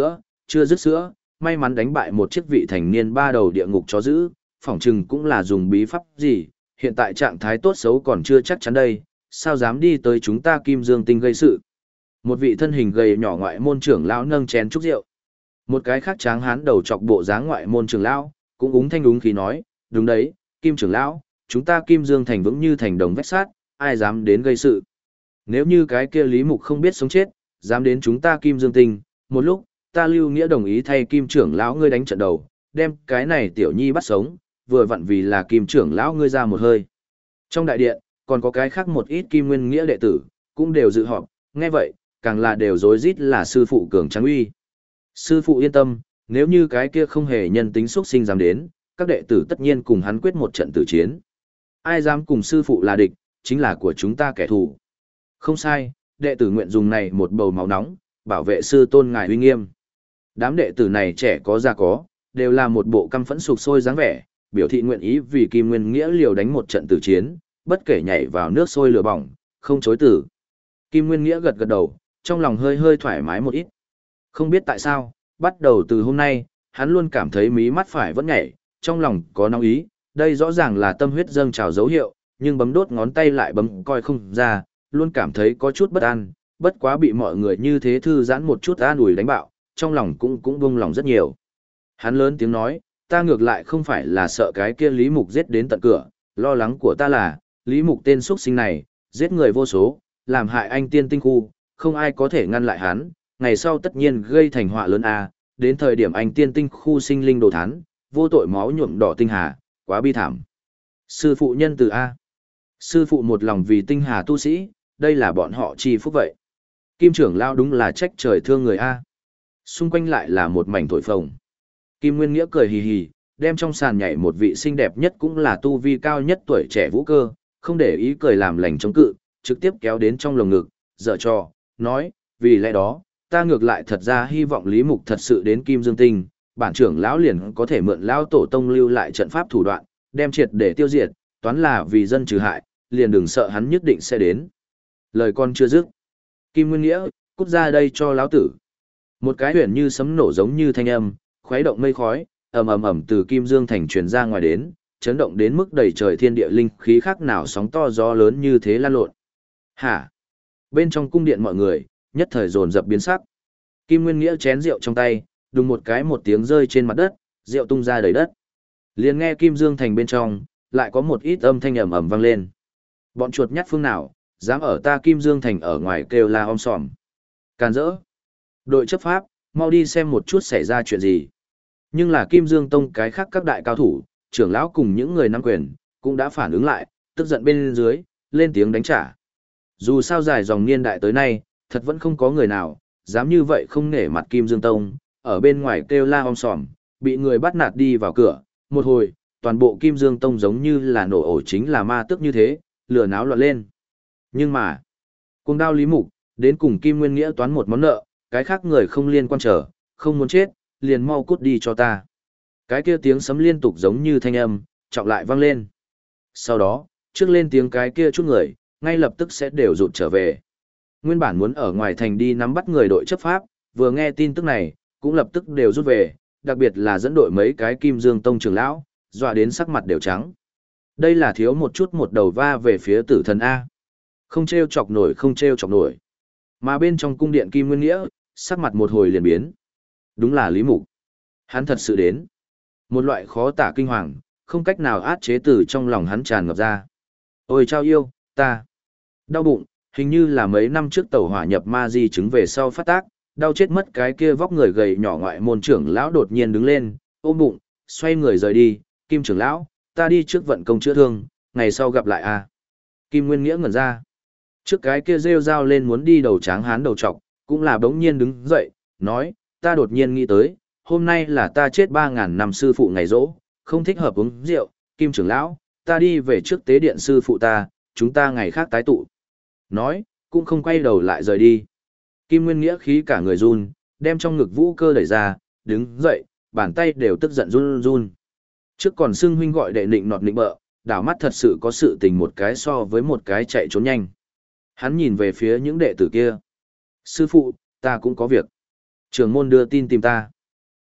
chưa dứt sữa, may mắn đánh bại một chiếc vị thành niên ba đầu địa ngục chó dữ, phỏng chừng cũng là dùng bí pháp gì, hiện tại trạng thái tốt xấu còn chưa chắc chắn đây, sao dám đi tới chúng ta Kim Dương Tinh gây sự. Một vị thân hình gầy nhỏ ngoại môn trưởng lão nâng chén chúc rượu. Một cái khác tráng hán đầu chọc bộ dáng ngoại môn trưởng lão, cũng úng thanh úng khí nói, đúng đấy, Kim trưởng lão, chúng ta Kim Dương Thành vững như thành đồng vách sát, ai dám đến gây sự. Nếu như cái kia Lý Mục không biết sống chết, dám đến chúng ta Kim Dương Tinh, một lúc, ta Lưu Nghĩa đồng ý thay Kim trưởng lão ngươi đánh trận đầu, đem cái này tiểu nhi bắt sống, vừa vặn vì là Kim trưởng lão ngươi ra một hơi. Trong đại điện, còn có cái khác một ít Kim Nguyên Nghĩa đệ tử, cũng đều dự họp, nghe vậy, càng là đều rối rít là sư phụ cường tráng uy. Sư phụ yên tâm, nếu như cái kia không hề nhân tính xuất sinh dám đến, các đệ tử tất nhiên cùng hắn quyết một trận tử chiến. Ai dám cùng sư phụ là địch, chính là của chúng ta kẻ thù. Không sai, đệ tử nguyện dùng này một bầu máu nóng, bảo vệ sư tôn ngài uy nghiêm. Đám đệ tử này trẻ có già có, đều là một bộ căm phẫn sục sôi dáng vẻ, biểu thị nguyện ý vì Kim Nguyên Nghĩa liều đánh một trận tử chiến, bất kể nhảy vào nước sôi lửa bỏng, không chối tử. Kim Nguyên Nghĩa gật gật đầu, trong lòng hơi hơi thoải mái một ít. Không biết tại sao, bắt đầu từ hôm nay, hắn luôn cảm thấy mí mắt phải vẫn nhảy, trong lòng có nóng ý, đây rõ ràng là tâm huyết dâng trào dấu hiệu, nhưng bấm đốt ngón tay lại bấm coi không ra, luôn cảm thấy có chút bất an, bất quá bị mọi người như thế thư giãn một chút an ủi đánh bạo, trong lòng cũng buông lòng rất nhiều. Hắn lớn tiếng nói, ta ngược lại không phải là sợ cái kia Lý Mục giết đến tận cửa, lo lắng của ta là, Lý Mục tên xuất sinh này, giết người vô số, làm hại anh tiên tinh khu, không ai có thể ngăn lại hắn, ngày sau tất nhiên gây thành họa lớn a, đến thời điểm anh tiên tinh khu sinh linh đồ thán, vô tội máu nhuộm đỏ tinh hà, quá bi thảm. Sư phụ nhân từ a. Sư phụ một lòng vì tinh hà tu sĩ, đây là bọn họ chi phúc vậy. Kim trưởng lao đúng là trách trời thương người a. Xung quanh lại là một mảnh thổi phồng. Kim Nguyên Nghĩa cười hì hì, đem trong sàn nhảy một vị xinh đẹp nhất cũng là tu vi cao nhất tuổi trẻ vũ cơ, không để ý cười làm lành chống cự, trực tiếp kéo đến trong lồng ngực, dở trò, nói, vì lẽ đó, ta ngược lại thật ra hy vọng Lý Mục thật sự đến Kim Dương Tinh, bản trưởng lão liền có thể mượn lão tổ tông lưu lại trận pháp thủ đoạn, đem triệt để tiêu diệt, toán là vì dân trừ hại, liền đừng sợ hắn nhất định sẽ đến. Lời con chưa dứt. Kim Nguyên Nghĩa, cút ra đây cho lão tử. Một cái huyền như sấm nổ giống như thanh âm, khuấy động mây khói, ầm ầm ầm từ Kim Dương thành truyền ra ngoài đến, chấn động đến mức đầy trời thiên địa linh khí khác nào sóng to gió lớn như thế lan lộn. Hả? Bên trong cung điện mọi người, nhất thời dồn dập biến sắc. Kim Nguyên Nghĩa chén rượu trong tay, đùng một cái một tiếng rơi trên mặt đất, rượu tung ra đầy đất. Liền nghe Kim Dương thành bên trong, lại có một ít âm thanh ầm ầm vang lên. Bọn chuột nhắt phương nào, dám ở ta Kim Dương thành ở ngoài kêu la om sòm. Càn rỡ. Đội chấp pháp, mau đi xem một chút xảy ra chuyện gì. Nhưng là Kim Dương Tông cái khác các đại cao thủ, trưởng lão cùng những người nắm quyền, cũng đã phản ứng lại, tức giận bên dưới, lên tiếng đánh trả. Dù sao dài dòng niên đại tới nay, thật vẫn không có người nào, dám như vậy không nể mặt Kim Dương Tông, ở bên ngoài kêu la om sòm, bị người bắt nạt đi vào cửa, một hồi, toàn bộ Kim Dương Tông giống như là nổ ổ chính là ma tước như thế, lửa náo loạn lên. Nhưng mà, cuồng đao Lý Mục, đến cùng Kim Nguyên Nghĩa toán một món nợ, cái khác người không liên quan trở, không muốn chết, liền mau cút đi cho ta. Cái kia tiếng sấm liên tục giống như thanh âm, trọng lại vang lên. Sau đó, trước lên tiếng cái kia chút người, ngay lập tức sẽ đều rụt trở về. Nguyên bản muốn ở ngoài thành đi nắm bắt người đội chấp pháp, vừa nghe tin tức này, cũng lập tức đều rút về, đặc biệt là dẫn đội mấy cái Kim Dương Tông trưởng lão, dọa đến sắc mặt đều trắng. Đây là thiếu một chút một đầu va về phía tử thần A. Không treo chọc nổi không treo chọc nổi. Mà bên trong cung điện Kim Nguyên Nghĩa, sắc mặt một hồi liền biến. Đúng là Lý Mục. Hắn thật sự đến. Một loại khó tả kinh hoàng, không cách nào át chế từ trong lòng hắn tràn ngập ra. Ôi chao yêu, ta. Đau bụng, hình như là mấy năm trước tàu hỏa nhập ma di chứng về sau phát tác, đau chết mất cái kia vóc người gầy nhỏ ngoại môn trưởng lão đột nhiên đứng lên, ôm bụng, xoay người rời đi, Kim trưởng lão, ta đi trước vận công chữa thương, ngày sau gặp lại a. Kim Nguyên Nghĩa ngẩn ra. Trước cái kia rêu rao lên muốn đi đầu tráng hán đầu trọc, cũng là bỗng nhiên đứng dậy, nói, ta đột nhiên nghĩ tới, hôm nay là ta chết 3.000 năm sư phụ ngày rỗ, không thích hợp uống rượu, Kim trưởng lão, ta đi về trước tế điện sư phụ ta, chúng ta ngày khác tái tụ. Nói, cũng không quay đầu lại rời đi. Kim Nguyên Nghĩa khí cả người run, đem trong ngực vũ cơ đẩy ra, đứng dậy, bàn tay đều tức giận run run. Trước còn xưng huynh gọi đệ nịnh nọt nịnh bợ, đảo mắt thật sự có sự tình một cái so với một cái chạy trốn nhanh. Hắn nhìn về phía những đệ tử kia. Sư phụ, ta cũng có việc. Trưởng môn đưa tin tìm ta.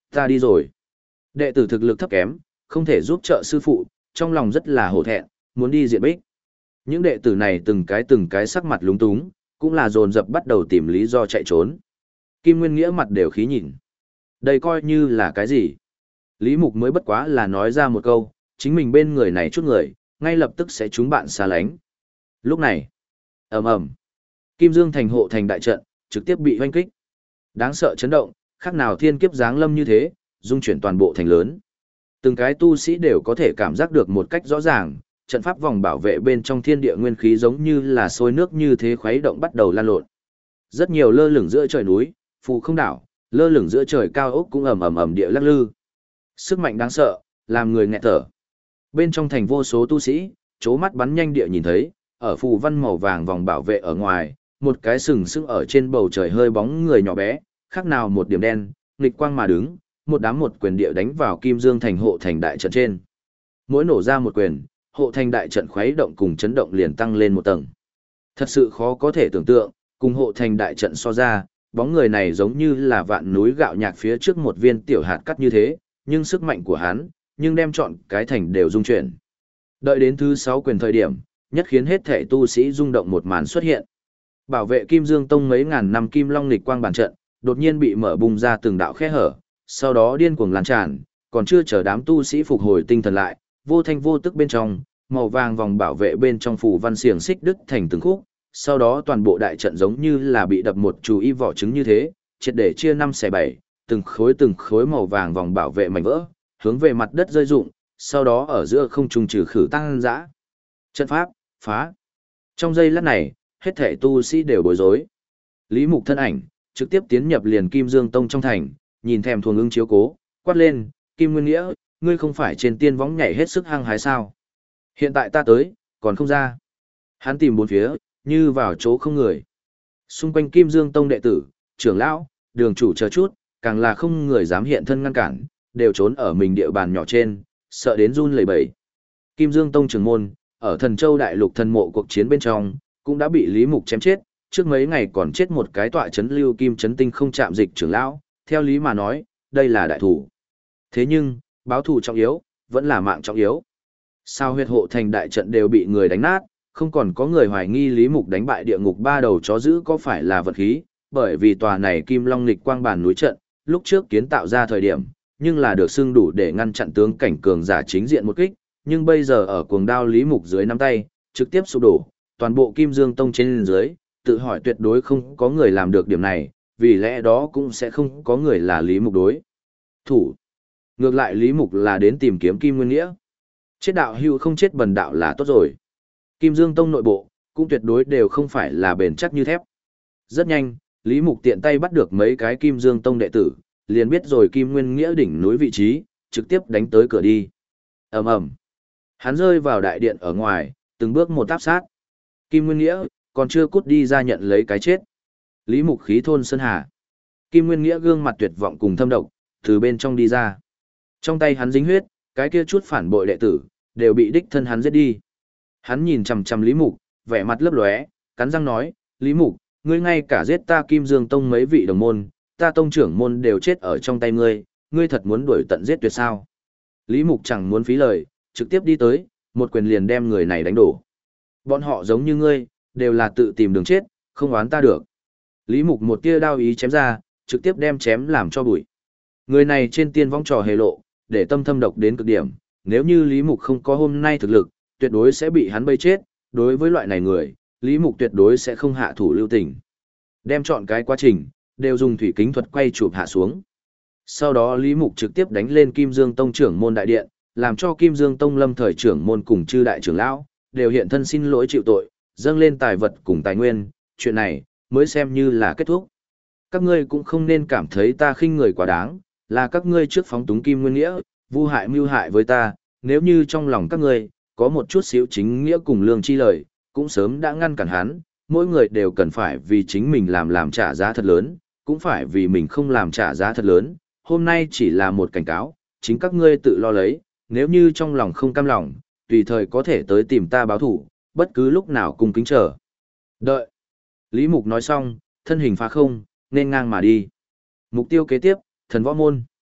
Ta đi rồi. Đệ tử thực lực thấp kém, không thể giúp trợ sư phụ, trong lòng rất là hổ thẹn, muốn đi diện bích. Những đệ tử này từng cái sắc mặt lúng túng, cũng là dồn dập bắt đầu tìm lý do chạy trốn. Kim Nguyên Nghĩa mặt đều khí nhìn. Đây coi như là cái gì? Lý Mục mới bất quá là nói ra một câu, chính mình bên người này chút người, ngay lập tức sẽ chúng bạn xa lánh. Lúc này, ầm ầm, Kim Dương thành hộ thành đại trận, trực tiếp bị hoanh kích. Đáng sợ chấn động, khác nào thiên kiếp giáng lâm như thế, dung chuyển toàn bộ thành lớn. Từng cái tu sĩ đều có thể cảm giác được một cách rõ ràng, trận pháp vòng bảo vệ bên trong thiên địa nguyên khí giống như là sôi nước như thế khuấy động bắt đầu lan lộn. Rất nhiều lơ lửng giữa trời núi, phù không đảo, lơ lửng giữa trời cao ốc cũng ầm ầm ầm địa lắc lư. Sức mạnh đáng sợ, làm người nghẹt thở. Bên trong thành vô số tu sĩ, chố mắt bắn nhanh địa nhìn thấy, ở phù văn màu vàng vòng bảo vệ ở ngoài, một cái sừng sững ở trên bầu trời hơi bóng người nhỏ bé, khác nào một điểm đen, nghịch quang mà đứng, một đám một quyền địa đánh vào Kim Dương thành hộ thành đại trận trên. Mỗi nổ ra một quyền, hộ thành đại trận khuấy động cùng chấn động liền tăng lên một tầng. Thật sự khó có thể tưởng tượng, cùng hộ thành đại trận so ra, bóng người này giống như là vạn núi gạo nhạc phía trước một viên tiểu hạt cắt như thế, nhưng sức mạnh của hắn, nhưng đem chọn cái thành đều rung chuyển. Đợi đến thứ 6 quyền thời điểm, nhất khiến hết thể tu sĩ rung động một màn xuất hiện. Bảo vệ Kim Dương Tông mấy ngàn năm kim long lịch quang bản trận, đột nhiên bị mở bung ra từng đạo khe hở, sau đó điên cuồng lan tràn, còn chưa chờ đám tu sĩ phục hồi tinh thần lại, vô thanh vô tức bên trong, màu vàng vòng bảo vệ bên trong phủ văn xiềng xích đứt thành từng khúc, sau đó toàn bộ đại trận giống như là bị đập một chú y vỏ trứng như thế, triệt để chia 5 xẻ 7, từng khối màu vàng vòng bảo vệ mảnh vỡ, hướng về mặt đất rơi rụng, sau đó ở giữa không trung trừ khử tăng dã. Trận pháp, phá. Trong giây lát này, hết thể tu sĩ đều bối rối. Lý Mục thân ảnh, trực tiếp tiến nhập liền Kim Dương Tông trong thành, nhìn thèm thuồng ưng chiếu cố, quát lên, Kim Nguyên Nghĩa, ngươi không phải trên tiên võng nhảy hết sức hăng hái sao? Hiện tại ta tới, còn không ra. Hắn tìm bốn phía, như vào chỗ không người. Xung quanh Kim Dương Tông đệ tử, trưởng lão, đường chủ chờ chút, càng là không người dám hiện thân ngăn cản, đều trốn ở mình địa bàn nhỏ trên, sợ đến run lẩy bẩy. Kim Dương Tông trưởng môn, ở Thần Châu Đại Lục thần mộ cuộc chiến bên trong, cũng đã bị Lý Mục chém chết, trước mấy ngày còn chết một cái tọa chấn lưu kim chấn tinh không chạm dịch trưởng lão, theo lý mà nói, đây là đại thủ. Thế nhưng, báo thù trọng yếu, vẫn là mạng trọng yếu. Sao huyệt hộ thành đại trận đều bị người đánh nát, không còn có người hoài nghi Lý Mục đánh bại địa ngục ba đầu chó giữ có phải là vật khí, bởi vì tòa này Kim Long nghịch quang bản núi trận, lúc trước kiến tạo ra thời điểm, nhưng là được xưng đủ để ngăn chặn tướng cảnh cường giả chính diện một kích, nhưng bây giờ ở cuồng đao Lý Mục dưới nắm tay, trực tiếp sụp đổ, toàn bộ Kim Dương Tông trên dưới, tự hỏi tuyệt đối không có người làm được điểm này, vì lẽ đó cũng sẽ không có người là Lý Mục đối thủ. Ngược lại Lý Mục là đến tìm kiếm Kim Nguyên Nghĩa. Chết đạo hữu không chết bần đạo là tốt rồi. Kim Dương Tông nội bộ, cũng tuyệt đối đều không phải là bền chắc như thép. Rất nhanh, Lý Mục tiện tay bắt được mấy cái Kim Dương Tông đệ tử, liền biết rồi Kim Nguyên Nghĩa đỉnh núi vị trí, trực tiếp đánh tới cửa đi. Ầm ầm. Hắn rơi vào đại điện ở ngoài, từng bước một áp sát. Kim Nguyên Nghĩa, còn chưa cút đi ra nhận lấy cái chết. Lý Mục khí thôn sơn hà. Kim Nguyên Nghĩa gương mặt tuyệt vọng cùng thâm độc, từ bên trong đi ra. Trong tay hắn dính huyết, cái kia chút phản bội đệ tử, đều bị đích thân hắn giết đi. Hắn nhìn chằm chằm Lý Mục, vẻ mặt lấp lóe, cắn răng nói, Lý Mục, ngươi ngay cả giết ta Kim Dương Tông mấy vị đồng môn, ta tông trưởng môn đều chết ở trong tay ngươi, ngươi thật muốn đuổi tận giết tuyệt sao? Lý Mục chẳng muốn phí lời, trực tiếp đi tới, một quyền liền đem người này đánh đổ. Bọn họ giống như ngươi, đều là tự tìm đường chết, không oán ta được. Lý Mục một tia đao ý chém ra, trực tiếp đem chém làm cho bụi. Người này trên tiên vong trò hề lộ, để tâm thâm độc đến cực điểm, nếu như Lý Mục không có hôm nay thực lực, tuyệt đối sẽ bị hắn bây chết, đối với loại này người, Lý Mục tuyệt đối sẽ không hạ thủ lưu tình. Đem chọn cái quá trình, đều dùng thủy kính thuật quay chụp hạ xuống. Sau đó Lý Mục trực tiếp đánh lên Kim Dương Tông trưởng môn đại điện, làm cho Kim Dương Tông lâm thời trưởng môn cùng chư đại trưởng lão, đều hiện thân xin lỗi chịu tội, dâng lên tài vật cùng tài nguyên, chuyện này, mới xem như là kết thúc. Các ngươi cũng không nên cảm thấy ta khinh người quá đáng, là các ngươi trước phóng túng Kim Nguyên Nghĩa, vu hại mưu hại với ta, nếu như trong lòng các ngươi, có một chút xíu chính nghĩa cùng lương chi lời, cũng sớm đã ngăn cản hắn, mỗi người đều cần phải vì chính mình làm trả giá thật lớn, cũng phải vì mình không làm trả giá thật lớn, hôm nay chỉ là một cảnh cáo, chính các ngươi tự lo lấy, nếu như trong lòng không cam lòng, tùy thời có thể tới tìm ta báo thủ, bất cứ lúc nào cùng kính chờ. Đợi. Lý Mục nói xong, thân hình phá không, nên ngang mà đi. Mục tiêu kế tiếp, thần võ môn.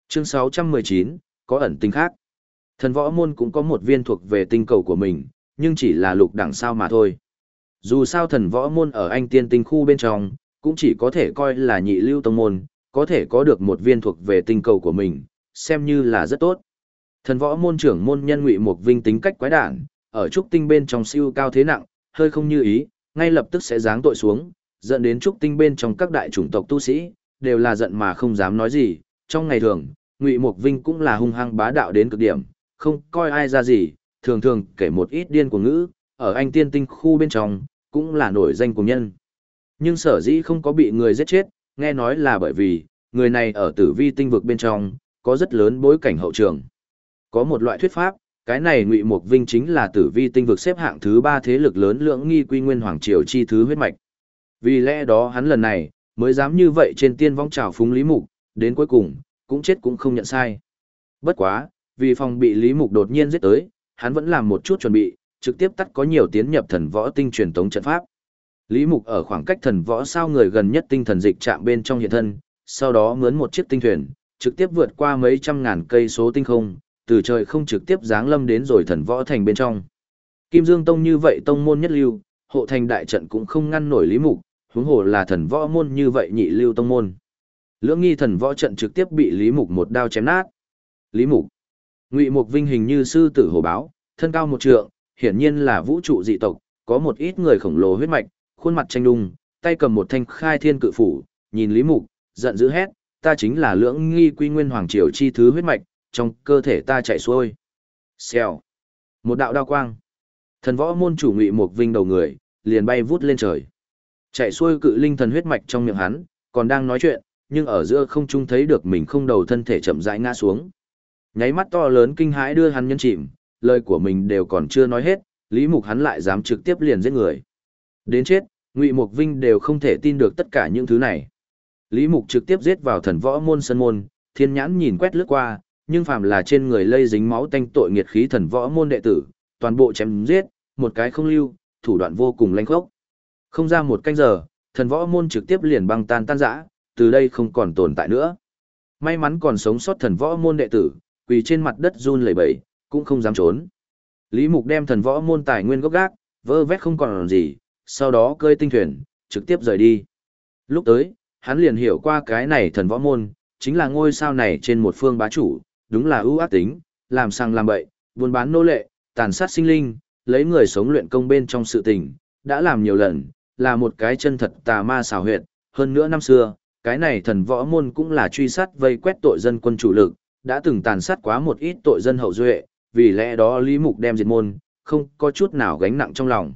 Chương 619, có ẩn tinh khác. Thần võ môn cũng có một viên thuộc về tinh cầu của mình, nhưng chỉ là lục đẳng sao mà thôi. Dù sao thần võ môn ở anh tiên tinh khu bên trong, cũng chỉ có thể coi là nhị lưu tông môn, có thể có được một viên thuộc về tinh cầu của mình, xem như là rất tốt. Thần võ môn trưởng môn nhân Ngụy Mục Vinh tính cách quái đản, ở trúc tinh bên trong siêu cao thế nặng, hơi không như ý, ngay lập tức sẽ giáng tội xuống, dẫn đến trúc tinh bên trong các đại chủng tộc tu sĩ, đều là giận mà không dám nói gì. Trong ngày thường, Ngụy Mục Vinh cũng là hung hăng bá đạo đến cực điểm, không coi ai ra gì, thường thường kể một ít điên của ngữ, ở anh tiên tinh khu bên trong, cũng là nổi danh của nhân. Nhưng sở dĩ không có bị người giết chết, nghe nói là bởi vì, người này ở tử vi tinh vực bên trong, có rất lớn bối cảnh hậu trường. Có một loại thuyết pháp, cái này Ngụy Mục Vinh chính là tử vi tinh vực xếp hạng thứ 3 thế lực lớn lưỡng nghi quy nguyên hoàng triều chi thứ huyết mạch. Vì lẽ đó hắn lần này, mới dám như vậy trên tiên vong trào phúng Lý Mục, đến cuối cùng, cũng chết cũng không nhận sai. Bất quá, vì phòng bị Lý Mục đột nhiên giết tới, hắn vẫn làm một chút chuẩn bị, trực tiếp tắt có nhiều tiến nhập thần võ tinh truyền tống trận pháp. Lý Mục ở khoảng cách thần võ sao người gần nhất tinh thần dịch trạm bên trong hiện thân, sau đó mướn một chiếc tinh thuyền, trực tiếp vượt qua mấy trăm ngàn cây số tinh không, từ trời không trực tiếp giáng lâm đến rồi thần võ thành bên trong. Kim Dương Tông như vậy tông môn nhất lưu, hộ thành đại trận cũng không ngăn nổi Lý Mục, huống hồ là thần võ môn như vậy nhị lưu tông môn. Lưỡng nghi thần võ trận trực tiếp bị Lý Mục một đao chém nát. Lý Mục, Ngụy Mục Vinh hình như sư tử hổ báo, thân cao 1 trượng, hiển nhiên là vũ trụ dị tộc, có một ít người khổng lồ huyết mạch, khuôn mặt tranh đung, tay cầm một thanh khai thiên cự phủ, nhìn Lý Mục, giận dữ hét, ta chính là lưỡng nghi quy nguyên hoàng triều chi thứ huyết mạch, trong cơ thể ta chạy xuôi. Xèo. Một đạo đao quang. Thần võ môn chủ Ngụy Mục Vinh đầu người, liền bay vút lên trời. Chạy xuôi cự linh thần huyết mạch trong miệng hắn, còn đang nói chuyện, nhưng ở giữa không trung thấy được mình không đầu thân thể chậm rãi ngã xuống. Nháy mắt to lớn kinh hãi đưa hắn nhân chìm, lời của mình đều còn chưa nói hết, Lý Mục hắn lại dám trực tiếp liền giết người. Đến chết, Ngụy Mục Vinh đều không thể tin được tất cả những thứ này. Lý Mục trực tiếp giết vào thần võ môn sân môn, thiên nhãn nhìn quét lướt qua, nhưng phàm là trên người lây dính máu tanh tội nghiệt khí thần võ môn đệ tử, toàn bộ chém giết, một cái không lưu, thủ đoạn vô cùng lanh khốc. Không ra một canh giờ, thần võ môn trực tiếp liền băng tan rã, từ đây không còn tồn tại nữa. May mắn còn sống sót thần võ môn đệ tử, quỳ trên mặt đất run lẩy bẩy, cũng không dám trốn. Lý Mục đem thần võ môn tài nguyên gốc gác, vơ vét không còn gì, sau đó cơi tinh thuyền, trực tiếp rời đi. Lúc tới, hắn liền hiểu qua cái này thần võ môn, chính là ngôi sao này trên một phương bá chủ, đúng là ưu ác tính, làm sang làm bậy, buôn bán nô lệ, tàn sát sinh linh, lấy người sống luyện công bên trong sự tình, đã làm nhiều lần, là một cái chân thật tà ma xảo huyệt. Hơn nữa năm xưa, cái này thần võ môn cũng là truy sát vây quét tội dân quân chủ lực, đã từng tàn sát quá một ít tội dân hậu duệ, vì lẽ đó Lý Mục đem diệt môn, không có chút nào gánh nặng trong lòng.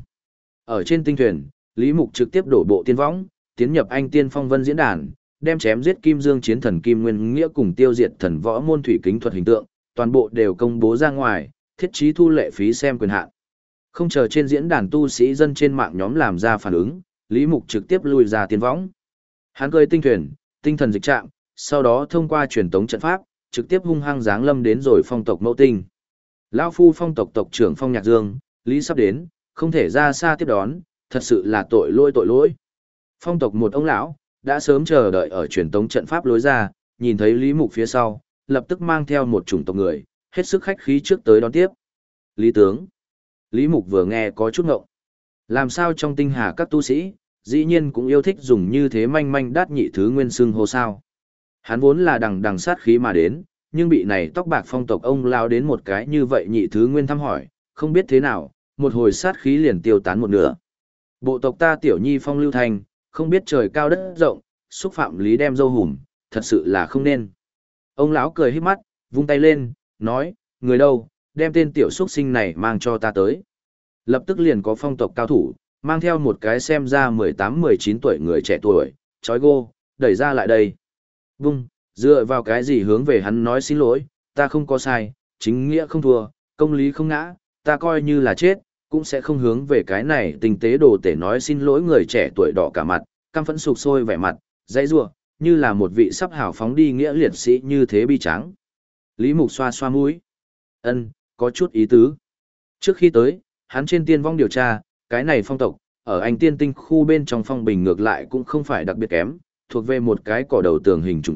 Ở trên tinh thuyền, Lý Mục trực tiếp đổ bộ tiên võng, tiến nhập anh tiên phong vân diễn đàn, đem chém giết Kim Dương chiến thần Kim Nguyên Nghĩa cùng tiêu diệt thần võ môn thủy kính thuật hình tượng, toàn bộ đều công bố ra ngoài, thiết trí thu lệ phí xem quyền hạn. Không chờ trên diễn đàn tu sĩ dân trên mạng nhóm làm ra phản ứng, Lý Mục trực tiếp lui ra tiên võng. Hắn cơi tinh thuyền, tinh thần dịch trạm, sau đó thông qua truyền tống trận pháp, trực tiếp hung hăng giáng lâm đến rồi phong tộc Mẫu Tinh. Lão phu phong tộc tộc trưởng Phong Nhạc Dương, Lý sắp đến, không thể ra xa tiếp đón, thật sự là tội lỗi. Phong tộc một ông lão đã sớm chờ đợi ở truyền tống trận pháp lối ra, nhìn thấy Lý Mục phía sau, lập tức mang theo một chủng tộc người, hết sức khách khí trước tới đón tiếp. Lý tướng. Lý Mục vừa nghe có chút ngộng. Làm sao trong tinh hà các tu sĩ, dĩ nhiên cũng yêu thích dùng như thế manh manh đát nhị thứ nguyên xưng hô sao. Hắn vốn là đằng sát khí mà đến, nhưng bị này tóc bạc phong tộc ông lao đến một cái như vậy nhị thứ nguyên thăm hỏi, không biết thế nào, một hồi sát khí liền tiêu tán một nửa. Bộ tộc ta tiểu nhi phong lưu thành, không biết trời cao đất rộng, xúc phạm lý đem dâu hùm, thật sự là không nên. Ông lão cười híp mắt, vung tay lên, nói, người đâu, đem tên tiểu xuất sinh này mang cho ta tới. Lập tức liền có phong tộc cao thủ, mang theo một cái xem ra 18-19 tuổi người trẻ tuổi, chói gô, đẩy ra lại đây. Vung, dựa vào cái gì hướng về hắn nói xin lỗi, ta không có sai, chính nghĩa không thua, công lý không ngã, ta coi như là chết, cũng sẽ không hướng về cái này tinh tế đồ tể nói xin lỗi. Người trẻ tuổi đỏ cả mặt, căm phẫn sục sôi vẻ mặt, dãy rủa, như là một vị sắp hào phóng đi nghĩa liệt sĩ như thế bi tráng. Lý Mục xoa xoa mũi. Có chút ý tứ. Trước khi tới, hắn trên tiên vong điều tra, cái này phong tộc, ở anh tiên tinh khu bên trong phong bình ngược lại cũng không phải đặc biệt kém, thuộc về một cái cỏ đầu tường hình chủng tộc,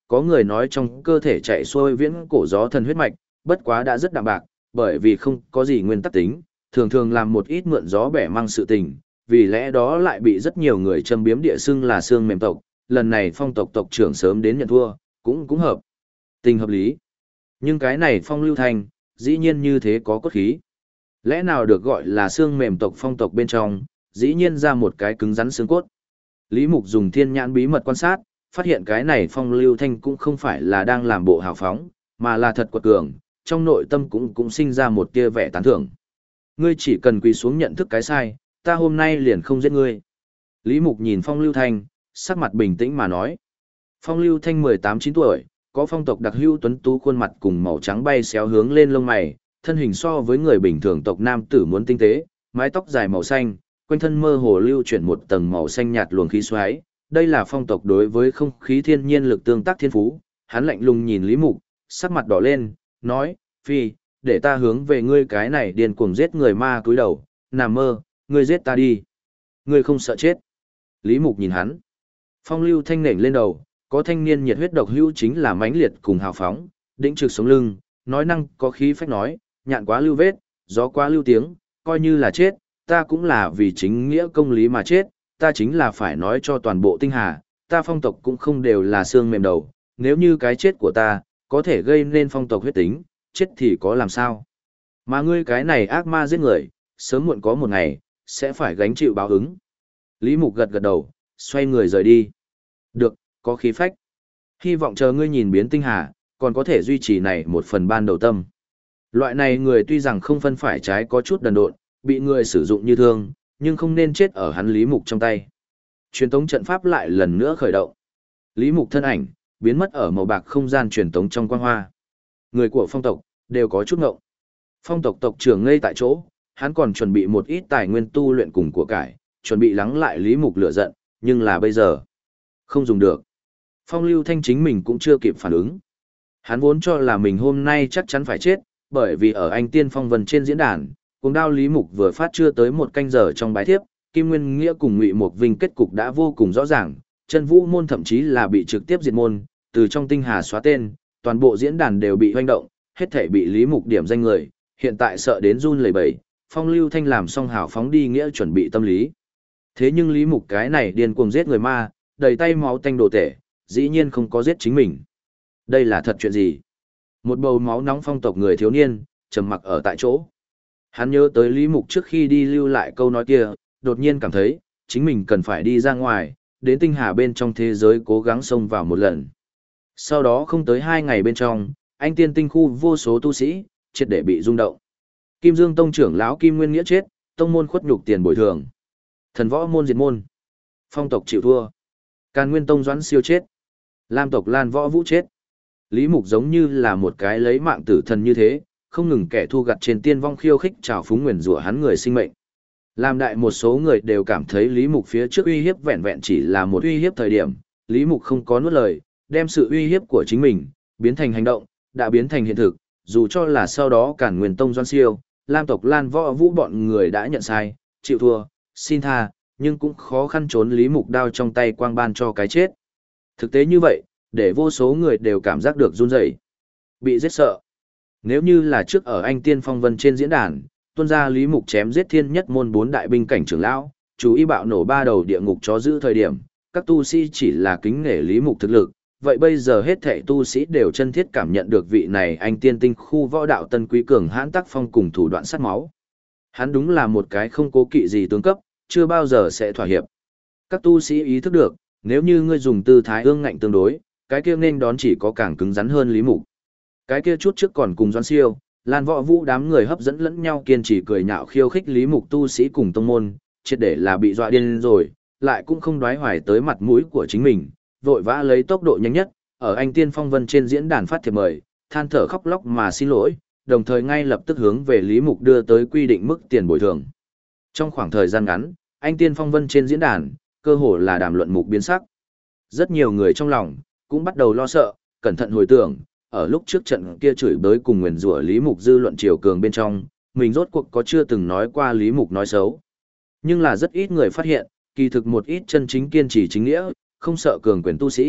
có người nói trong cơ thể chạy xuôi viễn cổ gió thần huyết mạch, bất quá đã rất đạm bạc, bởi vì không có gì nguyên tắc tính, thường thường làm một ít mượn gió bẻ mang sự tình, vì lẽ đó lại bị rất nhiều người châm biếm địa xưng là xương mềm tộc, lần này Phong tộc tộc trưởng sớm đến nhận thua, cũng hợp tình hợp lý. Nhưng cái này Phong Lưu Thanh, dĩ nhiên như thế có cốt khí. Lẽ nào được gọi là xương mềm tộc Phong tộc bên trong, dĩ nhiên ra một cái cứng rắn xương cốt. Lý Mục dùng thiên nhãn bí mật quan sát, phát hiện cái này Phong Lưu Thanh cũng không phải là đang làm bộ hào phóng, mà là thật quật cường, trong nội tâm cũng sinh ra một tia vẻ tán thưởng. Ngươi chỉ cần quỳ xuống nhận thức cái sai, ta hôm nay liền không giết ngươi. Lý Mục nhìn Phong Lưu Thanh, sắc mặt bình tĩnh mà nói. Phong Lưu Thanh 18-9 tuổi, có phong tộc đặc hữu tuấn tú khuôn mặt cùng màu trắng bay xéo hướng lên lông mày, thân hình so với người bình thường tộc nam tử muốn tinh tế, mái tóc dài màu xanh, quanh thân mơ hồ lưu chuyển một tầng màu xanh nhạt luồng khí xoáy. Đây là phong tộc đối với không khí thiên nhiên lực tương tác thiên phú. Hắn lạnh lùng nhìn Lý Mục, sắc mặt đỏ lên, nói, phi, để ta hướng về ngươi cái này điên cuồng giết người ma cúi đầu, nằm mơ, ngươi giết ta đi. Ngươi không sợ chết. Lý Mục nhìn hắn. Phong Lưu Thanh nểnh lên đầu, có thanh niên nhiệt huyết độc hữu chính là mãnh liệt cùng hào phóng, đĩnh trực sống lưng, nói năng có khí phách nói, nhạn quá lưu vết, gió quá lưu tiếng, coi như là chết, ta cũng là vì chính nghĩa công lý mà chết, ta chính là phải nói cho toàn bộ tinh hà, ta phong tộc cũng không đều là xương mềm đầu, nếu như cái chết của ta, có thể gây nên phong tộc huyết tính, chết thì có làm sao. Mà ngươi cái này ác ma giết người, sớm muộn có một ngày, sẽ phải gánh chịu báo ứng. Lý Mục gật gật đầu, xoay người rời đi. Được, có khí phách. Hy vọng chờ ngươi nhìn biến tinh hà, còn có thể duy trì này một phần ban đầu tâm. Loại này người tuy rằng không phân phải trái có chút đần độn, bị người sử dụng như thương, nhưng không nên chết ở hắn Lý Mục trong tay. Truyền tống trận pháp lại lần nữa khởi động. Lý Mục thân ảnh, biến mất ở màu bạc không gian truyền tống trong quang hoa. Người của phong tộc, đều có chút ngộng. Phong tộc tộc trưởng ngây tại chỗ, hắn còn chuẩn bị một ít tài nguyên tu luyện cùng của cải, chuẩn bị lắng lại Lý Mục lửa giận, nhưng là bây giờ, không dùng được. Phong Lưu Thanh chính mình cũng chưa kịp phản ứng. Hắn vốn cho là mình hôm nay chắc chắn phải chết, bởi vì ở anh Tiên Phong Vân trên diễn đàn, cuồng đao Lý Mục vừa phát chưa tới một canh giờ trong bái thiếp, Kim Nguyên Nghĩa cùng Ngụy Mục Vinh kết cục đã vô cùng rõ ràng, chân vũ môn thậm chí là bị trực tiếp diệt môn, từ trong tinh hà xóa tên, toàn bộ diễn đàn đều bị hoành động, hết thảy bị Lý Mục điểm danh người, hiện tại sợ đến run lẩy bẩy. Phong Lưu Thanh làm xong hào phóng đi nghĩa chuẩn bị tâm lý. Thế nhưng Lý Mục cái này điên cuồng giết người ma, đầy tay máu tanh đồ tể, dĩ nhiên không có giết chính mình. Đây là thật chuyện gì? Một bầu máu nóng phong tộc người thiếu niên, trầm mặc ở tại chỗ. Hắn nhớ tới Lý Mục trước khi đi lưu lại câu nói kia, đột nhiên cảm thấy, chính mình cần phải đi ra ngoài, đến tinh hà bên trong thế giới cố gắng xông vào một lần. Sau đó không tới 2 ngày bên trong, anh tiên tinh khu vô số tu sĩ, triệt để bị rung động. Kim Dương Tông trưởng lão Kim Nguyên Nghĩa chết, tông môn khuất nhục tiền bồi thường. Thần võ môn diệt môn. Phong tộc chịu thua. Càn Nguyên Tông Doãn Siêu chết. Lam tộc Lan Võ Vũ chết. Lý Mục giống như là một cái lấy mạng tử thần như thế, không ngừng kẻ thu gặt trên tiên vong khiêu khích trào phúng nguyền rủa hắn người sinh mệnh. Làm đại một số người đều cảm thấy Lý Mục phía trước uy hiếp vẹn vẹn chỉ là một uy hiếp thời điểm, Lý Mục không có nuốt lời, đem sự uy hiếp của chính mình biến thành hành động, đã biến thành hiện thực, dù cho là sau đó Càn Nguyên Tông Doãn Siêu, Lam tộc Lan Võ Vũ bọn người đã nhận sai, chịu thua, xin tha, nhưng cũng khó khăn trốn Lý Mục đao trong tay quang ban cho cái chết. Thực tế như vậy, để vô số người đều cảm giác được run rẩy, bị giết sợ. Nếu như là trước ở anh Tiên Phong Vân trên diễn đàn, tuân ra Lý Mục chém giết thiên nhất môn 4 đại binh cảnh trưởng lão, chú ý bạo nổ 3 đầu địa ngục chó giữ thời điểm, các tu sĩ chỉ là kính nể Lý Mục thực lực, vậy bây giờ hết thảy tu sĩ đều chân thiết cảm nhận được vị này anh tiên tinh khu võ đạo tân quý cường hãn tác phong cùng thủ đoạn sát máu. Hắn đúng là một cái không cố kỵ gì tướng cấp, chưa bao giờ sẽ thỏa hiệp. Các tu sĩ ý thức được, nếu như ngươi dùng tư thái ương ngạnh tương đối, cái kia nên đón chỉ có càng cứng rắn hơn Lý Mục. Cái kia chút trước còn cùng Doãn Siêu, Lan Võ Vũ đám người hấp dẫn lẫn nhau kiên trì cười nhạo khiêu khích Lý Mục tu sĩ cùng tông môn, triệt để là bị dọa điên rồi, lại cũng không đoái hoài tới mặt mũi của chính mình, vội vã lấy tốc độ nhanh nhất, ở anh Tiên Phong Vân trên diễn đàn phát thiệp mời, than thở khóc lóc mà xin lỗi, đồng thời ngay lập tức hướng về Lý Mục đưa tới quy định mức tiền bồi thường. Trong khoảng thời gian ngắn, anh Tiên Phong Vân trên diễn đàn, cơ hồ là đàm luận mục biến sắc. Rất nhiều người trong lòng cũng bắt đầu lo sợ, cẩn thận hồi tưởng, ở lúc trước trận kia chửi bới cùng nguyền rủa Lý Mục dư luận triều cường bên trong, mình rốt cuộc có chưa từng nói qua Lý Mục nói xấu. Nhưng là rất ít người phát hiện, kỳ thực một ít chân chính kiên trì chính nghĩa, không sợ cường quyền tu sĩ,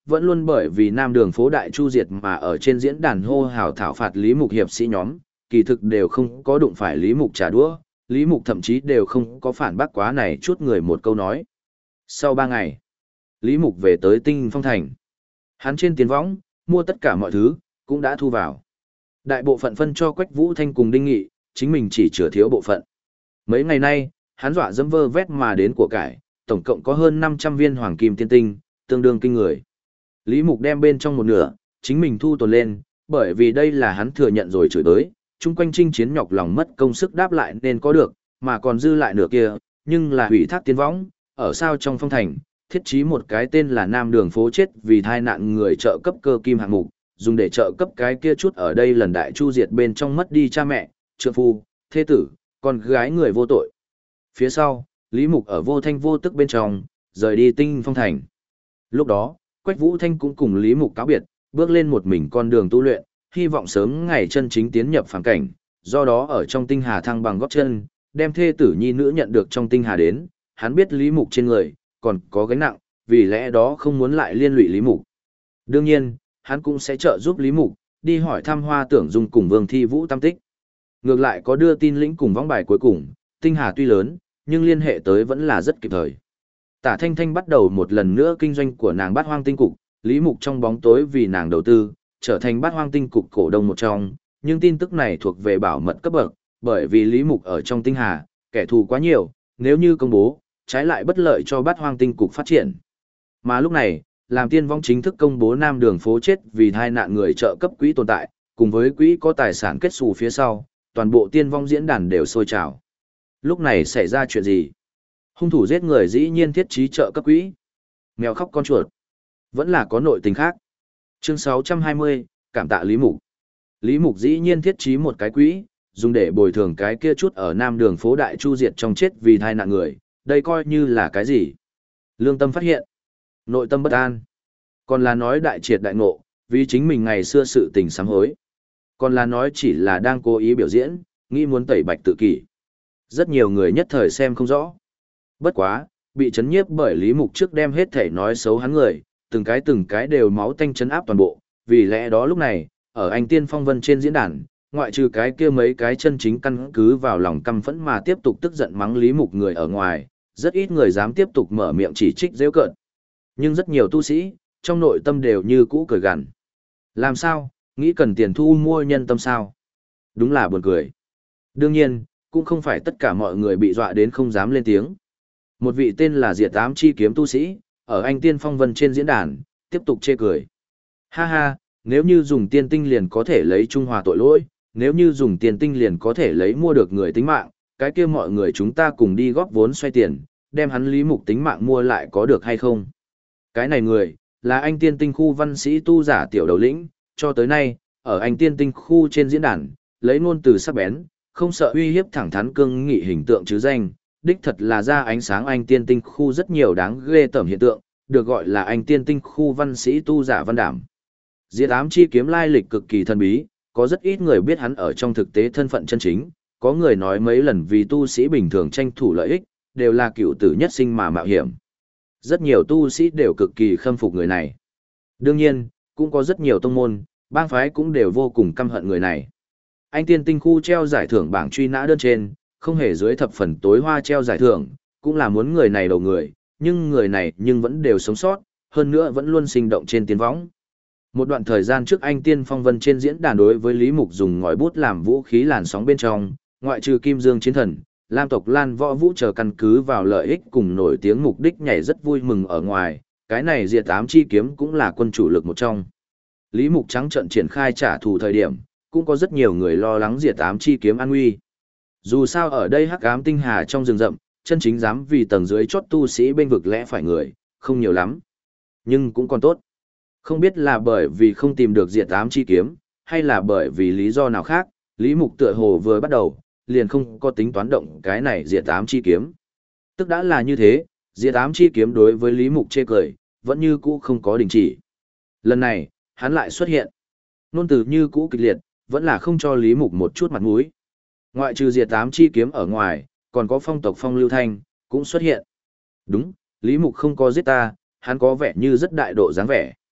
vẫn luôn bởi vì Nam Đường phố Đại Chu diệt mà ở trên diễn đàn hô hào thảo phạt Lý Mục hiệp sĩ nhóm, kỳ thực đều không có đụng phải Lý Mục trả đũa, Lý Mục thậm chí đều không có phản bác quá này chút người một câu nói. Sau 3 ngày, Lý Mục về tới Tinh Phong Thành. Hắn trên tiền võng, mua tất cả mọi thứ, cũng đã thu vào. Đại bộ phận phân cho Quách Vũ Thanh cùng Đinh Nghị, chính mình chỉ chừa thiếu bộ phận. Mấy ngày nay, hắn dọa dẫm vơ vét mà đến của cải, tổng cộng có hơn 500 viên hoàng kim tiên tinh, tương đương kinh người. Lý Mục đem bên trong một nửa, chính mình thu tồn lên, bởi vì đây là hắn thừa nhận rồi chửi tới, chung quanh chinh chiến nhọc lòng mất công sức đáp lại nên có được, mà còn dư lại nửa kia, nhưng là hủy thác tiên võng, ở sao trong phong thành, thiết trí một cái tên là Nam Đường phố chết vì thai nạn người trợ cấp cơ kim hạng mục, dùng để trợ cấp cái kia chút ở đây lần đại chu diệt bên trong mất đi cha mẹ, trượng phu, thế tử, con gái người vô tội. Phía sau, Lý Mục ở vô thanh vô tức bên trong, rời đi Tinh Phong thành. Lúc đó, Quách Vũ Thanh cũng cùng Lý Mục cáo biệt, bước lên một mình con đường tu luyện, hy vọng sớm ngày chân chính tiến nhập phàm cảnh, do đó ở trong tinh hà thăng bằng góp chân, đem thê tử nhi nữ nhận được trong tinh hà đến, hắn biết Lý Mục trên người còn có gánh nặng, vì lẽ đó không muốn lại liên lụy Lý Mục. Đương nhiên, hắn cũng sẽ trợ giúp Lý Mục đi hỏi thăm Hoa Tưởng Dung cùng Vương Thi Vũ tam tích. Ngược lại có đưa tin lĩnh cùng võng bài cuối cùng, tinh hà tuy lớn, nhưng liên hệ tới vẫn là rất kịp thời. Tả Thanh Thanh bắt đầu một lần nữa kinh doanh của nàng Bát Hoang Tinh Cục, Lý Mục trong bóng tối vì nàng đầu tư, trở thành Bát Hoang Tinh Cục cổ đông một trong, nhưng tin tức này thuộc về bảo mật cấp bậc, bởi vì Lý Mục ở trong tinh hà, kẻ thù quá nhiều, nếu như công bố, trái lại bất lợi cho Bát Hoang Tinh Cục phát triển. Mà lúc này, làm tiên vong chính thức công bố Nam Đường phố chết vì tai nạn người trợ cấp quỹ tồn tại, cùng với quỹ có tài sản kết xù phía sau, toàn bộ tiên vong diễn đàn đều sôi trào. Lúc này xảy ra chuyện gì? Hung thủ giết người dĩ nhiên thiết trí trợ cấp quỹ. Mèo khóc con chuột. Vẫn là có nội tình khác. Chương 620, cảm tạ Lý Mục. Lý Mục dĩ nhiên thiết trí một cái quỹ, dùng để bồi thường cái kia chút ở Nam Đường phố Đại Chu diệt trong chết vì tai nạn người, đây coi như là cái gì? Lương tâm phát hiện. Nội tâm bất an. Còn là nói đại triệt đại ngộ, vì chính mình ngày xưa sự tình sám hối. Còn là nói chỉ là đang cố ý biểu diễn, nghĩ muốn tẩy bạch tự kỷ. Rất nhiều người nhất thời xem không rõ. Bất quá, bị chấn nhiếp bởi Lý Mục trước đem hết thể nói xấu hắn người, từng cái đều máu tanh chấn áp toàn bộ, vì lẽ đó lúc này, ở anh Tiên Phong Vân trên diễn đàn, ngoại trừ cái kia mấy cái chân chính căn cứ vào lòng căm phẫn mà tiếp tục tức giận mắng Lý Mục người ở ngoài, rất ít người dám tiếp tục mở miệng chỉ trích giễu cợt. Nhưng rất nhiều tu sĩ, trong nội tâm đều như cũ cười gằn. Làm sao, nghĩ cần tiền thu mua nhân tâm sao? Đúng là buồn cười. Đương nhiên, cũng không phải tất cả mọi người bị dọa đến không dám lên tiếng. Một vị tên là Diệt Ám Chi Kiếm tu sĩ, ở anh Tiên Phong Vân trên diễn đàn, tiếp tục chê cười. Ha ha, nếu như dùng tiên tinh liền có thể lấy trung hòa tội lỗi, nếu như dùng tiền tinh liền có thể lấy mua được người tính mạng, cái kia mọi người chúng ta cùng đi góp vốn xoay tiền, đem hắn Lý Mục tính mạng mua lại có được hay không? Cái này người, là anh tiên tinh khu văn sĩ tu giả tiểu đầu lĩnh, cho tới nay, ở anh tiên tinh khu trên diễn đàn, lấy ngôn từ sắc bén, không sợ uy hiếp thẳng thắn cương nghị hình tượng chứ danh, đích thật là ra ánh sáng anh tiên tinh khu rất nhiều đáng ghê tởm hiện tượng, được gọi là anh tiên tinh khu văn sĩ tu giả văn đảm. Diệt Ám Chi Kiếm lai lịch cực kỳ thần bí, có rất ít người biết hắn ở trong thực tế thân phận chân chính, có người nói mấy lần vì tu sĩ bình thường tranh thủ lợi ích, đều là cựu tử nhất sinh mà mạo hiểm. Rất nhiều tu sĩ đều cực kỳ khâm phục người này. Đương nhiên, cũng có rất nhiều tông môn, bang phái cũng đều vô cùng căm hận người này. Anh tiên tinh khu treo giải thưởng bảng truy nã đơn trên, không hề dưới thập phần tối hoa treo giải thưởng, cũng là muốn người này đầu người, nhưng người này vẫn đều sống sót, hơn nữa vẫn luôn sinh động trên tiến võng. Một đoạn thời gian trước anh Tiên Phong Vân trên diễn đàn đối với Lý Mục dùng ngòi bút làm vũ khí làn sóng bên trong, ngoại trừ Kim Dương Chiến Thần, Lam tộc Lan Võ Vũ chờ căn cứ vào lợi ích cùng nổi tiếng mục đích nhảy rất vui mừng ở ngoài, cái này Diệt Ám Chi Kiếm cũng là quân chủ lực một trong. Lý Mục trắng trận triển khai trả thù thời điểm, cũng có rất nhiều người lo lắng Diệt Ám Chi Kiếm an nguy. Dù sao ở đây hắc ám tinh hà trong rừng rậm, chân chính dám vì tầng dưới chót tu sĩ bên vực lẽ phải người, không nhiều lắm. Nhưng cũng còn tốt. Không biết là bởi vì không tìm được Diệt Ám Chi Kiếm, hay là bởi vì lý do nào khác, Lý Mục tựa hồ vừa bắt đầu, liền không có tính toán động cái này Diệt Ám Chi Kiếm. Tức đã là như thế, Diệt Ám Chi Kiếm đối với Lý Mục chê cười, vẫn như cũ không có đình chỉ. Lần này, hắn lại xuất hiện. Nôn từ như cũ kịch liệt, vẫn là không cho Lý Mục một chút mặt mũi. Ngoại trừ Diệt Ám Chi Kiếm ở ngoài, còn có phong tộc Phong Lưu Thanh, cũng xuất hiện. Đúng, Lý Mục không có giết ta, hắn có vẻ như rất đại độ dáng vẻ.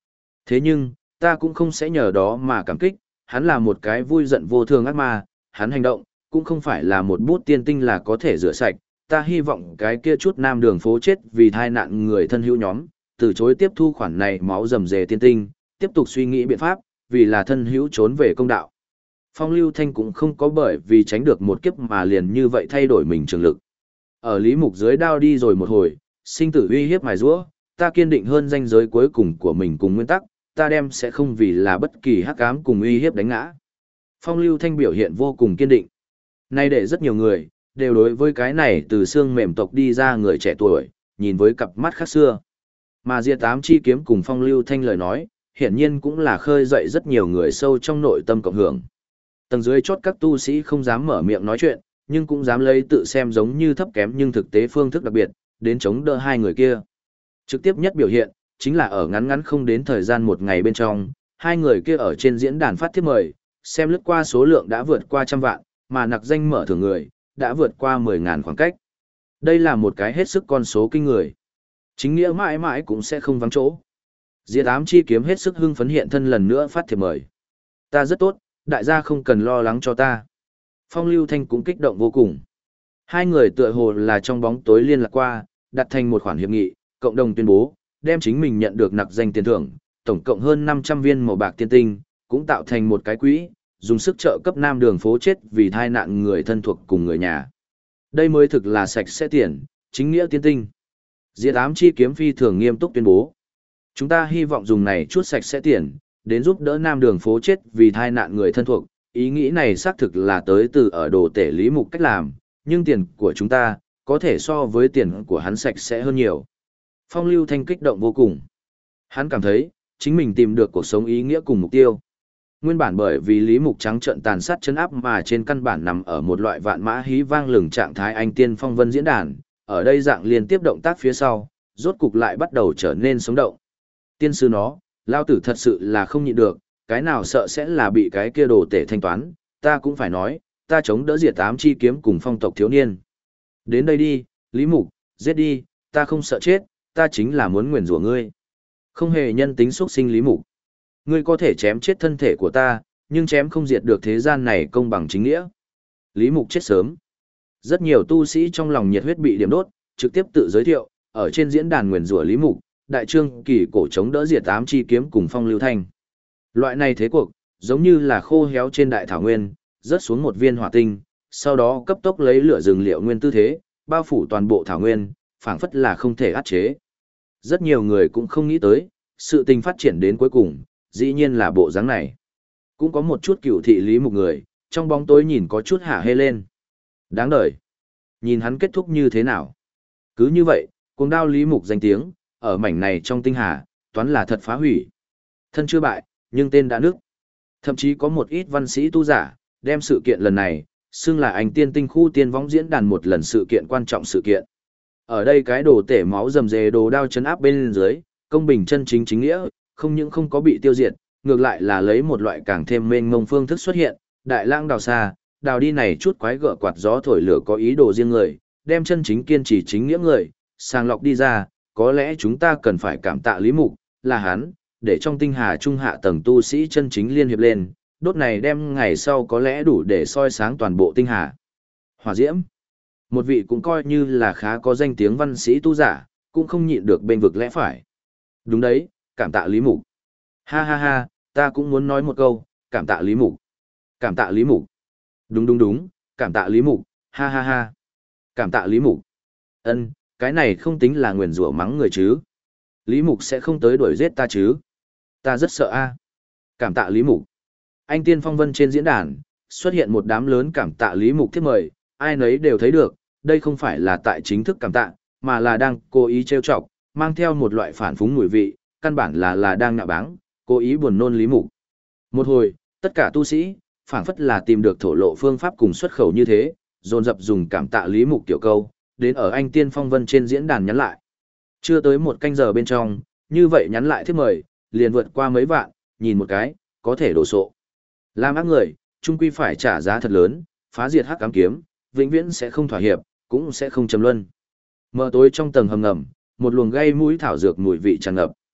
Thế nhưng, ta cũng không sẽ nhờ đó mà cảm kích, hắn là một cái vui giận vô thường ác ma, hắn hành động, cũng không phải là một bút tiên tinh là có thể rửa sạch, ta hy vọng cái kia chút nam đường phố chết vì thai nạn người thân hữu nhóm, từ chối tiếp thu khoản này máu rầm rề tiên tinh, tiếp tục suy nghĩ biện pháp, vì là thân hữu trốn về công đạo. Phong Lưu Thanh cũng không có bởi vì tránh được một kiếp mà liền như vậy thay đổi mình trường lực. Ở Lý Mục dưới đao đi rồi một hồi, sinh tử uy hiếp mài giũa, ta kiên định hơn danh giới cuối cùng của mình cùng nguyên tắc, ta đem sẽ không vì là bất kỳ hắc ám cùng uy hiếp đánh ngã. Phong Lưu Thanh biểu hiện vô cùng kiên định. Nay để rất nhiều người, đều đối với cái này từ xương mềm tộc đi ra người trẻ tuổi, nhìn với cặp mắt khác xưa. Mà Diệt Ám Chi Kiếm cùng Phong Lưu Thanh lời nói, hiển nhiên cũng là khơi dậy rất nhiều người sâu trong nội tâm cộng hưởng. Tầng dưới chốt các tu sĩ không dám mở miệng nói chuyện, nhưng cũng dám lấy tự xem giống như thấp kém nhưng thực tế phương thức đặc biệt, đến chống đỡ hai người kia. Trực tiếp nhất biểu hiện, chính là ở ngắn ngắn không đến thời gian một ngày bên trong, hai người kia ở trên diễn đàn phát thiếp mời, xem lướt qua số lượng đã vượt qua 100 vạn, mà nặc danh mở thưởng người, đã vượt qua 10.000 khoảng cách. Đây là một cái hết sức con số kinh người. Chính nghĩa mãi mãi cũng sẽ không vắng chỗ. Diệt Ám Chi Kiếm hết sức hưng phấn hiện thân lần nữa phát thiệp mời. Ta rất tốt, đại gia không cần lo lắng cho ta. Phong Lưu Thanh cũng kích động vô cùng. Hai người tựa hồ là trong bóng tối liên lạc qua, đặt thành một khoản hiệp nghị, cộng đồng tuyên bố, đem chính mình nhận được nặc danh tiền thưởng, tổng cộng hơn 500 viên màu bạc tiên tinh, cũng tạo thành một cái quỹ, dùng sức trợ cấp nam đường phố chết vì thai nạn người thân thuộc cùng người nhà. Đây mới thực là sạch sẽ tiền, chính nghĩa tiên tinh. Diệt Ám Chi Kiếm phi thường nghiêm túc tuyên bố. Chúng ta hy vọng dùng này chút sạch sẽ tiền, đến giúp đỡ nam đường phố chết vì thai nạn người thân thuộc. Ý nghĩ này xác thực là tới từ ở đồ tể Lý Mục cách làm, nhưng tiền của chúng ta, có thể so với tiền của hắn sạch sẽ hơn nhiều. Phong Lưu Thanh kích động vô cùng. Hắn cảm thấy, chính mình tìm được cuộc sống ý nghĩa cùng mục tiêu. Nguyên bản bởi vì Lý Mục trắng trợn tàn sát chân áp mà trên căn bản nằm ở một loại vạn mã hí vang lừng trạng thái anh tiên phong vân diễn đàn, ở đây dạng liên tiếp động tác phía sau, rốt cục lại bắt đầu trở nên sống động. Tiên sư nó, lao tử thật sự là không nhịn được, cái nào sợ sẽ là bị cái kia đồ tể thanh toán, ta cũng phải nói, ta chống đỡ Diệt Ám Chi Kiếm cùng phong tộc thiếu niên. Đến đây đi, Lý Mục, giết đi, ta không sợ chết, ta chính là muốn nguyền rủa ngươi. Không hề nhân tính xuất sinh Lý Mục. Ngươi có thể chém chết thân thể của ta, nhưng chém không diệt được thế gian này công bằng chính nghĩa. Lý Mục chết sớm. Rất nhiều tu sĩ trong lòng nhiệt huyết bị điểm đốt, trực tiếp tự giới thiệu, ở trên diễn đàn nguyền rủa Lý Mục, đại trương kỳ cổ chống đỡ Diệt Ám Chi Kiếm cùng Phong Lưu Thanh. Loại này thế cuộc, giống như là khô héo trên đại thảo nguyên, rớt xuống một viên hỏa tinh, sau đó cấp tốc lấy lửa rừng liệu nguyên tư thế, bao phủ toàn bộ thảo nguyên, phảng phất là không thể áp chế. Rất nhiều người cũng không nghĩ tới, sự tình phát triển đến cuối cùng, dĩ nhiên là bộ dáng này. Cũng có một chút cựu thị Lý Mục người, trong bóng tối nhìn có chút hả hê lên. Đáng đời. Nhìn hắn kết thúc như thế nào. Cứ như vậy, cuồng đao Lý Mục danh tiếng, ở mảnh này trong tinh hà, toán là thật phá hủy. Thân chưa bại, nhưng tên đã nức. Thậm chí có một ít văn sĩ tu giả, đem sự kiện lần này, xưng là anh tiên tinh khu tiên võng diễn đàn một lần sự kiện quan trọng sự kiện. Ở đây cái đồ tể máu rầm rề đồ đao chấn áp bên dưới, công bình chân chính chính nghĩa, không những không có bị tiêu diệt, ngược lại là lấy một loại càng thêm mênh mông phương thức xuất hiện, đại lãng đào xa, đào đi này chút quái gở quạt gió thổi lửa có ý đồ riêng người, đem chân chính kiên trì chính nghĩa người, sàng lọc đi ra, có lẽ chúng ta cần phải cảm tạ Lý Mục, là hắn, để trong tinh hà trung hạ tầng tu sĩ chân chính liên hiệp lên, đốt này đem ngày sau có lẽ đủ để soi sáng toàn bộ tinh hà. Hỏa diễm, một vị cũng coi như là khá có danh tiếng văn sĩ tu giả, cũng không nhịn được bên vực lẽ phải. Đúng đấy, cảm tạ Lý Mục. Ha ha ha, ta cũng muốn nói một câu, cảm tạ Lý Mục. Cảm tạ Lý Mục. Đúng đúng đúng, cảm tạ Lý Mục, ha ha ha. Cảm tạ Lý Mục. Ân, cái này không tính là nguyền rủa mắng người chứ. Lý Mục sẽ không tới đuổi giết ta chứ. Ta rất sợ a. Cảm tạ Lý Mục. Anh Tiên Phong Vân trên diễn đàn, xuất hiện một đám lớn cảm tạ Lý Mục thiết mời, ai nấy đều thấy được, đây không phải là tại chính thức cảm tạ, mà là đang cố ý trêu chọc, mang theo một loại phản phúng mùi vị, căn bản là đang nhạo báng, cố ý buồn nôn Lý Mục. Một hồi, tất cả tu sĩ, phảng phất là tìm được thổ lộ phương pháp cùng xuất khẩu như thế, dồn dập dùng cảm tạ Lý Mục tiểu câu, đến ở anh Tiên Phong Vân trên diễn đàn nhắn lại. Chưa tới một canh giờ bên trong, như vậy nhắn lại thiết mời, liền vượt qua mấy vạn, nhìn một cái, có thể đổ sộ. Làm ác người, chung quy phải trả giá thật lớn, phá diệt hắc ám kiếm, vĩnh viễn sẽ không thỏa hiệp, cũng sẽ không trầm luân. Mờ tối trong tầng hầm ngầm, một luồng gây mũi thảo dược mùi vị tràn ngập.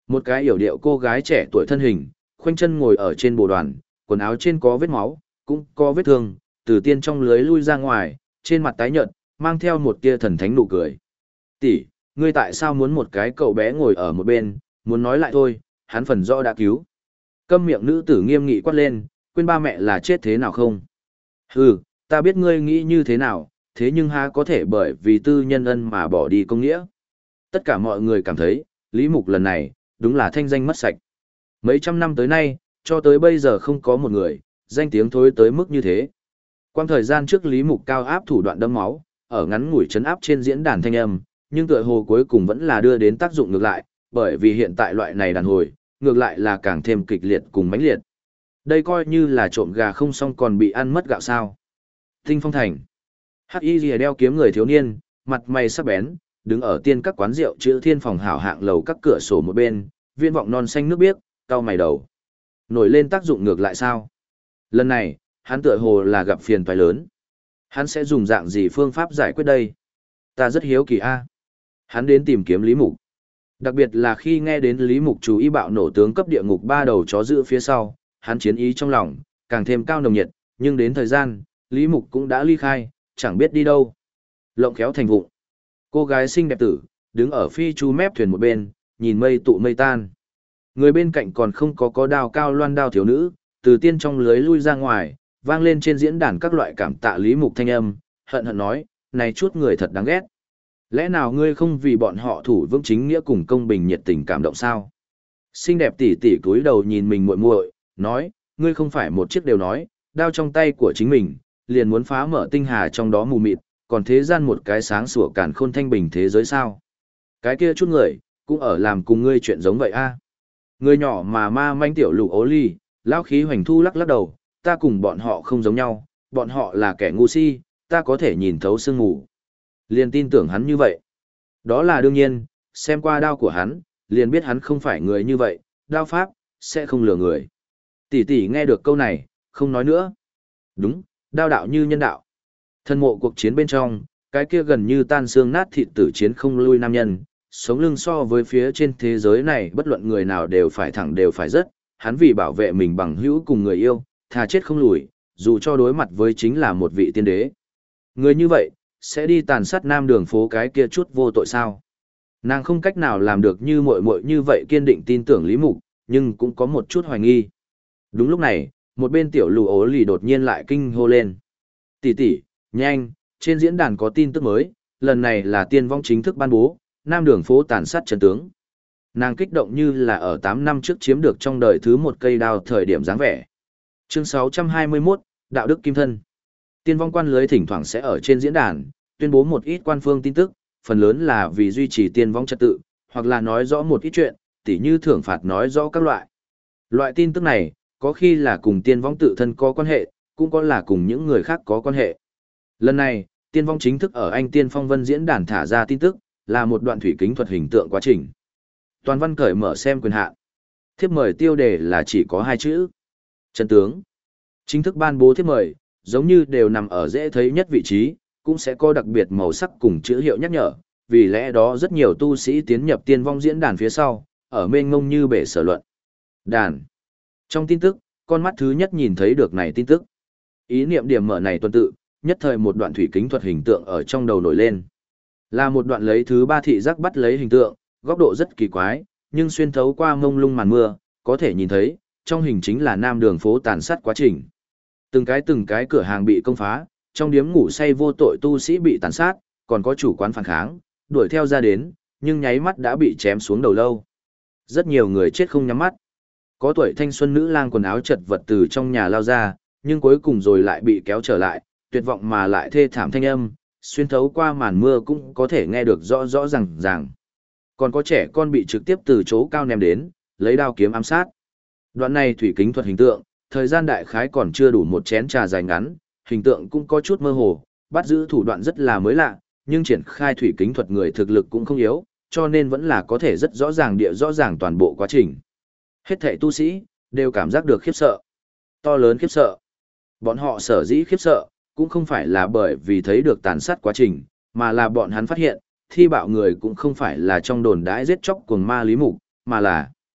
Một cái yểu điệu cô gái trẻ tuổi thân hình, khoanh chân ngồi ở trên bồ đoàn, quần áo trên có vết máu, cũng có vết thương, từ tiên trong lưới lui ra ngoài, trên mặt tái nhợt, mang theo một tia thần thánh nụ cười. Tỷ, ngươi tại sao muốn một cái cậu bé ngồi ở một bên, muốn nói lại thôi, hắn phần rõ đã cứu. Câm miệng nữ tử nghiêm nghị quát lên, quên ba mẹ là chết thế nào không? Hừ, ta biết ngươi nghĩ như thế nào, thế nhưng há có thể bởi vì tư nhân ân mà bỏ đi công nghĩa. Tất cả mọi người cảm thấy, Lý Mục lần này, đúng là thanh danh mất sạch. Mấy trăm năm tới nay, cho tới bây giờ không có một người, danh tiếng thối tới mức như thế. Quang thời gian trước Lý Mục cao áp thủ đoạn đẫm máu, ở ngắn ngủi trấn áp trên diễn đàn thanh âm, nhưng tựa hồ cuối cùng vẫn là đưa đến tác dụng ngược lại, bởi vì hiện tại loại này đàn hồi, ngược lại là càng thêm kịch liệt cùng mãnh liệt. Đây coi như là trộm gà không xong còn bị ăn mất gạo sao. Tinh Phong Thành. Hắc Y Lìa đeo kiếm người thiếu niên, mặt mày sắc bén, đứng ở tiên các quán rượu chữ thiên phòng hảo hạng lầu các cửa sổ một bên, viên vọng non xanh nước biếc, cau mày đầu. Nổi lên tác dụng ngược lại sao? Lần này, hắn tựa hồ là gặp phiền toái lớn. Hắn sẽ dùng dạng gì phương pháp giải quyết đây? Ta rất hiếu kỳ a. Hắn đến tìm kiếm Lý Mục. Đặc biệt là khi nghe đến Lý Mục chú ý bạo nổ tướng cấp địa ngục ba đầu chó giữ phía sau, hắn chiến ý trong lòng, càng thêm cao nồng nhiệt, nhưng đến thời gian, Lý Mục cũng đã ly khai, chẳng biết đi đâu. Lộng khéo thành vụng. Cô gái xinh đẹp tử, đứng ở phi chu mép thuyền một bên, nhìn mây tụ mây tan. Người bên cạnh còn không có đao cao loan đao thiếu nữ, từ tiên trong lưới lui ra ngoài, vang lên trên diễn đàn các loại cảm tạ Lý Mục thanh âm, hận hận nói, này chút người thật đáng ghét. Lẽ nào ngươi không vì bọn họ thủ vững chính nghĩa cùng công bình nhiệt tình cảm động sao? Xinh đẹp tỷ tỷ cúi đầu nhìn mình muội muội, nói, ngươi không phải một chiếc đều nói, đao trong tay của chính mình, liền muốn phá mở tinh hà trong đó mù mịt, còn thế gian một cái sáng sủa càn khôn thanh bình thế giới sao? Cái kia chút người, cũng ở làm cùng ngươi chuyện giống vậy a. Người nhỏ mà ma manh tiểu lục ố ly, lão khí hoành thu lắc lắc đầu, ta cùng bọn họ không giống nhau, bọn họ là kẻ ngu si, ta có thể nhìn thấu sương mù. Liền tin tưởng hắn như vậy. Đó là đương nhiên, xem qua đao của hắn, liền biết hắn không phải người như vậy, đao pháp, sẽ không lừa người. Tỷ tỷ nghe được câu này, không nói nữa. Đúng, đao đạo như nhân đạo. Thân mộ cuộc chiến bên trong, cái kia gần như tan xương nát thịt tử chiến không lui nam nhân, sống lưng so với phía trên thế giới này bất luận người nào đều phải thẳng đều phải rất, hắn vì bảo vệ mình bằng hữu cùng người yêu, thà chết không lùi, dù cho đối mặt với chính là một vị tiên đế. Người như vậy, sẽ đi tàn sát nam đường phố cái kia chút vô tội sao? Nàng không cách nào làm được như muội muội như vậy kiên định tin tưởng Lý Mục, nhưng cũng có một chút hoài nghi. Đúng lúc này, một bên tiểu lù ố lì đột nhiên lại kinh hô lên. Tỷ tỷ, nhanh, trên diễn đàn có tin tức mới, lần này là tiên vong chính thức ban bố, nam đường phố tàn sát chân tướng. Nàng kích động như là ở 8 năm trước chiếm được trong đời thứ một cây đao thời điểm dáng vẻ. Chương 621, Đạo đức Kim Thân. Tiên vong quan lưới thỉnh thoảng sẽ ở trên diễn đàn, tuyên bố một ít quan phương tin tức, phần lớn là vì duy trì tiên vong trật tự, hoặc là nói rõ một ít chuyện, tỉ như thưởng phạt nói rõ các loại. Loại tin tức này, có khi là cùng tiên vong tự thân có quan hệ, cũng có là cùng những người khác có quan hệ. Lần này, tiên vong chính thức ở Anh Tiên Phong Vân diễn đàn thả ra tin tức, là một đoạn thủy kính thuật hình tượng quá trình. Toàn văn cởi mở xem quyền hạn. Thiếp mời tiêu đề là chỉ có 2 chữ. Chân tướng. Chính thức ban bố thiếp mời, giống như đều nằm ở dễ thấy nhất vị trí, cũng sẽ có đặc biệt màu sắc cùng chữ hiệu nhắc nhở, vì lẽ đó rất nhiều tu sĩ tiến nhập tiên vong diễn đàn phía sau, ở mênh ngông như bể sở luận. Đàn. Trong tin tức, con mắt thứ nhất nhìn thấy được này tin tức. Ý niệm điểm mở này tuần tự, nhất thời một đoạn thủy kính thuật hình tượng ở trong đầu nổi lên. Là một đoạn lấy thứ 3 thị giác bắt lấy hình tượng, góc độ rất kỳ quái, nhưng xuyên thấu qua mông lung màn mưa, có thể nhìn thấy, trong hình chính là nam đường phố tàn sát quá trình. Từng cái cửa hàng bị công phá, trong điếm ngủ say vô tội tu sĩ bị tàn sát, còn có chủ quán phản kháng, đuổi theo ra đến, nhưng nháy mắt đã bị chém xuống đầu lâu. Rất nhiều người chết không nhắm mắt. Có tuổi thanh xuân nữ lang quần áo chật vật từ trong nhà lao ra, nhưng cuối cùng rồi lại bị kéo trở lại, tuyệt vọng mà lại thê thảm thanh âm, xuyên thấu qua màn mưa cũng có thể nghe được rõ rõ ràng. Còn có trẻ con bị trực tiếp từ chỗ cao ném đến, lấy đao kiếm ám sát. Đoạn này thủy kính thuật hình tượng, thời gian đại khái còn chưa đủ một chén trà dài ngắn, hình tượng cũng có chút mơ hồ, bắt giữ thủ đoạn rất là mới lạ, nhưng triển khai thủy kính thuật người thực lực cũng không yếu, cho nên vẫn là có thể rất rõ ràng toàn bộ quá trình. Hết thảy tu sĩ đều cảm giác được khiếp sợ. To lớn khiếp sợ. Bọn họ sở dĩ khiếp sợ, cũng không phải là bởi vì thấy được tàn sát quá trình, mà là bọn hắn phát hiện, thi bạo người cũng không phải là trong đồn đãi giết chóc cuồng ma Lý Mục, mà là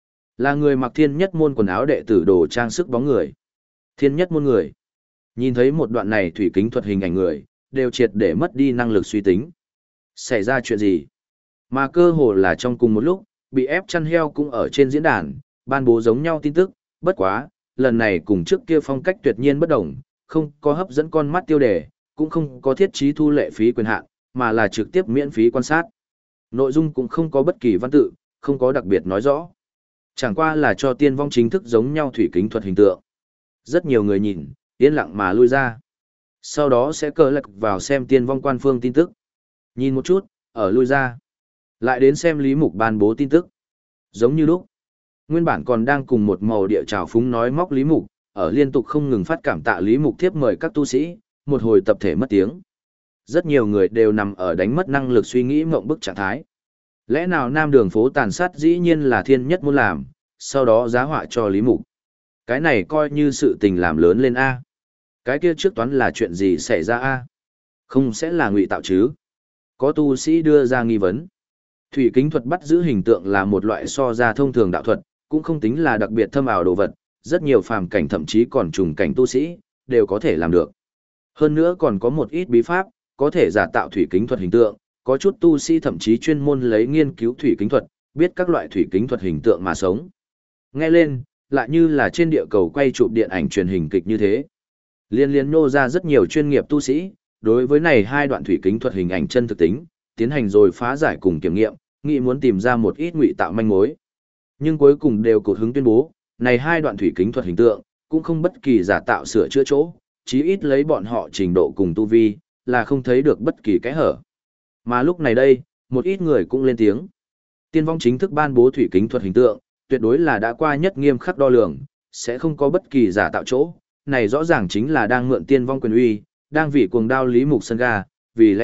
Là người mặc thiên nhất môn quần áo đệ tử đồ trang sức bóng người. Thiên nhất môn người. Nhìn thấy một đoạn này thủy kính thuật hình ảnh người, đều triệt để mất đi năng lực suy tính. Xảy ra chuyện gì? Mà cơ hồ là trong cùng một lúc, bị ép chăn heo cũng ở trên diễn đàn, ban bố giống nhau tin tức, bất quá, lần này cùng trước kia phong cách tuyệt nhiên bất đồng, không có hấp dẫn con mắt tiêu đề, cũng không có thiết trí thu lệ phí quyền hạn, mà là trực tiếp miễn phí quan sát. Nội dung cũng không có bất kỳ văn tự, không có đặc biệt nói rõ. Chẳng qua là cho tiên vong chính thức giống nhau thủy kính thuật hình tượng. Rất nhiều người nhìn, yên lặng mà lui ra. Sau đó sẽ cờ lật vào xem tiên vong quan phương tin tức. Nhìn một chút, ở lui ra. Lại đến xem Lý Mục ban bố tin tức. Giống như lúc. Nguyên bản còn đang cùng một màu địa trào phúng nói móc Lý Mục, ở liên tục không ngừng phát cảm tạ Lý Mục thiếp mời các tu sĩ, một hồi tập thể mất tiếng. Rất nhiều người đều nằm ở đánh mất năng lực suy nghĩ mộng bức trạng thái. Lẽ nào Nam Đường phố tàn sát dĩ nhiên là thiên nhất muốn làm, sau đó giá họa cho Lý Mục. Cái này coi như sự tình làm lớn lên A. Cái kia trước toán là chuyện gì xảy ra A. Không sẽ là ngụy tạo chứ. Có tu sĩ đưa ra nghi vấn. Thủy kính thuật bắt giữ hình tượng là một loại so ra thông thường đạo thuật, cũng không tính là đặc biệt thâm ảo đồ vật, rất nhiều phàm cảnh thậm chí còn trùng cảnh tu sĩ, đều có thể làm được. Hơn nữa còn có một ít bí pháp, có thể giả tạo thủy kính thuật hình tượng, có chút tu sĩ thậm chí chuyên môn lấy nghiên cứu thủy kính thuật, biết các loại thủy kính thuật hình tượng mà sống. Nghe lên, lại như là trên địa cầu quay chụp điện ảnh truyền hình kịch như thế. Liên nô ra rất nhiều chuyên nghiệp tu sĩ, đối với này hai đoạn thủy kính thuật hình ảnh chân thực tính, tiến hành rồi phá giải cùng kiểm nghiệm, nghĩ muốn tìm ra một ít ngụy tạo manh mối. Nhưng cuối cùng đều cột hứng tuyên bố, này hai đoạn thủy kính thuật hình tượng, cũng không bất kỳ giả tạo sửa chữa chỗ, chí ít lấy bọn họ trình độ cùng tu vi, là không thấy được bất kỳ cái hở. Mà lúc này đây, một ít người cũng lên tiếng. Tiên vong chính thức ban bố thủy kính thuật hình tượng, tuyệt đối là đã qua nhất nghiêm khắc đo lường, sẽ không có bất kỳ giả tạo chỗ, này rõ ràng chính là đang mượn tiên vong quyền uy, đang vì cuồng đao Lý Mục sân ga, vì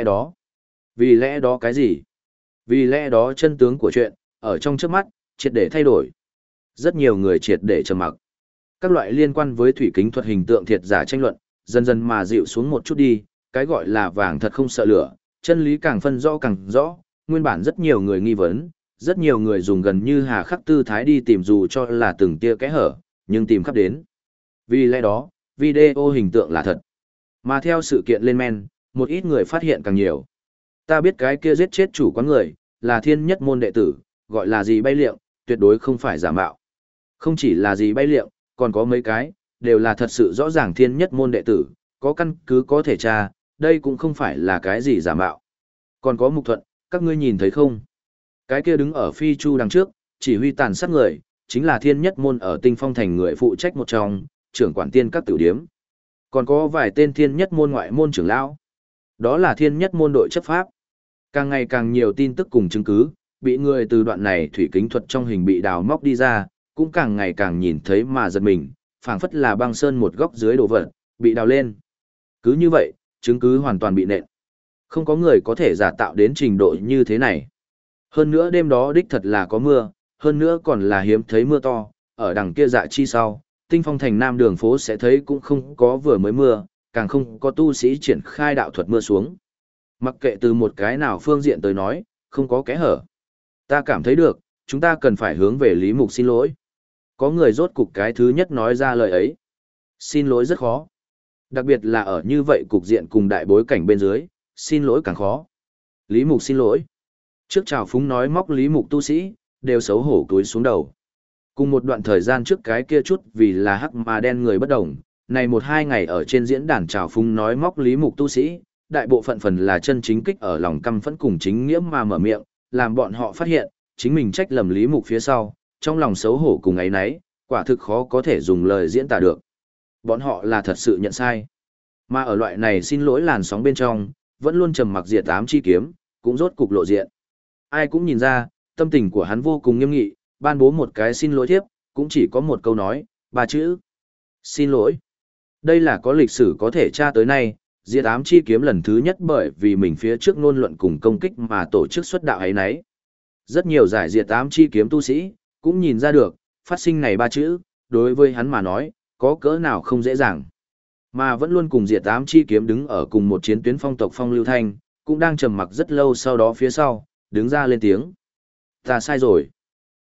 lẽ đó cái gì? Vì lẽ đó chân tướng của chuyện, ở trong trước mắt, triệt để thay đổi. Rất nhiều người triệt để trầm mặc. Các loại liên quan với thủy kính thuật hình tượng thiệt giả tranh luận, dần dần mà dịu xuống một chút đi, cái gọi là vàng thật không sợ lửa, chân lý càng phân rõ càng rõ, nguyên bản rất nhiều người nghi vấn, rất nhiều người dùng gần như hà khắc tư thái đi tìm dù cho là từng tia kẽ hở, nhưng tìm khắp đến. Vì lẽ đó, video hình tượng là thật. Mà theo sự kiện lên men, một ít người phát hiện càng nhiều. Ta biết cái kia giết chết chủ quán người, là thiên nhất môn đệ tử, gọi là gì bay liệng, tuyệt đối không phải giả mạo. Không chỉ là gì bay liệng, còn có mấy cái, đều là thật sự rõ ràng thiên nhất môn đệ tử, có căn cứ có thể tra, đây cũng không phải là cái gì giả mạo. Còn có Mục Thuận, các ngươi nhìn thấy không? Cái kia đứng ở phi chu đằng trước, chỉ huy tàn sát người, chính là thiên nhất môn ở Tinh Phong thành người phụ trách một trong, trưởng quản tiên các tiểu điếm. Còn có vài tên thiên nhất môn ngoại môn trưởng lão. Đó là thiên nhất môn đội chấp pháp. Càng ngày càng nhiều tin tức cùng chứng cứ, bị người từ đoạn này thủy kính thuật trong hình bị đào móc đi ra, cũng càng ngày càng nhìn thấy mà giật mình, phảng phất là băng sơn một góc dưới đồ vật, bị đào lên. Cứ như vậy, chứng cứ hoàn toàn bị nện. Không có người có thể giả tạo đến trình độ như thế này. Hơn nữa đêm đó đích thật là có mưa, hơn nữa còn là hiếm thấy mưa to, ở đằng kia dạ chi sau, Tinh Phong thành Nam đường phố sẽ thấy cũng không có vừa mới mưa, càng không có tu sĩ triển khai đạo thuật mưa xuống. Mặc kệ từ một cái nào phương diện tới nói, không có kẽ hở. Ta cảm thấy được, chúng ta cần phải hướng về Lý Mục xin lỗi. Có người rốt cục cái thứ nhất nói ra lời ấy. Xin lỗi rất khó. Đặc biệt là ở như vậy cục diện cùng đại bối cảnh bên dưới, xin lỗi càng khó. Lý Mục xin lỗi. Trước chào phúng nói móc Lý Mục tu sĩ, đều xấu hổ cúi xuống đầu. Cùng một đoạn thời gian trước cái kia chút vì là hắc mà đen người bất đồng, này một hai ngày ở trên diễn đàn chào phúng nói móc Lý Mục tu sĩ, đại bộ phận phần là chân chính kích ở lòng căm phẫn cùng chính nghĩa mà mở miệng, làm bọn họ phát hiện, chính mình trách lầm Lý Mục phía sau, trong lòng xấu hổ cùng ấy nấy, quả thực khó có thể dùng lời diễn tả được. Bọn họ là thật sự nhận sai. Mà ở loại này xin lỗi làn sóng bên trong, vẫn luôn trầm mặc diệt ám chi kiếm, cũng rốt cục lộ diện. Ai cũng nhìn ra, tâm tình của hắn vô cùng nghiêm nghị, ban bố một cái xin lỗi thiếp, cũng chỉ có một câu nói, 3 chữ. Xin lỗi. Đây là có lịch sử có thể tra tới nay, diệt ám chi kiếm lần thứ nhất bởi vì mình phía trước ngôn luận cùng công kích mà tổ chức xuất đạo ấy nấy. Rất nhiều giải diệt ám chi kiếm tu sĩ, cũng nhìn ra được, phát sinh này 3 chữ, đối với hắn mà nói, có cỡ nào không dễ dàng. Mà vẫn luôn cùng diệt ám chi kiếm đứng ở cùng một chiến tuyến phong tộc Phong Lưu Thanh, cũng đang trầm mặc rất lâu sau đó phía sau, đứng ra lên tiếng. Ta sai rồi.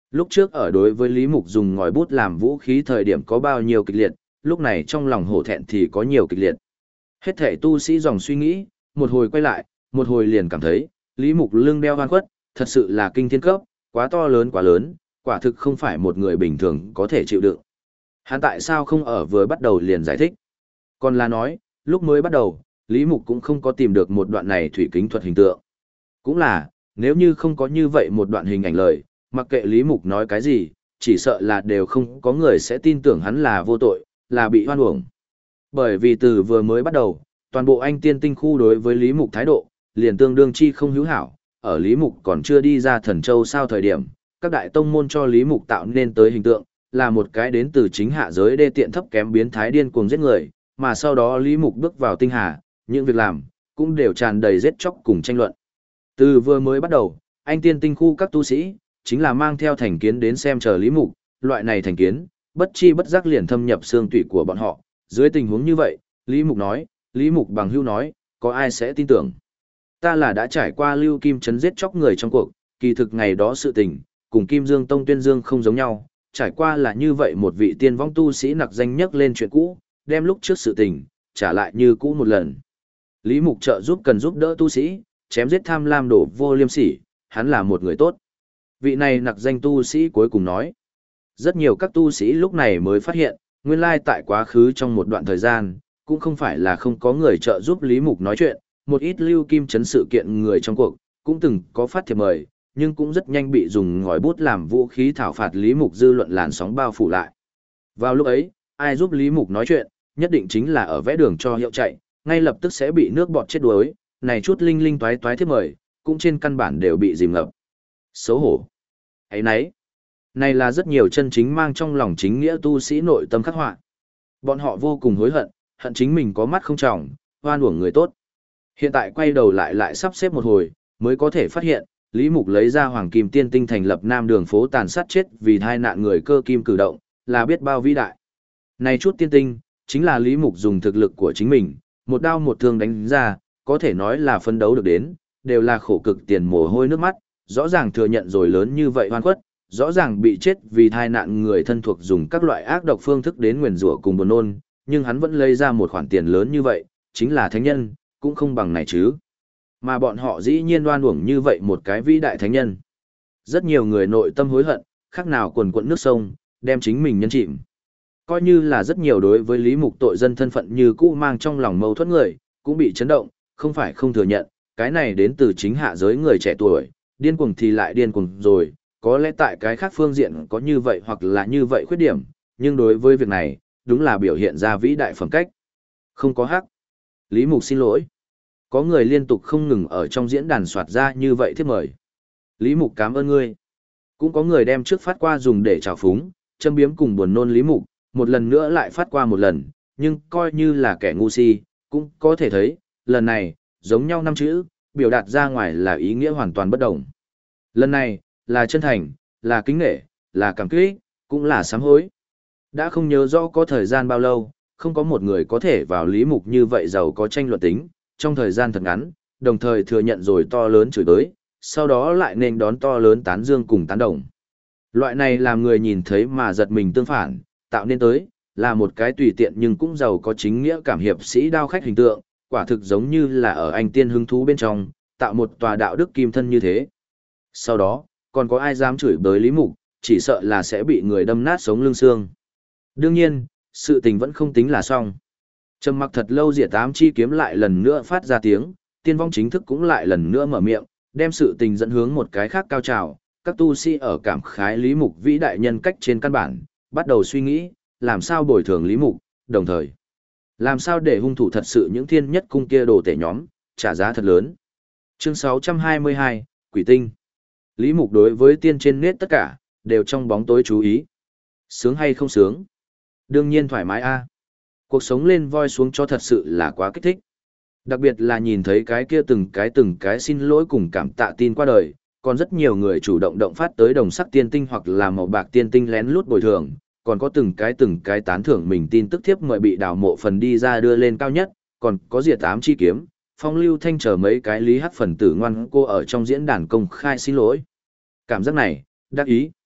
Lúc trước ở đối với Lý Mục dùng ngòi bút làm vũ khí thời điểm có bao nhiêu kịch liệt, lúc này trong lòng hổ thẹn thì có nhiều kịch liệt. Hết thể tu sĩ dòng suy nghĩ, một hồi quay lại, một hồi liền cảm thấy, Lý Mục lưng đeo oan khuất, thật sự là kinh thiên cấp, quá to lớn quá lớn, quả thực không phải một người bình thường có thể chịu đựng. Hắn tại sao không ở vừa bắt đầu liền giải thích? Còn là nói, lúc mới bắt đầu, Lý Mục cũng không có tìm được một đoạn này thủy kính thuật hình tượng. Cũng là, nếu như không có như vậy một đoạn hình ảnh lời, mặc kệ Lý Mục nói cái gì, chỉ sợ là đều không có người sẽ tin tưởng hắn là vô tội, là bị hoan uổng. Bởi vì từ vừa mới bắt đầu, toàn bộ anh tiên tinh khu đối với Lý Mục thái độ, liền tương đương chi không hữu hảo, ở Lý Mục còn chưa đi ra thần châu sao thời điểm, các đại tông môn cho Lý Mục tạo nên tới hình tượng, là một cái đến từ chính hạ giới đê tiện thấp kém biến thái điên cuồng giết người, mà sau đó Lý Mục bước vào tinh hà, những việc làm, cũng đều tràn đầy giết chóc cùng tranh luận. Từ vừa mới bắt đầu, anh tiên tinh khu các tu sĩ, chính là mang theo thành kiến đến xem chờ Lý Mục, loại này thành kiến, bất chi bất giác liền thâm nhập xương tủy của bọn họ. Dưới tình huống như vậy, Lý Mục nói, Lý Mục bằng hữu nói, có ai sẽ tin tưởng? Ta là đã trải qua Lưu Kim Trấn giết chóc người trong cuộc, kỳ thực ngày đó sự tình, cùng Kim Dương Tông Tuyên Dương không giống nhau, trải qua là như vậy một vị tiên vong tu sĩ nặc danh nhắc lên chuyện cũ, đem lúc trước sự tình, trả lại như cũ một lần. Lý Mục trợ giúp cần giúp đỡ tu sĩ, chém giết tham lam đổ vô liêm sỉ, hắn là một người tốt. Vị này nặc danh tu sĩ cuối cùng nói. Rất nhiều các tu sĩ lúc này mới phát hiện, nguyên lai tại quá khứ trong một đoạn thời gian, cũng không phải là không có người trợ giúp Lý Mục nói chuyện, một ít Lưu Kim Trấn sự kiện người trong cuộc, cũng từng có phát thiệp mời, nhưng cũng rất nhanh bị dùng ngòi bút làm vũ khí thảo phạt Lý Mục dư luận làn sóng bao phủ lại. Vào lúc ấy, ai giúp Lý Mục nói chuyện, nhất định chính là ở vẽ đường cho hiệu chạy, ngay lập tức sẽ bị nước bọt chết đuối, này chút linh linh toái toái thiệp mời, cũng trên căn bản đều bị dìm ngập. Xấu hổ. Ấy nấy. Này là rất nhiều chân chính mang trong lòng chính nghĩa tu sĩ nội tâm khắc họa. Bọn họ vô cùng hối hận, hận chính mình có mắt không tròng, hoan uổng người tốt. Hiện tại quay đầu lại sắp xếp một hồi, mới có thể phát hiện, Lý Mục lấy ra Hoàng Kim Tiên Tinh thành lập Nam Đường phố tàn sát chết vì thai nạn người cơ kim cử động, là biết bao vĩ đại. Này chút tiên tinh, chính là Lý Mục dùng thực lực của chính mình, một đao một thương đánh ra, có thể nói là phấn đấu được đến, đều là khổ cực tiền mồ hôi nước mắt, rõ ràng thừa nhận rồi lớn như vậy hoan khuất, rõ ràng bị chết vì thai nạn người thân thuộc dùng các loại ác độc phương thức đến nguyền rủa cùng buồn nôn, nhưng hắn vẫn lấy ra một khoản tiền lớn như vậy, chính là thánh nhân, cũng không bằng này chứ. Mà bọn họ dĩ nhiên oan uổng như vậy một cái vĩ đại thánh nhân. Rất nhiều người nội tâm hối hận, khác nào quần quận nước sông, đem chính mình nhân chìm. Coi như là rất nhiều đối với Lý Mục tội dân thân phận như cũ mang trong lòng mâu thuẫn người, cũng bị chấn động, không phải không thừa nhận, cái này đến từ chính hạ giới người trẻ tuổi, điên cuồng thì lại điên cuồng rồi, có lẽ tại cái khác phương diện có như vậy hoặc là như vậy khuyết điểm, nhưng đối với việc này, đúng là biểu hiện ra vĩ đại phẩm cách. Không có hắc. Lý Mục xin lỗi. Có người liên tục không ngừng ở trong diễn đàn soạt ra như vậy thiết mời. Lý Mục cảm ơn ngươi. Cũng có người đem trước phát qua dùng để trào phúng, châm biếm cùng buồn nôn Lý Mục, một lần nữa lại phát qua một lần, nhưng coi như là kẻ ngu si, cũng có thể thấy, lần này, giống nhau năm chữ, biểu đạt ra ngoài là ý nghĩa hoàn toàn bất đồng. Lần này, là chân thành, là kính nể, là cảm kích, cũng là sám hối. Đã không nhớ rõ có thời gian bao lâu, không có một người có thể vào Lý Mục như vậy giàu có tranh luận tính, trong thời gian thật ngắn, đồng thời thừa nhận rồi to lớn chửi tới, sau đó lại nên đón to lớn tán dương cùng tán đồng. Loại này làm người nhìn thấy mà giật mình tương phản, tạo nên tới, là một cái tùy tiện nhưng cũng giàu có chính nghĩa cảm hiệp sĩ đao khách hình tượng, quả thực giống như là ở anh tiên hứng thú bên trong, tạo một tòa đạo đức kim thân như thế. Sau đó, còn có ai dám chửi bới Lý Mục, chỉ sợ là sẽ bị người đâm nát sống lưng xương. Đương nhiên, sự tình vẫn không tính là xong. Trầm mặc thật lâu Diệt Ám Chi Kiếm lại lần nữa phát ra tiếng, tiên vong chính thức cũng lại lần nữa mở miệng, đem sự tình dẫn hướng một cái khác cao trào. Các tu sĩ ở cảm khái Lý Mục vĩ đại nhân cách trên căn bản, bắt đầu suy nghĩ, làm sao bồi thường Lý Mục, đồng thời, làm sao để hung thủ thật sự những thiên nhất cung kia đồ tể nhóm, trả giá thật lớn. Chương 622, Quỷ Tinh. Lý Mục đối với tiên trên nết tất cả, đều trong bóng tối chú ý. Sướng hay không sướng? Đương nhiên thoải mái a. Cuộc sống lên voi xuống cho thật sự là quá kích thích. Đặc biệt là nhìn thấy cái kia từng cái xin lỗi cùng cảm tạ tin qua đời, còn rất nhiều người chủ động phát tới đồng sắc tiên tinh hoặc là màu bạc tiên tinh lén lút bồi thường, còn có từng cái tán thưởng mình tin tức thiếp mời bị đào mộ phần đi ra đưa lên cao nhất, còn có Diệt Ám Chi Kiếm, Phong Lưu Thanh chờ mấy cái lý hắc phần tử ngoan cô ở trong diễn đàn công khai xin lỗi. Cảm giác này, đắc ý.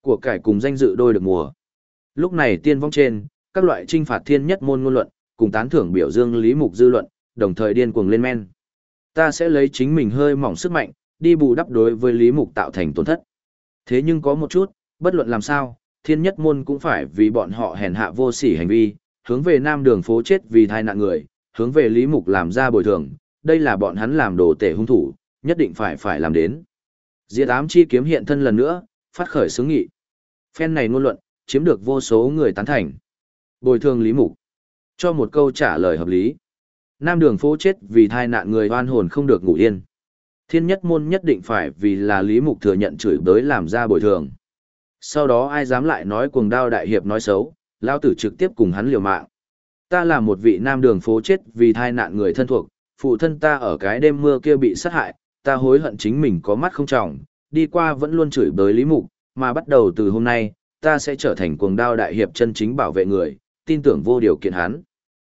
Của cải cùng danh dự đôi được mùa. Lúc này tiên vong trên, các loại trinh phạt thiên nhất môn ngôn luận, cùng tán thưởng biểu dương Lý Mục dư luận, đồng thời điên cuồng lên men. Ta sẽ lấy chính mình hơi mỏng sức mạnh, đi bù đắp đối với Lý Mục tạo thành tổn thất. Thế nhưng có một chút, bất luận làm sao, thiên nhất môn cũng phải vì bọn họ hèn hạ vô sỉ hành vi, hướng về nam đường phố chết vì thai nạn người, hướng về Lý Mục làm ra bồi thường, đây là bọn hắn làm đồ tể hung thủ, nhất định phải làm đến. Diệt ám chi kiếm hiện thân lần nữa, phát khởi xướng nghị. Phen này ngôn luận, chiếm được vô số người tán thành. Bồi thường Lý Mục. Cho một câu trả lời hợp lý. Nam đường phố chết vì thai nạn người oan hồn không được ngủ yên. Thiên nhất môn nhất định phải vì là Lý Mục thừa nhận chửi bới làm ra bồi thường. Sau đó ai dám lại nói cuồng đao đại hiệp nói xấu, lao tử trực tiếp cùng hắn liều mạng. Ta là một vị nam đường phố chết vì thai nạn người thân thuộc, phụ thân ta ở cái đêm mưa kia bị sát hại, ta hối hận chính mình có mắt không tròng, đi qua vẫn luôn chửi bới Lý Mục, mà bắt đầu từ hôm nay, ta sẽ trở thành cuồng đao đại hiệp chân chính bảo vệ người, tin tưởng vô điều kiện hắn.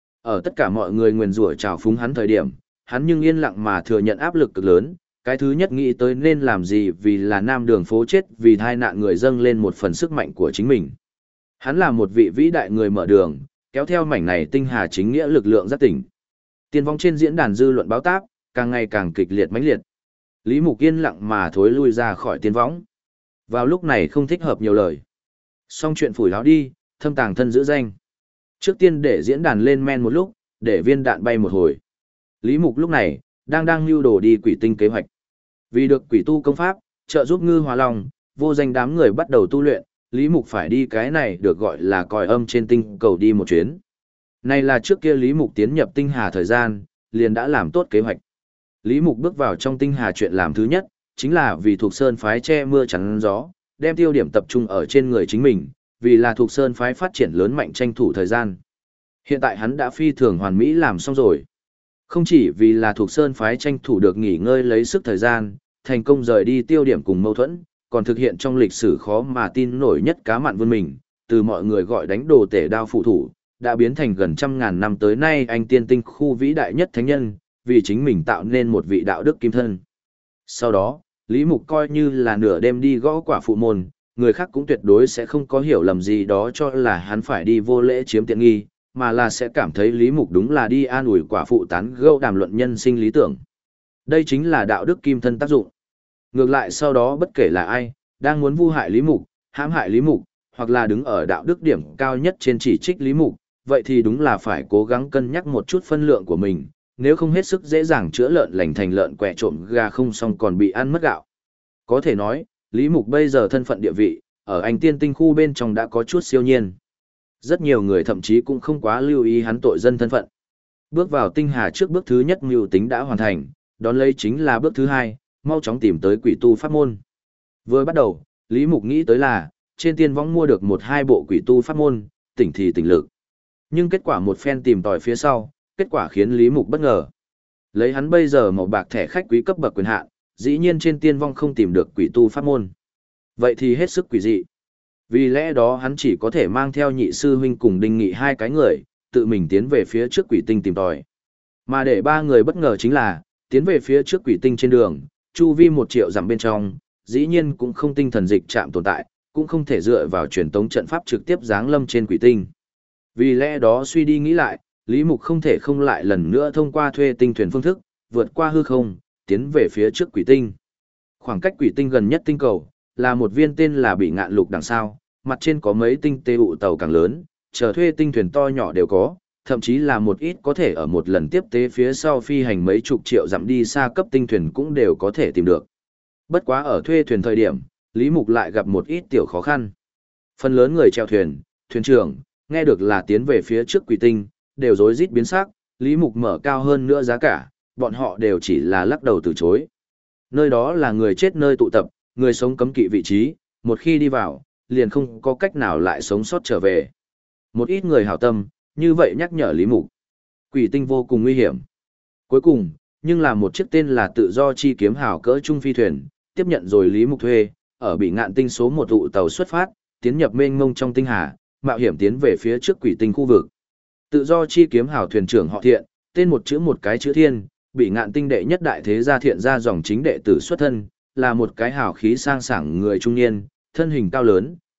Ở tất cả mọi người nguyền rủa trào phúng hắn thời điểm, hắn nhưng yên lặng mà thừa nhận áp lực cực lớn, cái thứ nhất nghĩ tới nên làm gì vì là nam đường phố chết vì thai nạn người dâng lên một phần sức mạnh của chính mình. Hắn là một vị vĩ đại người mở đường, kéo theo mảnh này tinh hà chính nghĩa lực lượng giác tỉnh. Tiên vong trên diễn đàn dư luận báo táp, càng ngày càng kịch liệt mãnh liệt. Lý Mục yên lặng mà thối lui ra khỏi tiên võng. Vào lúc này không thích hợp nhiều lời. Xong chuyện phủi láo đi, thâm tàng thân giữ danh. Trước tiên để diễn đàn lên men một lúc, để viên đạn bay một hồi. Lý Mục lúc này, đang lưu đồ đi quỷ tinh kế hoạch. Vì được quỷ tu công pháp, trợ giúp ngư hòa long, vô danh đám người bắt đầu tu luyện, Lý Mục phải đi cái này được gọi là còi âm trên tinh cầu đi một chuyến. Này là trước kia Lý Mục tiến nhập tinh hà thời gian, liền đã làm tốt kế hoạch. Lý Mục bước vào trong tinh hà chuyện làm thứ nhất, chính là vì thuộc sơn phái che mưa chắn gió, đem tiêu điểm tập trung ở trên người chính mình, vì là thuộc sơn phái phát triển lớn mạnh tranh thủ thời gian. Hiện tại hắn đã phi thường hoàn mỹ làm xong rồi. Không chỉ vì là thuộc sơn phái tranh thủ được nghỉ ngơi lấy sức thời gian, thành công rời đi tiêu điểm cùng mâu thuẫn, còn thực hiện trong lịch sử khó mà tin nổi nhất cá mặn vươn mình, từ mọi người gọi đánh đồ tể đao phụ thủ, đã biến thành gần trăm ngàn năm tới nay anh tiên tinh khu vĩ đại nhất thánh nhân, vì chính mình tạo nên một vị đạo đức kim thân. Sau đó, Lý Mục coi như là nửa đêm đi gõ quả phụ môn, người khác cũng tuyệt đối sẽ không có hiểu lầm gì đó cho là hắn phải đi vô lễ chiếm tiện nghi, mà là sẽ cảm thấy Lý Mục đúng là đi an ủi quả phụ tán gẫu đàm luận nhân sinh lý tưởng. Đây chính là đạo đức kim thân tác dụng. Ngược lại sau đó bất kể là ai, đang muốn vu hại Lý Mục, hãm hại Lý Mục, hoặc là đứng ở đạo đức điểm cao nhất trên chỉ trích Lý Mục, vậy thì đúng là phải cố gắng cân nhắc một chút phân lượng của mình, nếu không hết sức dễ dàng chữa lợn lành thành lợn quẹ trộm gà không xong còn bị ăn mất gạo. Có thể nói, Lý Mục bây giờ thân phận địa vị, ở anh tiên tinh khu bên trong đã có chút siêu nhiên. Rất nhiều người thậm chí cũng không quá lưu ý hắn tội dân thân phận. Bước vào tinh hà trước bước thứ nhất mưu tính đã hoàn thành, đón lấy chính là bước thứ hai, mau chóng tìm tới quỷ tu pháp môn. Vừa bắt đầu, Lý Mục nghĩ tới là, trên tiên võng mua được một hai bộ quỷ tu pháp môn, tỉnh thì tỉnh lực. Nhưng kết quả một phen tìm tòi phía sau, kết quả khiến Lý Mục bất ngờ. Lấy hắn bây giờ màu bạc thẻ khách quý cấp bậc quyền hạn, dĩ nhiên trên tiên vong không tìm được quỷ tu pháp môn. Vậy thì hết sức quỷ dị. Vì lẽ đó hắn chỉ có thể mang theo nhị sư huynh cùng Đinh Nghị hai cái người, tự mình tiến về phía trước quỷ tinh tìm tòi. Mà để ba người bất ngờ chính là, tiến về phía trước quỷ tinh trên đường, chu vi 1 triệu dặm bên trong, dĩ nhiên cũng không tinh thần dịch trạm tồn tại, cũng không thể dựa vào truyền tống trận pháp trực tiếp giáng lâm trên quỷ tinh. Vì lẽ đó suy đi nghĩ lại, Lý Mục không thể không lại lần nữa thông qua thuê tinh thuyền phương thức, vượt qua hư không, tiến về phía trước quỷ tinh. Khoảng cách quỷ tinh gần nhất tinh cầu, là một viên tên là Bị Ngạn Lục đằng sau, mặt trên có mấy tinh tế ụ tàu càng lớn, chờ thuê tinh thuyền to nhỏ đều có, thậm chí là một ít có thể ở một lần tiếp tế phía sau phi hành mấy chục triệu dặm đi xa cấp tinh thuyền cũng đều có thể tìm được. Bất quá ở thuê thuyền thời điểm, Lý Mục lại gặp một ít tiểu khó khăn. Phần lớn người chèo thuyền, thuyền trưởng, nghe được là tiến về phía trước quỷ tinh, đều rối rít biến sắc, Lý Mục mở cao hơn nữa giá cả, bọn họ đều chỉ là lắc đầu từ chối. Nơi đó là người chết nơi tụ tập, người sống cấm kỵ vị trí, một khi đi vào, liền không có cách nào lại sống sót trở về. Một ít người hảo tâm, như vậy nhắc nhở Lý Mục. Quỷ tinh vô cùng nguy hiểm. Cuối cùng, nhưng là một chiếc tên là Tự Do Chi Kiếm hào cỡ trung phi thuyền, tiếp nhận rồi Lý Mục thuê, ở Bị Ngạn tinh số 1 tụ tàu xuất phát, tiến nhập mênh mông trong tinh hà, mạo hiểm tiến về phía trước quỷ tinh khu vực. Tự Do Chi Kiếm hào thuyền trưởng họ Thiện, tên một chữ một cái chữ Thiên, Bị Ngạn tinh đệ nhất đại thế gia Thiện gia dòng chính đệ tử xuất thân, là một cái hào khí sang sảng người trung niên, thân hình cao lớn,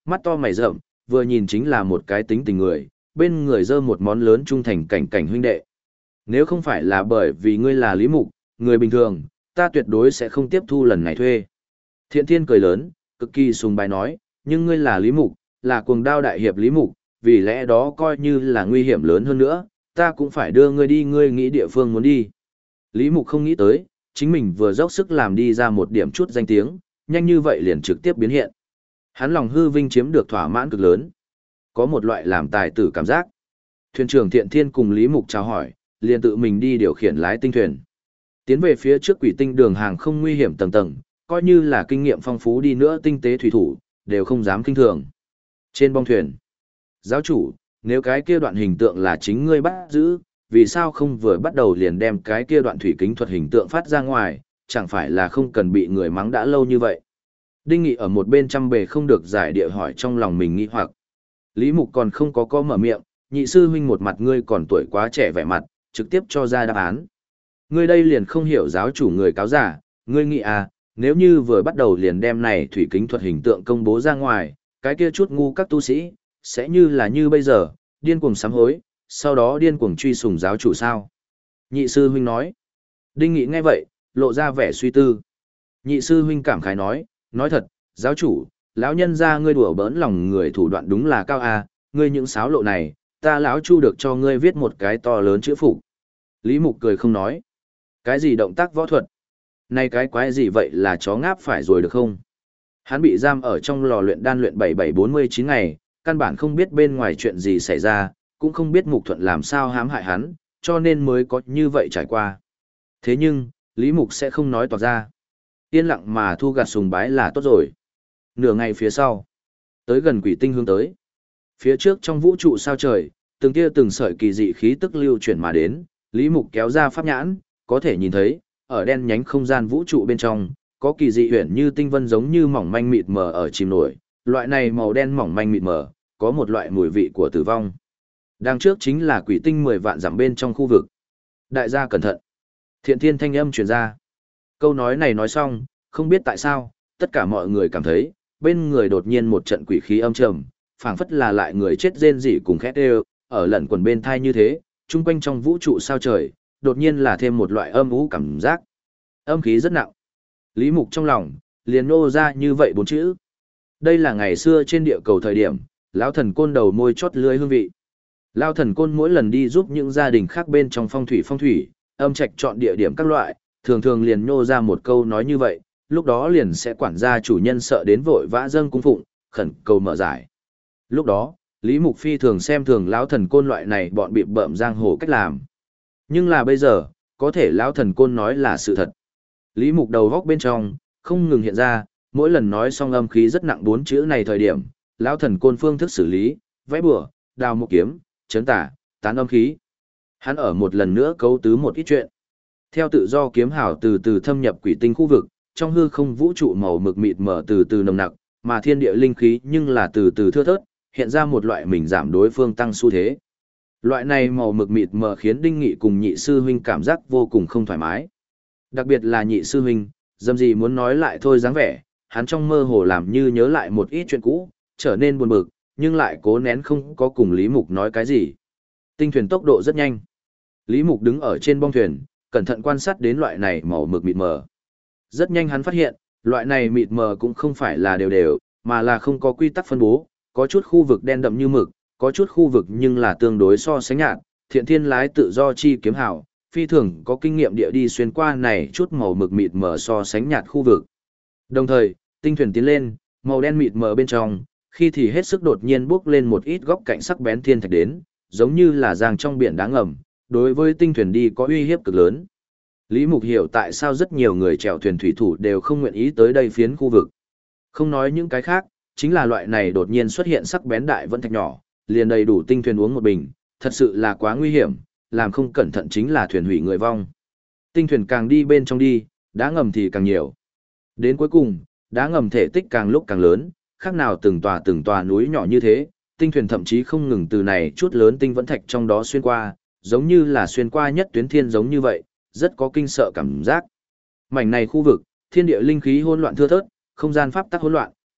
mắt to mày rậm, vừa nhìn chính là một cái tính tình người, bên người dơ một món lớn trung thành cảnh cảnh huynh đệ. Nếu không phải là bởi vì ngươi là Lý Mục, người bình thường, ta tuyệt đối sẽ không tiếp thu lần này thuê. Thiện Thiên cười lớn, cực kỳ sùng bái nói, nhưng ngươi là Lý Mục, là cuồng đao đại hiệp Lý Mục, vì lẽ đó coi như là nguy hiểm lớn hơn nữa, ta cũng phải đưa ngươi đi ngươi nghĩ địa phương muốn đi. Lý Mục không nghĩ tới, chính mình vừa dốc sức làm đi ra một điểm chút danh tiếng, nhanh như vậy liền trực tiếp biến hiện. Hắn lòng hư vinh chiếm được thỏa mãn cực lớn. Có một loại làm tài tử cảm giác. Thuyền trưởng Thiện Thiên cùng Lý Mục chào hỏi, liền tự mình đi điều khiển lái tinh thuyền. Tiến về phía trước quỷ tinh đường hàng không nguy hiểm tầng tầng, coi như là kinh nghiệm phong phú đi nữa tinh tế thủy thủ, đều không dám kinh thường. Trên bong thuyền, giáo chủ, nếu cái kia đoạn hình tượng là chính ngươi bắt giữ, vì sao không vừa bắt đầu liền đem cái kia đoạn thủy kính thuật hình tượng phát ra ngoài, chẳng phải là không cần bị người mắng đã lâu như vậy. Đinh Nghị ở một bên trăm bề không được giải địa hỏi trong lòng mình nghi hoặc. Lý Mục còn không có mở miệng, nhị sư huynh một mặt ngươi còn tuổi quá trẻ vẻ mặt, trực tiếp cho ra đáp án. Ngươi đây liền không hiểu giáo chủ người cáo giả, ngươi nghĩ à, nếu như vừa bắt đầu liền đem này thủy kính thuật hình tượng công bố ra ngoài, cái kia chút ngu các tu sĩ, sẽ như là như bây giờ, điên cuồng sám hối, sau đó điên cuồng truy sùng giáo chủ sao. Nhị sư huynh nói. Đinh Nghị nghe vậy, lộ ra vẻ suy tư. Nhị sư huynh cảm khái nói thật, giáo chủ, lão nhân gia ngươi đùa bỡn lòng người thủ đoạn đúng là cao à, ngươi những sáo lộ này, ta lão chu được cho ngươi viết một cái to lớn chữ phục. Lý Mục cười không nói. Cái gì động tác võ thuật? Này cái quái gì vậy là chó ngáp phải rồi được không? Hắn bị giam ở trong lò luyện đan luyện 7749 ngày, căn bản không biết bên ngoài chuyện gì xảy ra, cũng không biết Mục Thuận làm sao hãm hại hắn, cho nên mới có như vậy trải qua. Thế nhưng, Lý Mục sẽ không nói toạc ra. Yên lặng mà thu gặt sùng bái là tốt rồi. Nửa ngày phía sau, tới gần quỷ tinh hướng tới. Phía trước trong vũ trụ sao trời, từng tia từng sợi kỳ dị khí tức lưu chuyển mà đến, Lý Mục kéo ra pháp nhãn, có thể nhìn thấy, ở đen nhánh không gian vũ trụ bên trong, có kỳ dị huyền như tinh vân giống như mỏng manh mịt mờ ở chìm nổi, loại này màu đen mỏng manh mịt mờ, có một loại mùi vị của tử vong. Đằng trước chính là quỷ tinh 10 vạn dặm bên trong khu vực. Đại gia cẩn thận. Thiện Thiên thanh âm truyền ra. Câu nói này nói xong, không biết tại sao, tất cả mọi người cảm thấy, bên người đột nhiên một trận quỷ khí âm trầm, phảng phất là lại người chết rên rỉ cùng khét đều, ở lẩn quần bên thai như thế, chung quanh trong vũ trụ sao trời, đột nhiên là thêm một loại âm u cảm giác. Âm khí rất nặng. Lý Mục trong lòng, liền nô ra như vậy 4 chữ. Đây là ngày xưa trên địa cầu thời điểm, lão thần côn đầu môi chót lưỡi hương vị. Lão thần côn mỗi lần đi giúp những gia đình khác bên trong phong thủy, âm trạch chọn địa điểm các loại, thường thường liền nô ra một câu nói như vậy, lúc đó liền sẽ quản gia chủ nhân sợ đến vội vã dâng cung phụng, khẩn cầu mở giải. Lúc đó, Lý Mục Phi thường xem thường lão thần côn loại này bọn bịp bợm giang hồ cách làm. Nhưng là bây giờ, có thể lão thần côn nói là sự thật. Lý Mục đầu góc bên trong, không ngừng hiện ra, mỗi lần nói xong âm khí rất nặng 4 chữ này thời điểm, lão thần côn phương thức xử lý, vẽ bừa, đào một kiếm, chấn tả, tán âm khí. Hắn ở một lần nữa cấu tứ một ít chuyện. Theo tự do kiếm hào từ từ thâm nhập quỷ tinh khu vực, trong hư không vũ trụ màu mực mịt mờ từ từ nồng nặc, mà thiên địa linh khí nhưng là từ từ thưa thớt, hiện ra một loại mình giảm đối phương tăng xu thế. Loại này màu mực mịt mờ khiến Đinh Nghị cùng nhị sư huynh cảm giác vô cùng không thoải mái. Đặc biệt là nhị sư huynh, dâm gì muốn nói lại thôi dáng vẻ, hắn trong mơ hồ làm như nhớ lại một ít chuyện cũ, trở nên buồn bực, nhưng lại cố nén không có cùng Lý Mục nói cái gì. Tinh thuyền tốc độ rất nhanh. Lý Mục đứng ở trên bong thuyền, cẩn thận quan sát đến loại này màu mực mịt mờ. Rất nhanh hắn phát hiện, loại này mịt mờ cũng không phải là đều đều, mà là không có quy tắc phân bố, có chút khu vực đen đậm như mực, có chút khu vực nhưng là tương đối so sánh nhạt. Thiện Thiên lái tự do chi kiếm hào, phi thường có kinh nghiệm địa đi xuyên qua này chút màu mực mịt mờ so sánh nhạt khu vực. Đồng thời, tinh thuyền tiến lên, màu đen mịt mờ bên trong, khi thì hết sức đột nhiên bước lên một ít góc cạnh sắc bén thiên thạch đến, giống như là giang trong biển đá ngầm, đối với tinh thuyền đi có uy hiếp cực lớn. Lý Mục hiểu tại sao rất nhiều người chèo thuyền thủy thủ đều không nguyện ý tới đây phiến khu vực. Không nói những cái khác, chính là loại này đột nhiên xuất hiện sắc bén đại vẫn thạch nhỏ, liền đầy đủ tinh thuyền uống một bình, thật sự là quá nguy hiểm, làm không cẩn thận chính là thuyền hủy người vong. Tinh thuyền càng đi bên trong đi, đá ngầm thì càng nhiều. Đến cuối cùng, đá ngầm thể tích càng lúc càng lớn, khác nào từng tòa núi nhỏ như thế, tinh thuyền thậm chí không ngừng từ này chút lớn tinh vẫn thạch trong đó xuyên qua, giống như là xuyên qua nhất tuyến thiên giống như vậy, rất có kinh sợ cảm giác. Mảnh này khu vực, thiên địa linh khí hỗn loạn thưa thớt, không gian pháp tắc hỗn loạn,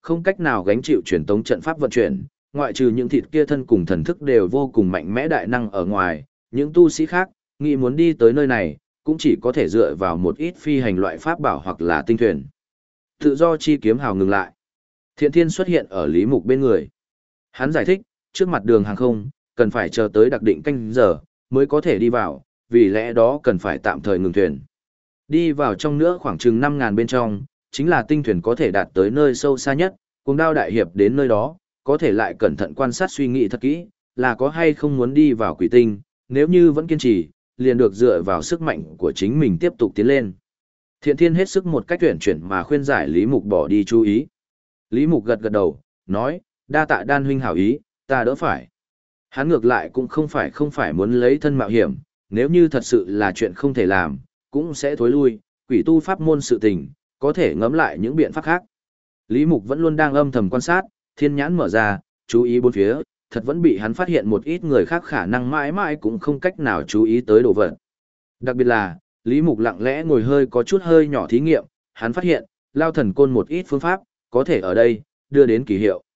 không cách nào gánh chịu truyền tống trận pháp vận chuyển, ngoại trừ những thịt kia thân cùng thần thức đều vô cùng mạnh mẽ đại năng ở ngoài, những tu sĩ khác, nghĩ muốn đi tới nơi này, cũng chỉ có thể dựa vào một ít phi hành loại pháp bảo hoặc là tinh thuyền. Tự do chi kiếm hào ngừng lại. Thiện Thiên xuất hiện ở Lý Mục bên người. Hắn giải thích, trước mặt đường hàng không, cần phải chờ tới đặc định canh giờ, mới có thể đi vào, vì lẽ đó cần phải tạm thời ngừng thuyền. Đi vào trong nữa khoảng chừng 5.000 bên trong, chính là tinh thuyền có thể đạt tới nơi sâu xa nhất, cùng đao đại hiệp đến nơi đó, có thể lại cẩn thận quan sát suy nghĩ thật kỹ, là có hay không muốn đi vào quỷ tinh, nếu như vẫn kiên trì, liền được dựa vào sức mạnh của chính mình tiếp tục tiến lên. Thiện Thiên hết sức một cách tuyển chuyển mà khuyên giải Lý Mục bỏ đi chú ý. Lý Mục gật gật đầu, nói, đa tạ Đan huynh hảo ý, ta đỡ phải. Hắn ngược lại cũng không phải muốn lấy thân mạo hiểm, nếu như thật sự là chuyện không thể làm, cũng sẽ thối lui, quỷ tu pháp môn sự tình, có thể ngẫm lại những biện pháp khác. Lý Mục vẫn luôn đang âm thầm quan sát, thiên nhãn mở ra, chú ý bốn phía, thật vẫn bị hắn phát hiện một ít người khác khả năng mãi mãi cũng không cách nào chú ý tới đồ vật. Đặc biệt là, Lý Mục lặng lẽ ngồi có chút hơi nhỏ thí nghiệm, hắn phát hiện, lao thần côn một ít phương pháp, có thể ở đây, đưa đến kỳ hiệu.